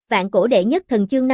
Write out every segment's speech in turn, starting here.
Vạn cổ đệ nhất thần chương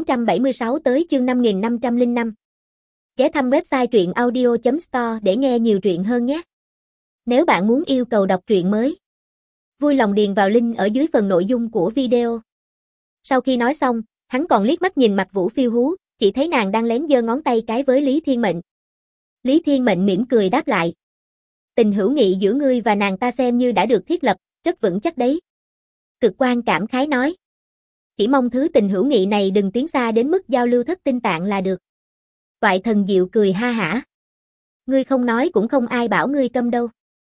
5476 tới chương 5505. Ghé thăm website truyện audio.store để nghe nhiều truyện hơn nhé. Nếu bạn muốn yêu cầu đọc truyện mới, vui lòng điền vào link ở dưới phần nội dung của video. Sau khi nói xong, hắn còn liếc mắt nhìn Mạc Vũ phiêu hú, chỉ thấy nàng đang lén giơ ngón tay cái với Lý Thiên Mệnh. Lý Thiên Mệnh mỉm cười đáp lại. Tình hữu nghị giữa ngươi và nàng ta xem như đã được thiết lập, rất vững chắc đấy. Cực Quan cảm khái nói. Chỉ mong thứ tình hữu nghị này đừng tiến xa đến mức giao lưu thất tinh tạng là được. Toại Thần Diệu cười ha hả. Ngươi không nói cũng không ai bảo ngươi câm đâu.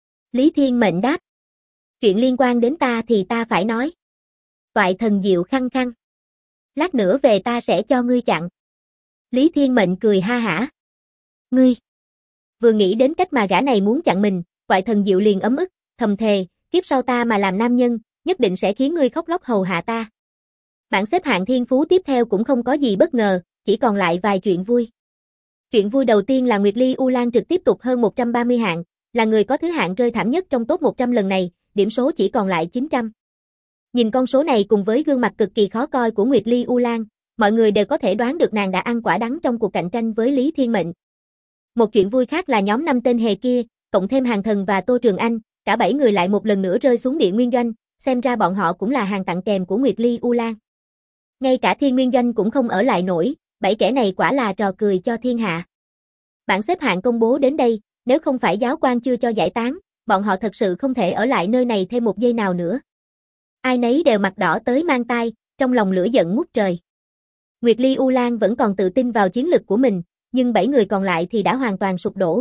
Lý Thiên Mệnh đáp. Chuyện liên quan đến ta thì ta phải nói. Toại Thần Diệu khăng khăng. Lát nữa về ta sẽ cho ngươi chặn. Lý Thiên Mệnh cười ha hả. Ngươi. Vừa nghĩ đến cách mà gã này muốn chặn mình, Toại Thần Diệu liền ấm ức, thầm thề, kiếp sau ta mà làm nam nhân, nhất định sẽ khiến ngươi khóc lóc hầu hạ ta. Bảng xếp hạng thiên phú tiếp theo cũng không có gì bất ngờ, chỉ còn lại vài chuyện vui. Chuyện vui đầu tiên là Nguyệt Ly U Lan trực tiếp tụt hơn 130 hạng, là người có thứ hạng rơi thảm nhất trong top 100 lần này, điểm số chỉ còn lại 900. Nhìn con số này cùng với gương mặt cực kỳ khó coi của Nguyệt Ly U Lan, mọi người đều có thể đoán được nàng đã ăn quả đắng trong cuộc cạnh tranh với Lý Thiên Mệnh. Một chuyện vui khác là nhóm 5 tên hề kia, cộng thêm Hàn Thần và Tô Trường Anh, cả 7 người lại một lần nữa rơi xuống địa nguyên doanh, xem ra bọn họ cũng là hàng tặng kèm của Nguyệt Ly U Lan. Ngay cả thiên nguyên doanh cũng không ở lại nổi, 7 kẻ này quả là trò cười cho thiên hạ. Bảng xếp hạng công bố đến đây, nếu không phải giáo quan chưa cho giải tán, bọn họ thật sự không thể ở lại nơi này thêm một giây nào nữa. Ai nấy đều mặt đỏ tới mang tai, trong lòng lửa giận ngút trời. Nguyệt Ly U Lan vẫn còn tự tin vào chiến lực của mình, nhưng 7 người còn lại thì đã hoàn toàn sụp đổ.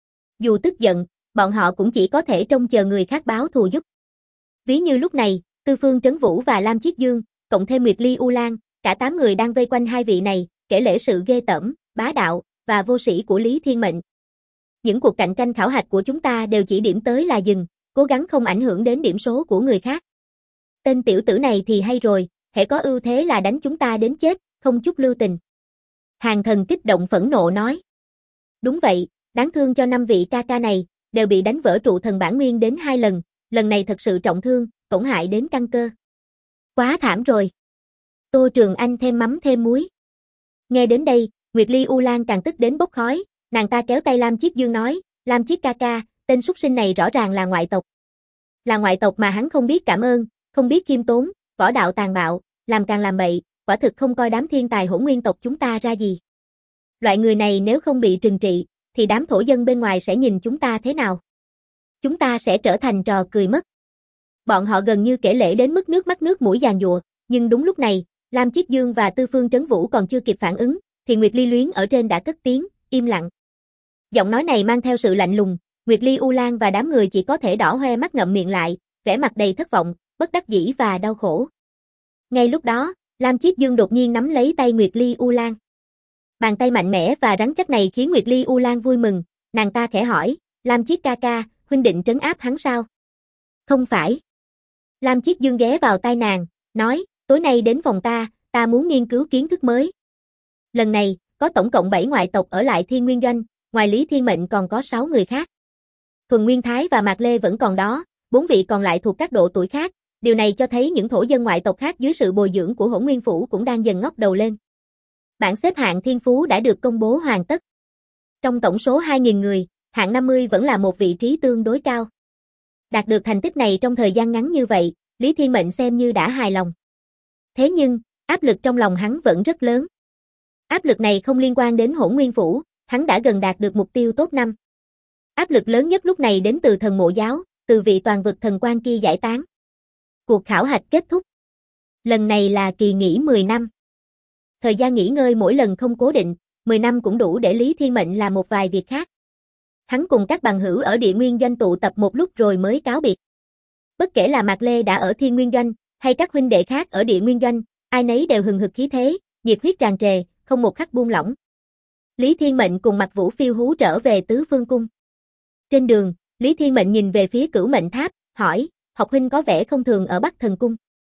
Dù tức giận, bọn họ cũng chỉ có thể trông chờ người khác báo thù giúp. Ví như lúc này, Tư Phương Trấn Vũ và Lam Chiết Dương, cộng thêm Nguyệt Ly U Lan, cả 8 người đang vây quanh hai vị này, kể lể sự ghê tởm, bá đạo và vô sĩ của Lý Thiên Mệnh. Những cuộc cạnh tranh khảo hạch của chúng ta đều chỉ điểm tới là dừng, cố gắng không ảnh hưởng đến điểm số của người khác. Tên tiểu tử này thì hay rồi, hễ có ưu thế là đánh chúng ta đến chết, không chút lưu tình. Hàn Thần kích động phẫn nộ nói. Đúng vậy, đáng thương cho 5 vị ca ca này, đều bị đánh vỡ trụ thần bản nguyên đến 2 lần, lần này thật sự trọng thương, tổn hại đến căn cơ. Quá thảm rồi. Tô Trường Anh thêm mắm thêm muối. Nghe đến đây, Nguyệt Ly U Lan càng tức đến bốc khói, nàng ta kéo tay Lam Chiết Dương nói, Lam Chiết ca ca, tên súc sinh này rõ ràng là ngoại tộc. Là ngoại tộc mà hắn không biết cảm ơn, không biết khiêm tốn, võ đạo tàn bạo, làm càng làm bậy, quả thực không coi đám thiên tài hỗn nguyên tộc chúng ta ra gì. Loại người này nếu không bị trừng trị, thì đám thổ dân bên ngoài sẽ nhìn chúng ta thế nào? Chúng ta sẽ trở thành trò cười mất. Bọn họ gần như kể lể đến mức nước mắt nước mũi giàn giụa, nhưng đúng lúc này, Lam Chiết Dương và Tư Phương Trấn Vũ còn chưa kịp phản ứng, thì Nguyệt Ly Luyến ở trên đã cất tiếng, im lặng. Giọng nói này mang theo sự lạnh lùng, Nguyệt Ly U Lan và đám người chỉ có thể đỏ hoe mắt ngậm miệng lại, vẻ mặt đầy thất vọng, bất đắc dĩ và đau khổ. Ngay lúc đó, Lam Chiết Dương đột nhiên nắm lấy tay Nguyệt Ly U Lan. Bàn tay mạnh mẽ và rắn chắc này khiến Nguyệt Ly U Lan vui mừng, nàng ta khẽ hỏi, Lam Chiết ca ca, huynh định trấn áp hắn sao? Không phải. Lam Chiết Dương ghé vào tai nàng, nói, tối nay đến phòng ta muốn nghiên cứu kiến thức mới. Lần này, có tổng cộng 7 ngoại tộc ở lại Thiên Nguyên Doanh, ngoài Lý Thiên Mệnh còn có 6 người khác. Thuần Nguyên Thái và Mạc Lê vẫn còn đó, 4 vị còn lại thuộc các độ tuổi khác, điều này cho thấy những thổ dân ngoại tộc khác dưới sự bồi dưỡng của Hỗn Nguyên Phủ cũng đang dần ngóc đầu lên. Bảng xếp hạng thiên phú đã được công bố hoàn tất. Trong tổng số 2.000 người, hạng 50 vẫn là một vị trí tương đối cao. Đạt được thành tích này trong thời gian ngắn như vậy, Lý Thiên Mệnh xem như đã hài lòng. Thế nhưng, áp lực trong lòng hắn vẫn rất lớn. Áp lực này không liên quan đến Hỗn Nguyên Phủ, hắn đã gần đạt được mục tiêu top 5. Áp lực lớn nhất lúc này đến từ thần mộ giáo, từ vị toàn vực thần quan kia giải tán. Cuộc khảo hạch kết thúc. Lần này là kỳ nghỉ 10 năm. Thời gian nghỉ ngơi mỗi lần không cố định, 10 năm cũng đủ để Lý Thiên Mệnh làm một vài việc khác. Hắn cùng các bằng hữu ở Địa Nguyên Doanh tụ tập một lúc rồi mới cáo biệt. Bất kể là Mạc Lê đã ở Thiên Nguyên Doanh, hay các huynh đệ khác ở Địa Nguyên Doanh, ai nấy đều hừng hực khí thế, nhiệt huyết tràn trề, không một khắc buông lỏng. Lý Thiên Mệnh cùng Mạc Vũ phiêu hú trở về Tứ Phương Cung. Trên đường, Lý Thiên Mệnh nhìn về phía Cửu Mệnh Tháp, hỏi, học huynh có vẻ không thường ở Bắc Thần Cung.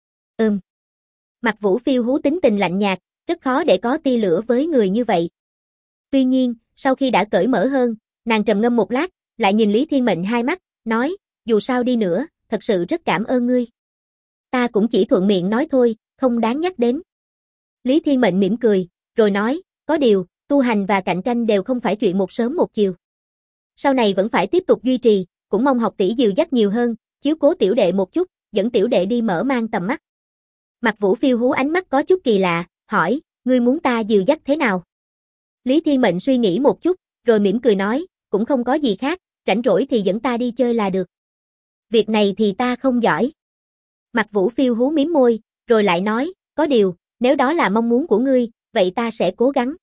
Mạc Vũ phiêu hú tính tình lạnh nhạt, rất khó để có tia lửa với người như vậy. Tuy nhiên, sau khi đã cởi mở hơn, nàng trầm ngâm một lát, lại nhìn Lý Thiên Mệnh hai mắt, nói, dù sao đi nữa, thật sự rất cảm ơn ngươi. Ta cũng chỉ thuận miệng nói thôi, không đáng nhắc đến. Lý Thiên Mệnh mỉm cười, rồi nói, có điều, tu hành và cạnh tranh đều không phải chuyện một sớm một chiều. Sau này vẫn phải tiếp tục duy trì, cũng mong học tỷ dìu dắt nhiều hơn, chiếu cố tiểu đệ một chút, dẫn tiểu đệ đi mở mang tầm mắt. Mạc Vũ phiêu hú ánh mắt có chút kỳ lạ, hỏi, ngươi muốn ta dìu dắt thế nào? Lý Thiên Mệnh suy nghĩ một chút, rồi mỉm cười nói, cũng không có gì khác, rảnh rỗi thì dẫn ta đi chơi là được. Việc này thì ta không giỏi. Mạc Vũ phiêu hú mím môi, rồi lại nói, có điều, nếu đó là mong muốn của ngươi, vậy ta sẽ cố gắng.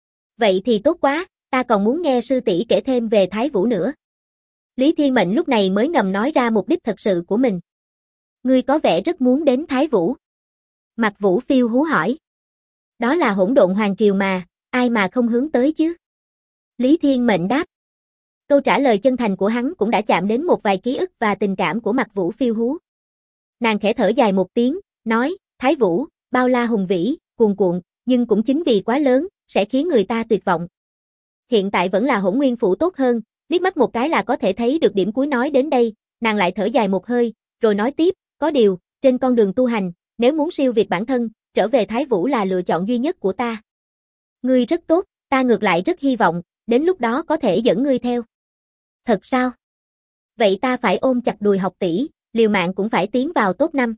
Vậy thì tốt quá, ta còn muốn nghe sư tỷ kể thêm về Thái Vũ nữa. Lý Thiên Mệnh lúc này mới ngầm nói ra mục đích thật sự của mình. Ngươi có vẻ rất muốn đến Thái Vũ. Mạc Vũ phiêu hú hỏi. Đó là hỗn độn hoàng triều mà, ai mà không hướng tới chứ? Lý Thiên Mệnh đáp. Câu trả lời chân thành của hắn cũng đã chạm đến một vài ký ức và tình cảm của Mạc Vũ phiêu hú. Nàng khẽ thở dài một tiếng, nói, Thái Vũ, bao la hùng vĩ, cuồn cuộn, nhưng cũng chính vì quá lớn, sẽ khiến người ta tuyệt vọng. Hiện tại vẫn là Hỗn Nguyên Phủ tốt hơn, liếc mắt một cái là có thể thấy được điểm cuối. Nói đến đây, nàng lại thở dài một hơi, rồi nói tiếp, có điều, trên con đường tu hành, nếu muốn siêu việt bản thân, trở về Thái Vũ là lựa chọn duy nhất của ta. Ngươi rất tốt, ta ngược lại rất hy vọng, đến lúc đó có thể dẫn ngươi theo. Thật sao? Vậy ta phải ôm chặt đùi học tỷ, liều mạng cũng phải tiến vào top 5.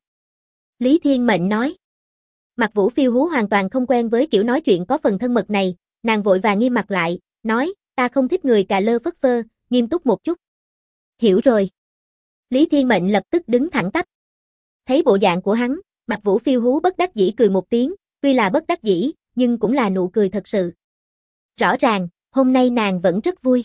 Lý Thiên Mệnh nói. Mạc Vũ phiêu hú hoàn toàn không quen với kiểu nói chuyện có phần thân mật này, nàng vội vàng nghiêm mặt lại, nói, ta không thích người cà lơ phất phơ, nghiêm túc một chút. Hiểu rồi. Lý Thiên Mệnh lập tức đứng thẳng tắp. Thấy bộ dạng của hắn, Mạc Vũ phiêu hú bất đắc dĩ cười một tiếng, tuy là bất đắc dĩ, nhưng cũng là nụ cười thật sự. Rõ ràng, hôm nay nàng vẫn rất vui.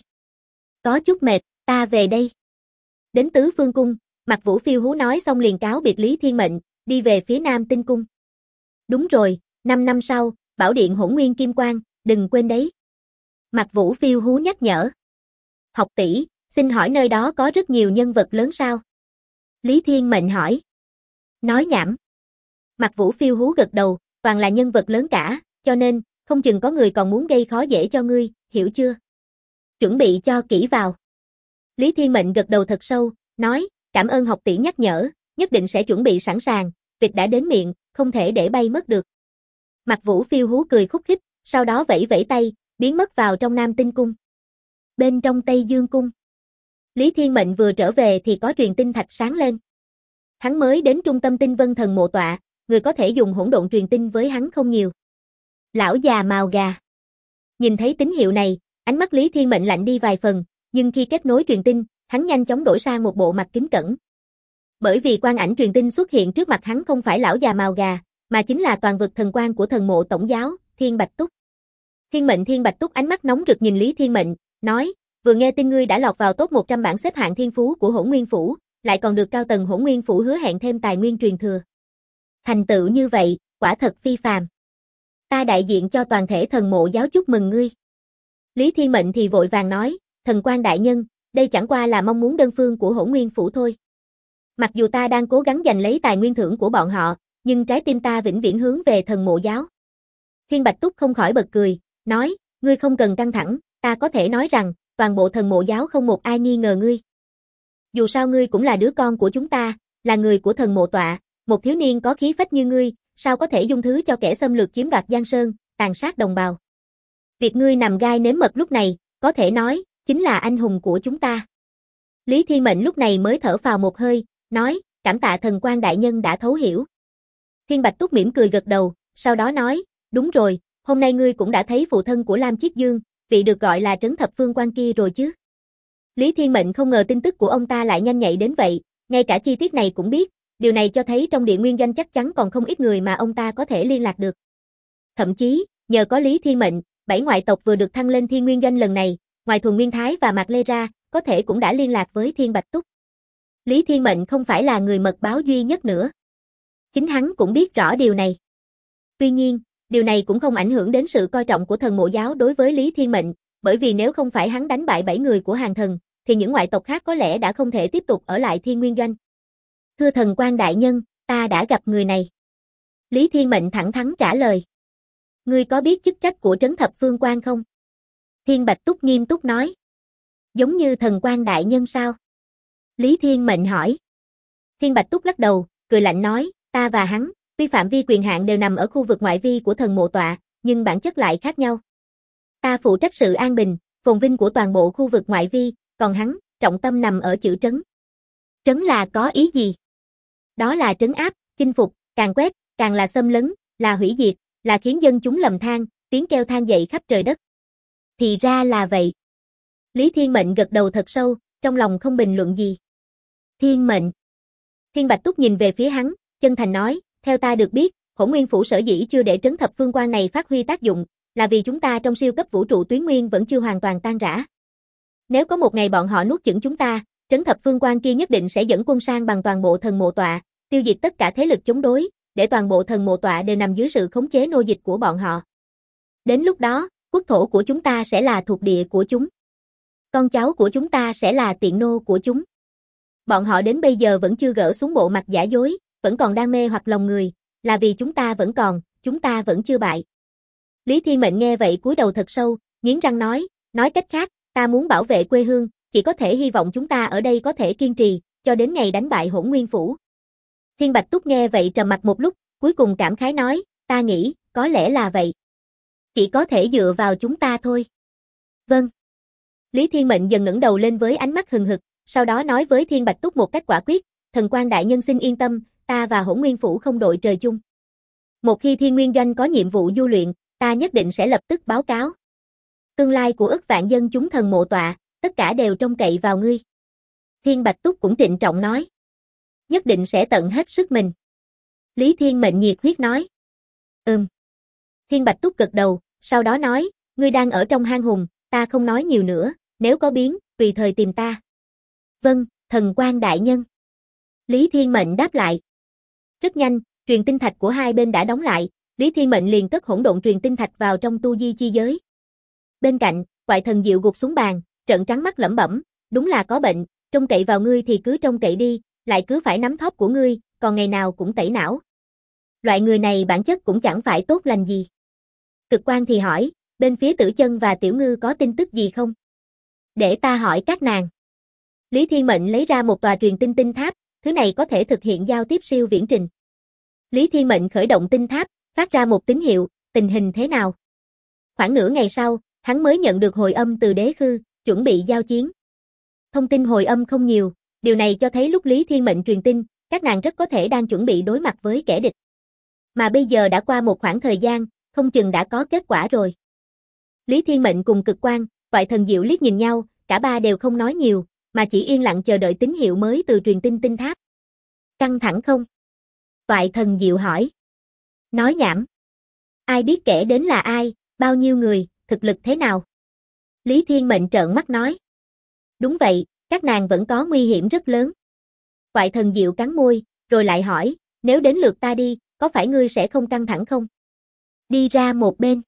Có chút mệt, ta về đây. Đến Tứ Phương Cung, Mạc Vũ phiêu hú nói xong liền cáo biệt Lý Thiên Mệnh, đi về phía Nam Tinh Cung. Đúng rồi, 5 năm sau, Bảo Điện Hỗn Nguyên Kim Quang, đừng quên đấy. Mạc Vũ phiêu hú nhắc nhở. Học tỷ, xin hỏi nơi đó có rất nhiều nhân vật lớn sao? Lý Thiên Mệnh hỏi. Nói nhảm. Mạc Vũ phiêu hú gật đầu, toàn là nhân vật lớn cả, cho nên, không chừng có người còn muốn gây khó dễ cho ngươi, hiểu chưa? Chuẩn bị cho kỹ vào. Lý Thiên Mệnh gật đầu thật sâu, nói, cảm ơn học tỷ nhắc nhở, nhất định sẽ chuẩn bị sẵn sàng, việc đã đến miệng, không thể để bay mất được. Mạc Vũ phiêu hú cười khúc khích, sau đó vẫy vẫy tay, biến mất vào trong Nam Tinh Cung. Bên trong Tây Dương Cung, Lý Thiên Mệnh vừa trở về thì có truyền tinh thạch sáng lên. Hắn mới đến trung tâm Tinh Vân Thần Mộ tọa, người có thể dùng hỗn độn truyền tinh với hắn không nhiều. Lão già mào gà. Nhìn thấy tín hiệu này, ánh mắt Lý Thiên Mệnh lạnh đi vài phần, nhưng khi kết nối truyền tinh, hắn nhanh chóng đổi sang một bộ mặt kính cẩn. Bởi vì quang ảnh truyền tinh xuất hiện trước mặt hắn không phải lão già mào gà, mà chính là toàn vực thần quang của thần mộ tổng giáo, Thiên Bạch Túc. Thiên Bạch Túc ánh mắt nóng rực nhìn Lý Thiên Mệnh, nói, vừa nghe tin ngươi đã lọt vào top 100 bảng xếp hạng thiên phú của Hỗn Nguyên Phủ, lại còn được cao tầng Hỗn Nguyên Phủ hứa hẹn thêm tài nguyên truyền thừa. Thành tựu như vậy, quả thật phi phàm. Ta đại diện cho toàn thể thần mộ giáo chúc mừng ngươi. Lý Thiên Mệnh thì vội vàng nói, thần quan đại nhân, đây chẳng qua là mong muốn đơn phương của Hỗn Nguyên Phủ thôi. Mặc dù ta đang cố gắng giành lấy tài nguyên thưởng của bọn họ, nhưng trái tim ta vĩnh viễn hướng về thần mộ giáo. Thiên Bạch Túc không khỏi bật cười, nói, ngươi không cần căng thẳng, ta có thể nói rằng, toàn bộ thần mộ giáo không một ai nghi ngờ ngươi. Dù sao ngươi cũng là đứa con của chúng ta, là người của thần mộ tọa, một thiếu niên có khí phách như ngươi, sao có thể dung thứ cho kẻ xâm lược chiếm đoạt Giang Sơn, tàn sát đồng bào. Việc ngươi nằm gai nếm mật lúc này, có thể nói, chính là anh hùng của chúng ta. Lý Thiên Mệnh lúc này mới thở phào một hơi, nói, cảm tạ thần quan đại nhân đã thấu hiểu. Thiên Bạch Túc mỉm cười gật đầu, sau đó nói, đúng rồi, hôm nay ngươi cũng đã thấy phụ thân của Lam Chiết Dương, vị được gọi là Trấn Thập Phương Quan kia rồi chứ. Lý Thiên Mệnh không ngờ tin tức của ông ta lại nhanh nhạy đến vậy, ngay cả chi tiết này cũng biết, điều này cho thấy trong Điện Nguyên Doanh chắc chắn còn không ít người mà ông ta có thể liên lạc được. Thậm chí, nhờ có Lý Thiên Mệnh, 7 ngoại tộc vừa được thăng lên Thiên Nguyên Doanh lần này, ngoài Thuần Nguyên Thái và Mạc Lê ra, có thể cũng đã liên lạc với Thiên Bạch Túc. Lý Thiên Mệnh không phải là người mật báo duy nhất nữa. Chính hắn cũng biết rõ điều này. Tuy nhiên, điều này cũng không ảnh hưởng đến sự coi trọng của thần mộ giáo đối với Lý Thiên Mệnh, bởi vì nếu không phải hắn đánh bại 7 người của Hàng Thần, thì những ngoại tộc khác có lẽ đã không thể tiếp tục ở lại Thiên Nguyên Doanh. Thưa thần quan đại nhân, ta đã gặp người này. Lý Thiên Mệnh thẳng thắn trả lời. Ngươi có biết chức trách của Trấn Thập Phương Quan không? Thiên Bạch Túc nghiêm túc nói. Giống như thần quan đại nhân sao? Lý Thiên Mệnh hỏi. Thiên Bạch Túc lắc đầu, cười lạnh nói, ta và hắn, Tuy phạm vi quyền hạn đều nằm ở khu vực ngoại vi của thần mộ tọa, nhưng bản chất lại khác nhau. Ta phụ trách sự an bình, phồn vinh của toàn bộ khu vực ngoại vi, còn hắn, trọng tâm nằm ở chữ trấn. Trấn là có ý gì? Đó là trấn áp, chinh phục, càng quét, càng là xâm lấn, là hủy diệt, là khiến dân chúng lầm than, tiếng kêu than dậy khắp trời đất. Thì ra là vậy. Lý Thiên Mệnh gật đầu thật sâu, trong lòng không bình luận gì. Thiên Mệnh. Thiên Bạch Túc nhìn về phía hắn, chân thành nói, theo ta được biết, Hỗn Nguyên Phủ sở dĩ chưa để trấn thập phương quan này phát huy tác dụng, là vì chúng ta trong siêu cấp vũ trụ tuyến nguyên vẫn chưa hoàn toàn tan rã. Nếu có một ngày bọn họ nuốt chửng chúng ta, trấn thập phương quan kia nhất định sẽ dẫn quân sang bằng toàn bộ thần mộ tọa, tiêu diệt tất cả thế lực chống đối, để toàn bộ thần mộ tọa đều nằm dưới sự khống chế nô dịch của bọn họ. Đến lúc đó, quốc thổ của chúng ta sẽ là thuộc địa của chúng. Con cháu của chúng ta sẽ là tiện nô của chúng. Bọn họ đến bây giờ vẫn chưa gỡ xuống bộ mặt giả dối, vẫn còn đang mê hoặc lòng người, là vì chúng ta vẫn còn, chúng ta vẫn chưa bại. Lý Thiên Mệnh nghe vậy cúi đầu thật sâu, nghiến răng nói cách khác, ta muốn bảo vệ quê hương, chỉ có thể hy vọng chúng ta ở đây có thể kiên trì, cho đến ngày đánh bại Hỗn Nguyên Phủ. Thiên Bạch Túc nghe vậy trầm mặt một lúc, cuối cùng cảm khái nói, ta nghĩ, có lẽ là vậy. Chỉ có thể dựa vào chúng ta thôi. Vâng. Lý Thiên Mệnh dần ngẩng đầu lên với ánh mắt hừng hực, sau đó nói với Thiên Bạch Túc một cách quả quyết, thần quan đại nhân xin yên tâm, ta và Hỗn Nguyên Phủ không đội trời chung. Một khi Thiên Nguyên Doanh có nhiệm vụ du luyện, ta nhất định sẽ lập tức báo cáo. Tương lai của ức vạn dân chúng thần mộ tọa, tất cả đều trông cậy vào ngươi. Thiên Bạch Túc cũng trịnh trọng nói. Nhất định sẽ tận hết sức mình. Lý Thiên Mệnh nhiệt huyết nói. Thiên Bạch Túc gật đầu, sau đó nói, ngươi đang ở trong hang hùng, ta không nói nhiều nữa, nếu có biến, tùy thời tìm ta. Vâng, thần quan đại nhân. Lý Thiên Mệnh đáp lại. Rất nhanh, truyền tinh thạch của hai bên đã đóng lại, Lý Thiên Mệnh liền cất hỗn độn truyền tinh thạch vào trong tu di chi giới. Bên cạnh, Quại Thần Diệu gục xuống bàn, trợn trắng mắt lẩm bẩm, đúng là có bệnh, trông cậy vào ngươi thì cứ trông cậy đi, lại cứ phải nắm thóp của ngươi, còn ngày nào cũng tẩy não. Loại người này bản chất cũng chẳng phải tốt lành gì. Cực Quan thì hỏi, bên phía Tử Chân và Tiểu Ngư có tin tức gì không? Để ta hỏi các nàng. Lý Thiên Mệnh lấy ra một tòa truyền tinh tinh tháp, thứ này có thể thực hiện giao tiếp siêu viễn trình. Lý Thiên Mệnh khởi động tinh tháp, phát ra một tín hiệu, tình hình thế nào? Khoảng nửa ngày sau, hắn mới nhận được hồi âm từ Đế Khư, chuẩn bị giao chiến. Thông tin hồi âm không nhiều, điều này cho thấy lúc Lý Thiên Mệnh truyền tin, các nàng rất có thể đang chuẩn bị đối mặt với kẻ địch. Mà bây giờ đã qua một khoảng thời gian, không chừng đã có kết quả rồi. Lý Thiên Mệnh cùng Cực Quan, Quại Thần Diệu liếc nhìn nhau, cả ba đều không nói nhiều, mà chỉ yên lặng chờ đợi tín hiệu mới từ truyền tin tinh tháp. Căng thẳng không? Quại Thần Diệu hỏi. Nói nhảm. Ai biết kẻ đến là ai, bao nhiêu người, thực lực thế nào? Lý Thiên Mệnh trợn mắt nói. Đúng vậy, các nàng vẫn có nguy hiểm rất lớn. Quại Thần Diệu cắn môi, rồi lại hỏi, nếu đến lượt ta đi, có phải ngươi sẽ không căng thẳng không? Đi ra một bên.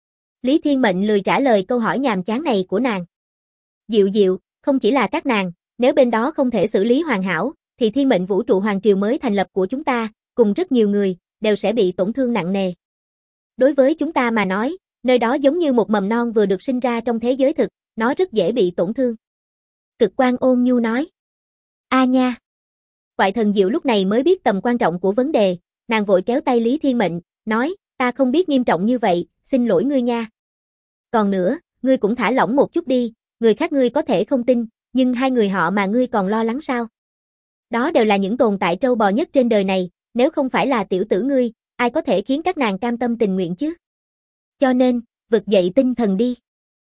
Lý Thiên Mệnh lười trả lời câu hỏi nhàm chán này của nàng. Diệu Diệu, không chỉ là các nàng, nếu bên đó không thể xử lý hoàn hảo, thì Thiên Mệnh Vũ trụ Hoàng Triều mới thành lập của chúng ta, cùng rất nhiều người, đều sẽ bị tổn thương nặng nề. Đối với chúng ta mà nói, nơi đó giống như một mầm non vừa được sinh ra trong thế giới thực, nó rất dễ bị tổn thương. Cực Quan ôn nhu nói. A nha. Quại Thần Diệu lúc này mới biết tầm quan trọng của vấn đề, nàng vội kéo tay Lý Thiên Mệnh, nói, ta không biết nghiêm trọng như vậy, xin lỗi ngươi nha. Còn nữa, ngươi cũng thả lỏng một chút đi, người khác ngươi có thể không tin, nhưng hai người họ mà ngươi còn lo lắng sao? Đó đều là những tồn tại trâu bò nhất trên đời này, nếu không phải là tiểu tử ngươi, ai có thể khiến các nàng cam tâm tình nguyện chứ? Cho nên, vực dậy tinh thần đi.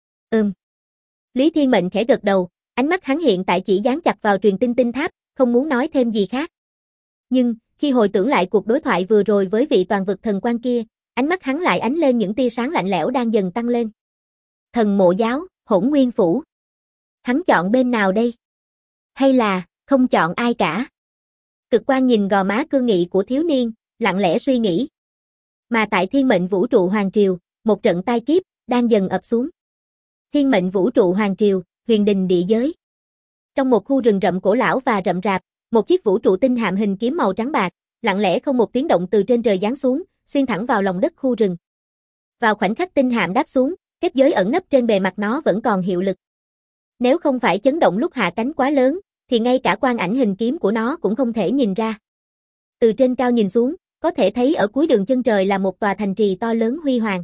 Lý Thiên Mệnh khẽ gật đầu, ánh mắt hắn hiện tại chỉ dán chặt vào truyền tinh tinh tháp, không muốn nói thêm gì khác. Nhưng, khi hồi tưởng lại cuộc đối thoại vừa rồi với vị toàn vực thần quan kia, ánh mắt hắn lại ánh lên những tia sáng lạnh lẽo đang dần tăng lên. Thần mộ giáo, Hỗn Nguyên Phủ. Hắn chọn bên nào đây? Hay là, không chọn ai cả? Cực Quan nhìn gò má cương nghị của thiếu niên, lặng lẽ suy nghĩ. Mà tại Thiên Mệnh Vũ trụ Hoàng Triều, một trận tai kiếp, đang dần ập xuống. Thiên Mệnh Vũ trụ Hoàng Triều, huyền đình địa giới. Trong một khu rừng rậm cổ lão và rậm rạp, một chiếc vũ trụ tinh hạm hình kiếm màu trắng bạc, lặng lẽ không một tiếng động từ trên trời giáng xuống, xuyên thẳng vào lòng đất khu rừng. Vào khoảnh khắc tinh hạm đáp xuống, kết giới ẩn nấp trên bề mặt nó vẫn còn hiệu lực. Nếu không phải chấn động lúc hạ cánh quá lớn, thì ngay cả quang ảnh hình kiếm của nó cũng không thể nhìn ra. Từ trên cao nhìn xuống, có thể thấy ở cuối đường chân trời là một tòa thành trì to lớn huy hoàng.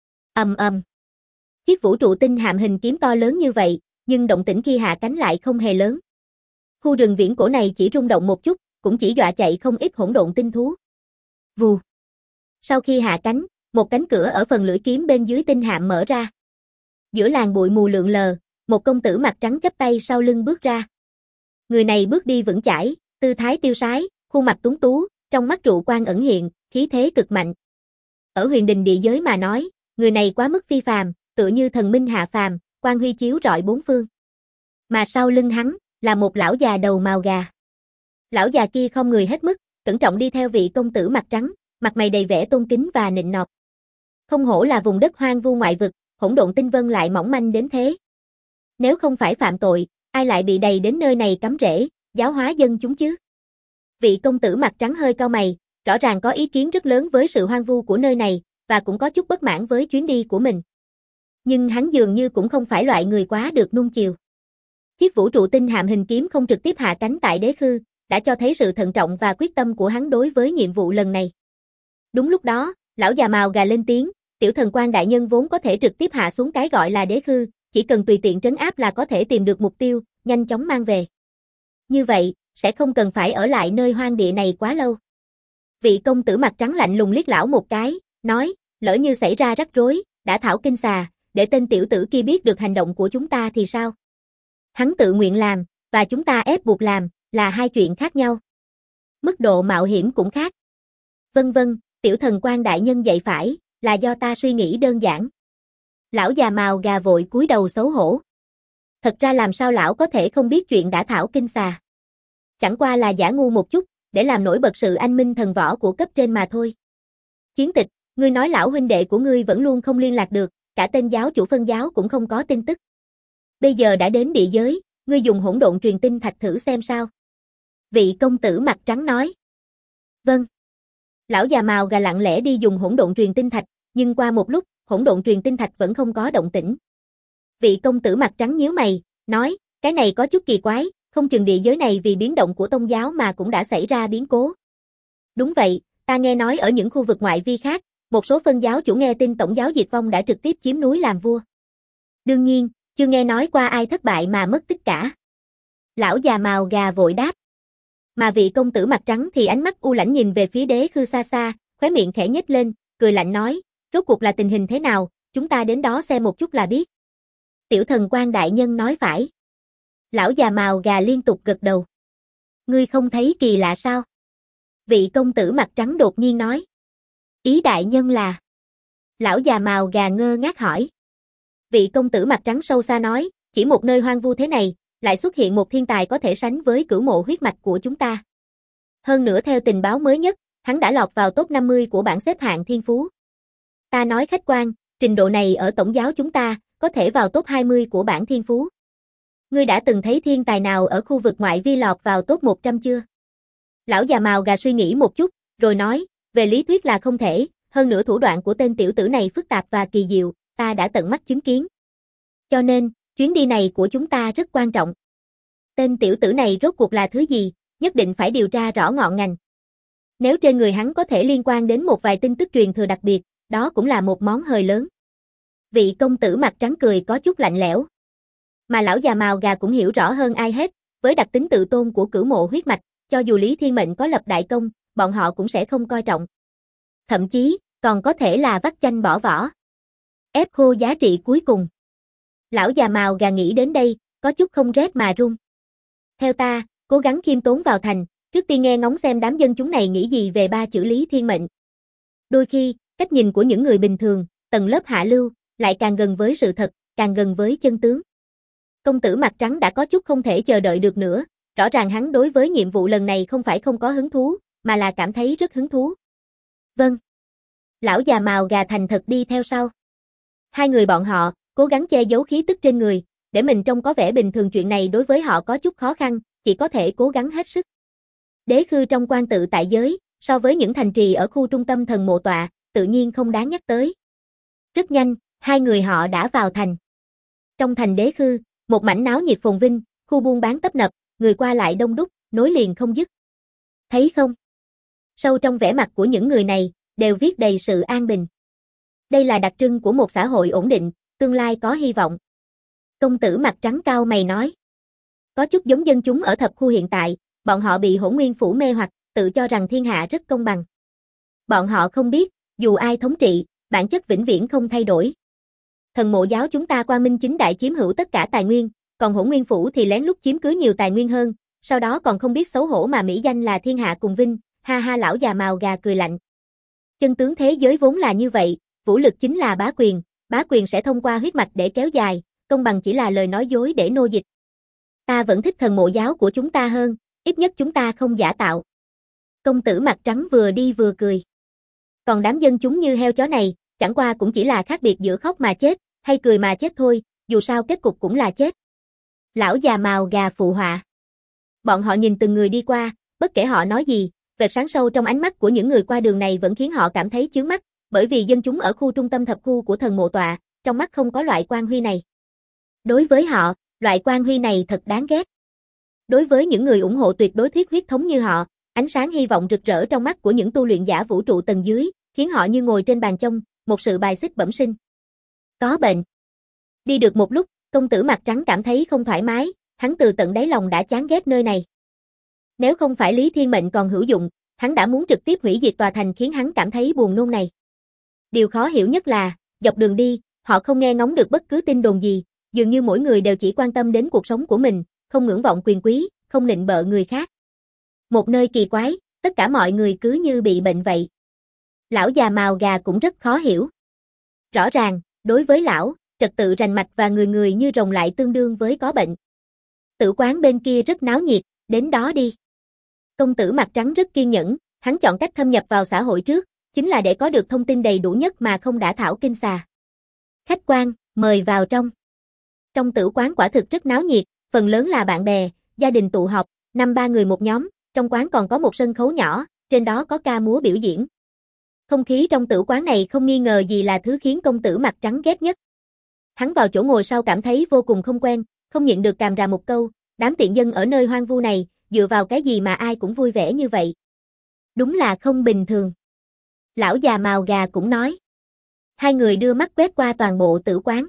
Ầm ầm. Chiếc vũ trụ tinh hạm hình kiếm to lớn như vậy, nhưng động tĩnh khi hạ cánh lại không hề lớn. Khu rừng viễn cổ này chỉ rung động một chút, cũng chỉ dọa chạy không ít hỗn độn tinh thú. Vù. Sau khi hạ cánh, một cánh cửa ở phần lưỡi kiếm bên dưới tinh hạm mở ra. Giữa làn bụi mù lượn lờ, một công tử mặt trắng chắp tay sau lưng bước ra. Người này bước đi vững chãi, tư thái tiêu sái, khuôn mặt tuấn tú, trong mắt trụ quan ẩn hiện, khí thế cực mạnh. Ở huyền đình địa giới mà nói, người này quá mức phi phàm, tựa như thần minh hạ phàm, quang huy chiếu rọi bốn phương. Mà sau lưng hắn, là một lão già đầu màu gà. Lão già kia không người hết mức, cẩn trọng đi theo vị công tử mặt trắng, mặt mày đầy vẻ tôn kính và nịnh nọt. Không hổ là vùng đất hoang vu ngoại vực, hỗn độn tinh vân lại mỏng manh đến thế. Nếu không phải phạm tội, ai lại bị đầy đến nơi này cắm rễ, giáo hóa dân chúng chứ? Vị công tử mặt trắng hơi cau mày, rõ ràng có ý kiến rất lớn với sự hoang vu của nơi này, và cũng có chút bất mãn với chuyến đi của mình. Nhưng hắn dường như cũng không phải loại người quá được nuông chiều. Chiếc vũ trụ tinh hạm hình kiếm không trực tiếp hạ cánh tại đế khư, đã cho thấy sự thận trọng và quyết tâm của hắn đối với nhiệm vụ lần này. Đúng lúc đó, lão già màu gà lên tiếng, tiểu thần quan đại nhân vốn có thể trực tiếp hạ xuống cái gọi là đế khư, chỉ cần tùy tiện trấn áp là có thể tìm được mục tiêu, nhanh chóng mang về. Như vậy, sẽ không cần phải ở lại nơi hoang địa này quá lâu. Vị công tử mặt trắng lạnh lùng liếc lão một cái, nói, lỡ như xảy ra rắc rối, đã thảo kinh xà, để tên tiểu tử kia biết được hành động của chúng ta thì sao? Hắn tự nguyện làm, và chúng ta ép buộc làm, là hai chuyện khác nhau. Mức độ mạo hiểm cũng khác. Vân vân, tiểu thần quan đại nhân dạy phải, là do ta suy nghĩ đơn giản. Lão già màu gà vội cúi đầu xấu hổ. Thật ra làm sao lão có thể không biết chuyện đã thảo kinh xà. Chẳng qua là giả ngu một chút, để làm nổi bật sự anh minh thần võ của cấp trên mà thôi. Chiến tịch, ngươi nói lão huynh đệ của ngươi vẫn luôn không liên lạc được, cả tên giáo chủ phân giáo cũng không có tin tức. Bây giờ đã đến địa giới, ngươi dùng hỗn độn truyền tinh thạch thử xem sao. Vị công tử mặt trắng nói. Vâng. Lão già màu gà lặng lẽ đi dùng hỗn độn truyền tinh thạch, nhưng qua một lúc, hỗn độn truyền tinh thạch vẫn không có động tĩnh. Vị công tử mặt trắng nhíu mày, nói, cái này có chút kỳ quái, không chừng địa giới này vì biến động của tông giáo mà cũng đã xảy ra biến cố. Đúng vậy, ta nghe nói ở những khu vực ngoại vi khác, một số phân giáo chủ nghe tin tổng giáo diệt vong đã trực tiếp chiếm núi làm vua. Đương nhiên, chưa nghe nói qua ai thất bại mà mất tích cả. Lão già màu gà vội đáp. Mà vị công tử mặt trắng thì ánh mắt u lãnh nhìn về phía đế khư xa xa, khóe miệng khẽ nhếch lên, cười lạnh nói, rốt cuộc là tình hình thế nào, chúng ta đến đó xem một chút là biết. Tiểu thần quan đại nhân nói phải. Lão già màu gà liên tục gật đầu. Ngươi không thấy kỳ lạ sao? Vị công tử mặt trắng đột nhiên nói. Ý đại nhân là? Lão già màu gà ngơ ngác hỏi. Vị công tử mặt trắng sâu xa nói, chỉ một nơi hoang vu thế này, lại xuất hiện một thiên tài có thể sánh với cửu mộ huyết mạch của chúng ta. Hơn nữa theo tình báo mới nhất, hắn đã lọt vào top 50 của bảng xếp hạng thiên phú. Ta nói khách quan, trình độ này ở tổng giáo chúng ta, có thể vào top 20 của bảng thiên phú. Ngươi đã từng thấy thiên tài nào ở khu vực ngoại vi lọt vào top 100 chưa? Lão già màu gà suy nghĩ một chút, rồi nói, về lý thuyết là không thể, hơn nữa thủ đoạn của tên tiểu tử này phức tạp và kỳ diệu, ta đã tận mắt chứng kiến. Cho nên, chuyến đi này của chúng ta rất quan trọng. Tên tiểu tử này rốt cuộc là thứ gì, nhất định phải điều tra rõ ngọn ngành. Nếu trên người hắn có thể liên quan đến một vài tin tức truyền thừa đặc biệt, đó cũng là một món hời lớn. Vị công tử mặt trắng cười có chút lạnh lẽo. Mà lão già màu gà cũng hiểu rõ hơn ai hết, với đặc tính tự tôn của cửu mộ huyết mạch, cho dù Lý Thiên Mệnh có lập đại công, bọn họ cũng sẽ không coi trọng. Thậm chí, còn có thể là vắt chanh bỏ vỏ. Ép khô giá trị cuối cùng. Lão già màu gà nghĩ đến đây, có chút không rét mà run. Theo ta, cố gắng khiêm tốn vào thành, trước tiên nghe ngóng xem đám dân chúng này nghĩ gì về ba chữ Lý Thiên Mệnh. Đôi khi, cách nhìn của những người bình thường, tầng lớp hạ lưu, lại càng gần với sự thật, càng gần với chân tướng. Công tử mặt trắng đã có chút không thể chờ đợi được nữa, rõ ràng hắn đối với nhiệm vụ lần này không phải không có hứng thú, mà là cảm thấy rất hứng thú. Vâng. Lão già màu gà thành thật đi theo sau. Hai người bọn họ, cố gắng che giấu khí tức trên người, để mình trông có vẻ bình thường, chuyện này đối với họ có chút khó khăn, chỉ có thể cố gắng hết sức. Đế khư trong quan tự tại giới, so với những thành trì ở khu trung tâm thần mộ tọa, tự nhiên không đáng nhắc tới. Rất nhanh, hai người họ đã vào thành. Trong thành đế khư, một mảnh náo nhiệt phồn vinh, khu buôn bán tấp nập, người qua lại đông đúc, nối liền không dứt. Thấy không? Sâu trong vẻ mặt của những người này, đều viết đầy sự an bình. Đây là đặc trưng của một xã hội ổn định, tương lai có hy vọng. Công tử mặt trắng cau mày nói. Có chút giống dân chúng ở thập khu hiện tại, bọn họ bị Hỗn Nguyên Phủ mê hoặc, tự cho rằng thiên hạ rất công bằng. Bọn họ không biết, dù ai thống trị, bản chất vĩnh viễn không thay đổi. Thần Mộ giáo chúng ta quang minh chính đại chiếm hữu tất cả tài nguyên, còn Hỗn Nguyên Phủ thì lén lút chiếm cứ nhiều tài nguyên hơn, sau đó còn không biết xấu hổ mà mỹ danh là thiên hạ cùng vinh, ha ha. Lão già mào gà cười lạnh. Chân tướng thế giới vốn là như vậy, vũ lực chính là bá quyền sẽ thông qua huyết mạch để kéo dài, công bằng chỉ là lời nói dối để nô dịch. Ta vẫn thích Thần Mộ giáo của chúng ta hơn, ít nhất chúng ta không giả tạo. Công tử mặt trắng vừa đi vừa cười. Còn đám dân chúng như heo chó này, chẳng qua cũng chỉ là khác biệt giữa khóc mà chết, hay cười mà chết thôi, dù sao kết cục cũng là chết. Lão già mào gà phụ họa. Bọn họ nhìn từng người đi qua, bất kể họ nói gì, vệt sáng sâu trong ánh mắt của những người qua đường này vẫn khiến họ cảm thấy chướng mắt, bởi vì dân chúng ở khu trung tâm thập khu của thần mộ tọa, trong mắt không có loại quang huy này. Đối với họ, loại quang huy này thật đáng ghét. Đối với những người ủng hộ tuyệt đối thuyết huyết thống như họ, ánh sáng hy vọng rực rỡ trong mắt của những tu luyện giả vũ trụ tầng dưới, khiến họ như ngồi trên bàn chông, một sự bài xích bẩm sinh. Có bệnh. Đi được một lúc, công tử mặt trắng cảm thấy không thoải mái, hắn từ tận đáy lòng đã chán ghét nơi này. Nếu không phải Lý Thiên Mệnh còn hữu dụng, hắn đã muốn trực tiếp hủy diệt tòa thành khiến hắn cảm thấy buồn nôn này. Điều khó hiểu nhất là, dọc đường đi, họ không nghe ngóng được bất cứ tin đồn gì, dường như mỗi người đều chỉ quan tâm đến cuộc sống của mình, không ngưỡng vọng quyền quý, không nịnh bợ người khác. Một nơi kỳ quái, tất cả mọi người cứ như bị bệnh vậy. Lão già mào gà cũng rất khó hiểu. Rõ ràng, đối với lão, trật tự rành mạch và người người như rồng lại tương đương với có bệnh. Tử quán bên kia rất náo nhiệt, đến đó đi. Công tử mặt trắng rất kiên nhẫn, hắn chọn cách thâm nhập vào xã hội trước, chính là để có được thông tin đầy đủ nhất mà không đả thảo kinh xà. Khách quan, mời vào trong. Trong tử quán quả thực rất náo nhiệt, phần lớn là bạn bè, gia đình tụ họp, 5-3 người một nhóm, trong quán còn có một sân khấu nhỏ, trên đó có ca múa biểu diễn. Không khí trong tử quán này không nghi ngờ gì là thứ khiến công tử mặt trắng ghét nhất. Hắn vào chỗ ngồi sau cảm thấy vô cùng không quen, không nhịn được càm rà một câu, đám tiện dân ở nơi hoang vu này, dựa vào cái gì mà ai cũng vui vẻ như vậy. Đúng là không bình thường. Lão già mào gà cũng nói. Hai người đưa mắt quét qua toàn bộ tử quán.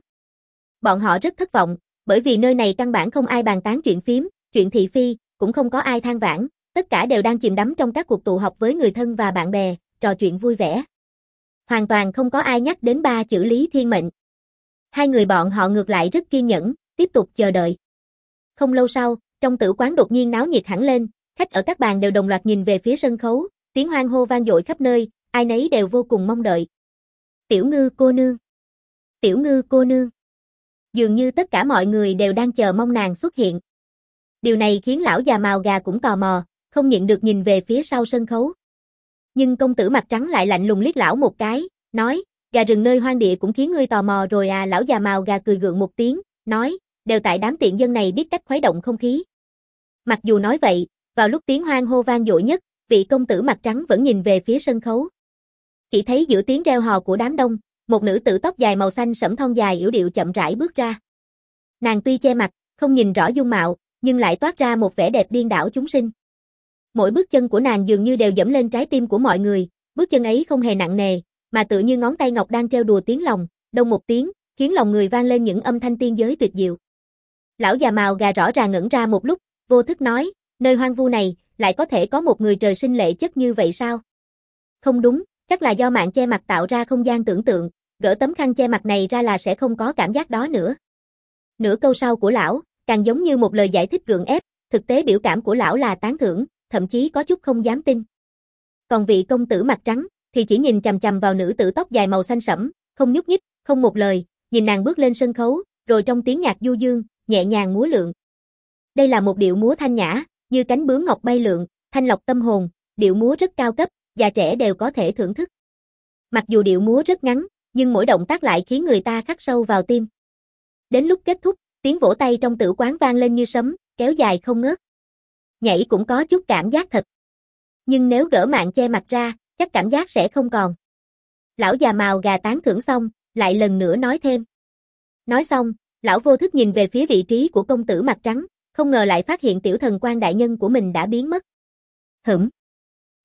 Bọn họ rất thất vọng, bởi vì nơi này căn bản không ai bàn tán chuyện phiếm, chuyện thị phi, cũng không có ai than vãn, tất cả đều đang chìm đắm trong các cuộc tụ họp với người thân và bạn bè, trò chuyện vui vẻ. Hoàn toàn không có ai nhắc đến 3 chữ Lý Thiên Mệnh. Hai người bọn họ ngược lại rất kiên nhẫn, tiếp tục chờ đợi. Không lâu sau, trong tử quán đột nhiên náo nhiệt hẳn lên, khách ở các bàn đều đồng loạt nhìn về phía sân khấu, tiếng hoan hô vang dội khắp nơi, ai nấy đều vô cùng mong đợi. Tiểu Ngư cô nương. Tiểu Ngư cô nương. Dường như tất cả mọi người đều đang chờ mong nàng xuất hiện. Điều này khiến lão già mào gà cũng tò mò, không nhịn được nhìn về phía sau sân khấu. Nhưng công tử mặt trắng lại lạnh lùng liếc lão một cái, nói, gà rừng nơi hoang địa cũng khiến ngươi tò mò rồi à. Lão già mào gà cười gượng một tiếng, nói, đều tại đám tiện dân này biết cách khuấy động không khí. Mặc dù nói vậy, vào lúc tiếng hoan hô vang dội nhất, vị công tử mặt trắng vẫn nhìn về phía sân khấu. Chỉ thấy giữa tiếng reo hò của đám đông, một nữ tử tóc dài màu xanh sẫm thon dài yểu điệu chậm rãi bước ra. Nàng tuy che mặt, không nhìn rõ dung mạo, nhưng lại toát ra một vẻ đẹp điên đảo chúng sinh. Mỗi bước chân của nàng dường như đều dẫm lên trái tim của mọi người, bước chân ấy không hề nặng nề, mà tựa như ngón tay ngọc đang trêu đùa tiếng lòng, đông một tiếng, khiến lòng người vang lên những âm thanh tiên giới tuyệt diệu. Lão già mào gà rõ ràng ngẩn ra một lúc, vô thức nói, nơi hoang vu này, lại có thể có một người trời sinh lệ chất như vậy sao? Không đúng, chắc là do mạng che mặt tạo ra không gian tưởng tượng, gỡ tấm khăn che mặt này ra là sẽ không có cảm giác đó nữa. Nửa câu sau của lão, càng giống như một lời giải thích gượng ép, thực tế biểu cảm của lão là tán thưởng, thậm chí có chút không dám tin. Còn vị công tử mặt trắng, thì chỉ nhìn chằm chằm vào nữ tử tóc dài màu xanh sẫm, không nhúc nhích, không một lời, nhìn nàng bước lên sân khấu, rồi trong tiếng nhạc du dương, nhẹ nhàng múa lượn. Đây là một điệu múa thanh nhã, như cánh bướm ngọc bay lượn, thanh lọc tâm hồn, điệu múa rất cao cấp, già trẻ đều có thể thưởng thức. Mặc dù điệu múa rất ngắn, nhưng mỗi động tác lại khiến người ta khắc sâu vào tim. Đến lúc kết thúc, tiếng vỗ tay trong tử quán vang lên như sấm, kéo dài không ngớt. Nhảy cũng có chút cảm giác thật. Nhưng nếu gỡ mạng che mặt ra, chắc cảm giác sẽ không còn. Lão già mào gà tán thưởng xong, lại lần nữa nói thêm. Nói xong, lão vô thức nhìn về phía vị trí của công tử mặt trắng, không ngờ lại phát hiện tiểu thần quan đại nhân của mình đã biến mất.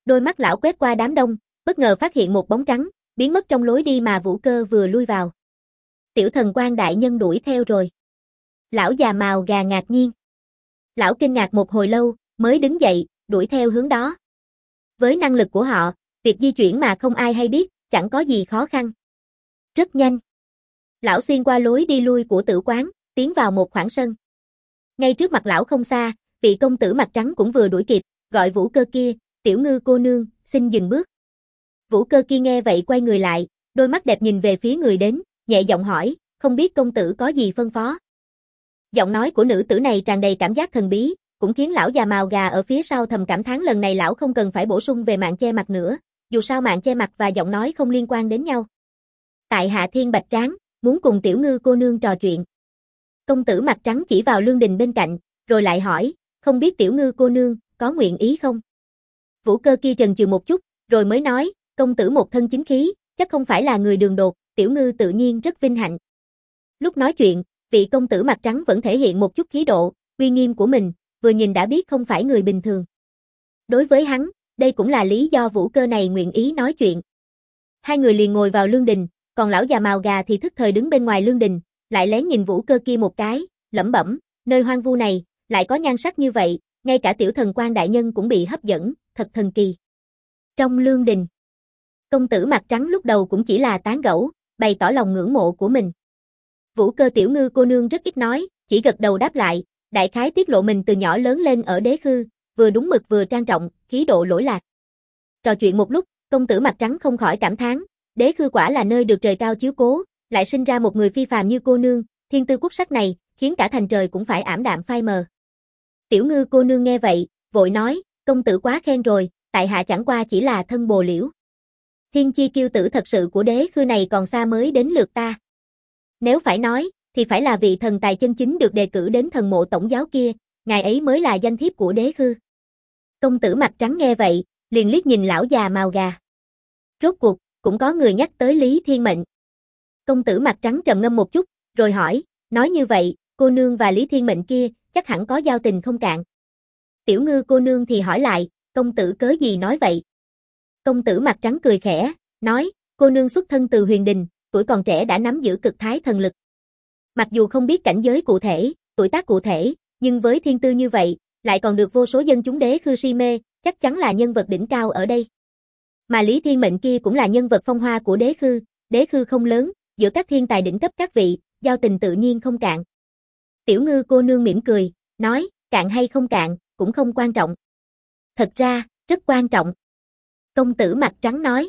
Đôi mắt lão quét qua đám đông, bất ngờ phát hiện một bóng trắng, biến mất trong lối đi mà Vũ Cơ vừa lui vào. Tiểu thần quan đại nhân đuổi theo rồi. Lão già mào gà ngạc nhiên. Lão kinh ngạc một hồi lâu, mới đứng dậy, đuổi theo hướng đó. Với năng lực của họ, việc di chuyển mà không ai hay biết, chẳng có gì khó khăn. Rất nhanh. Lão xuyên qua lối đi lui của tử quán, tiến vào một khoảng sân. Ngay trước mặt lão không xa, vị công tử mặt trắng cũng vừa đuổi kịp, gọi Vũ Cơ kia, tiểu ngư cô nương, xin dừng bước. Vũ Cơ kia nghe vậy quay người lại, đôi mắt đẹp nhìn về phía người đến, nhẹ giọng hỏi, không biết công tử có gì phân phó. Giọng nói của nữ tử này tràn đầy cảm giác thần bí, cũng khiến lão già mào gà ở phía sau thầm cảm thán lần này lão không cần phải bổ sung về mạng che mặt nữa, dù sao mạng che mặt và giọng nói không liên quan đến nhau. Tại hạ Thiên Bạch Tráng, muốn cùng tiểu ngư cô nương trò chuyện. Công tử mặt trắng chỉ vào lương đình bên cạnh, rồi lại hỏi, không biết tiểu ngư cô nương, có nguyện ý không? Vũ Cơ kia chần chừ một chút, rồi mới nói, công tử một thân chính khí, chắc không phải là người đường đột, tiểu ngư tự nhiên rất vinh hạnh. Lúc nói chuyện, vị công tử mặt trắng vẫn thể hiện một chút khí độ, uy nghiêm của mình, vừa nhìn đã biết không phải người bình thường. Đối với hắn, đây cũng là lý do Vũ Cơ này nguyện ý nói chuyện. Hai người liền ngồi vào lương đình, còn lão già mào gà thì thức thời đứng bên ngoài lương đình, lại lén nhìn Vũ Cơ kia một cái, lẩm bẩm, nơi hoang vu này, lại có nhan sắc như vậy, ngay cả tiểu thần quan đại nhân cũng bị hấp dẫn, thật thần kỳ. Trong lương đình, công tử mặt trắng lúc đầu cũng chỉ là tán gẫu, bày tỏ lòng ngưỡng mộ của mình. Vũ Cơ tiểu ngư cô nương rất ít nói, chỉ gật đầu đáp lại, đại khái tiết lộ mình từ nhỏ lớn lên ở Đế Khư, vừa đúng mực vừa trang trọng, khí độ lỗi lạc. Trò chuyện một lúc, công tử mặt trắng không khỏi cảm thán, Đế Khư quả là nơi được trời cao chiếu cố, lại sinh ra một người phi phàm như cô nương, thiên tư quốc sắc này, khiến cả thành trời cũng phải ảm đạm phai mờ. Tiểu ngư cô nương nghe vậy, vội nói, công tử quá khen rồi, tại hạ chẳng qua chỉ là thân bồ liễu. Thiên chi kiêu tử thật sự của Đế Khư này còn xa mới đến lượt ta. Nếu phải nói, thì phải là vị thần tài chân chính được đề cử đến thần mộ tổng giáo kia, ngài ấy mới là danh thiếp của Đế Khư. Công tử mặt trắng nghe vậy, liền liếc nhìn lão già mào gà. Rốt cuộc, cũng có người nhắc tới Lý Thiên Mệnh. Công tử mặt trắng trầm ngâm một chút, rồi hỏi, nói như vậy, cô nương và Lý Thiên Mệnh kia, chắc hẳn có giao tình không cạn. Tiểu ngư cô nương thì hỏi lại, công tử cớ gì nói vậy? Công tử mặt trắng cười khẽ, nói, cô nương xuất thân từ huyền đình, tuổi còn trẻ đã nắm giữ cực thái thần lực. Mặc dù không biết cảnh giới cụ thể, tuổi tác cụ thể, nhưng với thiên tư như vậy, lại còn được vô số dân chúng Đế Khư si mê, chắc chắn là nhân vật đỉnh cao ở đây. Mà Lý Thiên Mệnh kia cũng là nhân vật phong hoa của Đế Khư không lớn, giữa các thiên tài đỉnh cấp các vị, giao tình tự nhiên không cạn. Tiểu ngư cô nương mỉm cười, nói, cạn hay không cạn, cũng không quan trọng. Thật ra, rất quan trọng. Công tử mặt trắng nói.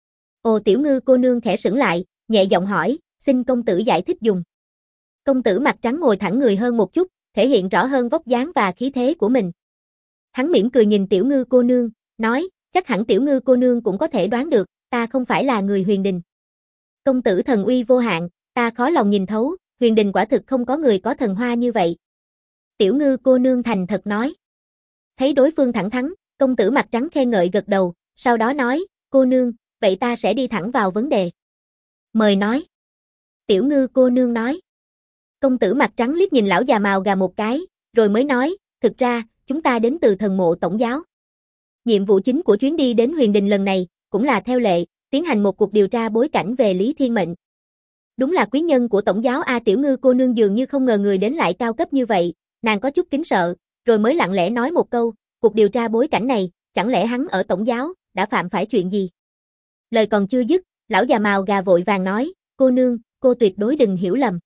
Ồ tiểu ngư cô nương khẽ sững lại, nhẹ giọng hỏi, xin công tử giải thích dùng. Công tử mặt trắng ngồi thẳng người hơn một chút, thể hiện rõ hơn vóc dáng và khí thế của mình. Hắn mỉm cười nhìn tiểu ngư cô nương, nói, chắc hẳn tiểu ngư cô nương cũng có thể đoán được, ta không phải là người huyền đình. Công tử thần uy vô hạn, ta khó lòng nhìn thấu, huyền đình quả thực không có người có thần hoa như vậy. Tiểu ngư cô nương thành thật nói. Thấy đối phương thẳng thắn, công tử mặt trắng khen ngợi gật đầu, sau đó nói, cô nương, vậy ta sẽ đi thẳng vào vấn đề. Mời nói. Tiểu ngư cô nương nói. Công tử mặt trắng liếc nhìn lão già mào gà một cái, rồi mới nói, thực ra, chúng ta đến từ thần mộ tổng giáo. Nhiệm vụ chính của chuyến đi đến huyền đình lần này, cũng là theo lệ, tiến hành một cuộc điều tra bối cảnh về Lý Thiên Mệnh. Đúng là quý nhân của tổng giáo A. Tiểu ngư cô nương dường như không ngờ người đến lại cao cấp như vậy, nàng có chút kính sợ, rồi mới lặng lẽ nói một câu, cuộc điều tra bối cảnh này, chẳng lẽ hắn ở tổng giáo, đã phạm phải chuyện gì? Lời còn chưa dứt, lão già mào gà vội vàng nói, cô nương, cô tuyệt đối đừng hiểu lầm.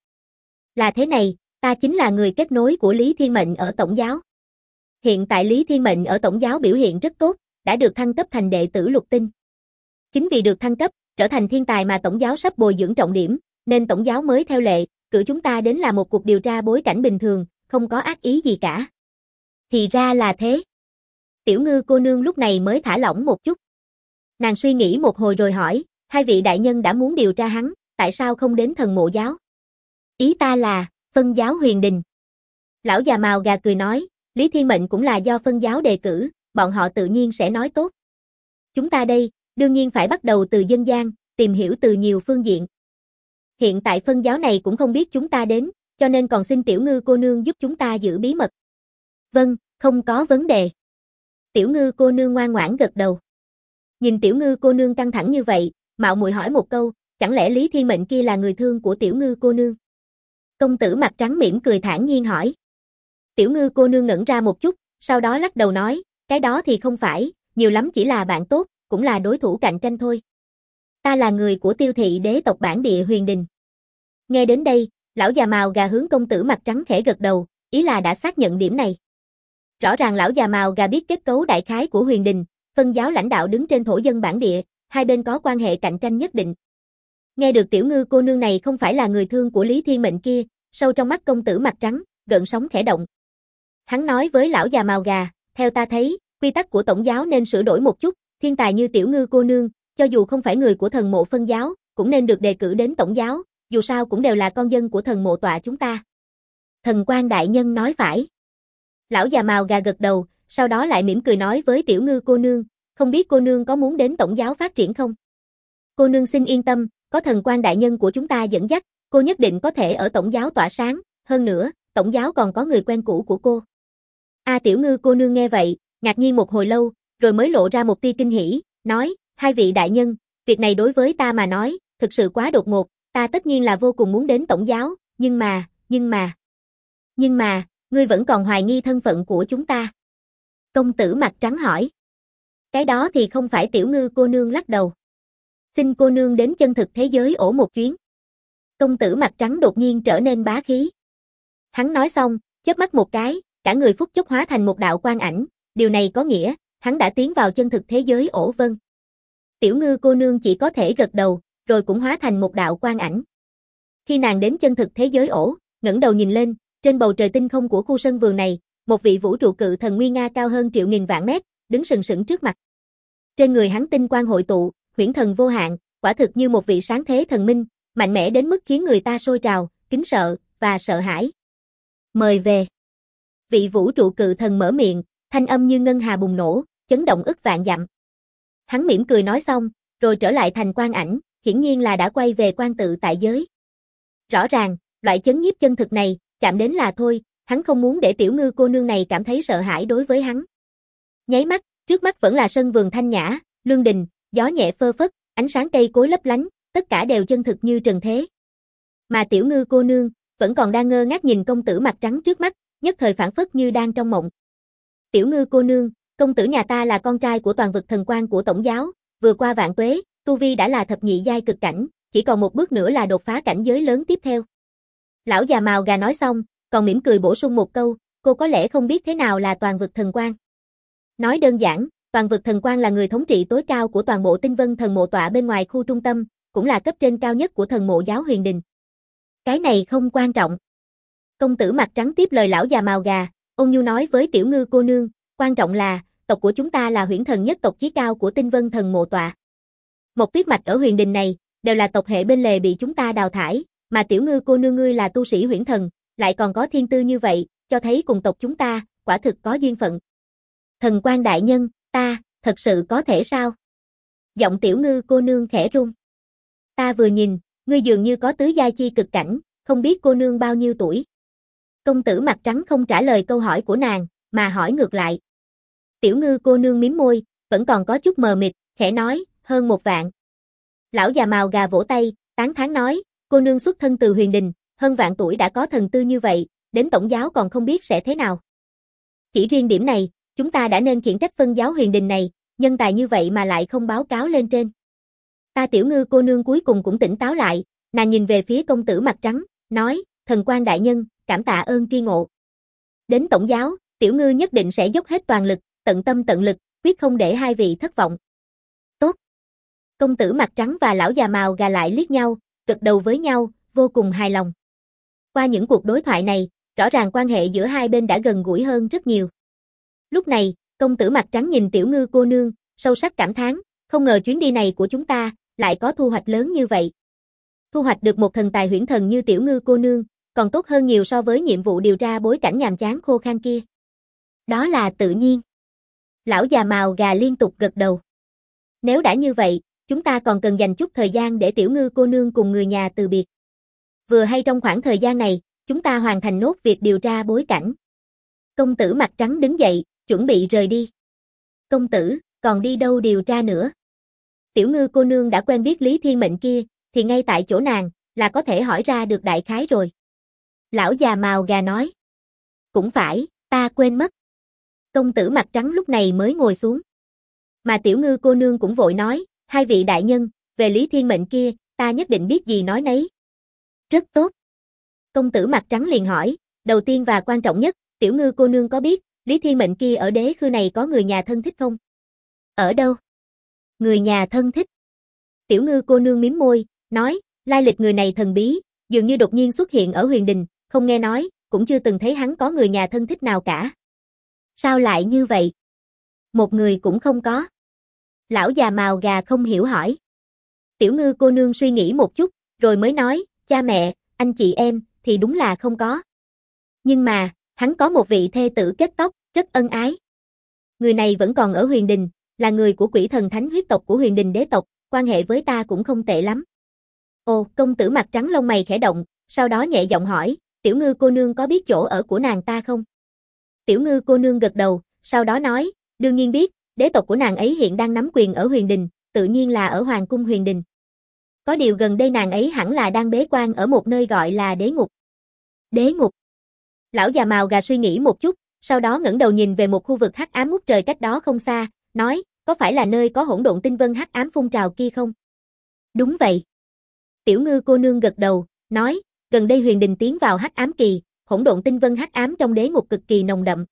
Là thế này, ta chính là người kết nối của Lý Thiên Mệnh ở tổng giáo. Hiện tại Lý Thiên Mệnh ở tổng giáo biểu hiện rất tốt, đã được thăng cấp thành đệ tử lục tinh. Chính vì được thăng cấp, trở thành thiên tài mà tổng giáo sắp bồi dưỡng trọng điểm, nên tổng giáo mới theo lệ, cử chúng ta đến làm một cuộc điều tra bối cảnh bình thường, không có ác ý gì cả. Thì ra là thế. Tiểu ngư cô nương lúc này mới thả lỏng một chút. Nàng suy nghĩ một hồi rồi hỏi, hai vị đại nhân đã muốn điều tra hắn, tại sao không đến thần mộ giáo? Ý ta là, phân giáo huyền đình. Lão già mào gà cười nói, Lý Thiên Mệnh cũng là do phân giáo đề cử, bọn họ tự nhiên sẽ nói tốt. Chúng ta đây, đương nhiên phải bắt đầu từ dân gian, tìm hiểu từ nhiều phương diện. Hiện tại phân giáo này cũng không biết chúng ta đến, cho nên còn xin tiểu ngư cô nương giúp chúng ta giữ bí mật. Vâng, không có vấn đề. Tiểu ngư cô nương ngoan ngoãn gật đầu. Nhìn Tiểu Ngư cô nương căng thẳng như vậy, mạo muội hỏi một câu, chẳng lẽ Lý Thiên Mệnh kia là người thương của Tiểu Ngư cô nương? Công tử mặt trắng mỉm cười thản nhiên hỏi. Tiểu Ngư cô nương ngẩn ra một chút, sau đó lắc đầu nói, cái đó thì không phải, nhiều lắm chỉ là bạn tốt, cũng là đối thủ cạnh tranh thôi. Ta là người của Tiêu thị đế tộc bản địa Huyền Đình. Nghe đến đây, lão già mào gà hướng công tử mặt trắng khẽ gật đầu, ý là đã xác nhận điểm này. Rõ ràng lão già mào gà biết kết cấu đại khái của Huyền Đình, phân giáo lãnh đạo đứng trên thổ dân bản địa, hai bên có quan hệ cạnh tranh nhất định. Nghe được Tiểu Ngư cô nương này không phải là người thương của Lý Thiên Mệnh kia, sâu trong mắt công tử mặt trắng, gợn sóng khẽ động. Hắn nói với lão già mào gà, theo ta thấy, quy tắc của tổng giáo nên sửa đổi một chút, thiên tài như Tiểu Ngư cô nương, cho dù không phải người của thần mộ phân giáo, cũng nên được đề cử đến tổng giáo, dù sao cũng đều là con dân của thần mộ tọa chúng ta. Thần quan đại nhân nói phải. Lão già mào gà gật đầu, sau đó lại mỉm cười nói với Tiểu Ngư cô nương, không biết cô nương có muốn đến tổng giáo phát triển không? Cô nương xin yên tâm, có thần quan đại nhân của chúng ta dẫn dắt, cô nhất định có thể ở tổng giáo tỏa sáng, hơn nữa, tổng giáo còn có người quen cũ của cô. Tiểu Ngư cô nương nghe vậy, ngạc nhiên một hồi lâu, rồi mới lộ ra một tia kinh hỉ, nói, hai vị đại nhân, việc này đối với ta mà nói, thực sự quá đột ngột, ta tất nhiên là vô cùng muốn đến tổng giáo, nhưng mà, ngươi vẫn còn hoài nghi thân phận của chúng ta. Công tử mặt trắng hỏi. Cái đó thì không phải. Tiểu Ngư cô nương lắc đầu. Xin cô nương đến chân thực thế giới ổ một chuyến. Công tử mặt trắng đột nhiên trở nên bá khí. Hắn nói xong, chớp mắt một cái, cả người phút chốc hóa thành một đạo quang ảnh, điều này có nghĩa, hắn đã tiến vào chân thực thế giới ổ. Vâng. Tiểu Ngư cô nương chỉ có thể gật đầu, rồi cũng hóa thành một đạo quang ảnh. Khi nàng đến chân thực thế giới ổ, ngẩng đầu nhìn lên, trên bầu trời tinh không của khu sân vườn này, một vị vũ trụ cự thần nguy nga cao hơn triệu nghìn vạn mét, đứng sừng sững trước mặt. Trên người hắn tinh quang hội tụ, huyễn thần vô hạn, quả thực như một vị sáng thế thần minh, mạnh mẽ đến mức khiến người ta sôi trào, kính sợ và sợ hãi. Mời về. Vị vũ trụ cự thần mở miệng, thanh âm như ngân hà bùng nổ, chấn động ức vạn dặm. Hắn mỉm cười nói xong, rồi trở lại thành quang ảnh, hiển nhiên là đã quay về quan tự tại giới. Rõ ràng, loại chấn nhiếp chân thực này, chạm đến là thôi, hắn không muốn để Tiểu Ngư cô nương này cảm thấy sợ hãi đối với hắn. Nháy mắt, trước mắt vẫn là sân vườn thanh nhã, lương đình, gió nhẹ phơ phất, ánh sáng cây cối lấp lánh, tất cả đều chân thực như trần thế. Mà Tiểu Ngư cô nương, vẫn còn đang ngơ ngác nhìn công tử mặt trắng trước mắt, nhất thời phảng phất như đang trong mộng. Tiểu Ngư cô nương, công tử nhà ta là con trai của toàn vực thần quan của tổng giáo, vừa qua vạn tuế, tu vi đã là thập nhị giai cực cảnh, chỉ còn một bước nữa là đột phá cảnh giới lớn tiếp theo. Lão già mào gà nói xong, còn mỉm cười bổ sung một câu, cô có lẽ không biết thế nào là toàn vực thần quan. Nói đơn giản, toàn vực thần quan là người thống trị tối cao của toàn bộ tinh vân thần mộ tọa bên ngoài khu trung tâm, cũng là cấp trên cao nhất của thần mộ giáo Huyền Đình. Cái này không quan trọng. Công tử mặt trắng tiếp lời lão già mào gà, ôn nhu nói với Tiểu Ngư cô nương, quan trọng là, tộc của chúng ta là huyễn thần nhất tộc chí cao của tinh vân thần mộ tọa. Một tuyết mạch ở Huyền Đình này, đều là tộc hệ bên lề bị chúng ta đào thải, mà Tiểu Ngư cô nương ngươi là tu sĩ huyễn thần, lại còn có thiên tư như vậy, cho thấy cùng tộc chúng ta, quả thực có duyên phận. Thần quan đại nhân, thật sự có thể sao? Giọng Tiểu Ngư cô nương khẽ run. Ta vừa nhìn, ngươi dường như có tứ giai chi cực cảnh, không biết cô nương bao nhiêu tuổi? Công tử mặt trắng không trả lời câu hỏi của nàng, mà hỏi ngược lại. Tiểu Ngư cô nương mím môi, vẫn còn có chút mờ mịt, khẽ nói, hơn 1 vạn. Lão già mào gà vỗ tay, tán thán nói, cô nương xuất thân từ Huyền Đình, hơn vạn tuổi đã có thần tư như vậy, đến tổng giáo còn không biết sẽ thế nào. Chỉ riêng điểm này, chúng ta đã nên khiển trách phân giáo Huyền Đình này, nhân tài như vậy mà lại không báo cáo lên trên. Tiểu Ngư cô nương cuối cùng cũng tỉnh táo lại, nàng nhìn về phía công tử mặt trắng, nói, thần quan đại nhân, cảm tạ ơn tri ngộ. Đến tổng giáo, Tiểu Ngư nhất định sẽ dốc hết toàn lực, tận tâm tận lực, quyết không để hai vị thất vọng. Tốt. Công tử mặt trắng và lão già mào gà lại liếc nhau, gật đầu với nhau, vô cùng hài lòng. Qua những cuộc đối thoại này, rõ ràng quan hệ giữa hai bên đã gần gũi hơn rất nhiều. Lúc này, công tử mặt trắng nhìn Tiểu Ngư cô nương, sâu sắc cảm thán, không ngờ chuyến đi này của chúng ta, lại có thu hoạch lớn như vậy. Thu hoạch được một thần tài huyễn thần như Tiểu Ngư cô nương, còn tốt hơn nhiều so với nhiệm vụ điều tra bối cảnh nhàm chán khô khan kia. Đó là tự nhiên. Lão già mào gà liên tục gật đầu. Nếu đã như vậy, chúng ta còn cần dành chút thời gian để Tiểu Ngư cô nương cùng người nhà từ biệt. Vừa hay trong khoảng thời gian này, chúng ta hoàn thành nốt việc điều tra bối cảnh. Công tử mặt trắng đứng dậy, chuẩn bị rời đi. Công tử, còn đi đâu điều tra nữa? Tiểu Ngư cô nương đã quen biết Lý Thiên Mệnh kia, thì ngay tại chỗ nàng, là có thể hỏi ra được đại khái rồi. Lão già mào gà nói. Cũng phải, ta quên mất. Công tử mặt trắng lúc này mới ngồi xuống. Mà Tiểu Ngư cô nương cũng vội nói, hai vị đại nhân, về Lý Thiên Mệnh kia, ta nhất định biết gì nói nấy. Rất tốt. Công tử mặt trắng liền hỏi, đầu tiên và quan trọng nhất, Tiểu Ngư cô nương có biết, Lý Thiên Mệnh kia ở đế khư này có người nhà thân thích không? Ở đâu? Người nhà thân thích. Tiểu Ngư cô nương mím môi, nói, lai lịch người này thần bí, dường như đột nhiên xuất hiện ở huyền đình, không nghe nói, cũng chưa từng thấy hắn có người nhà thân thích nào cả. Sao lại như vậy? Một người cũng không có. Lão già mào gà không hiểu hỏi. Tiểu Ngư cô nương suy nghĩ một chút, rồi mới nói, cha mẹ, anh chị em, thì đúng là không có. Nhưng mà, hắn có một vị thê tử kết tóc, rất ân ái. Người này vẫn còn ở huyền đình, là người của quỷ thần thánh huyết tộc của huyền đình đế tộc, quan hệ với ta cũng không tệ lắm. Ồ, công tử mặt trắng lông mày khẽ động, sau đó nhẹ giọng hỏi, Tiểu Ngư cô nương có biết chỗ ở của nàng ta không? Tiểu Ngư cô nương gật đầu, sau đó nói, đương nhiên biết, đế tộc của nàng ấy hiện đang nắm quyền ở huyền đình, tự nhiên là ở hoàng cung huyền đình. Có điều gần đây nàng ấy hẳn là đang bế quan ở một nơi gọi là đế ngục. Đế ngục. Lão già mào gà suy nghĩ một chút, sau đó ngẩng đầu nhìn về một khu vực hắc ám ngút trời cách đó không xa, nói, có phải là nơi có hỗn độn tinh vân hắc ám phun trào kia không? Đúng vậy. Tiểu Ngư cô nương gật đầu, nói, gần đây huyền đình tiến vào hắc ám kỳ, hỗn độn tinh vân hắc ám trong đế ngục cực kỳ nồng đậm.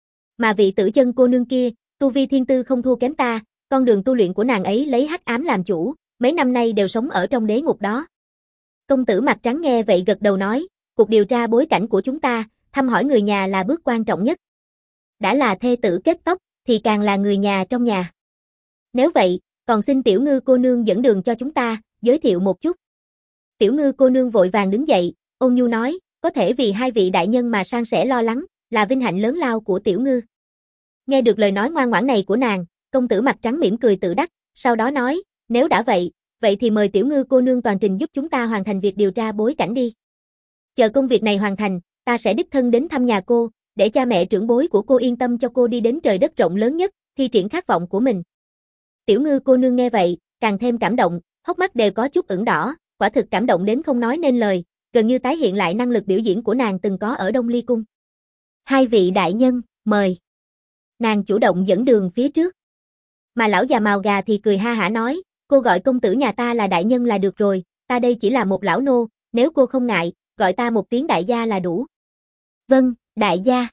Mà vị Tử Chân cô nương kia, tu vi thiên tư không thua kém ta, con đường tu luyện của nàng ấy lấy hắc ám làm chủ, mấy năm nay đều sống ở trong đế ngục đó. Công tử mặt trắng nghe vậy gật đầu nói, cuộc điều tra bối cảnh của chúng ta, thăm hỏi người nhà là bước quan trọng nhất. Đã là thê tử kết tóc, thì càng là người nhà trong nhà. Nếu vậy, còn xin Tiểu Ngư cô nương dẫn đường cho chúng ta, giới thiệu một chút. Tiểu Ngư cô nương vội vàng đứng dậy, ôn nhu nói, có thể vì hai vị đại nhân mà san sẻ lo lắng, là vinh hạnh lớn lao của Tiểu Ngư. Nghe được lời nói ngoan ngoãn này của nàng, công tử mặt trắng mỉm cười tự đắc, sau đó nói, nếu đã vậy, vậy thì mời Tiểu Ngư cô nương toàn trình giúp chúng ta hoàn thành việc điều tra bối cảnh đi. Chờ công việc này hoàn thành, ta sẽ đích thân đến thăm nhà cô, để cha mẹ trưởng bối của cô yên tâm cho cô đi đến trời đất rộng lớn nhất, thi triển khát vọng của mình. Tiểu Ngư cô nương nghe vậy, càng thêm cảm động, hốc mắt đều có chút ửng đỏ, quả thực cảm động đến không nói nên lời, gần như tái hiện lại năng lực biểu diễn của nàng từng có ở Đông Ly Cung. Hai vị đại nhân, mời. Nàng chủ động dẫn đường phía trước. Mà lão già mào gà thì cười ha hả nói, cô gọi công tử nhà ta là đại nhân là được rồi, ta đây chỉ là một lão nô, nếu cô không ngại, gọi ta một tiếng đại gia là đủ. Vâng, đại gia.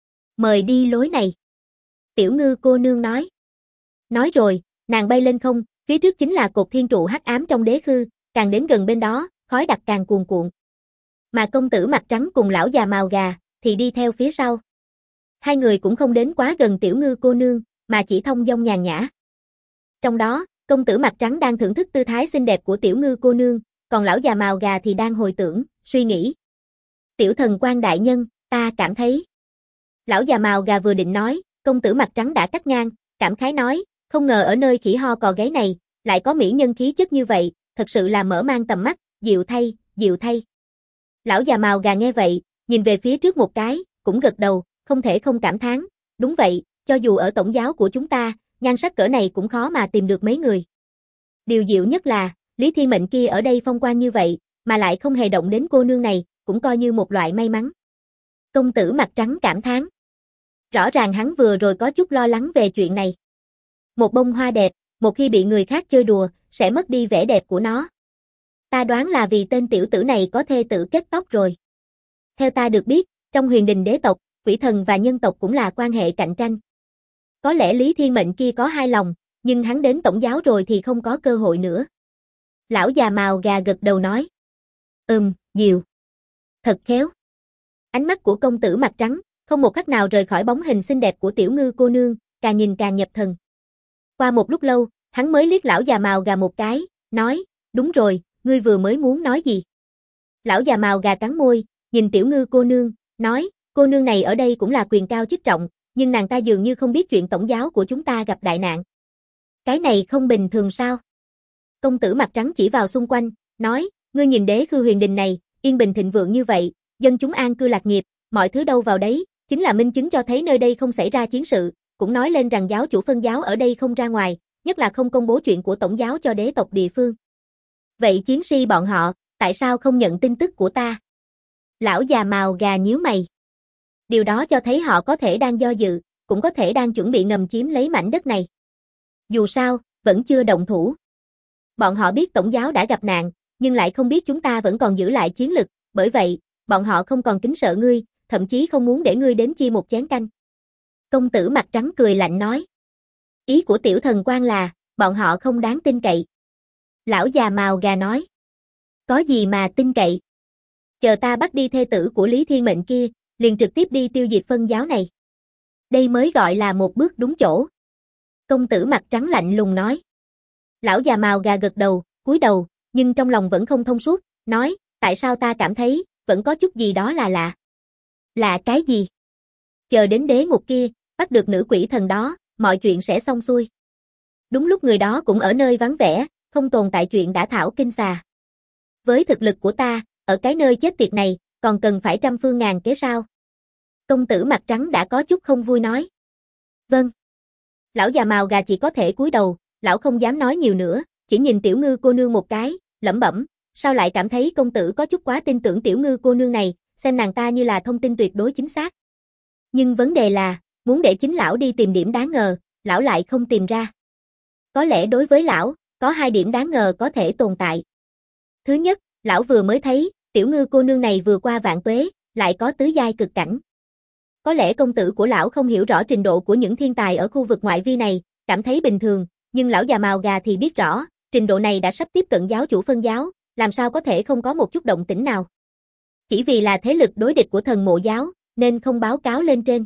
Mời đi lối này. Tiểu Ngư cô nương nói. Nói rồi, nàng bay lên không, phía trước chính là cột thiên trụ hắc ám trong đế khư, càng đến gần bên đó, khói đặc càng cuồn cuộn. Mà công tử mặt trắng cùng lão già mào gà, thì đi theo phía sau. Hai người cũng không đến quá gần Tiểu Ngư cô nương, mà chỉ thông dong nhàn nhã. Trong đó, công tử mặt trắng đang thưởng thức tư thái xinh đẹp của Tiểu Ngư cô nương, còn lão già mào gà thì đang hồi tưởng, suy nghĩ. Tiểu thần quan đại nhân, ta cảm thấy. Lão già mào gà vừa định nói, công tử mặt trắng đã cắt ngang, cảm khái nói, không ngờ ở nơi khỉ ho cò gáy này, lại có mỹ nhân khí chất như vậy, thật sự là mở mang tầm mắt, dịu thay, dịu thay. Lão già mào gà nghe vậy, nhìn về phía trước một cái, cũng gật đầu, không thể không cảm thán, đúng vậy, cho dù ở tổng giáo của chúng ta, nhan sắc cỡ này cũng khó mà tìm được mấy người. Điều dịu nhất là, Lý Thiên Mệnh kia ở đây phong quang như vậy, mà lại không hề động đến cô nương này, cũng coi như một loại may mắn. Công tử mặt trắng cảm thán. Rõ ràng hắn vừa rồi có chút lo lắng về chuyện này. Một bông hoa đẹp, một khi bị người khác chơi đùa, sẽ mất đi vẻ đẹp của nó. Ta đoán là vì tên tiểu tử này có thê tử kết tóc rồi. Theo ta được biết, trong huyền đình đế tộc, quỷ thần và nhân tộc cũng là quan hệ cạnh tranh. Có lẽ Lý Thiên Mệnh kia có hai lòng, nhưng hắn đến tổng giáo rồi thì không có cơ hội nữa. Lão già mào gà gật đầu nói. Diệu. Thật khéo. Ánh mắt của công tử mặt trắng, không một khắc nào rời khỏi bóng hình xinh đẹp của Tiểu Ngư cô nương, càng nhìn càng nhập thần. Qua một lúc lâu, hắn mới liếc lão già mào gà một cái, nói, đúng rồi, ngươi vừa mới muốn nói gì? Lão già mào gà cắn môi, nhìn Tiểu Ngư cô nương, nói, cô nương này ở đây cũng là quyền cao chức trọng, nhưng nàng ta dường như không biết chuyện tổng giáo của chúng ta gặp đại nạn. Cái này không bình thường sao? Công tử mặt trắng chỉ vào xung quanh, nói, ngươi nhìn đế khư huyền đình này, yên bình thịnh vượng như vậy, dân chúng an cư lạc nghiệp, mọi thứ đâu vào đấy, chính là minh chứng cho thấy nơi đây không xảy ra chiến sự, cũng nói lên rằng giáo chủ phân giáo ở đây không ra ngoài, nhất là không công bố chuyện của tổng giáo cho đế tộc địa phương. Vậy chiến sĩ bọn họ, tại sao không nhận tin tức của ta? Lão già mào gà nhíu mày. Điều đó cho thấy họ có thể đang do dự, cũng có thể đang chuẩn bị ngầm chiếm lấy mảnh đất này. Dù sao, vẫn chưa động thủ. Bọn họ biết tổng giáo đã gặp nạn, nhưng lại không biết chúng ta vẫn còn giữ lại chiến lực, bởi vậy, bọn họ không còn kính sợ ngươi, thậm chí không muốn để ngươi đến chia một chén canh. Công tử mặt trắng cười lạnh nói. Ý của tiểu thần quan là, bọn họ không đáng tin cậy. Lão già mào gà nói. Có gì mà tin cậy? Chờ ta bắt đi thê tử của Lý Thiên Mệnh kia, liền trực tiếp đi tiêu diệt phân giáo này. Đây mới gọi là một bước đúng chỗ. Công tử mặt trắng lạnh lùng nói. Lão già mào gà gật đầu, cúi đầu, nhưng trong lòng vẫn không thông suốt, nói, tại sao ta cảm thấy, vẫn có chút gì đó là lạ. Lạ cái gì? Chờ đến đế ngục kia, bắt được nữ quỷ thần đó, mọi chuyện sẽ xong xuôi. Đúng lúc người đó cũng ở nơi vắng vẻ, không tồn tại chuyện đã thảo kinh xà. Với thực lực của ta, ở cái nơi chết tiệt này, còn cần phải trăm phương ngàn kế sao? Công tử mặt trắng đã có chút không vui nói. Vâng. Lão già mào gà chỉ có thể cúi đầu, lão không dám nói nhiều nữa, chỉ nhìn tiểu ngư cô nương một cái, lẩm bẩm, sao lại cảm thấy công tử có chút quá tin tưởng tiểu ngư cô nương này, xem nàng ta như là thông tin tuyệt đối chính xác. Nhưng vấn đề là, muốn để chính lão đi tìm điểm đáng ngờ, lão lại không tìm ra. Có lẽ đối với lão, có hai điểm đáng ngờ có thể tồn tại. Thứ nhất, lão vừa mới thấy, tiểu ngư cô nương này vừa qua vạn tuế, lại có tứ giai cực cảnh. Có lẽ công tử của lão không hiểu rõ trình độ của những thiên tài ở khu vực ngoại vi này, cảm thấy bình thường, nhưng lão già mào gà thì biết rõ, trình độ này đã sắp tiếp cận giáo chủ phân giáo, làm sao có thể không có một chút động tĩnh nào. Chỉ vì là thế lực đối địch của thần mộ giáo, nên không báo cáo lên trên.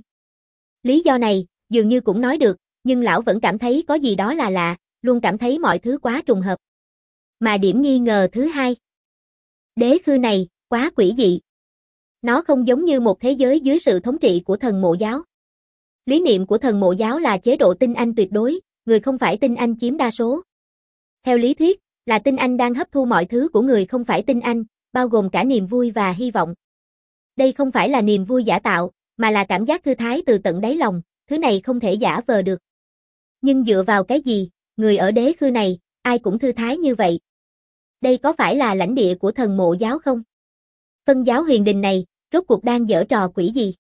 Lý do này, dường như cũng nói được, nhưng lão vẫn cảm thấy có gì đó là lạ, luôn cảm thấy mọi thứ quá trùng hợp. Mà điểm nghi ngờ thứ hai. Đế khư này, quá quỷ dị. Nó không giống như một thế giới dưới sự thống trị của thần mộ giáo. Lý niệm của thần mộ giáo là chế độ tinh anh tuyệt đối, người không phải tinh anh chiếm đa số. Theo lý thuyết, là tinh anh đang hấp thu mọi thứ của người không phải tinh anh, bao gồm cả niềm vui và hy vọng. Đây không phải là niềm vui giả tạo, mà là cảm giác thư thái từ tận đáy lòng, thứ này không thể giả vờ được. Nhưng dựa vào cái gì, người ở đế khư này, ai cũng thư thái như vậy? Đây có phải là lãnh địa của thần mộ giáo không? Phân giáo huyền đình này, rốt cuộc đang giở trò quỷ gì?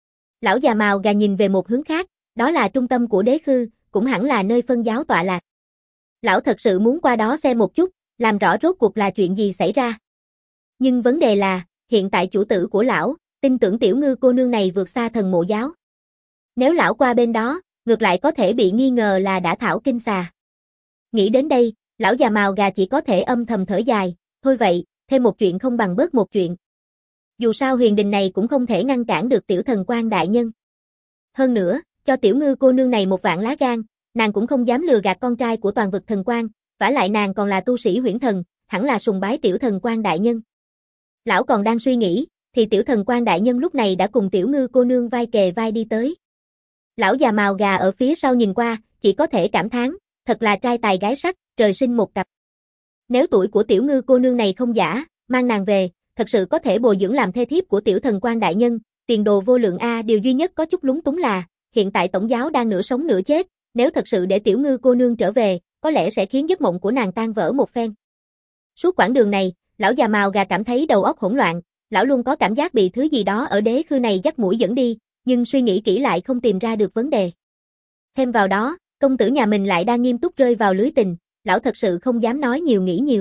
Lão già mào gà nhìn về một hướng khác, đó là trung tâm của đế khư, cũng hẳn là nơi phân giáo tọa lạc. Lão thật sự muốn qua đó xem một chút, làm rõ rốt cuộc là chuyện gì xảy ra. Nhưng vấn đề là, hiện tại chủ tử của lão, tin tưởng tiểu ngư cô nương này vượt xa thần mộ giáo. Nếu lão qua bên đó, ngược lại có thể bị nghi ngờ là đã thảo kinh xà. Nghĩ đến đây, lão già mào gà chỉ có thể âm thầm thở dài, thôi vậy, thêm một chuyện không bằng bớt một chuyện. Dù sao huyền đình này cũng không thể ngăn cản được tiểu thần quan đại nhân. Hơn nữa, cho tiểu ngư cô nương này một vạn lá gan, nàng cũng không dám lừa gạt con trai của toàn vực thần quan, vả lại nàng còn là tu sĩ huyễn thần, hẳn là sùng bái tiểu thần quan đại nhân. Lão còn đang suy nghĩ, thì tiểu thần quan đại nhân lúc này đã cùng tiểu ngư cô nương vai kề vai đi tới. Lão già mào gà ở phía sau nhìn qua, chỉ có thể cảm thán, thật là trai tài gái sắc, trời sinh một cặp. Nếu tuổi của tiểu ngư cô nương này không giả, mang nàng về, thật sự có thể bồi dưỡng làm thê thiếp của tiểu thần quan đại nhân, tiền đồ vô lượng a. Điều duy nhất có chút lúng túng là, hiện tại tổng giáo đang nửa sống nửa chết, nếu thật sự để tiểu ngư cô nương trở về, có lẽ sẽ khiến giấc mộng của nàng tan vỡ một phen. Suốt quãng đường này, lão già mào gà cảm thấy đầu óc hỗn loạn, lão luôn có cảm giác bị thứ gì đó ở đế khư này dắt mũi dẫn đi, nhưng suy nghĩ kỹ lại không tìm ra được vấn đề. Thêm vào đó, công tử nhà mình lại đang nghiêm túc rơi vào lưới tình, lão thật sự không dám nói nhiều nghĩ nhiều.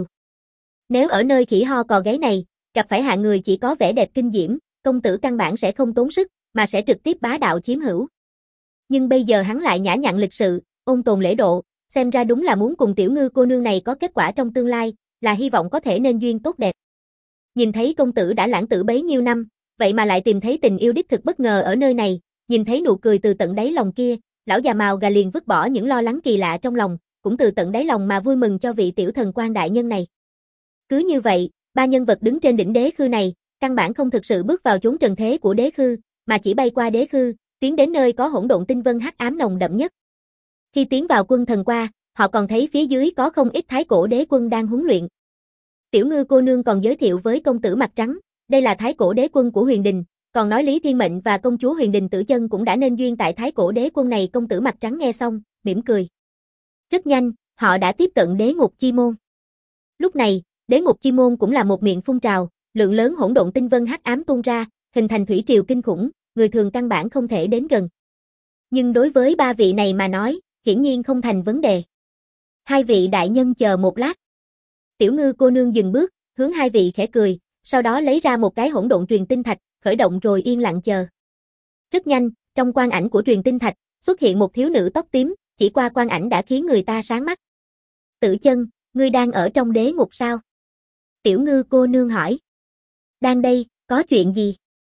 Nếu ở nơi khỉ ho cò gáy này, gặp phải hạng người chỉ có vẻ đẹp kinh diễm, công tử căn bản sẽ không tốn sức, mà sẽ trực tiếp bá đạo chiếm hữu. Nhưng bây giờ hắn lại nhã nhặn lịch sự, ôn tồn lễ độ, xem ra đúng là muốn cùng tiểu ngư cô nương này có kết quả trong tương lai, là hy vọng có thể nên duyên tốt đẹp. Nhìn thấy công tử đã lãng tử bấy nhiêu năm, vậy mà lại tìm thấy tình yêu đích thực bất ngờ ở nơi này, nhìn thấy nụ cười từ tận đáy lòng kia, lão già mào gà liền vứt bỏ những lo lắng kỳ lạ trong lòng, cũng từ tận đáy lòng mà vui mừng cho vị tiểu thần quan đại nhân này. Cứ như vậy, ba nhân vật đứng trên đỉnh đế khư này, căn bản không thực sự bước vào chốn trần thế của đế khư, mà chỉ bay qua đế khư, tiến đến nơi có hỗn độn tinh vân hắc ám nồng đậm nhất. Khi tiến vào quân thần qua, họ còn thấy phía dưới có không ít thái cổ đế quân đang huấn luyện. Tiểu ngư cô nương còn giới thiệu với công tử mặt trắng, đây là thái cổ đế quân của huyền đình, còn nói Lý Thiên Mệnh và công chúa huyền đình Tử Chân cũng đã nên duyên tại thái cổ đế quân này. Công tử mặt trắng nghe xong, mỉm cười. Rất nhanh, họ đã tiếp cận đế ngục chi môn. Lúc này, đế ngục chi môn cũng là một miệng phun trào, lượng lớn hỗn độn tinh vân hắc ám tuôn ra, hình thành thủy triều kinh khủng, người thường căn bản không thể đến gần. Nhưng đối với ba vị này mà nói, hiển nhiên không thành vấn đề. Hai vị đại nhân chờ một lát. Tiểu Ngư cô nương dừng bước, hướng hai vị khẽ cười, sau đó lấy ra một cái hỗn độn truyền tinh thạch, khởi động rồi yên lặng chờ. Rất nhanh, trong quang ảnh của truyền tinh thạch, xuất hiện một thiếu nữ tóc tím, chỉ qua quang ảnh đã khiến người ta sáng mắt. Tử Chân, ngươi đang ở trong đế ngục sao? Tiểu Ngư cô nương hỏi. Đang đây, có chuyện gì?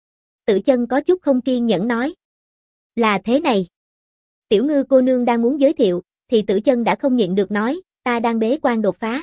Tử Chân có chút không kiên nhẫn nói. Là thế này. Tiểu Ngư cô nương đang muốn giới thiệu, thì Tử Chân đã không nhịn được nói, ta đang bế quan đột phá.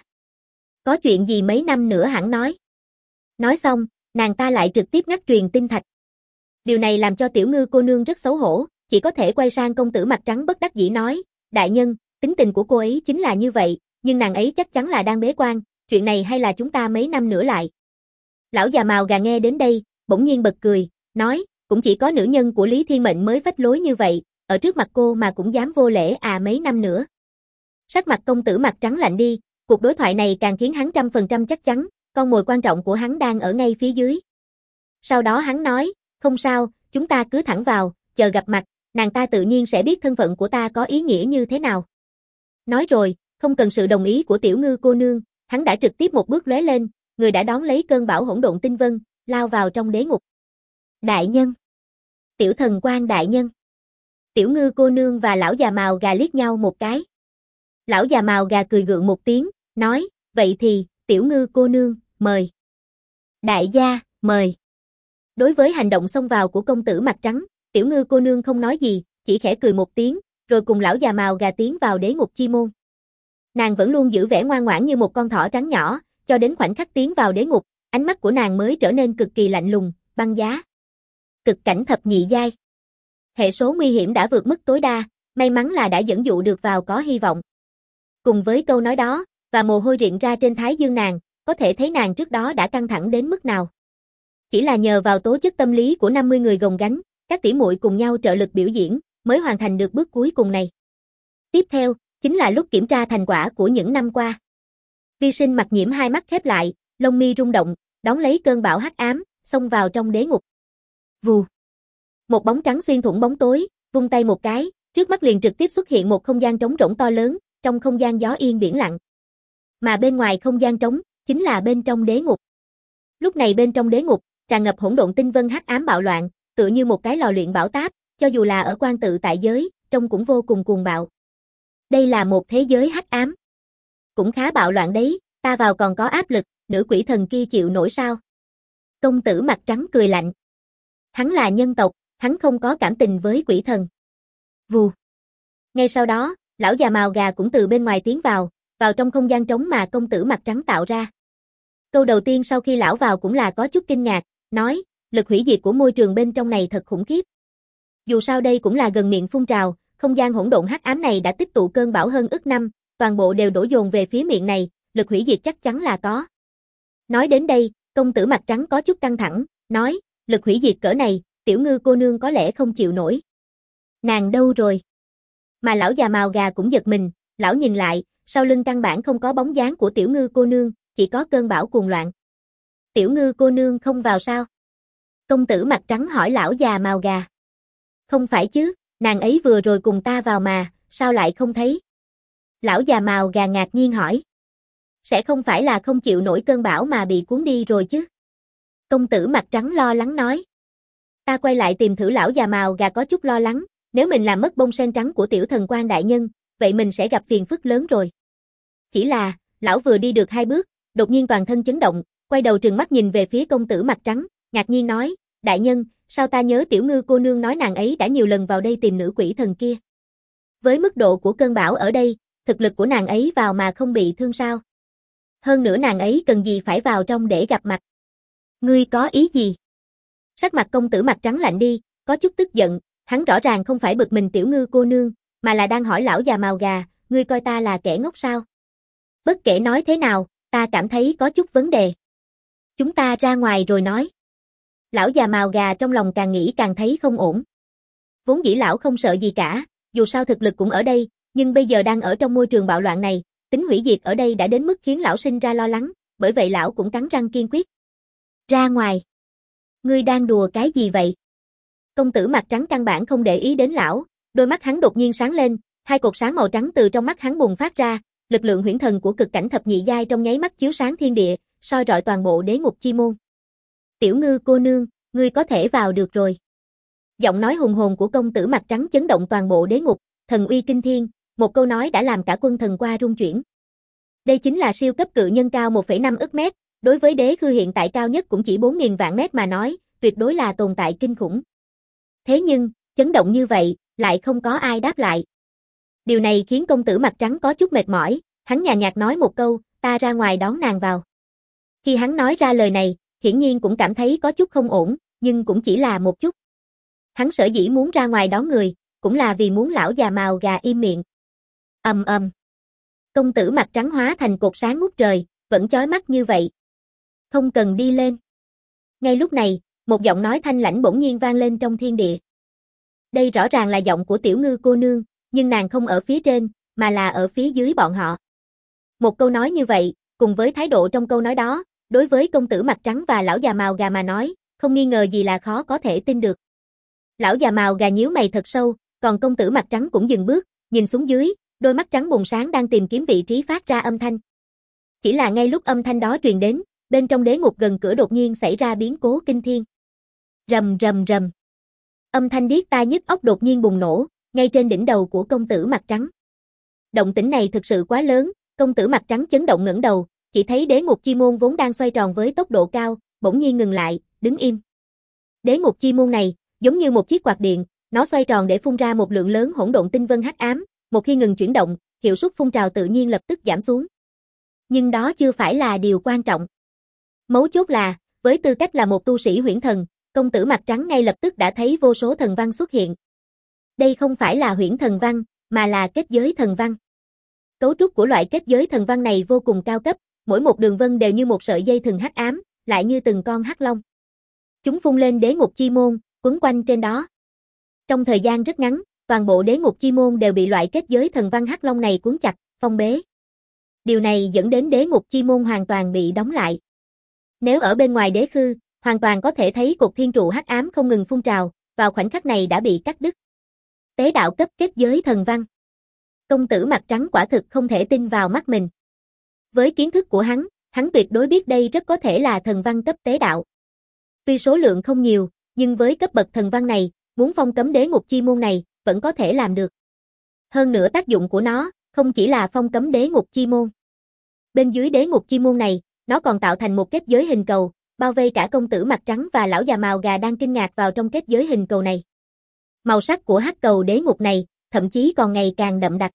Có chuyện gì mấy năm nữa hẳn nói. Nói xong, nàng ta lại trực tiếp ngắt truyền tinh thạch. Điều này làm cho Tiểu Ngư cô nương rất xấu hổ, chỉ có thể quay sang công tử mặt trắng bất đắc dĩ nói, đại nhân, tính tình của cô ấy chính là như vậy, nhưng nàng ấy chắc chắn là đang bế quan, chuyện này hay là chúng ta mấy năm nữa lại. Lão già mào gà nghe đến đây, bỗng nhiên bật cười, nói, cũng chỉ có nữ nhân của Lý Thiên Mệnh mới phách lối như vậy, ở trước mặt cô mà cũng dám vô lễ à mấy năm nữa. Sắc mặt công tử mặt trắng lạnh đi, cuộc đối thoại này càng khiến hắn 100% chắc chắn, con mồi quan trọng của hắn đang ở ngay phía dưới. Sau đó hắn nói, không sao, chúng ta cứ thẳng vào, chờ gặp mặt, nàng ta tự nhiên sẽ biết thân phận của ta có ý nghĩa như thế nào. Nói rồi, không cần sự đồng ý của Tiểu Ngư cô nương, hắn đã trực tiếp một bước lóe lên, người đã đón lấy cơn bão hỗn độn tinh vân, lao vào trong đế ngục. Đại nhân! Tiểu thần quan đại nhân! Tiểu Ngư cô nương và lão già mào gà liếc nhau một cái. Lão già mào gà cười gượng một tiếng, nói, vậy thì, Tiểu Ngư cô nương, mời. Đại gia, mời. Đối với hành động xông vào của công tử mặt trắng, Tiểu Ngư cô nương không nói gì, chỉ khẽ cười một tiếng, rồi cùng lão già mào gà tiến vào đế ngục chi môn. Nàng vẫn luôn giữ vẻ ngoan ngoãn như một con thỏ trắng nhỏ, cho đến khoảnh khắc tiến vào đế ngục, ánh mắt của nàng mới trở nên cực kỳ lạnh lùng, băng giá. Cực cảnh thập nhị giai. Hệ số nguy hiểm đã vượt mức tối đa, may mắn là đã dẫn dụ được vào có hy vọng. Cùng với câu nói đó, và mồ hôi rịn ra trên thái dương nàng, có thể thấy nàng trước đó đã căng thẳng đến mức nào. Chỉ là nhờ vào tố chất tâm lý của 50 người gồng gánh, các tỷ muội cùng nhau trợ lực biểu diễn, mới hoàn thành được bước cuối cùng này. Tiếp theo, chính là lúc kiểm tra thành quả của những năm qua. Vi Sinh mặt nhiễm hai mắt khép lại, lông mi rung động, đón lấy cơn bão hắc ám, xông vào trong đế ngục. Vù. Một bóng trắng xuyên thủng bóng tối, vung tay một cái, trước mắt liền trực tiếp xuất hiện một không gian trống rỗng to lớn, trong không gian gió yên biển lặng. Mà bên ngoài không gian trống, chính là bên trong đế ngục. Lúc này bên trong đế ngục, tràn ngập hỗn độn tinh vân hắc ám bạo loạn, tựa như một cái lò luyện bảo táp, cho dù là ở quan tự tại giới, trông cũng vô cùng cuồng bạo. Đây là một thế giới hắc ám. Cũng khá bạo loạn đấy, ta vào còn có áp lực, nữ quỷ thần kia chịu nổi sao? Công tử mặt trắng cười lạnh. Hắn là nhân tộc, hắn không có cảm tình với quỷ thần. Vù. Ngay sau đó, lão già mào gà cũng từ bên ngoài tiến vào trong không gian trống mà công tử mặt trắng tạo ra. Câu đầu tiên sau khi lão vào cũng là có chút kinh ngạc, nói, lực hủy diệt của môi trường bên trong này thật khủng khiếp. Dù sao đây cũng là gần miệng phun trào, không gian hỗn độn hắc ám này đã tích tụ cơn bão hơn ức năm, toàn bộ đều đổ dồn về phía miệng này, lực hủy diệt chắc chắn là có. Nói đến đây, công tử mặt trắng có chút căng thẳng, nói, lực hủy diệt cỡ này, Tiểu Ngư cô nương có lẽ không chịu nổi. Nàng đâu rồi? Mà lão già mào gà cũng giật mình, lão nhìn lại, sau lưng căn bản không có bóng dáng của Tiểu Ngư cô nương, chỉ có cơn bão cuồng loạn. Tiểu Ngư cô nương không vào sao? Công tử mặt trắng hỏi lão già mào gà. Không phải chứ, nàng ấy vừa rồi cùng ta vào mà, sao lại không thấy? Lão già mào gà ngạc nhiên hỏi. Sẽ không phải là không chịu nổi cơn bão mà bị cuốn đi rồi chứ? Công tử mặt trắng lo lắng nói. Ta quay lại tìm thử lão già mào gà có chút lo lắng, nếu mình làm mất bông sen trắng của tiểu thần quan đại nhân, vậy mình sẽ gặp phiền phức lớn rồi. Chỉ là, lão vừa đi được 2 bước, đột nhiên toàn thân chấn động, quay đầu trừng mắt nhìn về phía công tử mặt trắng, ngạc nhiên nói, đại nhân, sao ta nhớ Tiểu Ngư cô nương nói nàng ấy đã nhiều lần vào đây tìm nữ quỷ thần kia. Với mức độ của cơn bão ở đây, thực lực của nàng ấy vào mà không bị thương sao? Hơn nữa nàng ấy cần gì phải vào trong để gặp mặt? Ngươi có ý gì? Sắc mặt công tử mặt trắng lạnh đi, có chút tức giận, hắn rõ ràng không phải bực mình Tiểu Ngư cô nương, mà là đang hỏi lão già mào gà, ngươi coi ta là kẻ ngốc sao? Bất kể nói thế nào, ta cảm thấy có chút vấn đề. Chúng ta ra ngoài rồi nói. Lão già mào gà trong lòng càng nghĩ càng thấy không ổn. Vốn dĩ lão không sợ gì cả, dù sao thực lực cũng ở đây, Nhưng bây giờ đang ở trong môi trường bạo loạn này, tính hủy diệt ở đây đã đến mức khiến lão sinh ra lo lắng, bởi vậy lão cũng cắn răng kiên quyết. Ra ngoài. Ngươi đang đùa cái gì vậy? Công tử mặt trắng căn bản không để ý đến lão, đôi mắt hắn đột nhiên sáng lên, hai cột sáng màu trắng từ trong mắt hắn bùng phát ra, lực lượng huyễn thần của cực cảnh thập nhị giai trong nháy mắt chiếu sáng thiên địa, soi rọi toàn bộ đế ngục chi môn. Tiểu Ngư cô nương, ngươi có thể vào được rồi. Giọng nói hùng hồn của công tử mặt trắng chấn động toàn bộ đế ngục, thần uy kinh thiên, một câu nói đã làm cả quân thần qua rung chuyển. Đây chính là siêu cấp cự nhân cao 1,5 ức mét, đối với đế khư hiện tại cao nhất cũng chỉ 4.000 vạn mét mà nói, tuyệt đối là tồn tại kinh khủng. Thế nhưng, chấn động như vậy, lại không có ai đáp lại. Điều này khiến công tử mặt trắng có chút mệt mỏi, hắn nhàn nhạt nói một câu, ta ra ngoài đón nàng vào. Khi hắn nói ra lời này, hiển nhiên cũng cảm thấy có chút không ổn, nhưng cũng chỉ là một chút. Hắn sở dĩ muốn ra ngoài đón người, cũng là vì muốn lão già mào gà im miệng. Ầm ầm. Công tử mặt trắng hóa thành cột sáng ngút trời, vẫn chói mắt như vậy. Không cần đi lên. Ngay lúc này, một giọng nói thanh lãnh bỗng nhiên vang lên trong thiên địa. Đây rõ ràng là giọng của Tiểu Ngư cô nương, nhưng nàng không ở phía trên, mà là ở phía dưới bọn họ. Một câu nói như vậy, cùng với thái độ trong câu nói đó, đối với công tử mặt trắng và lão già mào gà mà nói, không nghi ngờ gì là khó có thể tin được. Lão già mào gà nhíu mày thật sâu, còn công tử mặt trắng cũng dừng bước, nhìn xuống dưới, đôi mắt trắng bùng sáng đang tìm kiếm vị trí phát ra âm thanh. Chỉ là ngay lúc âm thanh đó truyền đến, bên trong đế ngục gần cửa đột nhiên xảy ra biến cố kinh thiên. Rầm rầm rầm. Âm thanh điếc tai nhức óc đột nhiên bùng nổ, ngay trên đỉnh đầu của công tử mặt trắng. Động tĩnh này thực sự quá lớn, công tử mặt trắng chấn động ngẩng đầu, chỉ thấy đế ngục chi môn vốn đang xoay tròn với tốc độ cao, bỗng nhiên ngừng lại, đứng im. Đế ngục chi môn này, giống như một chiếc quạt điện, nó xoay tròn để phun ra một lượng lớn hỗn độn tinh vân hắc ám, một khi ngừng chuyển động, hiệu suất phun trào tự nhiên lập tức giảm xuống. Nhưng đó chưa phải là điều quan trọng. Mấu chốt là, với tư cách là một tu sĩ huyễn thần, công tử mặt trắng ngay lập tức đã thấy vô số thần văn xuất hiện. Đây không phải là huyễn thần văn, mà là kết giới thần văn. Cấu trúc của loại kết giới thần văn này vô cùng cao cấp, mỗi một đường vân đều như một sợi dây thừng hắc ám, lại như từng con hắc long. Chúng phun lên đế ngục chi môn, quấn quanh trên đó. Trong thời gian rất ngắn, toàn bộ đế ngục chi môn đều bị loại kết giới thần văn hắc long này cuốn chặt, phong bế. Điều này dẫn đến đế ngục chi môn hoàn toàn bị đóng lại. Nếu ở bên ngoài đế khư, hoàn toàn có thể thấy cột thiên trụ hắc ám không ngừng phun trào, vào khoảnh khắc này đã bị cắt đứt. Tế đạo cấp kết giới thần văn. Công tử mặt trắng quả thực không thể tin vào mắt mình. Với kiến thức của hắn tuyệt đối biết đây rất có thể là thần văn cấp tế đạo. Tuy số lượng không nhiều, nhưng với cấp bậc thần văn này, muốn phong cấm đế ngục chi môn này, vẫn có thể làm được. Hơn nữa tác dụng của nó, không chỉ là phong cấm đế ngục chi môn. Bên dưới đế ngục chi môn này, nó còn tạo thành một kết giới hình cầu, bao vây cả công tử mặt trắng và lão già mào gà đang kinh ngạc vào trong kết giới hình cầu này. Màu sắc của hắc cầu đế ngục này, thậm chí còn ngày càng đậm đặc.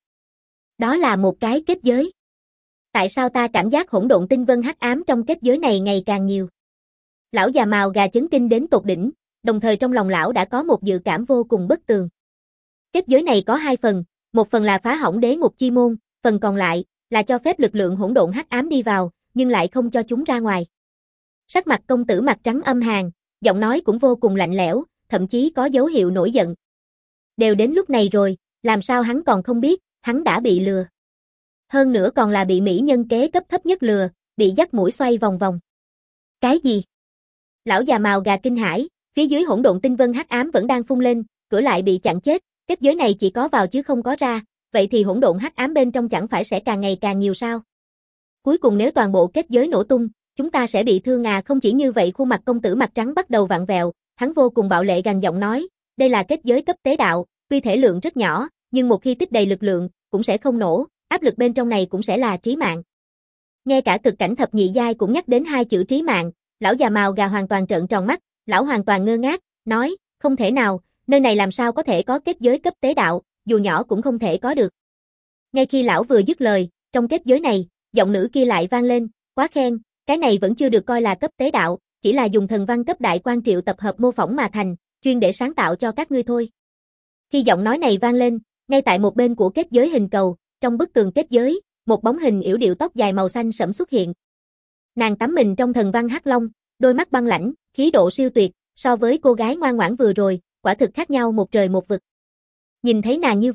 Đó là một cái kết giới. Tại sao ta cảm giác hỗn độn tinh vân hắc ám trong kết giới này ngày càng nhiều? Lão già mào gà chấn kinh đến tột đỉnh, đồng thời trong lòng lão đã có một dự cảm vô cùng bất tường. Kết giới này có hai phần, một phần là phá hỏng đế ngục chi môn, phần còn lại là cho phép lực lượng hỗn độn hắc ám đi vào, nhưng lại không cho chúng ra ngoài. Sắc mặt công tử mặt trắng âm hàn, giọng nói cũng vô cùng lạnh lẽo, thậm chí có dấu hiệu nổi giận. Đều đến lúc này rồi, làm sao hắn còn không biết, hắn đã bị lừa. Hơn nữa còn là bị mỹ nhân kế cấp thấp nhất lừa, bị dắt mũi xoay vòng vòng. Cái gì? Lão già mào gà kinh hãi, phía dưới hỗn độn tinh vân hắc ám vẫn đang phun lên, cửa lại bị chặn chết, kết giới này chỉ có vào chứ không có ra, vậy thì hỗn độn hắc ám bên trong chẳng phải sẽ càng ngày càng nhiều sao? Cuối cùng nếu toàn bộ kết giới nổ tung, chúng ta sẽ bị thương à? Không chỉ như vậy, khuôn mặt công tử mặt trắng bắt đầu vặn vẹo, hắn vô cùng bạo lệ gằn giọng nói, đây là kết giới cấp tế đạo, tuy thể lượng rất nhỏ, nhưng một khi tích đầy lực lượng, cũng sẽ không nổ, áp lực bên trong này cũng sẽ là trí mạng. Nghe cả cực cảnh thập nhị giai cũng nhắc đến hai chữ trí mạng, lão già mào gà hoàn toàn trợn tròn mắt, lão hoàn toàn ngơ ngác, nói, không thể nào, nơi này làm sao có thể có kết giới cấp tế đạo, dù nhỏ cũng không thể có được. Ngay khi lão vừa dứt lời, trong kết giới này, giọng nữ kia lại vang lên, quá khen, cái này vẫn chưa được coi là cấp tế đạo, chỉ là dùng thần văn cấp đại quan triệu tập hợp mô phỏng mà thành, chuyên để sáng tạo cho các ngươi thôi. Khi giọng nói này vang lên, ngay tại một bên của kết giới hình cầu, trong bức tường kết giới, một bóng hình yểu điệu tóc dài màu xanh sẫm xuất hiện. Nàng tắm mình trong thần văn hắc long, đôi mắt băng lãnh, khí độ siêu tuyệt, so với cô gái ngoan ngoãn vừa rồi, quả thực khác nhau một trời một vực. Nhìn thấy nàng như vậy,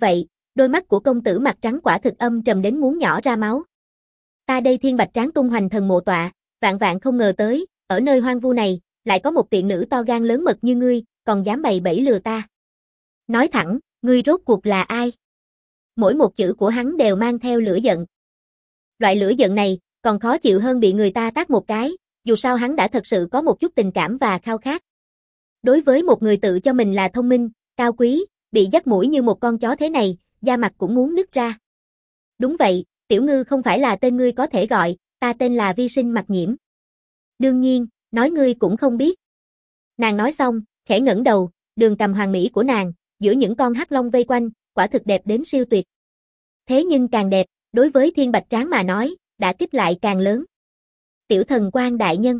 Đôi mắt của công tử mặt trắng quả thực âm trầm đến muốn nhỏ ra máu. Ta đây Thiên Bạch Tráng tung hoành thần mộ tọa, vạn vạn không ngờ tới, ở nơi hoang vu này, lại có một tiện nữ to gan lớn mật như ngươi, còn dám bày bẫy lừa ta. Nói thẳng, ngươi rốt cuộc là ai? Mỗi một chữ của hắn đều mang theo lửa giận. Loại lửa giận này, còn khó chịu hơn bị người ta tát một cái, dù sao hắn đã thật sự có một chút tình cảm và khao khát. Đối với một người tự cho mình là thông minh, cao quý, bị dắt mũi như một con chó thế này, da mặt cũng muốn nứt ra. Đúng vậy, tiểu ngư không phải là tên ngươi có thể gọi, ta tên là Vi Sinh Mặc Nhiễm. Đương nhiên, nói ngươi cũng không biết. Nàng nói xong, khẽ ngẩng đầu, đường cằm hoàng mỹ của nàng, giữa những con hắc long vây quanh, quả thực đẹp đến siêu tuyệt. Thế nhưng càng đẹp, đối với Thiên Bạch Tráng mà nói, đã kích lại càng lớn. Tiểu thần quan đại nhân.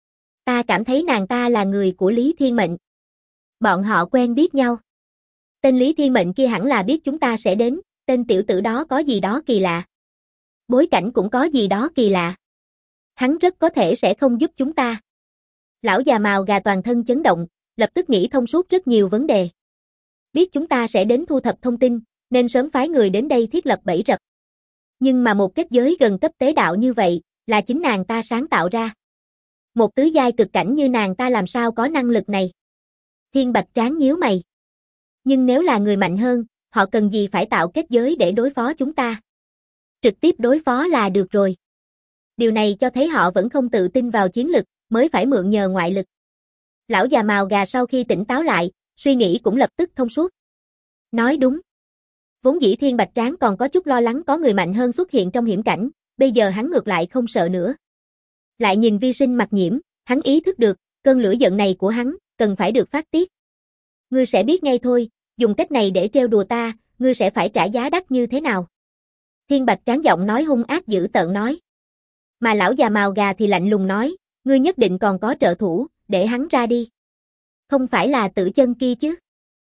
Ta cảm thấy nàng ta là người của Lý Thiên Mệnh. Bọn họ quen biết nhau. Tên Lý Thiên Mệnh kia hẳn là biết chúng ta sẽ đến, tên tiểu tử đó có gì đó kỳ lạ. Bối cảnh cũng có gì đó kỳ lạ. Hắn rất có thể sẽ không giúp chúng ta. Lão già mào gà toàn thân chấn động, lập tức nghĩ thông suốt rất nhiều vấn đề. Biết chúng ta sẽ đến thu thập thông tin, nên sớm phái người đến đây thiết lập bẫy rập. Nhưng mà một kết giới gần cấp tế đạo như vậy, là chính nàng ta sáng tạo ra. Một tứ giai cực cảnh như nàng ta làm sao có năng lực này? Thiên Bạch Tráng nhíu mày. Nhưng nếu là người mạnh hơn, họ cần gì phải tạo kết giới để đối phó chúng ta? Trực tiếp đối phó là được rồi. Điều này cho thấy họ vẫn không tự tin vào chiến lực, mới phải mượn nhờ ngoại lực. Lão già mào gà sau khi tỉnh táo lại, suy nghĩ cũng lập tức thông suốt. Nói đúng. Vốn dĩ Thiên Bạch Tráng còn có chút lo lắng có người mạnh hơn xuất hiện trong hiểm cảnh, bây giờ hắn ngược lại không sợ nữa. Lại nhìn Vi Sinh Mặc Nhiễm, hắn ý thức được, cơn lửa giận này của hắn, cần phải được phát tiết. Ngươi sẽ biết ngay thôi, dùng cách này để trêu đùa ta, ngươi sẽ phải trả giá đắt như thế nào. Thiên Bạch Tráng giọng nói hung ác dữ tợn nói. Mà lão già mào gà thì lạnh lùng nói, ngươi nhất định còn có trợ thủ, để hắn ra đi. Không phải là Tử Chân kia chứ.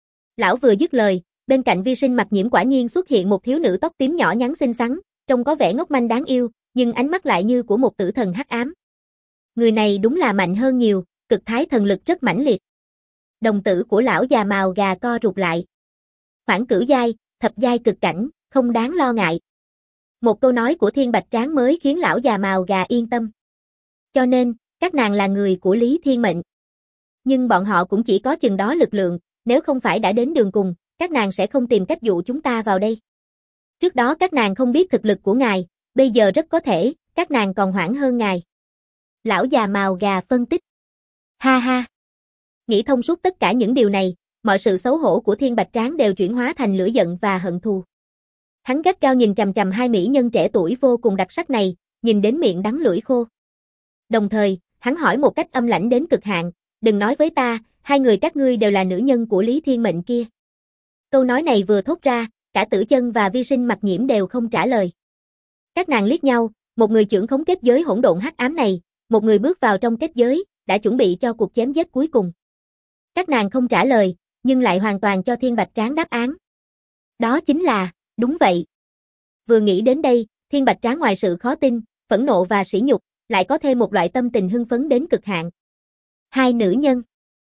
Lão vừa dứt lời, bên cạnh Vi Sinh Mặc Nhiễm quả nhiên xuất hiện một thiếu nữ tóc tím nhỏ nhắn xinh xắn, trông có vẻ ngốc manh đáng yêu, nhưng ánh mắt lại như của một tử thần hắc ám. Người này đúng là mạnh hơn nhiều, cực thái thần lực rất mãnh liệt. Đồng tử của lão già mào gà co rụt lại. Khoảng cửu giai, thập giai cực cảnh, không đáng lo ngại. Một câu nói của Thiên Bạch Tráng mới khiến lão già mào gà yên tâm. Cho nên, các nàng là người của Lý Thiên Mệnh. Nhưng bọn họ cũng chỉ có chừng đó lực lượng, nếu không phải đã đến đường cùng, các nàng sẽ không tìm cách dụ chúng ta vào đây. Trước đó các nàng không biết thực lực của ngài, bây giờ rất có thể, các nàng còn hoảng hơn ngài. Lão già mào gà phân tích. Ha ha. Nghĩ thông suốt tất cả những điều này, mọi sự xấu hổ của Thiên Bạch Tráng đều chuyển hóa thành lửa giận và hận thù. Hắn gắt gao nhìn chằm chằm hai mỹ nhân trẻ tuổi vô cùng đặc sắc này, nhìn đến miệng đắng lưỡi khô. Đồng thời, hắn hỏi một cách âm lãnh đến cực hạn, đừng nói với ta, hai người các ngươi đều là nữ nhân của Lý Thiên Mệnh kia. Câu nói này vừa thốt ra, cả Tử Chân và Vi Sinh Mặc Nhiễm đều không trả lời. Các nàng liếc nhau, một người trưởng khống kết giới hỗn độn hắc ám này, một người bước vào trong kết giới, đã chuẩn bị cho cuộc chém giết cuối cùng. Các nàng không trả lời, nhưng lại hoàn toàn cho Thiên Bạch Tráng đáp án. Đó chính là, đúng vậy. Vừa nghĩ đến đây, Thiên Bạch Tráng ngoài sự khó tin, phẫn nộ và sỉ nhục, lại có thêm một loại tâm tình hưng phấn đến cực hạn. Hai nữ nhân.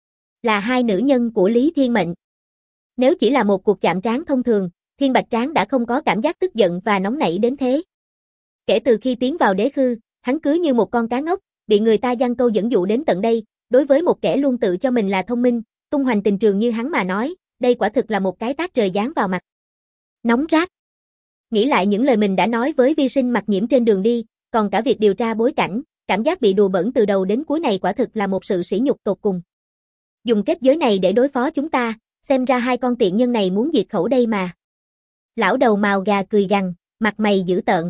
Là hai nữ nhân của Lý Thiên Mệnh. Nếu chỉ là một cuộc chạm trán thông thường, Thiên Bạch Tráng đã không có cảm giác tức giận và nóng nảy đến thế. Kể từ khi tiến vào đế khư, hắn cứ như một con cá ngốc, bị người ta giăng câu dẫn dụ đến tận đây, đối với một kẻ luôn tự cho mình là thông minh, tung hoành tình trường như hắn mà nói, đây quả thực là một cái tát trời giáng vào mặt. Nóng rát. Nghĩ lại những lời mình đã nói với Vi Sinh Mặc Nhiễm trên đường đi, còn cả việc điều tra bối cảnh, cảm giác bị đùa bỡn từ đầu đến cuối này quả thực là một sự sỉ nhục tột cùng. Dùng kết giới này để đối phó chúng ta, xem ra hai con tiện nhân này muốn diệt khẩu đây mà. Lão đầu mào gà cười gằn, mặt mày dữ tợn.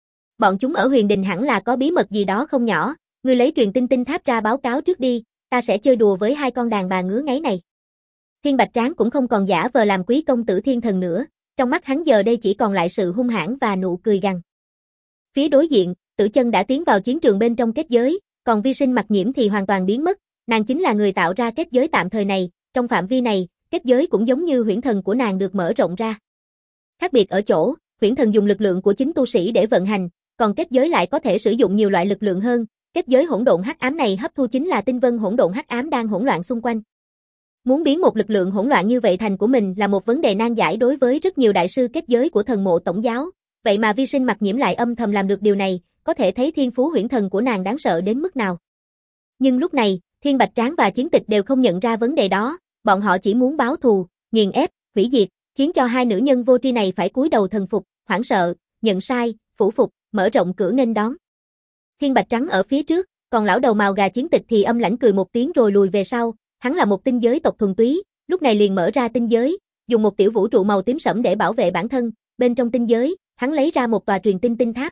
Bọn chúng ở Huyền Đình hẳn là có bí mật gì đó không nhỏ, ngươi lấy truyền tin tinh tháp ra báo cáo trước đi, ta sẽ chơi đùa với hai con đàn bà ngứa ngáy này. Thiên Bạch Tráng cũng không còn giả vờ làm quý công tử thiên thần nữa, trong mắt hắn giờ đây chỉ còn lại sự hung hãn và nụ cười gằn. Phía đối diện, Tử Chân đã tiến vào chiến trường bên trong kết giới, còn Vi Sinh Mặc Nhiễm thì hoàn toàn biến mất, nàng chính là người tạo ra kết giới tạm thời này, trong phạm vi này, kết giới cũng giống như huyễn thần của nàng được mở rộng ra. Khác biệt ở chỗ, huyễn thần dùng lực lượng của chính tu sĩ để vận hành, còn kết giới lại có thể sử dụng nhiều loại lực lượng hơn, kết giới hỗn độn hắc ám này hấp thu chính là tinh vân hỗn độn hắc ám đang hỗn loạn xung quanh. Muốn biến một lực lượng hỗn loạn như vậy thành của mình là một vấn đề nan giải đối với rất nhiều đại sư kết giới của thần mộ tổng giáo, vậy mà Vi Sinh Mặc Nhiễm lại âm thầm làm được điều này, có thể thấy thiên phú huyễn thần của nàng đáng sợ đến mức nào. Nhưng lúc này, Thiên Bạch Tráng và Chiến Tịch đều không nhận ra vấn đề đó, bọn họ chỉ muốn báo thù, nghiền ép, hủy diệt, khiến cho hai nữ nhân vô tri này phải cúi đầu thần phục, hoảng sợ, nhận sai, phủ phục, mở rộng cửa nghênh đón. Thiên Bạch Trắng ở phía trước, còn lão đầu màu gà Chiến Tịch thì âm lãnh cười một tiếng rồi lùi về sau, hắn là một tinh giới tộc thuần túy, lúc này liền mở ra tinh giới, dùng một tiểu vũ trụ màu tím sẫm để bảo vệ bản thân, bên trong tinh giới, hắn lấy ra một tòa truyền tinh tinh tháp.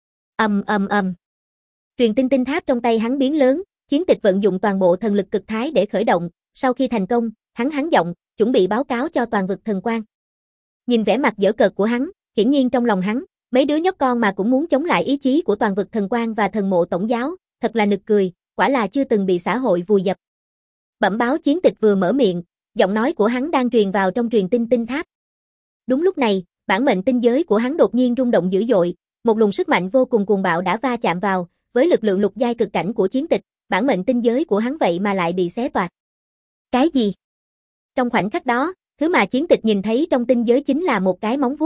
Truyền tinh tinh tháp trong tay hắn biến lớn, Chiến Tịch vận dụng toàn bộ thần lực cực thái để khởi động, sau khi thành công, hắn giọng, chuẩn bị báo cáo cho toàn vực thần quan. Nhìn vẻ mặt giở cợt của hắn, hiển nhiên trong lòng hắn, mấy đứa nhóc con mà cũng muốn chống lại ý chí của toàn vực thần quan và thần mộ tổng giáo, thật là nực cười, quả là chưa từng bị xã hội vùi dập. Bẩm báo Chiến Tịch vừa mở miệng, giọng nói của hắn đang truyền vào trong truyền tinh tinh tháp. Đúng lúc này, bản mệnh tinh giới của hắn đột nhiên rung động dữ dội, một luồng sức mạnh vô cùng cuồng bạo đã va chạm vào, với lực lượng lục giai cực cảnh của Chiến Tịch, bản mệnh tinh giới của hắn vậy mà lại bị xé toạc. Cái gì? Trong khoảnh khắc đó, thứ mà Chiến Tịch nhìn thấy trong tinh giới chính là một cái móng vuốt.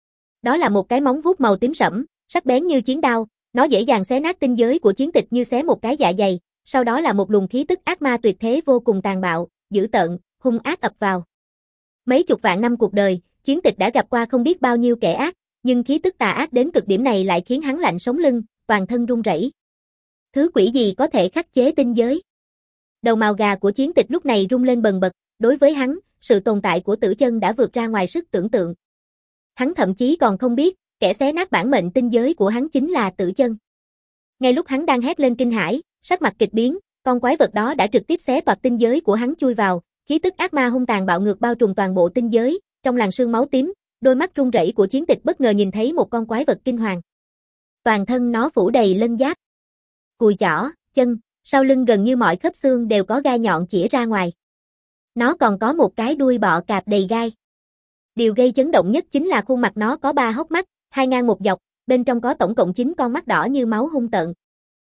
Đó là một cái móng vuốt màu tím sẫm, sắc bén như chiến đao, nó dễ dàng xé nát tinh giới của Chiến Tịch như xé một cái dạ dày, sau đó là một luồng khí tức ác ma tuyệt thế vô cùng tàn bạo, dữ tợn, hung ác ập vào. Mấy chục vạn năm cuộc đời, Chiến Tịch đã gặp qua không biết bao nhiêu kẻ ác, nhưng khí tức tà ác đến cực điểm này lại khiến hắn lạnh sống lưng, toàn thân run rẩy. Thứ quỷ gì có thể khắc chế tinh giới? Đầu màu gà của Chiến Tịch lúc này rung lên bần bật, đối với hắn, sự tồn tại của tử chân đã vượt ra ngoài sức tưởng tượng. Hắn thậm chí còn không biết, kẻ xé nát bản mệnh tinh giới của hắn chính là tử chân. Ngay lúc hắn đang hét lên kinh hãi, sắc mặt kịch biến, con quái vật đó đã trực tiếp xé toạc tinh giới của hắn chui vào, khí tức ác ma hung tàn bạo ngược bao trùm toàn bộ tinh giới, trong làn sương máu tím, đôi mắt run rẩy của Chiến Tịch bất ngờ nhìn thấy một con quái vật kinh hoàng. Toàn thân nó phủ đầy lân giáp, cùi chỏ, chân, sau lưng gần như mọi khớp xương đều có gai nhọn chĩa ra ngoài. Nó còn có một cái đuôi bọ cạp đầy gai. Điều gây chấn động nhất chính là khuôn mặt nó có 3 hốc mắt, 2 ngang một dọc, bên trong có tổng cộng 9 con mắt đỏ như máu hung tợn.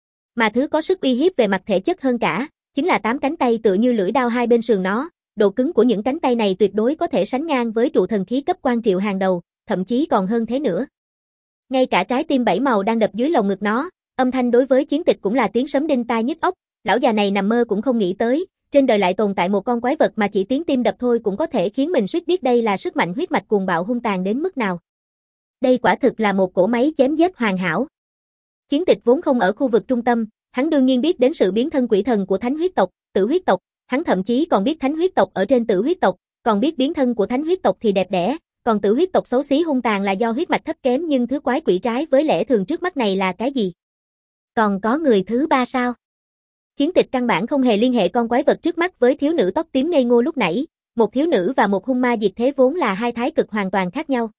Mà thứ có sức uy hiếp về mặt thể chất hơn cả, chính là 8 cánh tay tựa như lưỡi đao hai bên sườn nó, độ cứng của những cánh tay này tuyệt đối có thể sánh ngang với trụ thần khí cấp quan triệu hàng đầu, thậm chí còn hơn thế nữa. Ngay cả trái tim 7 màu đang đập dưới lồng ngực nó, âm thanh đối với Chiến Tịch cũng là tiếng sấm đinh tai nhức óc, lão già này nằm mơ cũng không nghĩ tới, trên đời lại tồn tại một con quái vật mà chỉ tiếng tim đập thôi cũng có thể khiến mình suýt biết đây là sức mạnh huyết mạch cuồng bạo hung tàn đến mức nào. Đây quả thực là một cỗ máy chém giết hoàn hảo. Chiến Tịch vốn không ở khu vực trung tâm, hắn đương nhiên biết đến sự biến thân quỷ thần của thánh huyết tộc, tử huyết tộc, hắn thậm chí còn biết thánh huyết tộc ở trên tử huyết tộc, còn biết biến thân của thánh huyết tộc thì đẹp đẽ, còn tử huyết tộc xấu xí hung tàn là do huyết mạch thấp kém, nhưng thứ quái quỷ trái với lẽ thường trước mắt này là cái gì? Còn có người thứ ba sao? Chiến Tịch căn bản không hề liên hệ con quái vật trước mắt với thiếu nữ tóc tím ngây ngô lúc nãy, một thiếu nữ và một hung ma diệt thế vốn là hai thái cực hoàn toàn khác nhau.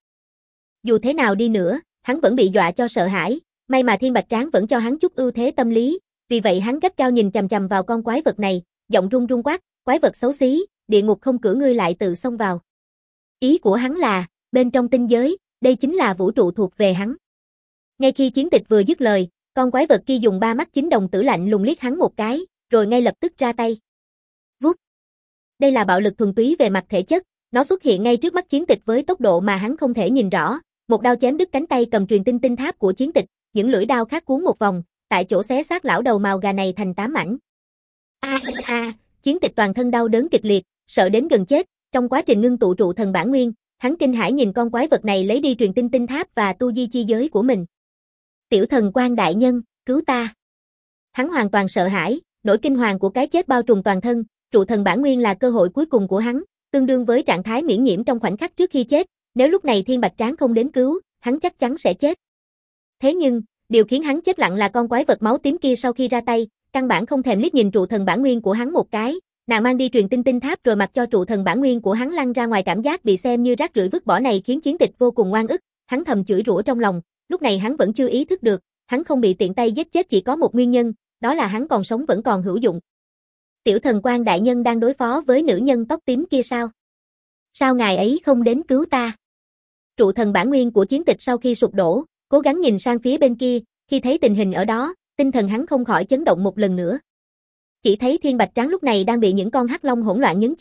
Dù thế nào đi nữa, hắn vẫn bị dọa cho sợ hãi, may mà Thiên Bạch Tráng vẫn cho hắn chút ưu thế tâm lý, vì vậy hắn gắt cao nhìn chằm chằm vào con quái vật này, giọng run run quát, quái vật xấu xí, địa ngục không cửa ngươi lại tự xông vào. Ý của hắn là, bên trong tinh giới, đây chính là vũ trụ thuộc về hắn. Ngay khi Chiến Tịch vừa dứt lời, con quái vật kia dùng 3 mắt chính đồng tử lạnh lùng liếc hắn một cái, rồi ngay lập tức ra tay. Vút. Đây là bạo lực thuần túy về mặt thể chất, nó xuất hiện ngay trước mắt Chiến Tịch với tốc độ mà hắn không thể nhìn rõ, một đao chém đứt cánh tay cầm truyền tinh tinh tháp của Chiến Tịch, những lưỡi đao khác cuốn một vòng, tại chỗ xé xác lão đầu màu gà này thành 8 mảnh. Chiến Tịch toàn thân đau đớn kịch liệt, sợ đến gần chết, trong quá trình ngưng tụ trụ thần bản nguyên, hắn kinh hãi nhìn con quái vật này lấy đi truyền tinh tinh tháp và tu di chi giới của mình. Tiểu thần quan đại nhân, cứu ta. Hắn hoàn toàn sợ hãi, nỗi kinh hoàng của cái chết bao trùm toàn thân, trụ thần bản nguyên là cơ hội cuối cùng của hắn, tương đương với trạng thái miễn nhiễm trong khoảnh khắc trước khi chết, nếu lúc này Thiên Bạch Tráng không đến cứu, hắn chắc chắn sẽ chết. Thế nhưng, điều khiến hắn chết lặng là con quái vật máu tím kia sau khi ra tay, căn bản không thèm liếc nhìn trụ thần bản nguyên của hắn một cái, nàng mang đi truyền tinh tinh tháp rồi mặc cho trụ thần bản nguyên của hắn lăn ra ngoài, cảm giác bị xem như rác rưởi vứt bỏ này khiến Chiến Tịch vô cùng oan ức, hắn thầm chửi rủa trong lòng, lúc này hắn vẫn chưa ý thức được, hắn không bị tiện tay giết chết chỉ có một nguyên nhân, đó là hắn còn sống vẫn còn hữu dụng. Tiểu thần quan đại nhân đang đối phó với nữ nhân tóc tím kia sao? Sao ngài ấy không đến cứu ta? Trụ thần bản nguyên của Chiến Tịch sau khi sụp đổ, cố gắng nhìn sang phía bên kia, khi thấy tình hình ở đó, tinh thần hắn không khỏi chấn động một lần nữa. Chỉ thấy Thiên Bạch Tráng lúc này đang bị những con hắc long hỗn loạn nhấn chìm,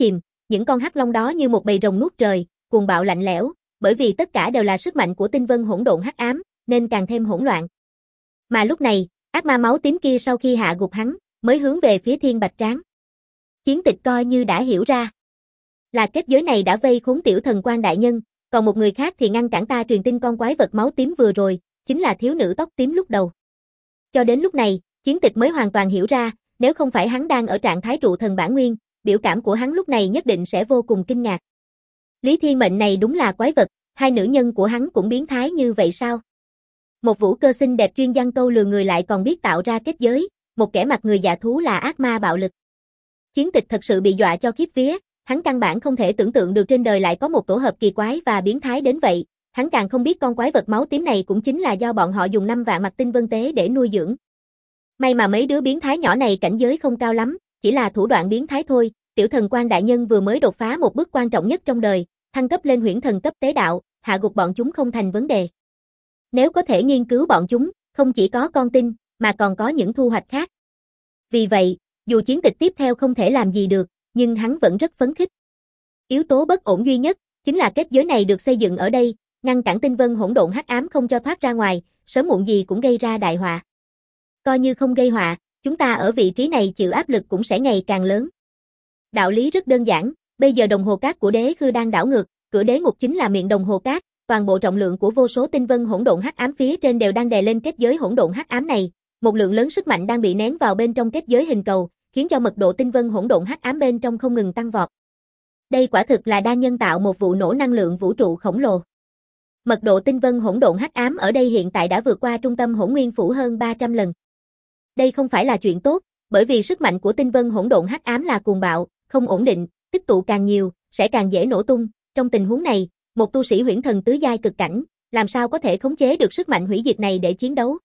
những con hắc long đó như một bầy rồng nuốt trời, cuồng bạo lạnh lẽo, bởi vì tất cả đều là sức mạnh của tinh vân hỗn độn hắc ám, nên càng thêm hỗn loạn. Mà lúc này, ác ma máu tím kia sau khi hạ gục hắn, mới hướng về phía Thiên Bạch Tráng. Chiến Tịch coi như đã hiểu ra, là kết giới này đã vây khốn Tiểu Thần Quan đại nhân, còn một người khác thì ngăn cản ta truyền tin con quái vật máu tím vừa rồi, chính là thiếu nữ tóc tím lúc đầu. Cho đến lúc này, Chiến Tịch mới hoàn toàn hiểu ra, nếu không phải hắn đang ở trạng thái trụ thần bản nguyên, biểu cảm của hắn lúc này nhất định sẽ vô cùng kinh ngạc. Lý Thiên Mệnh này đúng là quái vật, hai nữ nhân của hắn cũng biến thái như vậy sao? Một vũ cơ xinh đẹp chuyên giăng câu lừa người lại còn biết tạo ra kết giới, một kẻ mặt người dạ thú là ác ma bạo lực. Chiến Tịch thật sự bị dọa cho khiếp vía, hắn căn bản không thể tưởng tượng được trên đời lại có một tổ hợp kỳ quái và biến thái đến vậy, hắn càng không biết con quái vật máu tím này cũng chính là do bọn họ dùng 5 vạn mặt tinh vân tế để nuôi dưỡng. May mà mấy đứa biến thái nhỏ này cảnh giới không cao lắm, chỉ là thủ đoạn biến thái thôi. Tiểu Thần Quan đại nhân vừa mới đột phá một bước quan trọng nhất trong đời, thăng cấp lên huyễn thần cấp tế đạo, hạ gục bọn chúng không thành vấn đề. Nếu có thể nghiên cứu bọn chúng, không chỉ có con tin, mà còn có những thu hoạch khác. Vì vậy, dù Chiến Tịch tiếp theo không thể làm gì được, nhưng hắn vẫn rất phấn khích. Yếu tố bất ổn duy nhất, chính là kết giới này được xây dựng ở đây, ngăn cản tinh vân hỗn độn hắc ám không cho thoát ra ngoài, sớm muộn gì cũng gây ra đại họa. Coi như không gây họa, chúng ta ở vị trí này chịu áp lực cũng sẽ ngày càng lớn. Đạo lý rất đơn giản, bây giờ đồng hồ cát của đế khư đang đảo ngược, cửa đế ngục chính là miệng đồng hồ cát, toàn bộ trọng lượng của vô số tinh vân hỗn độn hắc ám phía trên đều đang đè lên kết giới hỗn độn hắc ám này, một lượng lớn sức mạnh đang bị nén vào bên trong kết giới hình cầu, khiến cho mật độ tinh vân hỗn độn hắc ám bên trong không ngừng tăng vọt. Đây quả thực là đang nhân tạo một vụ nổ năng lượng vũ trụ khổng lồ. Mật độ tinh vân hỗn độn hắc ám ở đây hiện tại đã vượt qua trung tâm Hỗn Nguyên phủ hơn 300 lần. Đây không phải là chuyện tốt, bởi vì sức mạnh của tinh vân hỗn độn hắc ám là cuồng bạo, không ổn định, tích tụ càng nhiều, sẽ càng dễ nổ tung. Trong tình huống này, một tu sĩ huyễn thần tứ giai cực cảnh, làm sao có thể khống chế được sức mạnh hủy diệt này để chiến đấu?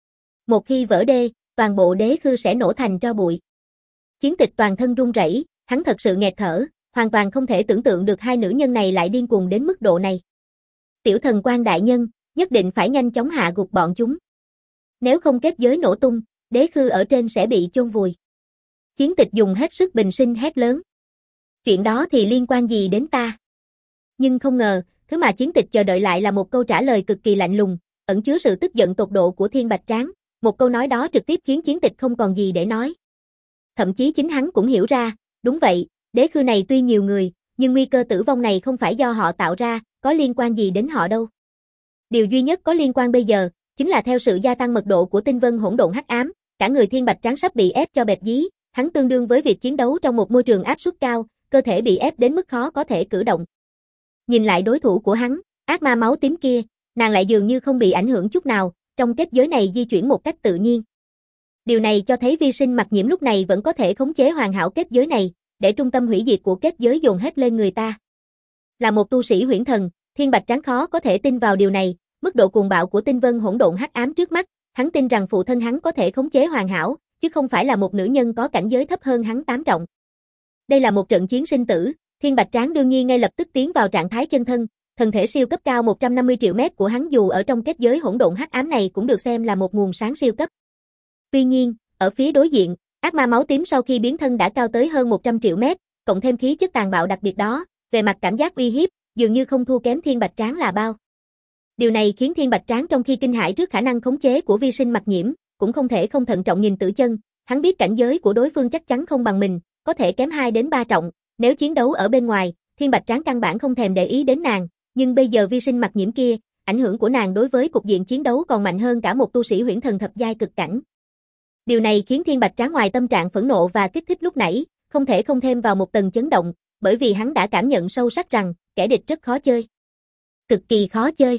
Một khi vỡ đê, toàn bộ đế khư sẽ nổ thành tro bụi. Chiến Tịch toàn thân run rẩy, hắn thật sự nghẹt thở, hoàn toàn không thể tưởng tượng được hai nữ nhân này lại điên cuồng đến mức độ này. Tiểu Thần Quan đại nhân, nhất định phải nhanh chóng hạ gục bọn chúng. Nếu không kết giới nổ tung, đế khư ở trên sẽ bị chôn vùi. Chiến Tịch dùng hết sức bình sinh hét lớn. Chuyện đó thì liên quan gì đến ta? Nhưng không ngờ, thứ mà Chiến Tịch chờ đợi lại là một câu trả lời cực kỳ lạnh lùng, ẩn chứa sự tức giận tột độ của Thiên Bạch Tráng. Một câu nói đó trực tiếp khiến Chiến Tịch không còn gì để nói. Thậm chí chính hắn cũng hiểu ra, đúng vậy, đế khư này tuy nhiều người, nhưng nguy cơ tử vong này không phải do họ tạo ra, có liên quan gì đến họ đâu. Điều duy nhất có liên quan bây giờ, chính là theo sự gia tăng mật độ của tinh vân hỗn độn hắc ám, cả người Thiên Bạch Tráng sắp bị ép cho bẹp dí, hắn tương đương với việc chiến đấu trong một môi trường áp suất cao, cơ thể bị ép đến mức khó có thể cử động. Nhìn lại đối thủ của hắn, ác ma máu tím kia, nàng lại dường như không bị ảnh hưởng chút nào, trong kết giới này di chuyển một cách tự nhiên. Điều này cho thấy vi sinh mặc nhiễm lúc này vẫn có thể khống chế hoàn hảo kết giới này, để trung tâm hủy diệt của kết giới dồn hết lên người ta. Là một tu sĩ huyễn thần, Thiên Bạch Tráng khó có thể tin vào điều này, mức độ cuồng bạo của tinh vân hỗn độn hắc ám trước mắt, hắn tin rằng phụ thân hắn có thể khống chế hoàn hảo, chứ không phải là một nữ nhân có cảnh giới thấp hơn hắn 8 trọng. Đây là một trận chiến sinh tử, Thiên Bạch Tráng đương nhiên ngay lập tức tiến vào trạng thái chân thân, thân thể siêu cấp cao 150 triệu mét của hắn dù ở trong kết giới hỗn độn hắc ám này cũng được xem là một nguồn sáng siêu cấp. Tuy nhiên, ở phía đối diện, ác ma máu tím sau khi biến thân đã cao tới hơn 100 triệu mét, cộng thêm khí chất tàn bạo đặc biệt đó, về mặt cảm giác uy hiếp, dường như không thua kém Thiên Bạch Tráng là bao. Điều này khiến Thiên Bạch Tráng trong khi kinh hãi trước khả năng khống chế của vi sinh mặc nhiễm, cũng không thể không thận trọng nhìn Tử Chân, hắn biết cảnh giới của đối phương chắc chắn không bằng mình, có thể kém 2 đến 3 trọng, nếu chiến đấu ở bên ngoài, Thiên Bạch Tráng căn bản không thèm để ý đến nàng, nhưng bây giờ vi sinh mặc nhiễm kia, ảnh hưởng của nàng đối với cục diện chiến đấu còn mạnh hơn cả một tu sĩ huyễn thần thập giai cực cảnh. Điều này khiến Thiên Bạch Tráng ngoài tâm trạng phẫn nộ và kích thích lúc nãy, không thể không thêm vào một tầng chấn động, bởi vì hắn đã cảm nhận sâu sắc rằng, kẻ địch rất khó chơi. Cực kỳ khó chơi.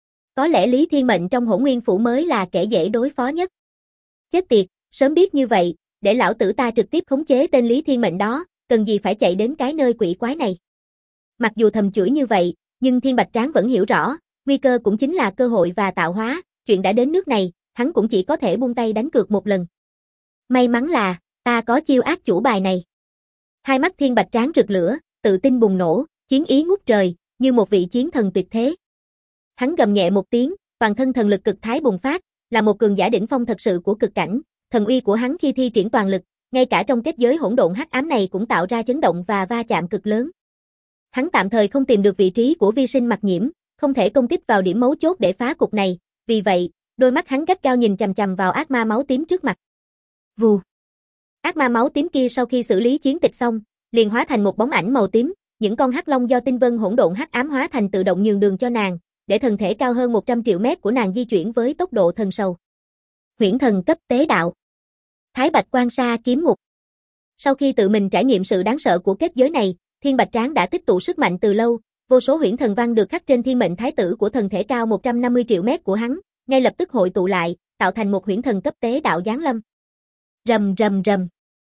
Có lẽ Lý Thiên Mệnh trong Hỗn Nguyên phủ mới là kẻ dễ đối phó nhất. Chết tiệt, sớm biết như vậy, để lão tử ta trực tiếp khống chế tên Lý Thiên Mệnh đó, cần gì phải chạy đến cái nơi quỷ quái này. Mặc dù thầm chửi như vậy, nhưng Thiên Bạch Tráng vẫn hiểu rõ, nguy cơ cũng chính là cơ hội và tạo hóa, chuyện đã đến nước này, hắn cũng chỉ có thể buông tay đánh cược một lần. May mắn là, ta có chiêu ác chủ bài này. Hai mắt Thiên Bạch Tráng rực lửa, tự tin bùng nổ, chiến ý ngút trời, như một vị chiến thần tuyệt thế. Hắn gầm nhẹ một tiếng, toàn thân thần lực cực thái bùng phát, là một cường giả đỉnh phong thật sự của cực cảnh, thần uy của hắn khi thi triển toàn lực, ngay cả trong kết giới hỗn độn hắc ám này cũng tạo ra chấn động và va chạm cực lớn. Hắn tạm thời không tìm được vị trí của vi sinh mặc nhiễm, không thể công kích vào điểm mấu chốt để phá cục này, vì vậy, đôi mắt hắn gắt gao nhìn chằm chằm vào ác ma máu tím trước mặt. Vù. Ác ma máu tím kia sau khi xử lý chiến tịch xong, liền hóa thành một bóng ảnh màu tím, những con hắc long do tinh vân hỗn độn hắc ám hóa thành tự động nhường đường cho nàng, để thân thể cao hơn 100 triệu mét của nàng di chuyển với tốc độ thần sầu. Huyễn thần cấp tế đạo. Thái Bạch Quan Sa kiếm ngục. Sau khi tự mình trải nghiệm sự đáng sợ của kết giới này, Thiên Bạch Tráng đã tích tụ sức mạnh từ lâu, vô số huyễn thần văn được khắc trên thiên mệnh thái tử của thần thể cao 150 triệu mét của hắn, ngay lập tức hội tụ lại, tạo thành một huyễn thần cấp tế đạo giáng lâm. Rầm rầm rầm.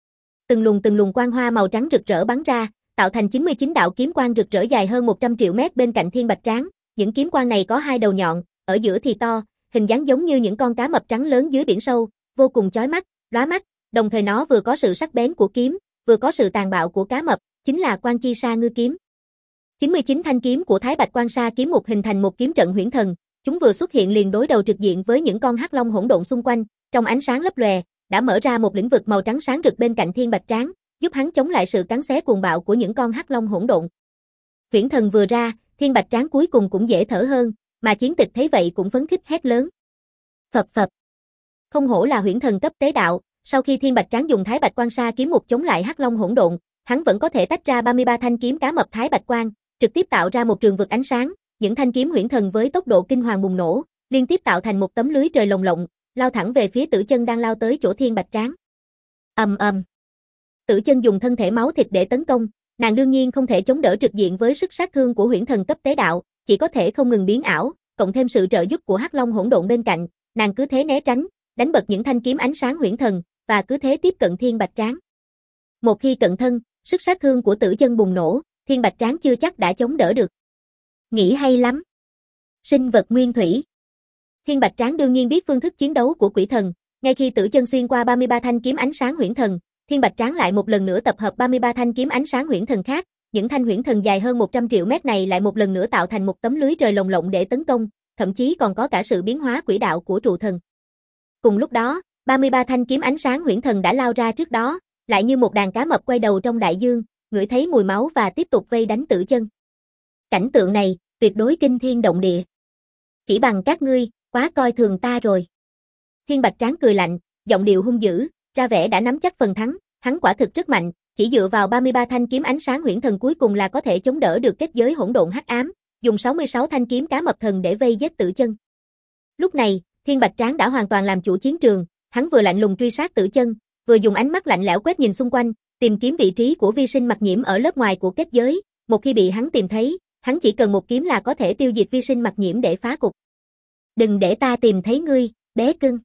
Từng luồng quang hoa màu trắng rực rỡ bắn ra, tạo thành 99 đạo kiếm quang rực rỡ dài hơn 100 triệu mét bên cạnh Thiên Bạch Tráng. Những kiếm quang này có hai đầu nhọn, ở giữa thì to, hình dáng giống như những con cá mập trắng lớn dưới biển sâu, vô cùng chói mắt, lóa mắt, đồng thời nó vừa có sự sắc bén của kiếm, vừa có sự tàn bạo của cá mập, chính là Quan Chi Sa Ngư kiếm. 99 thanh kiếm của Thái Bạch Quan Sa kiếm ngục hình thành một kiếm trận huyễn thần, chúng vừa xuất hiện liền đối đầu trực diện với những con hắc long hỗn độn xung quanh, trong ánh sáng lấp lòe, đã mở ra một lĩnh vực màu trắng sáng rực bên cạnh Thiên Bạch Tráng, giúp hắn chống lại sự cắn xé cuồng bạo của những con hắc long hỗn độn. Huyễn thần vừa ra, Thiên Bạch Tráng cuối cùng cũng dễ thở hơn, mà chiến tịch thấy vậy cũng phấn khích hét lớn. Phập phập. Không hổ là huyễn thần cấp tế đạo, sau khi Thiên Bạch Tráng dùng Thái Bạch Quan Sa kiếm ngục chống lại hắc long hỗn độn, hắn vẫn có thể tách ra 33 thanh kiếm cá mập Thái Bạch Quan, trực tiếp tạo ra một trường vực ánh sáng, những thanh kiếm huyễn thần với tốc độ kinh hoàng bùng nổ, liên tiếp tạo thành một tấm lưới trời lồng lộng, lao thẳng về phía Tử Chân đang lao tới chỗ Thiên Bạch Tráng. Ầm ầm. Tử Chân dùng thân thể máu thịt để tấn công, nàng đương nhiên không thể chống đỡ trực diện với sức sát thương của huyễn thần cấp tế đạo, chỉ có thể không ngừng biến ảo, cộng thêm sự trợ giúp của hắc long hỗn độn bên cạnh, nàng cứ thế né tránh, đánh bật những thanh kiếm ánh sáng huyễn thần, và cứ thế tiếp cận Thiên Bạch Tráng. Một khi cận thân, sức sát thương của Tử Chân bùng nổ, Thiên Bạch Tráng chưa chắc đã chống đỡ được. Nghĩ hay lắm. Sinh vật nguyên thủy. Thiên Bạch Tráng đương nhiên biết phương thức chiến đấu của quỷ thần, ngay khi Tử Chân xuyên qua 33 thanh kiếm ánh sáng huyễn thần, Thiên Bạch Tráng lại một lần nữa tập hợp 33 thanh kiếm ánh sáng huyễn thần khác, những thanh huyễn thần dài hơn 100 triệu mét này lại một lần nữa tạo thành một tấm lưới trời lồng lộng để tấn công, thậm chí còn có cả sự biến hóa quỹ đạo của trụ thần. Cùng lúc đó, 33 thanh kiếm ánh sáng huyễn thần đã lao ra trước đó, lại như một đàn cá mập quay đầu trong đại dương, ngửi thấy mùi máu và tiếp tục vây đánh Tử Chân. Cảnh tượng này, tuyệt đối kinh thiên động địa. Chỉ bằng các ngươi, quá coi thường ta rồi. Thiên Bạch Tráng cười lạnh, giọng điệu hung dữ, ra vẻ đã nắm chắc phần thắng, hắn quả thực rất mạnh, chỉ dựa vào 33 thanh kiếm ánh sáng huyễn thần cuối cùng là có thể chống đỡ được kết giới hỗn độn hắc ám, dùng 66 thanh kiếm cá mập thần để vây giết Tử Chân. Lúc này, Thiên Bạch Tráng đã hoàn toàn làm chủ chiến trường, hắn vừa lạnh lùng truy sát Tử Chân, vừa dùng ánh mắt lạnh lẽo quét nhìn xung quanh, tìm kiếm vị trí của vi sinh mặc nhiễm ở lớp ngoài của kết giới, một khi bị hắn tìm thấy, hắn chỉ cần một kiếm là có thể tiêu diệt vi sinh mặc nhiễm để phá cục. Đừng để ta tìm thấy ngươi, bé cưng.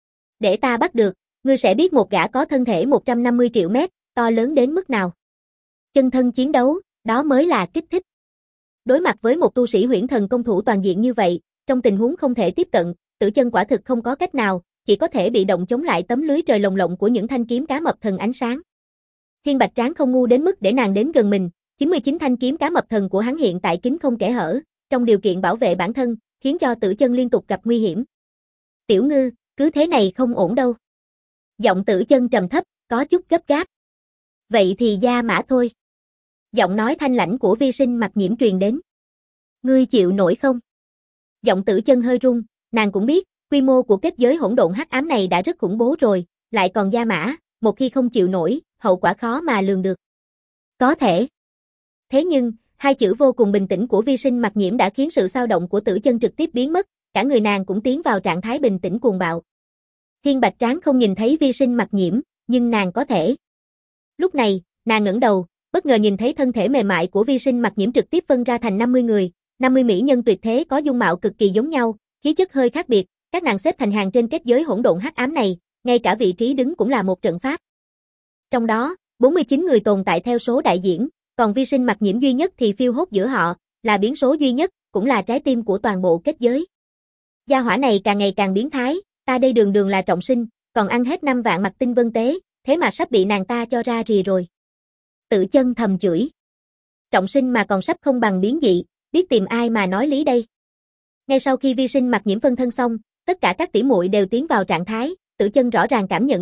Để ta bắt được, ngươi sẽ biết một gã có thân thể 150 triệu mét, to lớn đến mức nào. Chân thân chiến đấu, đó mới là kích thích. Đối mặt với một tu sĩ huyễn thần công thủ toàn diện như vậy, trong tình huống không thể tiếp cận, Tử Chân quả thực không có cách nào, chỉ có thể bị động chống lại tấm lưới trời lồng lộng của những thanh kiếm cá mập thần ánh sáng. Thiên Bạch Tráng không ngu đến mức để nàng đến gần mình, 99 thanh kiếm cá mập thần của hắn hiện tại kín không kẽ hở, trong điều kiện bảo vệ bản thân, khiến cho Tử Chân liên tục gặp nguy hiểm. Tiểu Ngư, cứ thế này không ổn đâu. Giọng Tử Chân trầm thấp, có chút gấp gáp. Vậy thì gia mã thôi. Giọng nói thanh lãnh của vi sinh mặc nhiễm truyền đến. Ngươi chịu nổi không? Giọng Tử Chân hơi run, nàng cũng biết, quy mô của kết giới hỗn độn hắc ám này đã rất khủng bố rồi, lại còn gia mã, một khi không chịu nổi, hậu quả khó mà lường được. Có thể. Thế nhưng, hai chữ vô cùng bình tĩnh của vi sinh mặc nhiễm đã khiến sự xao động của Tử Chân trực tiếp biến mất, cả người nàng cũng tiến vào trạng thái bình tĩnh cuồng bạo. Thiên Bạch Tráng không nhìn thấy vi sinh mặc nhiễm, nhưng nàng có thể. Lúc này, nàng ngẩng đầu, bất ngờ nhìn thấy thân thể mềm mại của vi sinh mặc nhiễm trực tiếp phân ra thành 50 người, 50 mỹ nhân tuyệt thế có dung mạo cực kỳ giống nhau, khí chất hơi khác biệt, các nàng xếp thành hàng trên kết giới hỗn độn hắc ám này, ngay cả vị trí đứng cũng là một trận pháp. Trong đó, 49 người tồn tại theo số đại diễn, còn vi sinh mặc nhiễm duy nhất thì phiêu hốt giữa họ, là biến số duy nhất, cũng là trái tim của toàn bộ kết giới. Gia hỏa này càng ngày càng biến thái, ta đây đường đường là trọng sinh, còn ăn hết 5 vạn mặt tinh vân tế, thế mà sắp bị nàng ta cho ra rìa rồi. Tử Chân thầm chửi. Trọng sinh mà còn sắp không bằng biến dị, biết tìm ai mà nói lý đây. Ngay sau khi vi sinh mặc nhiễm phân thân xong, tất cả các tỷ muội đều tiến vào trạng thái, Tử Chân rõ ràng cảm nhận được,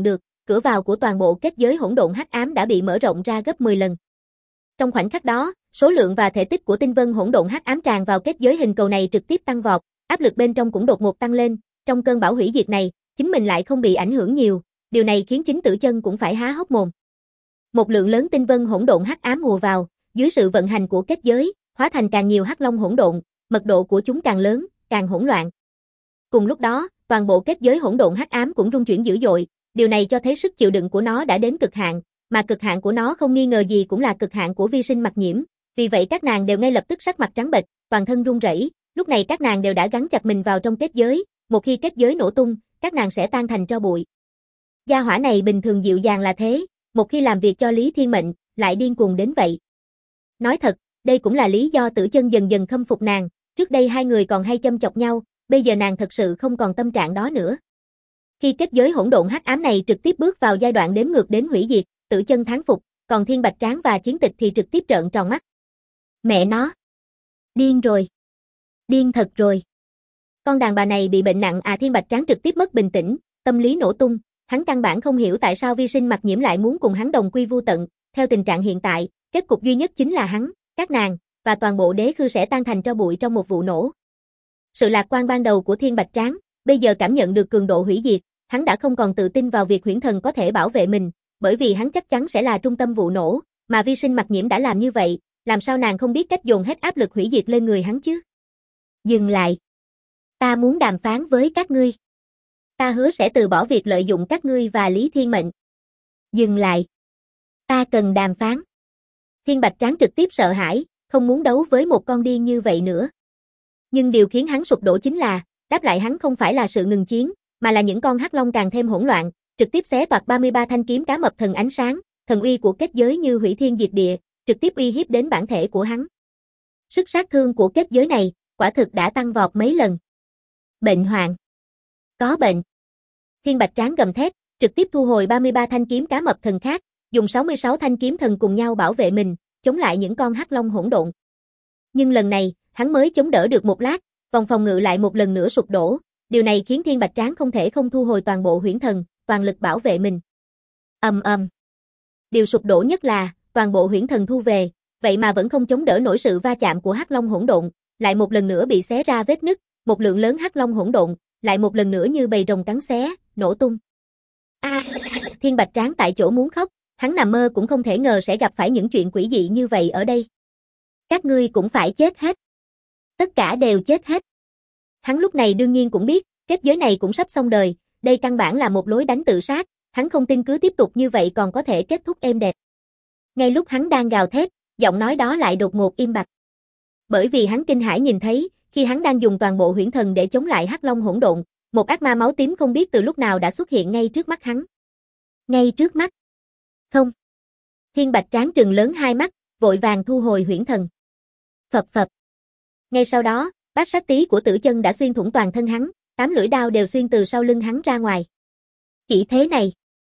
cửa vào của toàn bộ kết giới hỗn độn hắc ám đã bị mở rộng ra gấp 10 lần. Trong khoảnh khắc đó, số lượng và thể tích của tinh vân hỗn độn hắc ám tràn vào kết giới hình cầu này trực tiếp tăng vọt, áp lực bên trong cũng đột ngột tăng lên, trong cơn bão hủy diệt này, chính mình lại không bị ảnh hưởng nhiều, điều này khiến chính Tử Chân cũng phải há hốc mồm. Một lượng lớn tinh vân hỗn độn hắc ám ùa vào, dưới sự vận hành của kết giới, hóa thành càng nhiều hắc long hỗn độn, mật độ của chúng càng lớn, càng hỗn loạn. Cùng lúc đó, toàn bộ kết giới hỗn độn hắc ám cũng rung chuyển dữ dội, điều này cho thấy sức chịu đựng của nó đã đến cực hạn, mà cực hạn của nó không nghi ngờ gì cũng là cực hạn của vi sinh mặc nhiễm, vì vậy các nàng đều ngay lập tức sắc mặt trắng bệch, toàn thân run rẩy, lúc này các nàng đều đã gắn chặt mình vào trong kết giới, một khi kết giới nổ tung, các nàng sẽ tan thành tro bụi. Gia hỏa này bình thường dịu dàng là thế, một khi làm việc cho Lý Thiên Mệnh, lại điên cuồng đến vậy. Nói thật, đây cũng là lý do Tử Chân dần dần khâm phục nàng, trước đây hai người còn hay châm chọc nhau, bây giờ nàng thật sự không còn tâm trạng đó nữa. Khi kết giới hỗn độn hắc ám này trực tiếp bước vào giai đoạn đếm ngược đến hủy diệt, Tử Chân thán phục, còn Thiên Bạch Tráng và Chiến Tịch thì trực tiếp trợn tròn mắt. Mẹ nó! Điên rồi! Điên thật rồi! Con đàn bà này bị bệnh nặng à? Thiên Bạch Tráng trực tiếp mất bình tĩnh, tâm lý nổ tung, hắn căn bản không hiểu tại sao vi sinh mặc nhiễm lại muốn cùng hắn đồng quy vu tận, theo tình trạng hiện tại, kết cục duy nhất chính là hắn, các nàng, và toàn bộ đế khư sẽ tan thành tro bụi trong một vụ nổ. Sự lạc quan ban đầu của Thiên Bạch Tráng, bây giờ cảm nhận được cường độ hủy diệt, hắn đã không còn tự tin vào việc huyễn thần có thể bảo vệ mình, bởi vì hắn chắc chắn sẽ là trung tâm vụ nổ, mà vi sinh mặc nhiễm đã làm như vậy, làm sao nàng không biết cách dồn hết áp lực hủy diệt lên người hắn chứ? Dừng lại. Ta muốn đàm phán với các ngươi. Ta hứa sẽ từ bỏ việc lợi dụng các ngươi và Lý Thiên Mệnh. Dừng lại. Ta cần đàm phán. Thiên Bạch Tráng trực tiếp sợ hãi, không muốn đấu với một con điên như vậy nữa. Nhưng điều khiến hắn sụp đổ chính là, đáp lại hắn không phải là sự ngừng chiến, mà là những con hắc long càng thêm hỗn loạn, trực tiếp xé toạc 33 thanh kiếm cá mập thần ánh sáng, thần uy của kết giới như hủy thiên diệt địa, trực tiếp uy hiếp đến bản thể của hắn. Sức sát thương của kết giới này, quả thực đã tăng vọt mấy lần. Bệnh hoạn. Có bệnh. Thiên Bạch Tráng gầm thét, trực tiếp thu hồi 33 thanh kiếm cá mập thần khác, dùng 66 thanh kiếm thần cùng nhau bảo vệ mình, chống lại những con hắc long hỗn độn. Nhưng lần này, hắn mới chống đỡ được một lát, vòng phòng ngự lại một lần nữa sụp đổ, điều này khiến Thiên Bạch Tráng không thể không thu hồi toàn bộ huyễn thần, toàn lực bảo vệ mình. Điều sụp đổ nhất là, toàn bộ huyễn thần thu về, vậy mà vẫn không chống đỡ nổi sự va chạm của hắc long hỗn độn, lại một lần nữa bị xé ra vết nứt, một lượng lớn hắc long hỗn độn, lại một lần nữa như bầy rồng cắn xé, nổ tung. Thiên Bạch Tráng tại chỗ muốn khóc, hắn nằm mơ cũng không thể ngờ sẽ gặp phải những chuyện quỷ dị như vậy ở đây. Các ngươi cũng phải chết hết. Tất cả đều chết hết. Hắn lúc này đương nhiên cũng biết, kết giới này cũng sắp xong đời, đây căn bản là một lối đánh tự sát, hắn không tin cứ tiếp tục như vậy còn có thể kết thúc êm đẹp. Ngay lúc hắn đang gào thét, giọng nói đó lại đột ngột im bặt. Bởi vì hắn kinh hãi nhìn thấy, khi hắn đang dùng toàn bộ huyễn thần để chống lại hắc long hỗn độn, một ác ma máu tím không biết từ lúc nào đã xuất hiện ngay trước mắt hắn. Ngay trước mắt. Không. Thiên Bạch Tráng trừng lớn hai mắt, vội vàng thu hồi huyễn thần. Phập phập. Ngay sau đó, bát sát tí của Tử Chân đã xuyên thủng toàn thân hắn, 8 lưỡi đao đều xuyên từ sau lưng hắn ra ngoài. Chỉ thế này.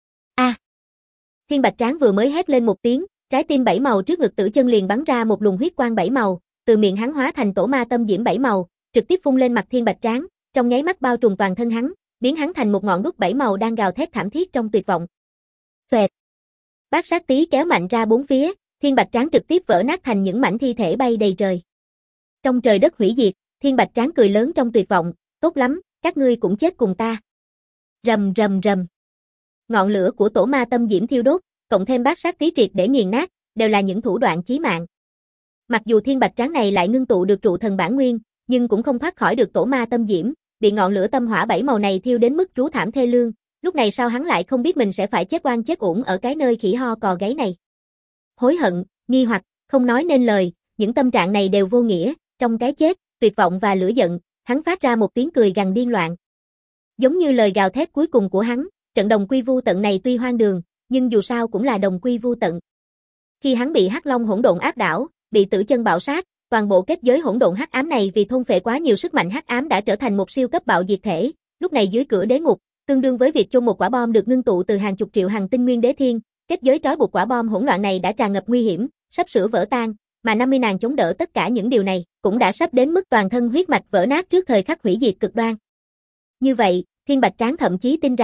Thiên Bạch Tráng vừa mới hét lên một tiếng, trái tim 7 màu trước ngực Tử Chân liền bắn ra một luồng huyết quang 7 màu, từ miệng hắn hóa thành tổ ma tâm diễm 7 màu, trực tiếp phun lên mặt Thiên Bạch Tráng, trong nháy mắt bao trùm toàn thân hắn, biến hắn thành một ngọn đuốc 7 màu đang gào thét thảm thiết trong tuyệt vọng. Xoẹt. Bát sát tí kéo mạnh ra bốn phía, Thiên Bạch Tráng trực tiếp vỡ nát thành những mảnh thi thể bay đầy trời. Trong trời đất hủy diệt, Thiên Bạch Tráng cười lớn trong tuyệt vọng, tốt lắm, các ngươi cũng chết cùng ta. Rầm rầm rầm. Ngọn lửa của tổ ma tâm diễm thiêu đốt, cộng thêm bát sát tí triệt để nghiền nát, đều là những thủ đoạn chí mạng. Mặc dù Thiên Bạch Tráng này lại ngưng tụ được trụ thần bản nguyên, nhưng cũng không thoát khỏi được tổ ma tâm diễm, bị ngọn lửa tâm hỏa 7 màu này thiêu đến mức rú thảm thê lương, lúc này sao hắn lại không biết mình sẽ phải chết oan chết uổng ở cái nơi khỉ ho cò gáy này. Hối hận, nghi hoặc, không nói nên lời, những tâm trạng này đều vô nghĩa, trong cái chết, tuyệt vọng và lửa giận, hắn phát ra một tiếng cười gằn điên loạn. Giống như lời gào thét cuối cùng của hắn, trận đồng quy vu tận này tuy hoang đường, nhưng dù sao cũng là đồng quy vu tận. Khi hắn bị hắc long hỗn độn áp đảo, bị Tử Chân bạo sát, toàn bộ kết giới hỗn độn hắc ám này vì thôn phệ quá nhiều sức mạnh hắc ám đã trở thành một siêu cấp bạo diệt thể, lúc này dưới cửa đế ngục, tương đương với việc chôn một quả bom được ngưng tụ từ hàng chục triệu hành tinh nguyên đế thiên, kết giới trói buộc quả bom hỗn loạn này đã tràn ngập nguy hiểm, sắp sửa vỡ tan, mà 50 nàng chống đỡ tất cả những điều này, cũng đã sắp đến mức toàn thân huyết mạch vỡ nát trước thời khắc hủy diệt cực đoan. Như vậy, Thiên Bạch Tráng thậm chí tin rằng,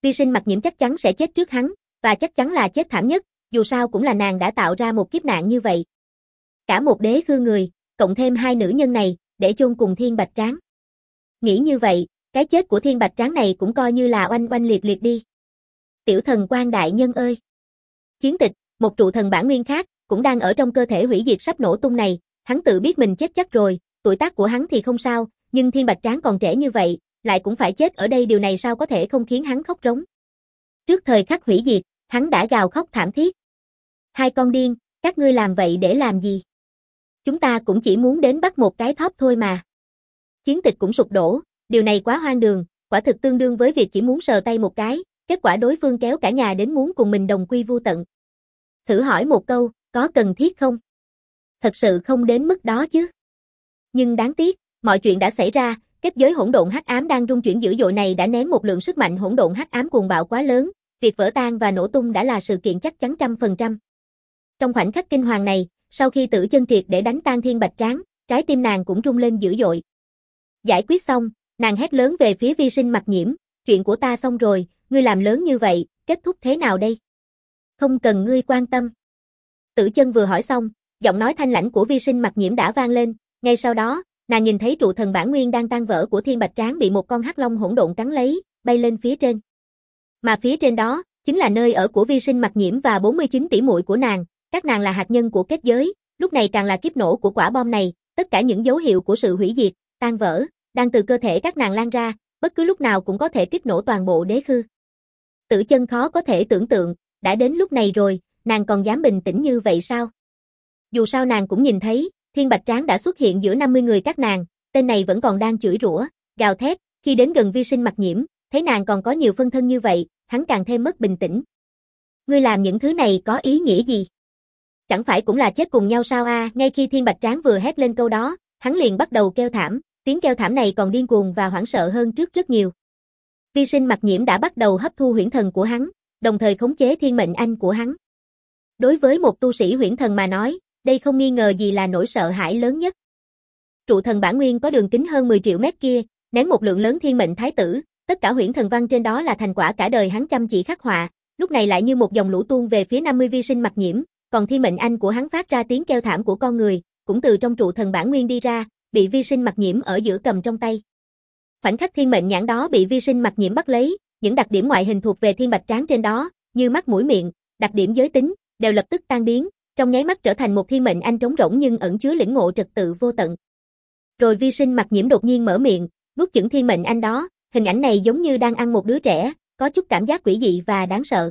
Vi Sinh Mặc Nhiễm chắc chắn sẽ chết trước hắn, và chắc chắn là chết thảm nhất, dù sao cũng là nàng đã tạo ra một kiếp nạn như vậy. Cả một đế khư người, cộng thêm hai nữ nhân này, để chôn cùng Thiên Bạch Tráng. Nghĩ như vậy, cái chết của Thiên Bạch Tráng này cũng coi như là oanh oanh liệt liệt đi. Tiểu thần quan đại nhân ơi! Chiến tịch, một trụ thần bản nguyên khác, cũng đang ở trong cơ thể hủy diệt sắp nổ tung này, hắn tự biết mình chết chắc rồi, tuổi tác của hắn thì không sao, nhưng Thiên Bạch Tráng còn trẻ như vậy, lại cũng phải chết ở đây, điều này sao có thể không khiến hắn khóc rống. Trước thời khắc hủy diệt, hắn đã gào khóc thảm thiết. Hai con điên, các ngươi làm vậy để làm gì? Chúng ta cũng chỉ muốn đến bắt một cái thóp thôi mà. Chiến tịch cũng sụp đổ, điều này quá hoang đường, quả thực tương đương với việc chỉ muốn sờ tay một cái, kết quả đối phương kéo cả nhà đến muốn cùng mình đồng quy vu tận. Thử hỏi một câu, có cần thiết không? Thật sự không đến mức đó chứ. Nhưng đáng tiếc, mọi chuyện đã xảy ra, kết giới hỗn độn hắc ám đang rung chuyển dữ dội này đã nén một lượng sức mạnh hỗn độn hắc ám cuồng bạo quá lớn, việc vỡ tan và nổ tung đã là sự kiện chắc chắn 100%. Trong khoảnh khắc kinh hoàng này, sau khi Tử Chân triệt để đánh tan Thiên Bạch Tráng, trái tim nàng cũng rung lên dữ dội. Giải quyết xong, nàng hét lớn về phía Vi Sinh Mặc Nhiễm, chuyện của ta xong rồi, ngươi làm lớn như vậy, kết thúc thế nào đây? Không cần ngươi quan tâm. Tử Chân vừa hỏi xong, giọng nói thanh lãnh của Vi Sinh Mặc Nhiễm đã vang lên, ngay sau đó, nàng nhìn thấy trụ thần bản nguyên đang tan vỡ của Thiên Bạch Tráng bị một con hắc long hỗn độn cắn lấy, bay lên phía trên. Mà phía trên đó, chính là nơi ở của Vi Sinh Mặc Nhiễm và 49 tỷ muội của nàng, các nàng là hạt nhân của kết giới, lúc này càng là kiếp nổ của quả bom này, tất cả những dấu hiệu của sự hủy diệt, tan vỡ, đang từ cơ thể các nàng lan ra, bất cứ lúc nào cũng có thể kích nổ toàn bộ đế khư. Tử Chân khó có thể tưởng tượng, đã đến lúc này rồi, nàng còn dám bình tĩnh như vậy sao? Dù sao nàng cũng nhìn thấy, Thiên Bạch Tráng đã xuất hiện giữa 50 người các nàng, tên này vẫn còn đang chửi rủa, gào thét, khi đến gần Vi Sinh Mặc Nhiễm, thấy nàng còn có nhiều phân thân như vậy, hắn càng thêm mất bình tĩnh. Ngươi làm những thứ này có ý nghĩa gì? Chẳng phải cũng là chết cùng nhau sao a? Ngay khi Thiên Bạch Tráng vừa hét lên câu đó, hắn liền bắt đầu kêu thảm, tiếng kêu thảm này còn điên cuồng và hoảng sợ hơn trước rất nhiều. Vi Sinh Mặc Nhiễm đã bắt đầu hấp thu huyễn thần của hắn, đồng thời khống chế thiên mệnh anh của hắn. Đối với một tu sĩ huyễn thần mà nói, đây không nghi ngờ gì là nỗi sợ hãi lớn nhất. Trụ thần bản nguyên có đường kính hơn 10 triệu mét kia, nén một lượng lớn thiên mệnh thái tử, tất cả huyễn thần văn trên đó là thành quả cả đời hắn chăm chỉ khắc họa, lúc này lại như một dòng lũ tuôn về phía 50 Vi Sinh Mặc Nhiễm, còn thiên mệnh anh của hắn phát ra tiếng kêu thảm của con người, cũng từ trong trụ thần bản nguyên đi ra, bị Vi Sinh Mặc Nhiễm ở giữa cầm trong tay. Khoảnh khắc thiên mệnh nhãn đó bị Vi Sinh Mặc Nhiễm bắt lấy, những đặc điểm ngoại hình thuộc về Thiên Bạch Tráng trên đó, như mắt mũi miệng, đặc điểm giới tính, đều lập tức tan biến, trong nháy mắt trở thành một thiên mệnh anh trống rỗng nhưng ẩn chứa lĩnh ngộ trật tự vô tận. Rồi Vi Sinh Mặc Nhiễm đột nhiên mở miệng, nuốt chửng thiên mệnh anh đó, hình ảnh này giống như đang ăn một đứa trẻ, có chút cảm giác quỷ dị và đáng sợ.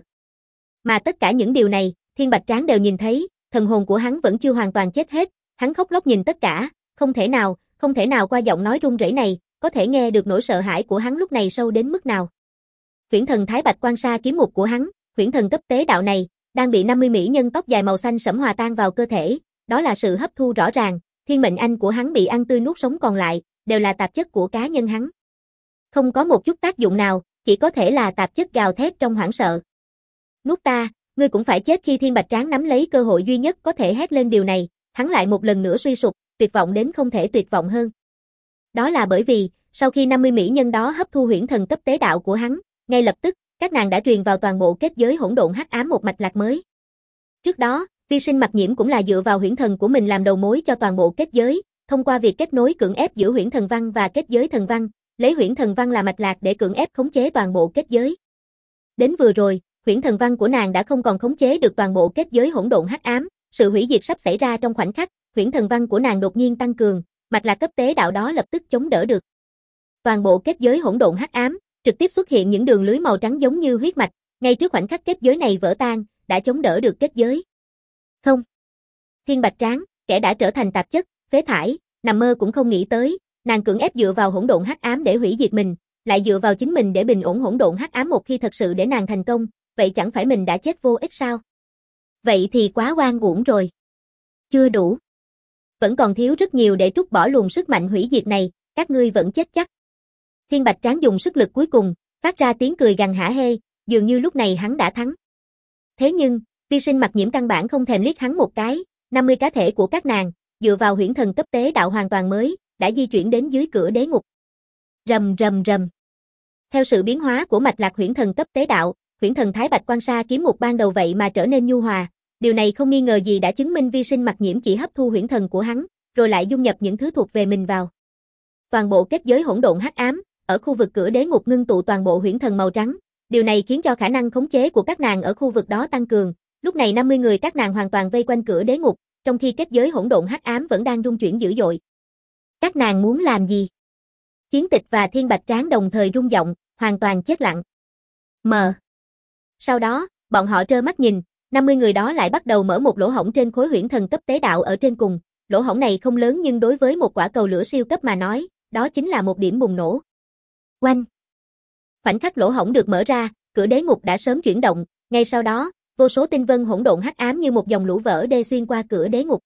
Mà tất cả những điều này, Thiên Bạch Tráng đều nhìn thấy, thần hồn của hắn vẫn chưa hoàn toàn chết hết, hắn khóc lóc nhìn tất cả, không thể nào qua giọng nói run rẩy này, có thể nghe được nỗi sợ hãi của hắn lúc này sâu đến mức nào. Huyễn thần Thái Bạch Quan Sa kiếm mục của hắn, huyễn thần cấp tế đạo này, đang bị 50 mỹ nhân tóc dài màu xanh sẫm hòa tan vào cơ thể, đó là sự hấp thu rõ ràng, thiên mệnh anh của hắn bị ăn tươi nuốt sống còn lại, đều là tạp chất của cá nhân hắn. Không có một chút tác dụng nào, chỉ có thể là tạp chất gào thét trong hoảng sợ. Nuốt ta, ngươi cũng phải chết. Khi Thiên Bạch Tráng nắm lấy cơ hội duy nhất có thể hét lên điều này, hắn lại một lần nữa suy sụp, tuyệt vọng đến không thể tuyệt vọng hơn. Đó là bởi vì, sau khi 50 mỹ nhân đó hấp thu huyễn thần cấp tế đạo của hắn, ngay lập tức, các nàng đã truyền vào toàn bộ kết giới hỗn độn hắc ám một mạch lạc mới. Trước đó, Vi Sinh Mặc Nhiễm cũng là dựa vào huyễn thần của mình làm đầu mối cho toàn bộ kết giới, thông qua việc kết nối cưỡng ép giữa huyễn thần văn và kết giới thần văn, lấy huyễn thần văn là mạch lạc để cưỡng ép khống chế toàn bộ kết giới. Đến vừa rồi, huyễn thần văn của nàng đã không còn khống chế được toàn bộ kết giới hỗn độn hắc ám, sự hủy diệt sắp xảy ra trong khoảnh khắc, huyễn thần văn của nàng đột nhiên tăng cường, mạch lạc cấp tế đạo đó lập tức chống đỡ được. Toàn bộ kết giới hỗn độn hắc ám, trực tiếp xuất hiện những đường lưới màu trắng giống như huyết mạch, ngay trước khoảnh khắc kết giới này vỡ tan, đã chống đỡ được kết giới. Không. Thiên Bạch Tráng, kẻ đã trở thành tạp chất, phế thải, nằm mơ cũng không nghĩ tới, nàng cưỡng ép dựa vào hỗn độn hắc ám để hủy diệt mình, lại dựa vào chính mình để bình ổn hỗn độn hắc ám. Một khi thật sự để nàng thành công, vậy chẳng phải mình đã chết vô ích sao? Vậy thì quá oan uổng rồi. Chưa đủ. Vẫn còn thiếu rất nhiều để trút bỏ luồng sức mạnh hủy diệt này, các ngươi vẫn chết chắc. Thiên Bạch Tráng dùng sức lực cuối cùng, phát ra tiếng cười gằn hả hê, dường như lúc này hắn đã thắng. Thế nhưng, Vi Sinh Mặc Nhiễm căn bản không thèm liếc hắn một cái, 50 cá thể của các nàng, dựa vào huyễn thần cấp tế đạo hoàn toàn mới, đã di chuyển đến dưới cửa đế ngục. Rầm rầm rầm. Theo sự biến hóa của mạch lạc huyễn thần cấp tế đạo, huyễn thần Thái Bạch Quan Sa kiếm ngục ban đầu vậy mà trở nên nhu hòa. Điều này không nghi ngờ gì đã chứng minh Vi Sinh Mặc Nhiễm chỉ hấp thu huyễn thần của hắn, rồi lại dung nhập những thứ thuộc về mình vào. Toàn bộ kết giới hỗn độn hắc ám, ở khu vực cửa đế ngục ngưng tụ toàn bộ huyễn thần màu trắng. Điều này khiến cho khả năng khống chế của các nàng ở khu vực đó tăng cường. Lúc này 50 người các nàng hoàn toàn vây quanh cửa đế ngục, trong khi kết giới hỗn độn hắc ám vẫn đang rung chuyển dữ dội. Các nàng muốn làm gì? Chiến Tịch và Thiên Bạch Tráng đồng thời rung giọng, hoàn toàn chết lặng. Sau đó, bọn họ trơ mắt nhìn, 50 người đó lại bắt đầu mở một lỗ hổng trên khối huyễn thần cấp tế đạo ở trên cùng. Lỗ hổng này không lớn nhưng đối với một quả cầu lửa siêu cấp mà nói, đó chính là một điểm bùng nổ. Oanh! Khoảnh khắc lỗ hổng được mở ra, cửa đế ngục đã sớm chuyển động, ngay sau đó, vô số tinh vân hỗn độn hắc ám như một dòng lũ vỡ đê xuyên qua cửa đế ngục.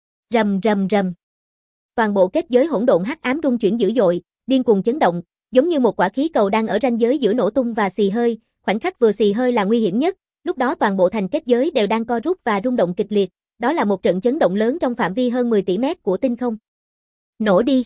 Rầm rầm rầm. Toàn bộ kết giới hỗn độn hắc ám rung chuyển dữ dội, điên cuồng chấn động, giống như một quả khí cầu đang ở ranh giới giữa nổ tung và xì hơi, khoảnh khắc vừa xì hơi là nguy hiểm nhất, lúc đó toàn bộ thành kết giới đều đang co rút và rung động kịch liệt, đó là một trận chấn động lớn trong phạm vi hơn 10 tỷ mét của tinh không. Nổ đi!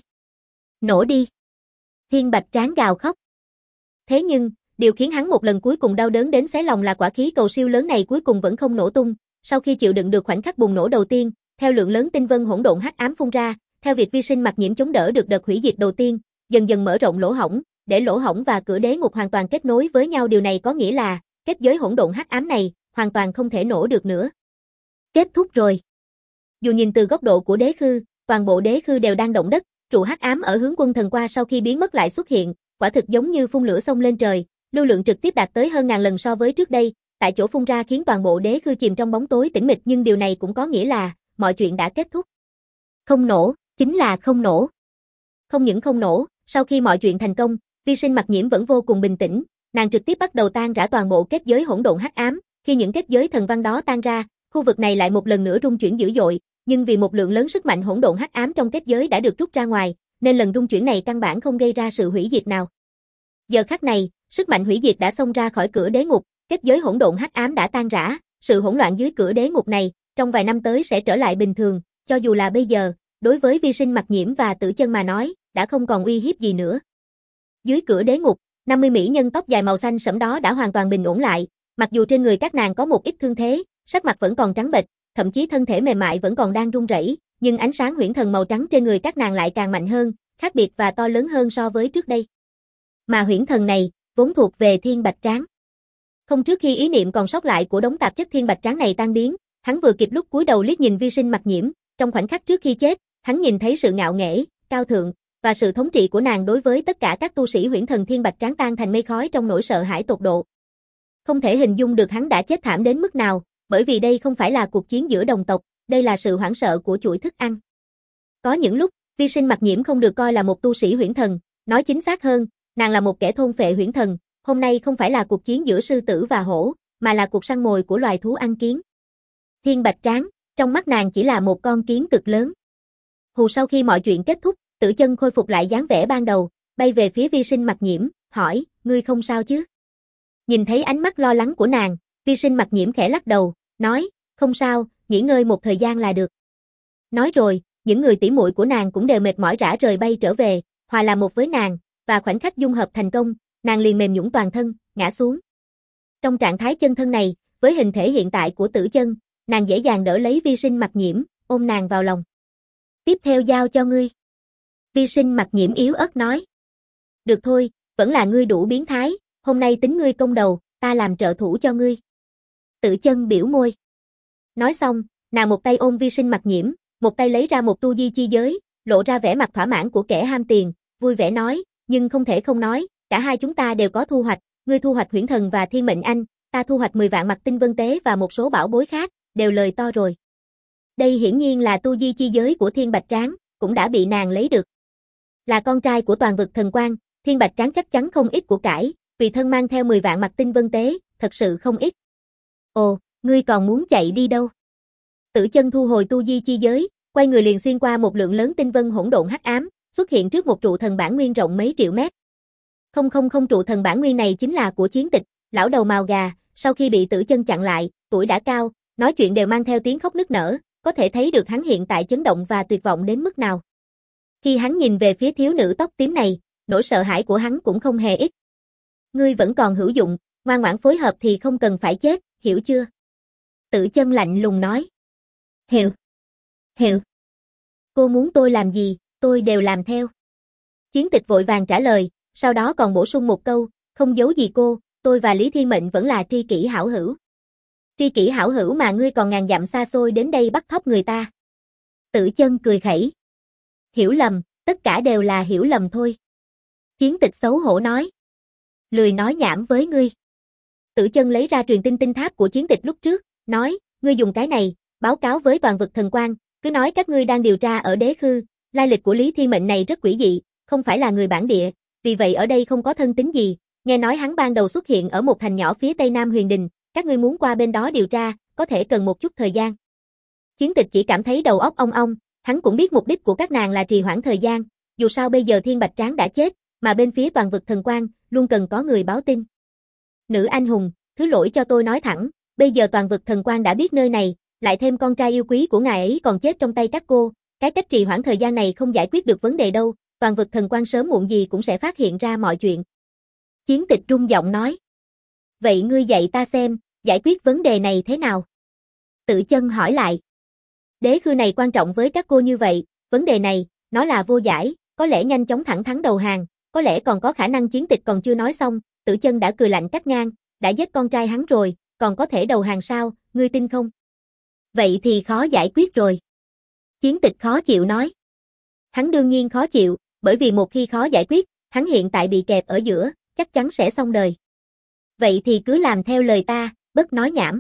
Nổ đi! Thiên Bạch Tráng gào khóc. Thế nhưng, điều khiến hắn một lần cuối cùng đau đớn đến xé lòng là quả khí cầu siêu lớn này cuối cùng vẫn không nổ tung, sau khi chịu đựng được khoảnh khắc bùng nổ đầu tiên, theo lượng lớn tinh vân hỗn độn hắc ám phun ra, theo việc Vi Sinh Mặc Nhiễm chống đỡ được đợt hủy diệt đầu tiên, dần dần mở rộng lỗ hổng, để lỗ hổng và cửa đế ngục hoàn toàn kết nối với nhau, điều này có nghĩa là kết giới hỗn độn hắc ám này hoàn toàn không thể nổ được nữa. Kết thúc rồi. Dù nhìn từ góc độ của đế khư, toàn bộ đế khư đều đang động đất, trụ hắc ám ở hướng Quân Thần qua sau khi biến mất lại xuất hiện, quả thực giống như phun lửa xông lên trời, lưu lượng trực tiếp đạt tới hơn ngàn lần so với trước đây, tại chỗ phun ra khiến toàn bộ đế khư chìm trong bóng tối tĩnh mịch, nhưng điều này cũng có nghĩa là mọi chuyện đã kết thúc. Không nổ, chính là không nổ. Không những không nổ, sau khi mọi chuyện thành công, Vi Sinh Mặc Nhiễm vẫn vô cùng bình tĩnh, nàng trực tiếp bắt đầu tan rã toàn bộ kết giới hỗn độn hắc ám, khi những kết giới thần văn đó tan ra, khu vực này lại một lần nữa rung chuyển dữ dội, nhưng vì một lượng lớn sức mạnh hỗn độn hắc ám trong kết giới đã được rút ra ngoài, nên lần rung chuyển này căn bản không gây ra sự hủy diệt nào. Giờ khắc này, sức mạnh hủy diệt đã xông ra khỏi cửa đế ngục, kết giới hỗn độn hắc ám đã tan rã, sự hỗn loạn dưới cửa đế ngục này, trong vài năm tới sẽ trở lại bình thường, cho dù là bây giờ, đối với Vi Sinh Mặc Nhiễm và Tử Chân mà nói, đã không còn uy hiếp gì nữa. Dưới cửa đế ngục, 50 mỹ nhân tóc dài màu xanh sẫm đó đã hoàn toàn bình ổn lại, mặc dù trên người các nàng có một ít thương thế, sắc mặt vẫn còn trắng bệch, thậm chí thân thể mềm mại vẫn còn đang run rẩy, nhưng ánh sáng huyễn thần màu trắng trên người các nàng lại càng mạnh hơn, khác biệt và to lớn hơn so với trước đây. Mà huyễn thần này, vốn thuộc về Thiên Bạch Tráng. Không trước khi ý niệm còn sót lại của đống tạp chất Thiên Bạch Tráng này tan biến, hắn vừa kịp lúc cúi đầu liếc nhìn Vi Sinh Mặc Nhiễm, trong khoảnh khắc trước khi chết, hắn nhìn thấy sự ngạo nghễ, cao thượng và sự thống trị của nàng đối với tất cả các tu sĩ huyễn thần Thiên Bạch Tráng tan thành mây khói trong nỗi sợ hãi tột độ. Không thể hình dung được hắn đã chết thảm đến mức nào, bởi vì đây không phải là cuộc chiến giữa đồng tộc, đây là sự hoảng sợ của chuỗi thức ăn. Có những lúc, Vi Sinh Mặc Nhiễm không được coi là một tu sĩ huyễn thần, nói chính xác hơn, nàng là một kẻ thôn phệ huyễn thần, hôm nay không phải là cuộc chiến giữa sư tử và hổ, mà là cuộc săn mồi của loài thú ăn kiến. Thiên Bạch Tráng, trong mắt nàng chỉ là một con kiến cực lớn. Hù sau khi mọi chuyện kết thúc, Tử Chân khôi phục lại dáng vẻ ban đầu, bay về phía Vi Sinh Mặc Nhiễm, hỏi, ngươi không sao chứ? Nhìn thấy ánh mắt lo lắng của nàng, Vi Sinh Mặc Nhiễm khẽ lắc đầu, nói, không sao, nghỉ ngơi một thời gian là được. Nói rồi, những người tỉ muội của nàng cũng đều mệt mỏi rã rời bay trở về, hòa làm một với nàng, và khoảnh khắc dung hợp thành công, nàng liền mềm nhũn toàn thân, ngã xuống. Trong trạng thái chân thân này, với hình thể hiện tại của Tử Chân, nàng dễ dàng đỡ lấy Vi Sinh Mặc Nhiễm, ôm nàng vào lòng. Tiếp theo giao cho ngươi. Vi Sinh Mặc Nhiễm yếu ớt nói. Được thôi, vẫn là ngươi đủ biến thái, hôm nay tính ngươi công đầu, ta làm trợ thủ cho ngươi. Tử Chân biểu môi. Nói xong, nàng một tay ôm Vi Sinh Mặc Nhiễm, một tay lấy ra một tu di chi giới, lộ ra vẻ mặt thỏa mãn của kẻ ham tiền, vui vẻ nói, nhưng không thể không nói, cả hai chúng ta đều có thu hoạch, ngươi thu hoạch huyễn thần và thiên mệnh anh, ta thu hoạch 10 vạn mặt tinh vân tế và một số bảo bối khác, đều lời to rồi. Đây hiển nhiên là tu di chi giới của Thiên Bạch Tráng, cũng đã bị nàng lấy được. Là con trai của toàn vực thần quang, Thiên Bạch Tráng chắc chắn không ít của cải, tùy thân mang theo 10 vạn mặt tinh vân tế, thật sự không ít. Ồ, ngươi còn muốn chạy đi đâu? Tử Chân thu hồi tu di chi giới, quay người liền xuyên qua một lượng lớn tinh vân hỗn độn hắc ám, xuất hiện trước một trụ thần bản nguyên rộng mấy triệu mét. Không, trụ thần bản nguyên này chính là của Chiến Tịch, lão đầu mào gà, sau khi bị Tử Chân chặn lại, tuổi đã cao, nói chuyện đều mang theo tiếng khóc nức nở, có thể thấy được hắn hiện tại chấn động và tuyệt vọng đến mức nào. Khi hắn nhìn về phía thiếu nữ tóc tím này, nỗi sợ hãi của hắn cũng không hề ít. Ngươi vẫn còn hữu dụng, ngoan ngoãn phối hợp thì không cần phải chết, hiểu chưa? Tử Chân lạnh lùng nói. Hiểu. Hiểu. Cô muốn tôi làm gì, tôi đều làm theo. Chiến Tịch vội vàng trả lời, sau đó còn bổ sung một câu, không giấu gì cô, tôi và Lý Thiên Mệnh vẫn là tri kỷ hảo hữu. Tri kỷ hảo hữu mà ngươi còn ngàn dặm xa xôi đến đây bắt thóp người ta. Tử Chân cười khẩy. Hiểu lầm, tất cả đều là hiểu lầm thôi. Chiến Tịch xấu hổ nói. Lười nói nhảm với ngươi. Tử Chân lấy ra truyền tin tinh tháp của Chiến Tịch lúc trước, nói, ngươi dùng cái này, báo cáo với toàn vực thần quan, cứ nói các ngươi đang điều tra ở Đế Khư, lai lịch của Lý Thiên Mệnh này rất quỷ dị, không phải là người bản địa, vì vậy ở đây không có thân tín gì, nghe nói hắn ban đầu xuất hiện ở một thành nhỏ phía tây nam Huyền Đình, các ngươi muốn qua bên đó điều tra, có thể cần một chút thời gian. Chiến Tịch chỉ cảm thấy đầu óc ong ong, hắn cũng biết mục đích của các nàng là trì hoãn thời gian, dù sao bây giờ Thiên Bạch Tráng đã chết, mà bên phía toàn vực thần quan, luôn cần có người báo tin. Nữ anh hùng, thứ lỗi cho tôi nói thẳng, bây giờ toàn vực thần quan đã biết nơi này, lại thêm con trai yêu quý của ngài ấy còn chết trong tay các cô, cái cách trì hoãn thời gian này không giải quyết được vấn đề đâu, toàn vực thần quan sớm muộn gì cũng sẽ phát hiện ra mọi chuyện. Chiến Tịch rung giọng nói. Vậy ngươi dạy ta xem, giải quyết vấn đề này thế nào? Tử Chân hỏi lại. Đế Khư này quan trọng với các cô như vậy, vấn đề này, nó là vô giải, có lẽ nhanh chóng thẳng thắn đầu hàng, có lẽ còn có khả năng. Chiến Tịch còn chưa nói xong, Tử Chân đã cười lạnh cắt ngang, đã giết con trai hắn rồi, còn có thể đầu hàng sao, ngươi tin không? Vậy thì khó giải quyết rồi. Chiến Tịch khó chịu nói. Hắn đương nhiên khó chịu, bởi vì một khi khó giải quyết, hắn hiện tại bị kẹp ở giữa, chắc chắn sẽ xong đời. Vậy thì cứ làm theo lời ta, bớt nói nhảm.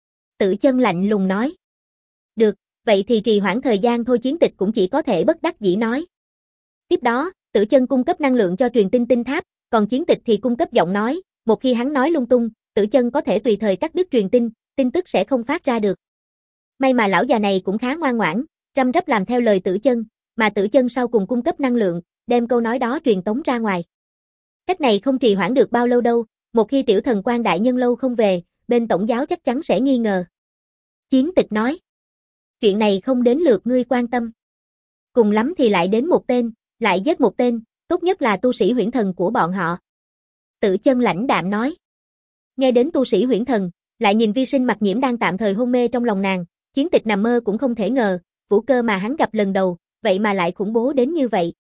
Tử Chân lạnh lùng nói. Được, vậy thì trì hoãn thời gian thôi. Chiến Tịch cũng chỉ có thể bất đắc dĩ nói. Tiếp đó, Tử Chân cung cấp năng lượng cho truyền tin tinh tháp, còn Chiến Tịch thì cung cấp giọng nói, một khi hắn nói lung tung, Tử Chân có thể tùy thời cắt đứt truyền tin, tin tức sẽ không phát ra được. May mà lão già này cũng khá ngoan ngoãn, răm rắp làm theo lời Tử Chân, mà Tử Chân sau cùng cung cấp năng lượng, đem câu nói đó truyền tống ra ngoài. Cách này không trì hoãn được bao lâu đâu, một khi tiểu thần quan đại nhân lâu không về, bên tổng giáo chắc chắn sẽ nghi ngờ. Chiến Tịch nói. Chuyện này không đến lượt ngươi quan tâm. Cùng lắm thì lại đến một tên, lại giết một tên, tốt nhất là tu sĩ huyễn thần của bọn họ. Tử Chân lãnh đạm nói. Nghe đến tu sĩ huyễn thần, lại nhìn Vi Sinh Mặc Nhiễm đang tạm thời hôn mê trong lòng nàng, Chiến Tịch nằm mơ cũng không thể ngờ, Vũ Cơ mà hắn gặp lần đầu, vậy mà lại khủng bố đến như vậy.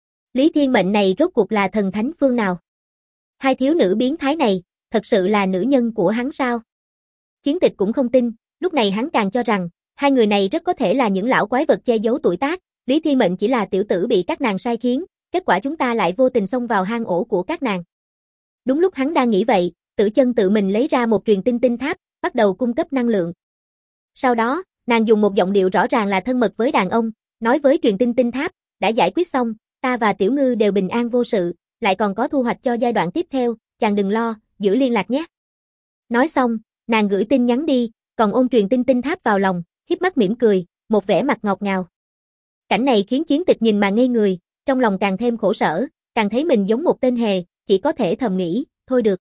Lý Thiên Mệnh này rốt cuộc là thần thánh phương nào? Hai thiếu nữ biến thái này, thật sự là nữ nhân của hắn sao? Chiến Tịch cũng không tin, lúc này hắn càng cho rằng, hai người này rất có thể là những lão quái vật che giấu tuổi tác, Lý Thiên Mệnh chỉ là tiểu tử bị các nàng sai khiến, kết quả chúng ta lại vô tình xông vào hang ổ của các nàng. Đúng lúc hắn đang nghĩ vậy, Tử Chân tự mình lấy ra một truyền tin tinh tháp, bắt đầu cung cấp năng lượng. Sau đó, nàng dùng một giọng điệu rõ ràng là thân mật với đàn ông, nói với truyền tin tinh tháp, đã giải quyết xong, ta và Tiểu Ngư đều bình an vô sự, lại còn có thu hoạch cho giai đoạn tiếp theo, chàng đừng lo, giữ liên lạc nhé. Nói xong, nàng gửi tin nhắn đi, còn ôm truyền tin tinh tháp vào lòng, híp mắt mỉm cười, một vẻ mặt ngọt ngào. Cảnh này khiến Chiến Tịch nhìn mà ngây người, trong lòng càng thêm khổ sở, càng thấy mình giống một tên hề, chỉ có thể thầm nghĩ, thôi được.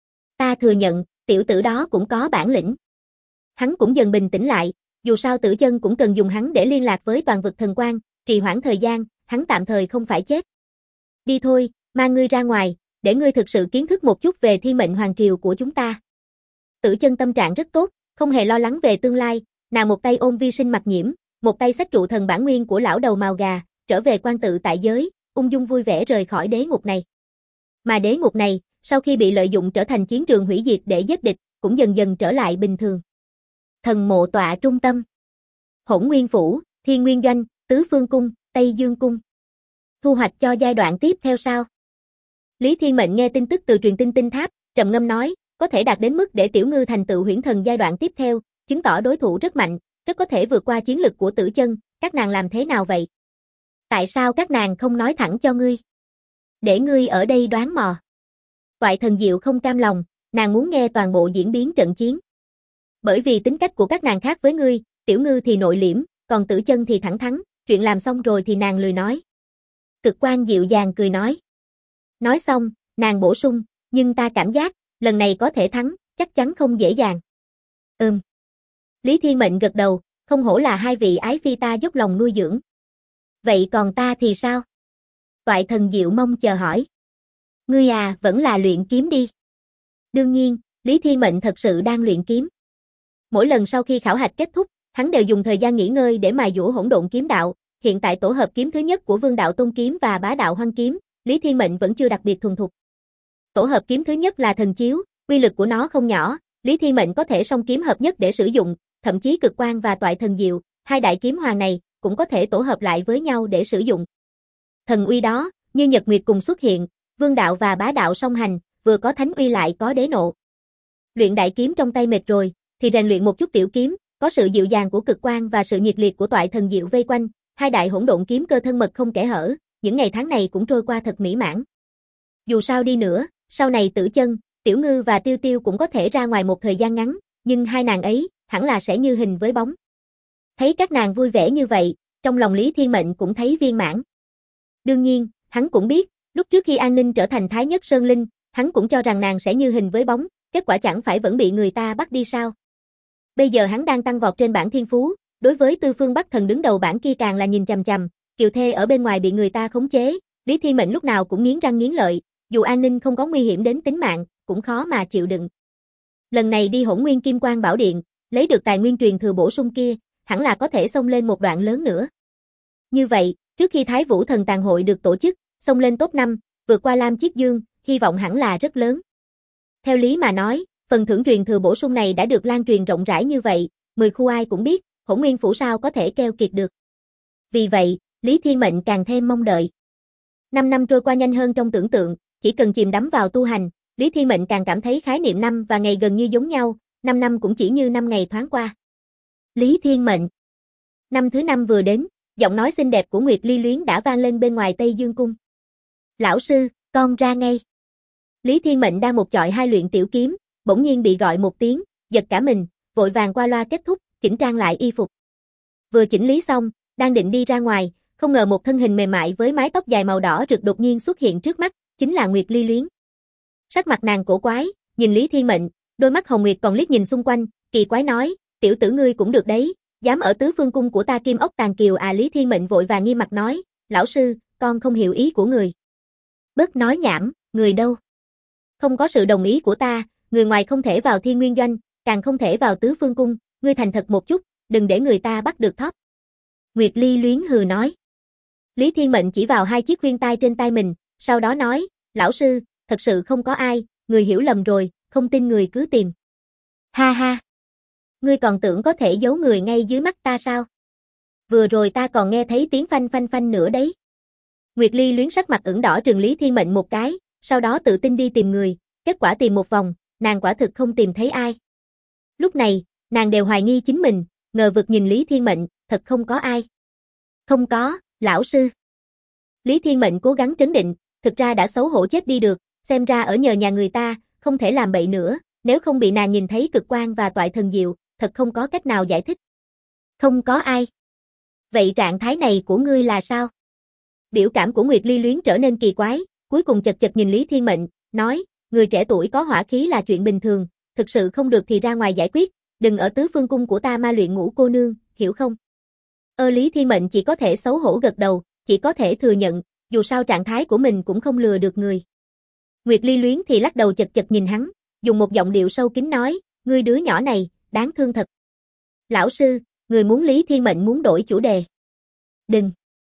Ta thừa nhận, tiểu tử đó cũng có bản lĩnh. Hắn cũng dần bình tĩnh lại, dù sao Tử Chân cũng cần dùng hắn để liên lạc với toàn vực thần quan, trì hoãn thời gian, hắn tạm thời không phải chết. Đi thôi, mang ngươi ra ngoài, để ngươi thực sự kiến thức một chút về thiên mệnh hoàng triều của chúng ta. Tử Chân tâm trạng rất tốt, không hề lo lắng về tương lai, nàng một tay ôm Vi Sinh Mặc Nhiễm, một tay xách trụ thần bản nguyên của lão đầu mào gà, trở về quan tự tại giới, ung dung vui vẻ rời khỏi đế ngục này. Mà đế ngục này, sau khi bị lợi dụng trở thành chiến trường hủy diệt để giết địch, cũng dần dần trở lại bình thường. Thần mộ tọa trung tâm. Hỗn Nguyên Phủ, Thiên Nguyên Doanh, Tứ Phương Cung, Tây Dương Cung. Thu hoạch cho giai đoạn tiếp theo sao? Lý Thiên Mệnh nghe tin tức từ truyền tin tinh tháp, trầm ngâm nói, có thể đạt đến mức để Tiểu Ngư thành tựu huyễn thần giai đoạn tiếp theo, chứng tỏ đối thủ rất mạnh, rất có thể vượt qua chiến lực của Tử Chân, các nàng làm thế nào vậy? Tại sao các nàng không nói thẳng cho ngươi? Để ngươi ở đây đoán mò. Toại Thần Diệu không cam lòng, nàng muốn nghe toàn bộ diễn biến trận chiến. Bởi vì tính cách của các nàng khác với ngươi, Tiểu Ngư thì nội liễm, còn Tử Chân thì thẳng thắn, chuyện làm xong rồi thì nàng lười nói. Cực Quan dịu dàng cười nói. Nói xong, nàng bổ sung, nhưng ta cảm giác, lần này có thể thắng, chắc chắn không dễ dàng. Lý Thiên Mệnh gật đầu, không hổ là hai vị ái phi ta dốc lòng nuôi dưỡng. Vậy còn ta thì sao? Toại Thần Diệu mong chờ hỏi. Ngươi à, vẫn là luyện kiếm đi. Đương nhiên, Lý Thiên Mệnh thật sự đang luyện kiếm. Mỗi lần sau khi khảo hạch kết thúc, hắn đều dùng thời gian nghỉ ngơi để mài dũa hỗn độn kiếm đạo. Hiện tại tổ hợp kiếm thứ nhất của Vương đạo Tôn kiếm và Bá đạo Hoang kiếm, Lý Thiên Mệnh vẫn chưa đặc biệt thuần thục. Tổ hợp kiếm thứ nhất là thần chiếu, uy lực của nó không nhỏ, Lý Thiên Mệnh có thể song kiếm hợp nhất để sử dụng, thậm chí cực quang và toại thần diệu, hai đại kiếm hoàng này cũng có thể tổ hợp lại với nhau để sử dụng. Thần uy đó, như nhật nguyệt cùng xuất hiện, vương đạo và bá đạo song hành, vừa có thánh uy lại có đế nộ. Luyện đại kiếm trong tay mệt rồi, thì rèn luyện một chút tiểu kiếm, có sự dịu dàng của cực quang và sự nhiệt liệt của toại thần diệu vây quanh, hai đại hỗn độn kiếm cơ thân mật không kẽ hở, những ngày tháng này cũng trôi qua thật mỹ mãn. Dù sao đi nữa, sau này Tử Chân, Tiểu Ngư và Tiêu Tiêu cũng có thể ra ngoài một thời gian ngắn, nhưng hai nàng ấy hẳn là sẽ như hình với bóng. Thấy các nàng vui vẻ như vậy, trong lòng Lý Thiên Mệnh cũng thấy viên mãn. Đương nhiên, hắn cũng biết, lúc trước khi An Ninh trở thành Thái Nhất Sơn Linh, hắn cũng cho rằng nàng sẽ như hình với bóng, kết quả chẳng phải vẫn bị người ta bắt đi sao. Bây giờ hắn đang tăng vọt trên bảng thiên phú, đối với Tư Phương Bắc Thần đứng đầu bảng kia càng là nhìn chằm chằm, Kiều Thê ở bên ngoài bị người ta khống chế, Lý Thiên Mệnh lúc nào cũng nghiến răng nghiến lợi, dù An Ninh không có nguy hiểm đến tính mạng, cũng khó mà chịu đựng. Lần này đi Hỗn Nguyên Kim Quang Bảo Điện, lấy được tài nguyên truyền thừa bổ sung kia, hẳn là có thể xông lên một đoạn lớn nữa. Như vậy, trước khi Thái Vũ Thần Tàn hội được tổ chức, xông lên top 5, vượt qua Lam Chiết Dương, hy vọng hẳn là rất lớn. Theo lý mà nói, phần thưởng truyền thừa bổ sung này đã được lan truyền rộng rãi như vậy, 10 khu ai cũng biết, Hỗn Nguyên Phủ sao có thể keo kiệt được. Vì vậy, Lý Thiên Mệnh càng thêm mong đợi. 5 năm trôi qua nhanh hơn trong tưởng tượng, chỉ cần chìm đắm vào tu hành, Lý Thiên Mệnh càng cảm thấy khái niệm năm và ngày gần như giống nhau, 5 năm cũng chỉ như 5 ngày thoáng qua. Lý Thiên Mệnh. Năm thứ 5 vừa đến, giọng nói xinh đẹp của Nguyệt Ly Luyến đã vang lên bên ngoài Tây Dương Cung. Lão sư, con ra ngay. Lý Thiên Mệnh đang một chọi hai luyện tiểu kiếm, bỗng nhiên bị gọi một tiếng, giật cả mình, vội vàng qua loa kết thúc, chỉnh trang lại y phục. Vừa chỉnh lý xong, đang định đi ra ngoài, không ngờ một thân hình mềm mại với mái tóc dài màu đỏ rực đột nhiên xuất hiện trước mắt, chính là Nguyệt Ly Luyến. Sắc mặt nàng cổ quái, nhìn Lý Thiên Mệnh, đôi mắt hồng nguyệt còn liếc nhìn xung quanh, kỳ quái nói, tiểu tử ngươi cũng được đấy, dám ở tứ phương cung của ta Kim Ốc Tàn Kiều à. Lý Thiên Mệnh vội vàng nghiêm mặt nói, lão sư, con không hiểu ý của người. Bớt nói nhảm, người đâu? Không có sự đồng ý của ta, người ngoài không thể vào Thiên Nguyên Doanh, càng không thể vào tứ phương cung, ngươi thành thật một chút, đừng để người ta bắt được thóp. Nguyệt Ly Luyến hừ nói. Lý Thiên Mệnh chỉ vào hai chiếc khuyên tai trên tai mình, sau đó nói, lão sư, thật sự không có ai, người hiểu lầm rồi, không tin người cứ tìm. Ha ha. Ngươi còn tưởng có thể giấu người ngay dưới mắt ta sao? Vừa rồi ta còn nghe thấy tiếng phanh phanh phanh nữa đấy. Nguyệt Ly Luyến sắc mặt ửng đỏ trừng Lý Thiên Mệnh một cái, sau đó tự tin đi tìm người, kết quả tìm một vòng, nàng quả thực không tìm thấy ai. Lúc này, nàng đều hoài nghi chính mình, ngờ vực nhìn Lý Thiên Mệnh, thật không có ai. Không có, lão sư. Lý Thiên Mệnh cố gắng trấn định, thực ra đã xấu hổ chết đi được, xem ra ở nhờ nhà người ta, không thể làm bậy nữa, nếu không bị nàng nhìn thấy cực quang và toại thần diệu, thật không có cách nào giải thích. Không có ai. Vậy trạng thái này của ngươi là sao? Biểu cảm của Nguyệt Ly Luyến trở nên kỳ quái, cuối cùng chật chật nhìn Lý Thiên Mệnh, nói, người trẻ tuổi có hỏa khí là chuyện bình thường, thực sự không được thì ra ngoài giải quyết, đừng ở tứ phương cung của ta ma luyện Ngũ cô nương, hiểu không? Lý Thiên Mệnh chỉ có thể xấu hổ gật đầu, chỉ có thể thừa nhận, dù sao trạng thái của mình cũng không lừa được người. Nguyệt Ly Luyến thì lắc đầu chật chật nhìn hắn, dùng một giọng điệu sâu kín nói, ngươi đứa nhỏ này, đáng thương thật. Lão sư, người muốn Lý Thiên Mệnh muốn đổi chủ đề. Đừng.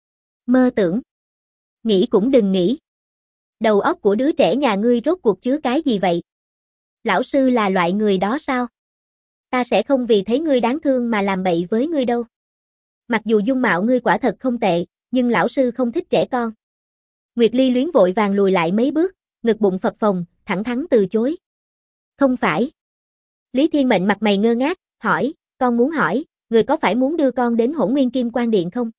Mơ tưởng. Nghĩ cũng đừng nghĩ. Đầu óc của đứa trẻ nhà ngươi rốt cuộc chứa cái gì vậy? Lão sư là loại người đó sao? Ta sẽ không vì thấy ngươi đáng thương mà làm bậy với ngươi đâu. Mặc dù dung mạo ngươi quả thật không tệ, nhưng lão sư không thích trẻ con. Nguyệt Ly Luyến vội vàng lùi lại mấy bước, ngực bụng phập phồng, thẳng thắn từ chối. Không phải. Lý Thiên Mệnh mặt mày ngơ ngác, hỏi, con muốn hỏi, người có phải muốn đưa con đến Hỗn Nguyên Kim Quang Điện không?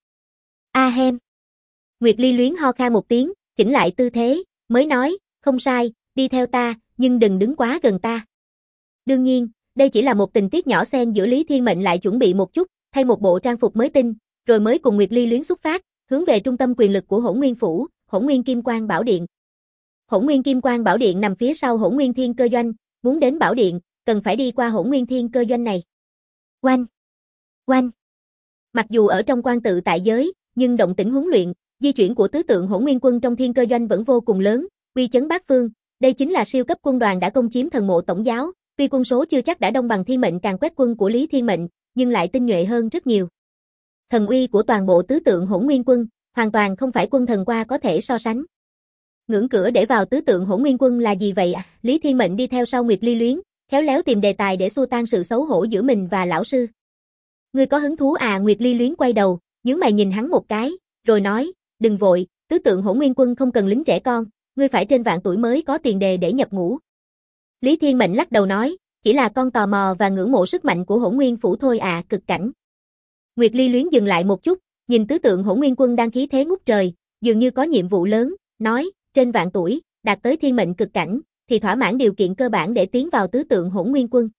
A hem. Nguyệt Ly Luyến ho khan một tiếng, chỉnh lại tư thế, mới nói, không sai, đi theo ta, nhưng đừng đứng quá gần ta. Đương nhiên, đây chỉ là một tình tiết nhỏ xen giữa Lý Thiên Mệnh lại chuẩn bị một chút, thay một bộ trang phục mới tinh, rồi mới cùng Nguyệt Ly Luyến xuất phát, hướng về trung tâm quyền lực của Hỗn Nguyên Phủ, Hỗn Nguyên Kim Quang Bảo Điện. Hỗn Nguyên Kim Quang Bảo Điện nằm phía sau Hỗn Nguyên Thiên Cơ Doanh, muốn đến Bảo Điện, cần phải đi qua Hỗn Nguyên Thiên Cơ Doanh này. Oanh! Oanh! Mặc dù ở trong quan tự tại giới, nhưng động tĩnh huấn luyện, di chuyển của tứ tượng Hỗn Nguyên quân trong Thiên Cơ Doanh vẫn vô cùng lớn, uy chấn bát phương, đây chính là siêu cấp quân đoàn đã công chiếm thần mộ tổng giáo, tuy quân số chưa chắc đã đông bằng Thiên Mệnh Càn Quét Quân của Lý Thiên Mệnh, nhưng lại tinh nhuệ hơn rất nhiều. Thần uy của toàn bộ tứ tượng Hỗn Nguyên Quân, hoàn toàn không phải quân thần qua có thể so sánh. Ngưỡng cửa để vào tứ tượng Hỗn Nguyên Quân là gì vậy à? Lý Thiên Mệnh đi theo sau Nguyệt Ly Luyến, khéo léo tìm đề tài để xua tan sự xấu hổ giữa mình và lão sư. Ngươi có hứng thú à? Nguyệt Ly Luyến quay đầu, nhướng mày nhìn hắn một cái, rồi nói, đừng vội, tứ tượng Hỗn Nguyên Quân không cần lính trẻ con, ngươi phải trên vạn tuổi mới có tiền đề để nhập ngũ. Lý Thiên Mệnh lắc đầu nói, chỉ là con tò mò và ngưỡng mộ sức mạnh của Hỗn Nguyên Phủ thôi à, cực cảnh. Nguyệt Ly Luyến dừng lại một chút, nhìn tứ tượng Hỗn Nguyên Quân đang khí thế ngút trời, dường như có nhiệm vụ lớn, nói, trên vạn tuổi, đạt tới thiên mệnh cực cảnh, thì thỏa mãn điều kiện cơ bản để tiến vào tứ tượng Hỗn Nguyên Quân.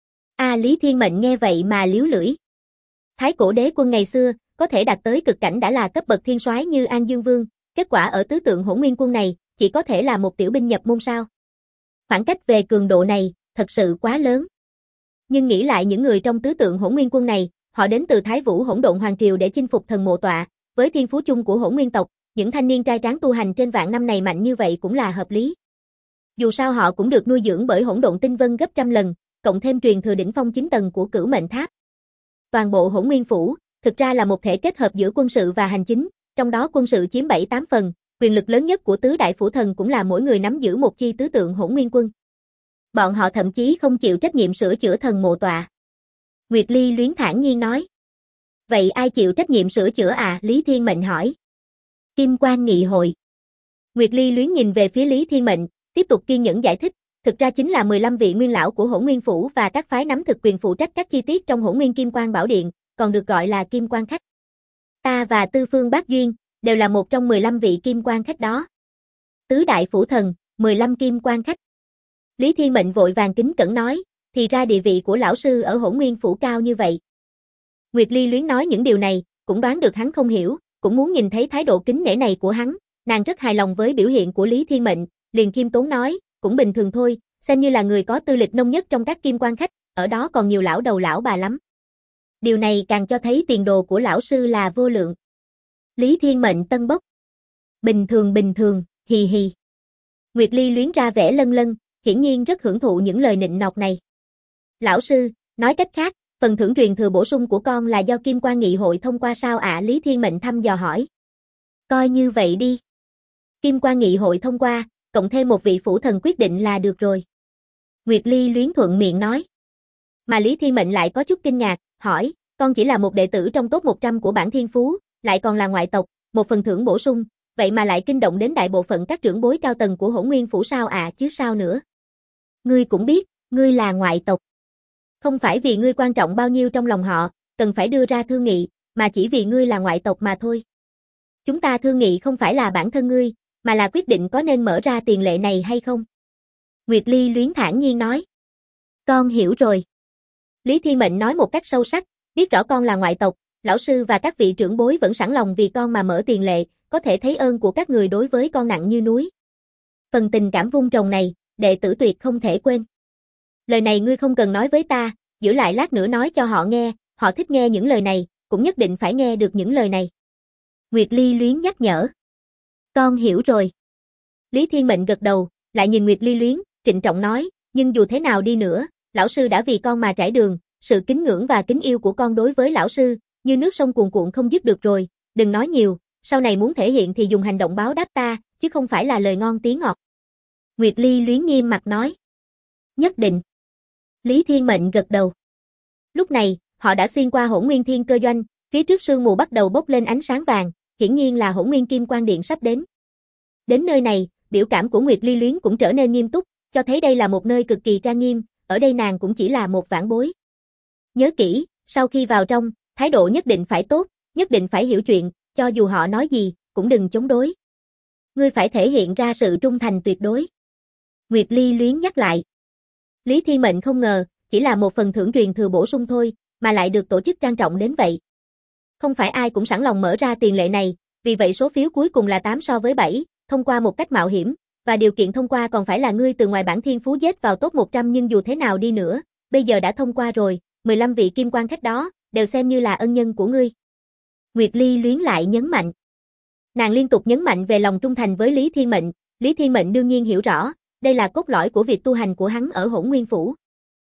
Lý Thiên Mệnh nghe vậy mà liếu lưỡi. Thái cổ đế quân ngày xưa, có thể đạt tới cực cảnh đã là cấp bậc thiên soái như An Dương Vương, kết quả ở tứ tượng Hỗn Nguyên Quân này, chỉ có thể là một tiểu binh nhập môn sao. Khoảng cách về cường độ này, thật sự quá lớn. Nhưng nghĩ lại những người trong tứ tượng Hỗn Nguyên Quân này, họ đến từ Thái Vũ Hỗn Độn Hoàng Triều để chinh phục thần mộ tọa, với thiên phú chung của Hỗn Nguyên tộc, những thanh niên trai tráng tu hành trên vạn năm này mạnh như vậy cũng là hợp lý. Dù sao họ cũng được nuôi dưỡng bởi Hỗn Độn Tinh Vân gấp trăm lần, cộng thêm truyền thừa đỉnh phong 9 tầng của Cửu Mệnh Tháp. Toàn bộ Hỗn Nguyên Phủ, thực ra là một thể kết hợp giữa quân sự và hành chính, trong đó quân sự chiếm 7-8 phần, quyền lực lớn nhất của tứ đại phủ thần cũng là mỗi người nắm giữ một chi tứ tượng Hỗn Nguyên Quân. Bọn họ thậm chí không chịu trách nhiệm sửa chữa thần mộ tọa. Nguyệt Ly Luyến thản nhiên nói. Vậy ai chịu trách nhiệm sửa chữa à? Lý Thiên Mệnh hỏi. Kim Quan Nghị Hội. Nguyệt Ly Luyến nhìn về phía Lý Thiên Mệnh, tiếp tục kiên nhẫn giải thích, thực ra chính là 15 vị nguyên lão của Hỗn Nguyên Phủ và các phái nắm thực quyền phụ trách các chi tiết trong Hỗn Nguyên Kim Quan Bảo Điện, còn được gọi là Kim Quan Khách. Ta và Tư Phương Bác Duyên, đều là một trong 15 vị Kim Quan Khách đó. Tứ đại phủ thần, 15 Kim Quan Khách. Lý Thiên Mệnh vội vàng kính cẩn nói, thì ra địa vị của lão sư ở Hỗn Nguyên Phủ cao như vậy. Nguyệt Ly Luyến nói những điều này, cũng đoán được hắn không hiểu, cũng muốn nhìn thấy thái độ kính nể này của hắn, nàng rất hài lòng với biểu hiện của Lý Thiên Mệnh, liền khiêm tốn nói, cũng bình thường thôi, xem như là người có tư lịch nông nhất trong các Kim Quan Khách, ở đó còn nhiều lão đầu lão bà lắm. Điều này càng cho thấy tiền đồ của lão sư là vô lượng. Lý Thiên Mệnh tân bốc. Bình thường, hì hì. Nguyệt Ly Luyến ra vẻ lân lân, hiển nhiên rất hưởng thụ những lời nịnh nọt này. Lão sư, nói cách khác, phần thưởng truyền thừa bổ sung của con là do Kim Quan Nghị Hội thông qua sao ạ? Lý Thiên Mệnh thăm dò hỏi. Coi như vậy đi. Kim Quan Nghị Hội thông qua, cộng thêm một vị phủ thần quyết định là được rồi. Nguyệt Ly Luyến thuận miệng nói. Mà Lý Thiên Mệnh lại có chút kinh ngạc, hỏi, con chỉ là một đệ tử trong top 100 của bảng thiên phú, lại còn là ngoại tộc, một phần thưởng bổ sung, vậy mà lại kinh động đến đại bộ phận các trưởng bối cao tầng của Hỗn Nguyên Phủ sao ạ? Chứ sao nữa. Ngươi cũng biết, ngươi là ngoại tộc. Không phải vì ngươi quan trọng bao nhiêu trong lòng họ, cần phải đưa ra thương nghị, mà chỉ vì ngươi là ngoại tộc mà thôi. Chúng ta thương nghị không phải là bản thân ngươi, mà là quyết định có nên mở ra tiền lệ này hay không. Nguyệt Ly Luyến thản nhiên nói. Con hiểu rồi. Lý Thiên Mệnh nói một cách sâu sắc, biết rõ con là ngoại tộc, lão sư và các vị trưởng bối vẫn sẵn lòng vì con mà mở tiền lệ, có thể thấy ơn của các người đối với con nặng như núi. Phần tình cảm vun trồng này, đệ tử tuyệt không thể quên. Lời này ngươi không cần nói với ta, giữ lại lát nữa nói cho họ nghe, họ thích nghe những lời này, cũng nhất định phải nghe được những lời này. Nguyệt Ly Luyến nhắc nhở. Con hiểu rồi. Lý Thiên Mệnh gật đầu, lại nhìn Nguyệt Ly Luyến, trịnh trọng nói, nhưng dù thế nào đi nữa, lão sư đã vì con mà trải đường, sự kính ngưỡng và kính yêu của con đối với lão sư, như nước sông cuồn cuộn không dứt được rồi, đừng nói nhiều, sau này muốn thể hiện thì dùng hành động báo đáp ta, chứ không phải là lời ngon tiếng ngọt. Nguyệt Ly Luyến nghiêm mặt nói. Nhất định. Lý Thiên Mệnh gật đầu. Lúc này, họ đã xuyên qua Hỗn Nguyên Thiên Cơ Doanh, phía trước sương mù bắt đầu bốc lên ánh sáng vàng, hiển nhiên là Hỗn Nguyên Kim Quan Điện sắp đến. Đến nơi này, biểu cảm của Nguyệt Ly Luyến cũng trở nên nghiêm túc, cho thấy đây là một nơi cực kỳ trang nghiêm, ở đây nàng cũng chỉ là một vãn bối. Nhớ kỹ, sau khi vào trong, thái độ nhất định phải tốt, nhất định phải hiểu chuyện, cho dù họ nói gì, cũng đừng chống đối. Ngươi phải thể hiện ra sự trung thành tuyệt đối. Nguyệt Ly Luyến nhắc lại. Lý Thiên Mệnh không ngờ, chỉ là một phần thưởng truyền thừa bổ sung thôi, mà lại được tổ chức trang trọng đến vậy. Không phải ai cũng sẵn lòng mở ra tiền lệ này, vì vậy số phiếu cuối cùng là 8 so với 7, thông qua một cách mạo hiểm, và điều kiện thông qua còn phải là ngươi từ ngoài bảng thiên phú giết vào top 100 nhưng dù thế nào đi nữa, bây giờ đã thông qua rồi, 15 vị Kim Quan Khách đó, đều xem như là ân nhân của ngươi. Nguyệt Ly Luyến lại nhấn mạnh. Nàng liên tục nhấn mạnh về lòng trung thành với Lý Thiên Mệnh, Lý Thiên Mệnh đương nhiên hiểu rõ, đây là cốt lõi của việc tu hành của hắn ở Hỗn Nguyên Phủ.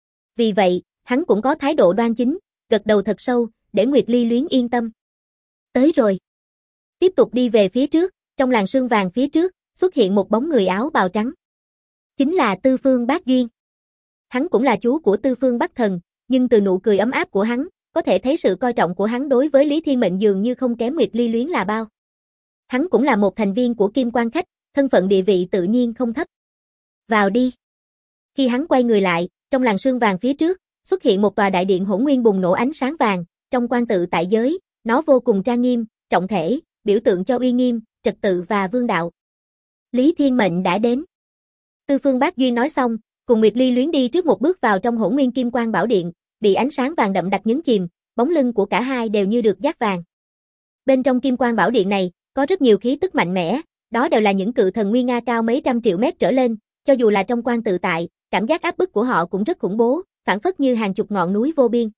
Vì vậy, hắn cũng có thái độ đoan chính, gật đầu thật sâu, để Nguyệt Ly Luyến yên tâm. Tới rồi. Tiếp tục đi về phía trước, trong làn sương vàng phía trước, xuất hiện một bóng người áo bào trắng. Chính là Tư Phương Bác Duyên. Hắn cũng là chú của Tư Phương Bắc Thần, nhưng từ nụ cười ấm áp của hắn, có thể thấy sự coi trọng của hắn đối với Lý Thiên Mệnh dường như không kém Nguyệt Ly Luyến là bao. Hắn cũng là một thành viên của Kim Quan Khách, thân phận địa vị tự nhiên không thấp. Vào đi. Khi hắn quay người lại, trong làn sương vàng phía trước, xuất hiện một tòa đại điện hỗn nguyên bùng nổ ánh sáng vàng, trong quan tự tại giới, nó vô cùng trang nghiêm, trọng thể, biểu tượng cho uy nghiêm, trật tự và vương đạo. Lý Thiên Mệnh đã đến. Tư Phương Bác Duyên nói xong, cùng Nguyệt Ly Luyến đi trước một bước vào trong hỗn nguyên kim quang bảo điện, bị ánh sáng vàng đậm đặc nhấn chìm, bóng lưng của cả hai đều như được dát vàng. Bên trong kim quang bảo điện này, có rất nhiều khí tức mạnh mẽ, đó đều là những cự thần nguy nga cao mấy trăm triệu mét trở lên, cho dù là trong quan tự tại, cảm giác áp bức của họ cũng rất khủng bố, phảng phất như hàng chục ngọn núi vô biên.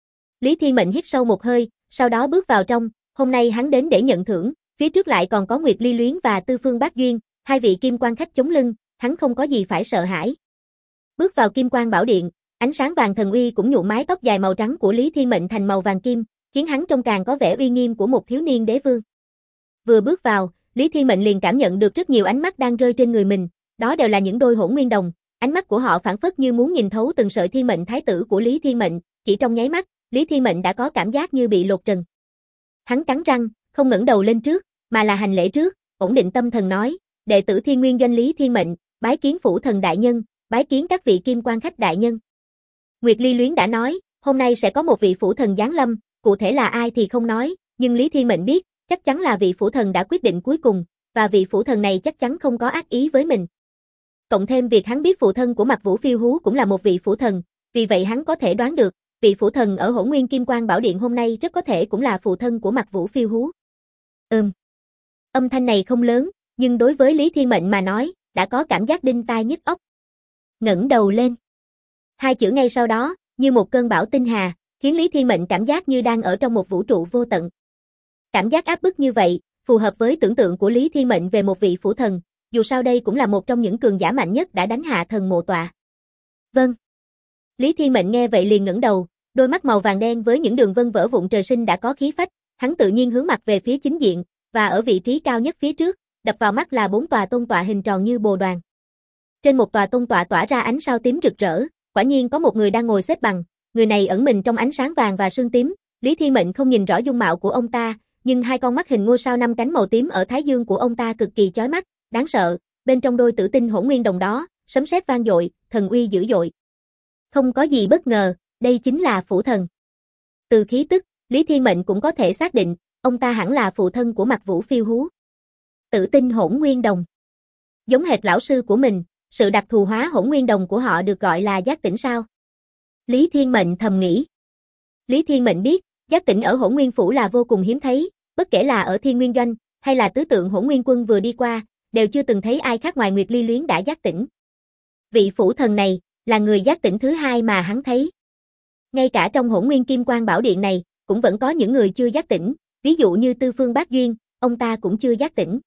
Lý Thiên Mệnh hít sâu một hơi, sau đó bước vào trong, hôm nay hắn đến để nhận thưởng, phía trước lại còn có Nguyệt Ly Luyến và Tư Phương Bác Duyên, hai vị kim quan khách chống lưng, hắn không có gì phải sợ hãi. Bước vào kim quang bảo điện, ánh sáng vàng thần uy cũng nhuộm mái tóc dài màu trắng của Lý Thiên Mệnh thành màu vàng kim, khiến hắn trông càng có vẻ uy nghiêm của một thiếu niên đế vương. Vừa bước vào, Lý Thiên Mệnh liền cảm nhận được rất nhiều ánh mắt đang rơi trên người mình, đó đều là những đôi hỗn nguyên đồng, ánh mắt của họ phảng phất như muốn nhìn thấu từng sợi thiên mệnh thái tử của Lý Thiên Mệnh, chỉ trong nháy mắt, Lý Thiên Mệnh đã có cảm giác như bị lột trần. Hắn cắn răng, không ngẩng đầu lên trước, mà là hành lễ trước, ổn định tâm thần nói, đệ tử Thiên Nguyên Doanh Lý Thiên Mệnh, bái kiến phủ thần đại nhân, bái kiến các vị kim quan khách đại nhân. Nguyệt Ly Luyến đã nói, hôm nay sẽ có một vị phủ thần giáng lâm, cụ thể là ai thì không nói, nhưng Lý Thiên Mệnh biết, chắc chắn là vị phủ thần đã quyết định cuối cùng, và vị phủ thần này chắc chắn không có ác ý với mình. Cộng thêm việc hắn biết phụ thân của Mặc Vũ Phiêu Hú cũng là một vị phủ thần, vì vậy hắn có thể đoán được, vị phủ thần ở Hỗn Nguyên Kim Quang Bảo Điện hôm nay rất có thể cũng là phụ thân của Mặc Vũ Phiêu Hú. Âm thanh này không lớn, nhưng đối với Lý Thiên Mệnh mà nói, đã có cảm giác đinh tai nhức óc. Ngẩng đầu lên. Hai chữ ngay sau đó, như một cơn bão tinh hà, khiến Lý Thiên Mệnh cảm giác như đang ở trong một vũ trụ vô tận. Cảm giác áp bức như vậy, phù hợp với tưởng tượng của Lý Thiên Mệnh về một vị phủ thần, dù sao đây cũng là một trong những cường giả mạnh nhất đã đánh hạ thần mộ tọa. Vâng. Lý Thiên Mệnh nghe vậy liền ngẩng đầu, đôi mắt màu vàng đen với những đường vân vỡ vụn trời sinh đã có khí phách, hắn tự nhiên hướng mặt về phía chính diện, và ở vị trí cao nhất phía trước, đập vào mắt là 4 tòa tôn tọa hình tròn như bồ đoàn. Trên một tòa tôn tọa tỏa ra ánh sao tím rực rỡ, quả nhiên có một người đang ngồi xếp bằng, người này ẩn mình trong ánh sáng vàng và sương tím, Lý Thiên Mệnh không nhìn rõ dung mạo của ông ta, nhưng hai con mắt hình ngôi sao 5 cánh màu tím ở thái dương của ông ta cực kỳ chói mắt, đáng sợ, bên trong đôi tử tinh hỗn nguyên đồng đó, sấm sét vang dội, thần uy dữ dội. Không có gì bất ngờ, đây chính là phủ thần. Từ khí tức, Lý Thiên Mệnh cũng có thể xác định, ông ta hẳn là phụ thân của Mặc Vũ Phiêu Hú. Tử tinh hỗn nguyên đồng. Giống hệt lão sư của mình, sự đặc thù hóa hỗn nguyên đồng của họ được gọi là giác tỉnh sao? Lý Thiên Mệnh thầm nghĩ. Lý Thiên Mệnh biết, giác tỉnh ở Hỗn Nguyên Phủ là vô cùng hiếm thấy, bất kể là ở Thiên Nguyên Doanh, hay là tứ tượng Hỗn Nguyên Quân vừa đi qua, đều chưa từng thấy ai khác ngoài Nguyệt Ly Luyến đã giác tỉnh. Vị phủ thần này, là người giác tỉnh thứ hai mà hắn thấy. Ngay cả trong Hỗn Nguyên Kim Quang Bảo Điện này, cũng vẫn có những người chưa giác tỉnh, ví dụ như Tư Phương Bác Duyên, ông ta cũng chưa giác tỉnh.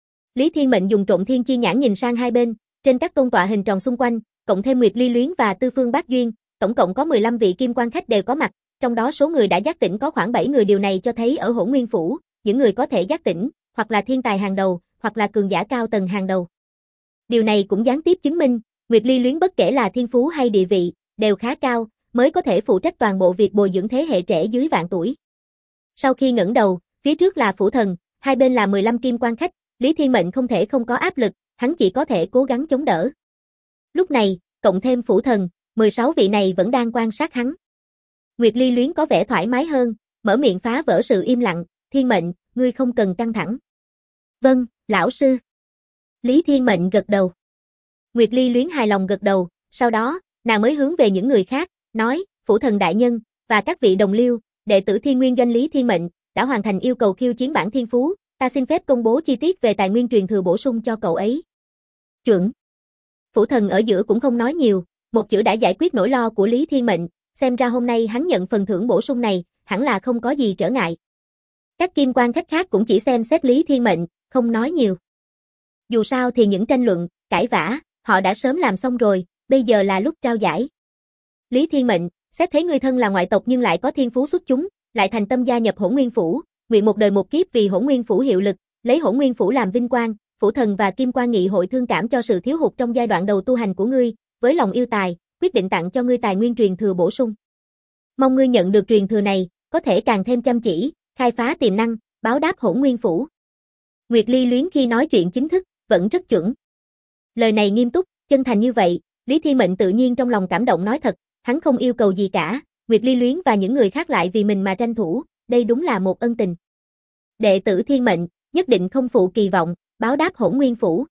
Lý Thiên Mệnh dùng trộm thiên chi nhãn nhìn sang hai bên, trên các tôn tọa hình tròn xung quanh, cộng thêm Nguyệt Ly Luyến và Tư Phương Bác Duyên, tổng cộng có 15 vị kim quan khách đều có mặt, trong đó số người đã giác tỉnh có khoảng 7 người, điều này cho thấy ở Hỗn Nguyên Phủ, những người có thể giác tỉnh, hoặc là thiên tài hàng đầu, hoặc là cường giả cao tầng hàng đầu. Điều này cũng gián tiếp chứng minh, Nguyệt Ly Luyến bất kể là thiên phú hay địa vị, đều khá cao, mới có thể phụ trách toàn bộ việc bồi dưỡng thế hệ trẻ dưới vạn tuổi. Sau khi ngẩng đầu, phía trước là phủ thần, hai bên là 15 kim quan khách, Lý Thiên Mệnh không thể không có áp lực, hắn chỉ có thể cố gắng chống đỡ. Lúc này, cộng thêm phủ thần, 16 vị này vẫn đang quan sát hắn. Nguyệt Ly Luyến có vẻ thoải mái hơn, mở miệng phá vỡ sự im lặng, Thiên Mệnh, ngươi không cần căng thẳng. Vâng, lão sư. Lý Thiên Mệnh gật đầu. Nguyệt Ly Luyến hài lòng gật đầu, sau đó, nàng mới hướng về những người khác, nói, phủ thần đại nhân, và các vị đồng liêu, đệ tử Thiên Nguyên Doanh Lý Thiên Mệnh, đã hoàn thành yêu cầu khiêu chiến bản thiên phú, ta xin phép công bố chi tiết về tài nguyên truyền thừa bổ sung cho cậu ấy. Chuẩn. Phủ thần ở giữa cũng không nói nhiều, một chữ đã giải quyết nỗi lo của Lý Thiên Mệnh, xem ra hôm nay hắn nhận phần thưởng bổ sung này, hẳn là không có gì trở ngại. Các kim quan khách khác cũng chỉ xem xét Lý Thiên Mệnh, không nói nhiều. Dù sao thì những tranh luận, cãi vã, họ đã sớm làm xong rồi, bây giờ là lúc trao giải. Lý Thiên Mệnh, xét thấy ngươi thân là ngoại tộc nhưng lại có thiên phú xuất chúng, lại thành tâm gia nhập Hỗn Nguyên Phủ, nguyện một đời một kiếp vì Hỗn Nguyên Phủ hiệu lực, lấy Hỗn Nguyên Phủ làm vinh quang, Phủ Thần và Kim Quan Nghị hội thương cảm cho sự thiếu hụt trong giai đoạn đầu tu hành của ngươi, với lòng yêu tài, quyết định tặng cho ngươi tài nguyên truyền thừa bổ sung. Mong ngươi nhận được truyền thừa này, có thể càng thêm chăm chỉ, khai phá tiềm năng, báo đáp Hỗn Nguyên Phủ. Nguyệt Ly Luyến khi nói chuyện chính thức, vẫn rất chuẩn. Lời này nghiêm túc, chân thành như vậy, Lý Thiên Mệnh tự nhiên trong lòng cảm động nói thật, hắn không yêu cầu gì cả, Nguyệt Ly Luyến và những người khác lại vì mình mà tranh thủ, đây đúng là một ân tình. Đệ tử Thiên Mệnh, nhất định không phụ kỳ vọng, báo đáp Hỗn Nguyên Phủ.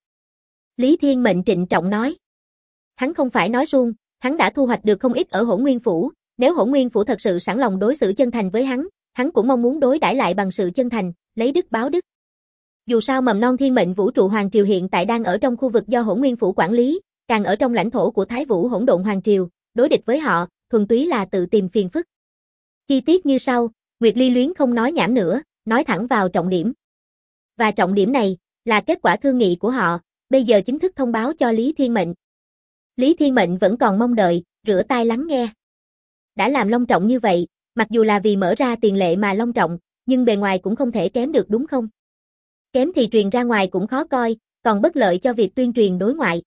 Lý Thiên Mệnh trịnh trọng nói. Hắn không phải nói suông, hắn đã thu hoạch được không ít ở Hỗn Nguyên Phủ, nếu Hỗn Nguyên Phủ thật sự sẵn lòng đối xử chân thành với hắn cũng mong muốn đối đãi lại bằng sự chân thành, lấy đức báo đức. Dù sao mầm non Thiên Mệnh Vũ Trụ Hoàng Triều hiện tại đang ở trong khu vực do Hỗn Nguyên Phủ quản lý, càng ở trong lãnh thổ của Thái Vũ Hỗn Độn Hoàng Triều, đối địch với họ, thuần túy là tự tìm phiền phức. Chi tiết như sau, Nguyệt Ly Luyến không nói nhảm nữa, nói thẳng vào trọng điểm. Và trọng điểm này, là kết quả thương nghị của họ, bây giờ chính thức thông báo cho Lý Thiên Mệnh. Lý Thiên Mệnh vẫn còn mong đợi, rửa tai lắng nghe. Đã làm long trọng như vậy, mặc dù là vì mở ra tiền lệ mà long trọng, nhưng bề ngoài cũng không thể kém được đúng không? Kém thì truyền ra ngoài cũng khó coi, còn bất lợi cho việc tuyên truyền đối ngoại.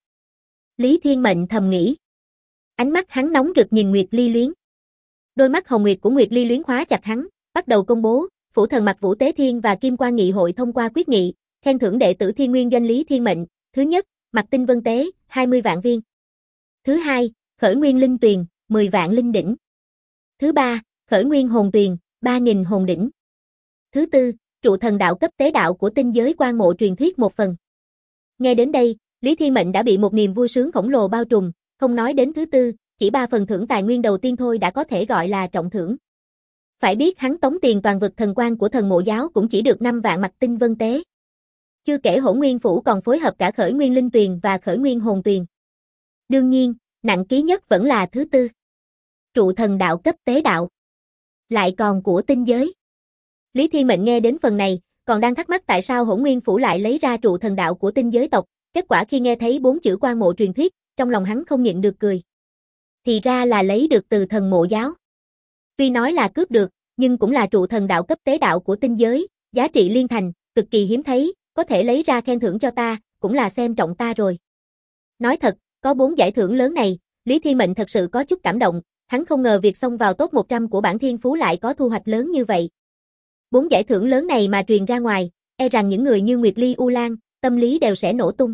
Lý Thiên Mệnh thầm nghĩ. Ánh mắt hắn nóng rực nhìn Nguyệt Ly Luyến. Đôi mắt hồng nguyệt của Nguyệt Ly Luyến khóa chặt hắn, bắt đầu công bố, Phủ Thần Mặc Vũ Tế Thiên và Kim Quan Nghị hội thông qua quyết nghị, khen thưởng đệ tử Thiên Nguyên Doanh Lý Thiên Mệnh, thứ nhất, Mặc Tinh Vân Tế, 20 vạn viên. Thứ hai, Khởi Nguyên Linh Tuyền, 10 vạn linh đỉnh. Thứ ba, Khởi Nguyên Hồn Tuyền, 3.000 hồn đỉnh. Thứ tư, Trụ Thần Đạo cấp tế đạo của tinh giới quan mộ truyền thuyết một phần. Nghe đến đây, Lý Thiên Mệnh đã bị một niềm vui sướng khổng lồ bao trùm, không nói đến thứ tư, chỉ 3 phần thưởng tài nguyên đầu tiên thôi đã có thể gọi là trọng thưởng. Phải biết hắn tống tiền toàn vực thần quan của thần mộ giáo cũng chỉ được 5 vạn Mặc Tinh Vân Tế. Chưa kể Hỗn Nguyên Phủ còn phối hợp cả Khởi Nguyên Linh Tuyền và Khởi Nguyên Hồn Tuyền. Đương nhiên, nặng ký nhất vẫn là thứ tư. Trụ Thần Đạo cấp tế đạo. Lại còn của tinh giới. Lý Thiên Mệnh nghe đến phần này, còn đang thắc mắc tại sao Hỗn Nguyên Phủ lại lấy ra Trụ Thần Đạo của tinh giới tộc, kết quả khi nghe thấy 4 chữ quan mộ truyền thuyết, trong lòng hắn không nhịn được cười. Thì ra là lấy được từ thần mộ giáo. Tuy nói là cướp được, nhưng cũng là Trụ Thần Đạo cấp tế đạo của tinh giới, giá trị liên thành, cực kỳ hiếm thấy, có thể lấy ra khen thưởng cho ta, cũng là xem trọng ta rồi. Nói thật, có 4 giải thưởng lớn này, Lý Thiên Mệnh thật sự có chút cảm động, hắn không ngờ việc xông vào top 100 của bảng thiên phú lại có thu hoạch lớn như vậy. 4 giải thưởng lớn này mà truyền ra ngoài, e rằng những người như Nguyệt Ly U Lan, tâm lý đều sẽ nổ tung.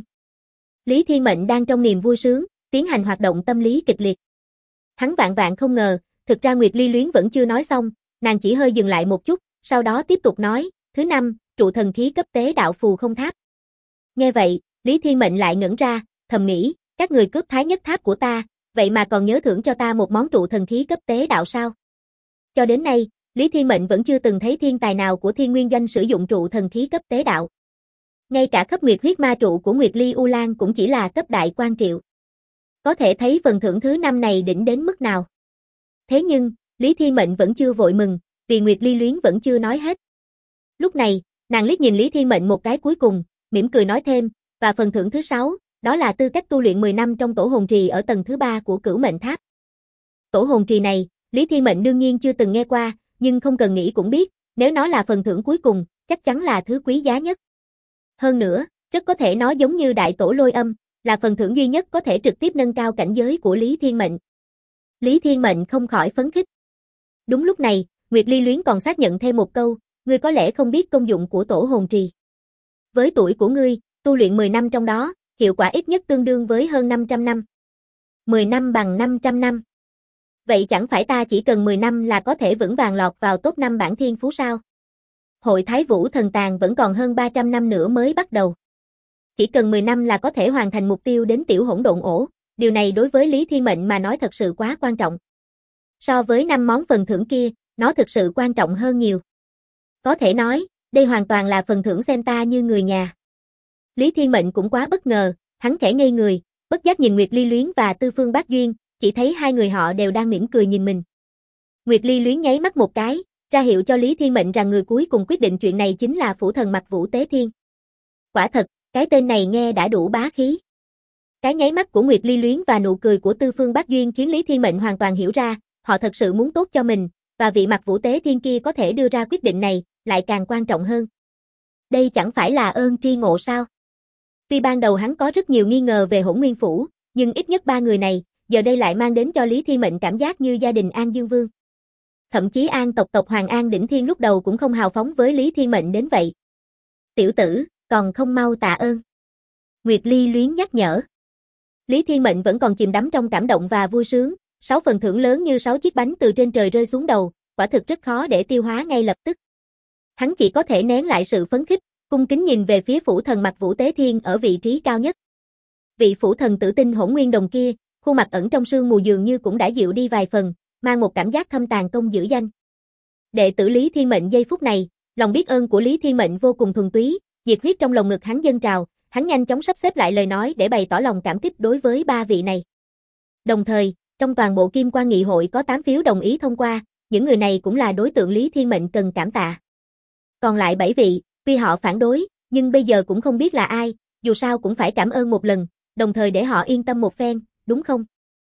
Lý Thiên Mệnh đang trong niềm vui sướng, tiến hành hoạt động tâm lý kịch liệt. Hắn vạn vạn không ngờ, thực ra Nguyệt Ly Luyến vẫn chưa nói xong, nàng chỉ hơi dừng lại một chút, sau đó tiếp tục nói, thứ 5, Trụ Thần Khí cấp tế đạo phù không tháp. Nghe vậy, Lý Thiên Mệnh lại ngẩn ra, thầm nghĩ, các người cướp Thái Nhất Tháp của ta, vậy mà còn nhớ thưởng cho ta một món Trụ Thần Khí cấp tế đạo sao? Cho đến nay, Lý Thiên Mệnh vẫn chưa từng thấy thiên tài nào của Thiên Nguyên Doanh sử dụng Trụ Thần Khí cấp tế đạo. Ngay cả cấp Nguyệt Huyết Ma Trụ của Nguyệt Ly U Lan cũng chỉ là cấp đại quan triệu. Có thể thấy phần thưởng thứ 5 này đỉnh đến mức nào. Thế nhưng, Lý Thiên Mệnh vẫn chưa vội mừng, vì Nguyệt Ly Luyến vẫn chưa nói hết. Lúc này, nàng liếc nhìn Lý Thiên Mệnh một cái cuối cùng, mỉm cười nói thêm, và phần thưởng thứ 6, đó là tư cách tu luyện 10 năm trong tổ hồn trì ở tầng thứ 3 của Cửu Mệnh Tháp. Tổ hồn trì này, Lý Thiên Mệnh đương nhiên chưa từng nghe qua, nhưng không cần nghĩ cũng biết, nếu nó là phần thưởng cuối cùng, chắc chắn là thứ quý giá nhất. Hơn nữa, rất có thể nó giống như Đại Tổ Lôi Âm, là phần thưởng duy nhất có thể trực tiếp nâng cao cảnh giới của Lý Thiên Mệnh. Lý Thiên Mệnh không khỏi phấn khích. Đúng lúc này, Nguyệt Ly Luyến còn xác nhận thêm một câu, ngươi có lẽ không biết công dụng của tổ hồn trì. Với tuổi của ngươi, tu luyện 10 năm trong đó, hiệu quả ít nhất tương đương với hơn 500 năm. 10 năm bằng 500 năm. Vậy chẳng phải ta chỉ cần 10 năm là có thể vững vàng lọt vào top 5 bảng thiên phú sao? Hội Thái Vũ Thần Tàng vẫn còn hơn 300 năm nữa mới bắt đầu. Chỉ cần 10 năm là có thể hoàn thành mục tiêu đến tiểu hỗn độn ổ, điều này đối với Lý Thiên Mệnh mà nói thật sự quá quan trọng. So với 5 món phần thưởng kia, nó thực sự quan trọng hơn nhiều. Có thể nói, đây hoàn toàn là phần thưởng xem ta như người nhà. Lý Thiên Mệnh cũng quá bất ngờ, hắn khẽ ngây người, bất giác nhìn Nguyệt Ly Luyến và Tư Phương Bác Duyên, chỉ thấy hai người họ đều đang mỉm cười nhìn mình. Nguyệt Ly Luyến nháy mắt một cái, ra hiệu cho Lý Thiên Mệnh rằng người cuối cùng quyết định chuyện này chính là Phủ Thần Mặc Vũ Tế Thiên. Quả thật, Cái tên này nghe đã đủ bá khí. Cái nháy mắt của Nguyệt Ly Luyến và nụ cười của Tư Phương Bác Duyên khiến Lý Thiên Mệnh hoàn toàn hiểu ra, họ thật sự muốn tốt cho mình, và vị Mặc Vũ Tế Thiên kia có thể đưa ra quyết định này, lại càng quan trọng hơn. Đây chẳng phải là ơn tri ngộ sao? Tuy ban đầu hắn có rất nhiều nghi ngờ về Hỗn Nguyên Phủ, nhưng ít nhất ba người này, giờ đây lại mang đến cho Lý Thiên Mệnh cảm giác như gia đình An Dương Vương. Thậm chí An tộc Hoàng An Đỉnh Thiên lúc đầu cũng không hào phóng với Lý Thiên Mệnh đến vậy. Tiểu tử, còn không mau tạ ơn. Nguyệt Ly Luyến nhắc nhở. Lý Thiên Mệnh vẫn còn chìm đắm trong cảm động và vui sướng, 6 phần thưởng lớn như 6 chiếc bánh từ trên trời rơi xuống đầu, quả thực rất khó để tiêu hóa ngay lập tức. Hắn chỉ có thể nén lại sự phấn khích, cung kính nhìn về phía phủ thần Mặc Vũ Tế Thiên ở vị trí cao nhất. Vị phủ thần tử tinh Hỗn Nguyên Đồng kia, khuôn mặt ẩn trong sương mù dường như cũng đã dịu đi vài phần, mang một cảm giác thâm tàn công dữ danh. Đệ tử Lý Thiên Mệnh giây phút này, lòng biết ơn của Lý Thiên Mệnh vô cùng thuần túy, nhiệt huyết trong lồng ngực hắn dâng trào, hắn nhanh chóng sắp xếp lại lời nói để bày tỏ lòng cảm kích đối với ba vị này. Đồng thời, trong toàn bộ Kim Quan Nghị hội có 8 phiếu đồng ý thông qua, những người này cũng là đối tượng Lý Thiên Mệnh cần cảm tạ. Còn lại 7 vị, tuy họ phản đối, nhưng bây giờ cũng không biết là ai, dù sao cũng phải cảm ơn một lần, đồng thời để họ yên tâm một phen, đúng không?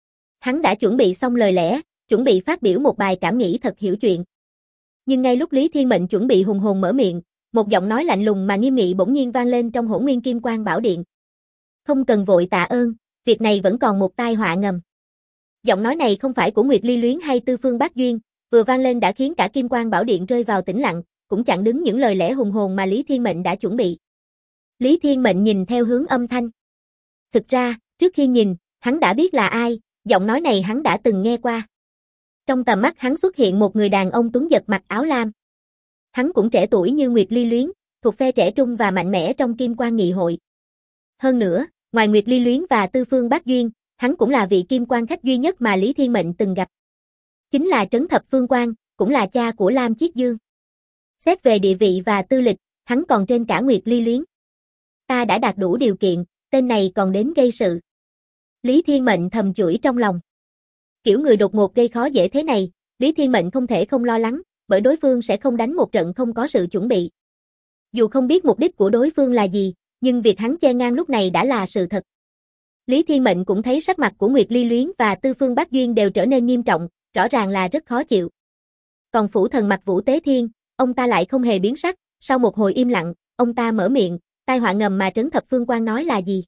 Hắn đã chuẩn bị xong lời lẽ, chuẩn bị phát biểu một bài cảm nghĩ thật hiểu chuyện. Nhưng ngay lúc Lý Thiên Mệnh chuẩn bị hùng hồn mở miệng, một giọng nói lạnh lùng mà nghiêm nghị bỗng nhiên vang lên trong Hỗn Nguyên Kim Quan Bảo Điện. Không cần vội tạ ơn, việc này vẫn còn một tai họa ngầm. Giọng nói này không phải của Nguyệt Ly Luyến hay Tư Phương Bác Duyên, vừa vang lên đã khiến cả Kim Quan Bảo Điện rơi vào tĩnh lặng, cũng chặn đứng những lời lẽ hùng hồn mà Lý Thiên Mệnh đã chuẩn bị. Lý Thiên Mệnh nhìn theo hướng âm thanh. Thực ra, trước khi nhìn, hắn đã biết là ai, giọng nói này hắn đã từng nghe qua. Trong tầm mắt hắn xuất hiện một người đàn ông tuấn giật mặc áo lam. Hắn cũng trẻ tuổi như Nguyệt Ly Luyến, thuộc phe trẻ trung và mạnh mẽ trong Kim Quan Nghị hội. Hơn nữa, ngoài Nguyệt Ly Luyến và Tư Phương Bác Duyên, hắn cũng là vị Kim Quan khách duy nhất mà Lý Thiên Mệnh từng gặp. Chính là Trấn Thập Phương Quan, cũng là cha của Lam Chiết Dương. Xét về địa vị và tư lịch, hắn còn trên cả Nguyệt Ly Luyến. Ta đã đạt đủ điều kiện, tên này còn đến gây sự. Lý Thiên Mệnh thầm chửi trong lòng. Kiểu người đột ngột gây khó dễ thế này, Lý Thiên Mệnh không thể không lo lắng, bởi đối phương sẽ không đánh một trận không có sự chuẩn bị. Dù không biết mục đích của đối phương là gì, nhưng việc hắn che ngang lúc này đã là sự thật. Lý Thiên Mệnh cũng thấy sắc mặt của Nguyệt Ly Luyến và Tư Phương Bác Duyên đều trở nên nghiêm trọng, rõ ràng là rất khó chịu. Còn phủ thần Mặc Vũ Tế Thiên, ông ta lại không hề biến sắc, sau một hồi im lặng, ông ta mở miệng, tai họa ngầm mà Trấn Thập Phương Quan nói là gì?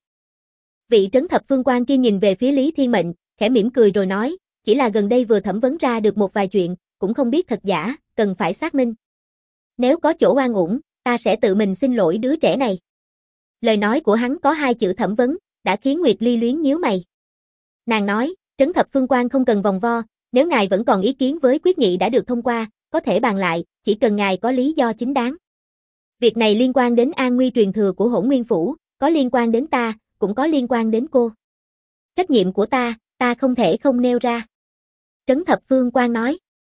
Vị Trấn Thập Phương Quan kia nhìn về phía Lý Thiên Mệnh, khẽ mỉm cười rồi nói, chỉ là gần đây vừa thẩm vấn ra được một vài chuyện, cũng không biết thật giả, cần phải xác minh. Nếu có chỗ oan uổng, ta sẽ tự mình xin lỗi đứa trẻ này. Lời nói của hắn có 2 chữ thẩm vấn, đã khiến Nguyệt Ly Luyến nhíu mày. Nàng nói, Trấn Thập Phương Quan không cần vòng vo, nếu ngài vẫn còn ý kiến với quyết nghị đã được thông qua, có thể bàn lại, chỉ cần ngài có lý do chính đáng. Việc này liên quan đến an nguy truyền thừa của Hỗn Nguyên Phủ, có liên quan đến ta, cũng có liên quan đến cô. Trách nhiệm của ta không thể không nêu ra. Trấn Thập Phương Quan nói.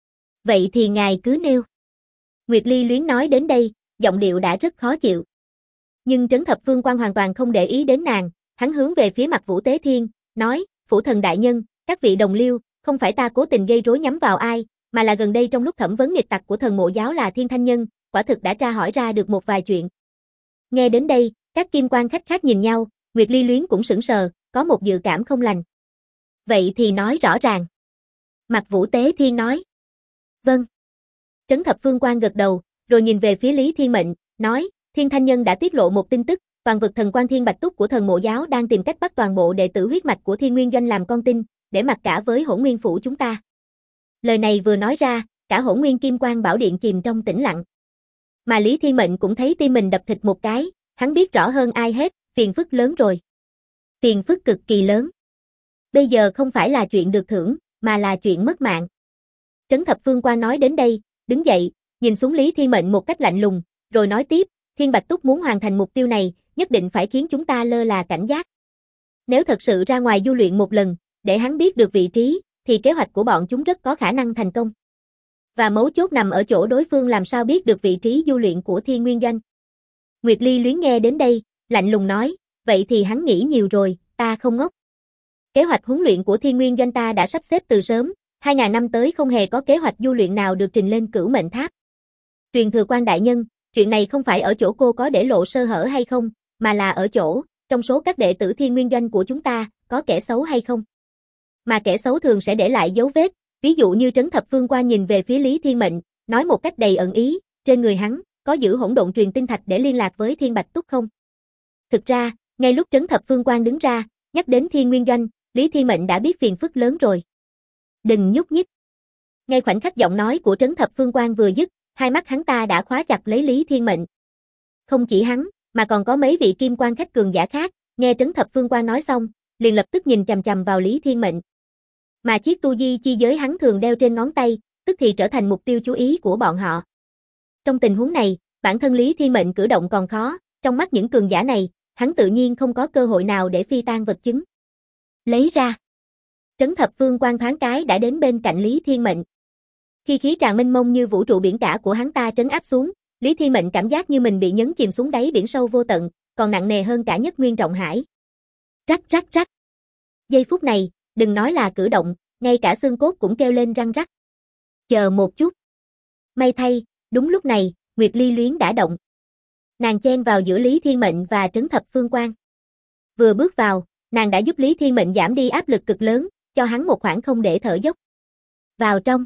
Vậy thì ngài cứ nêu. Nguyệt Ly Luyến nói đến đây, giọng điệu đã rất khó chịu. Nhưng Trấn Thập Phương Quan hoàn toàn không để ý đến nàng, hắn hướng về phía Mặc Vũ Tế Thiên, nói, phủ thần đại nhân, các vị đồng liêu, không phải ta cố tình gây rối nhắm vào ai, mà là gần đây trong lúc thẩm vấn nghịch tặc của thần mộ giáo là Thiên Thanh Nhân, quả thực đã tra hỏi ra được một vài chuyện. Nghe đến đây, các kim quan khách khác nhìn nhau, Nguyệt Ly Luyến cũng sững sờ, có một dự cảm không lành. Vậy thì nói rõ ràng. Mặc Vũ Tế Thiên nói. Vâng. Trấn Thập Phương Quan gật đầu, rồi nhìn về phía Lý Thiên Mệnh, nói, Thiên Thanh Nhân đã tiết lộ một tin tức, toàn vực thần quan Thiên Bạch Túc của thần mộ giáo đang tìm cách bắt toàn bộ đệ tử huyết mạch của Thiên Nguyên Doanh làm con tin, để mặc cả với Hỗn Nguyên Phủ chúng ta. Lời này vừa nói ra, cả Hỗn Nguyên Kim Quan Bảo Điện chìm trong tĩnh lặng. Mà Lý Thiên Mệnh cũng thấy tim mình đập thịt một cái, hắn biết rõ hơn ai hết, phiền phức lớn rồi. Phiền phức cực kỳ lớn. Bây giờ không phải là chuyện được thưởng, mà là chuyện mất mạng. Trấn Thập Phương Quan nói đến đây, đứng dậy, nhìn xuống Lý Thiên Mệnh một cách lạnh lùng, rồi nói tiếp, Thiên Bạch Túc muốn hoàn thành mục tiêu này, nhất định phải khiến chúng ta lơ là cảnh giác. Nếu thật sự ra ngoài du luyện một lần, để hắn biết được vị trí, thì kế hoạch của bọn chúng rất có khả năng thành công. Và mấu chốt nằm ở chỗ đối phương làm sao biết được vị trí du luyện của Thiên Nguyên Doanh. Nguyệt Ly Luyến nghe đến đây, lạnh lùng nói, vậy thì hắn nghĩ nhiều rồi, ta không ngốc. Kế hoạch huấn luyện của Thiên Nguyên Doanh ta đã sắp xếp từ sớm, 2000 năm tới không hề có kế hoạch du luyện nào được trình lên Cửu Mệnh Tháp. Truyền thừa Quan đại nhân, chuyện này không phải ở chỗ cô có để lộ sơ hở hay không, mà là ở chỗ, trong số các đệ tử Thiên Nguyên Doanh của chúng ta, có kẻ xấu hay không. Mà kẻ xấu thường sẽ để lại dấu vết, ví dụ như Trấn Thập Phương Quan nhìn về phía Lý Thiên Mệnh, nói một cách đầy ẩn ý, trên người hắn, có giữ hỗn độn truyền tinh thạch để liên lạc với Thiên Bạch Túc không? Thực ra, ngay lúc Trấn Thập Phương Quan đứng ra, nhắc đến Thiên Nguyên Doanh, Lý Thiên Mệnh đã biết phiền phức lớn rồi. Đừng nhúc nhích. Ngay khoảnh khắc giọng nói của Trấn Thập Phương Quan vừa dứt, hai mắt hắn ta đã khóa chặt lấy Lý Thiên Mệnh. Không chỉ hắn, mà còn có mấy vị kim quan khách cường giả khác, nghe Trấn Thập Phương Quan nói xong, liền lập tức nhìn chằm chằm vào Lý Thiên Mệnh. Mà chiếc tu di chi giới hắn thường đeo trên ngón tay, tức thì trở thành mục tiêu chú ý của bọn họ. Trong tình huống này, bản thân Lý Thiên Mệnh cử động còn khó, trong mắt những cường giả này, hắn tự nhiên không có cơ hội nào để phi tan vật chứng. Lấy ra. Trấn Thập Phương Quan thoáng cái đã đến bên cạnh Lý Thiên Mệnh. Khi khí tràn mênh mông như vũ trụ biển cả của hắn ta trấn áp xuống, Lý Thiên Mệnh cảm giác như mình bị nhấn chìm xuống đáy biển sâu vô tận, còn nặng nề hơn cả Nhất Nguyên Trọng Hải. Rắc rắc rắc. Giây phút này, đừng nói là cử động, ngay cả xương cốt cũng kêu lên răng rắc. Chờ một chút. May thay, đúng lúc này, Nguyệt Ly Luyến đã động. Nàng chen vào giữa Lý Thiên Mệnh và Trấn Thập Phương Quan. Vừa bước vào, nàng đã giúp Lý Thiên Mệnh giảm đi áp lực cực lớn, cho hắn một khoảng không để thở dốc. Vào trong.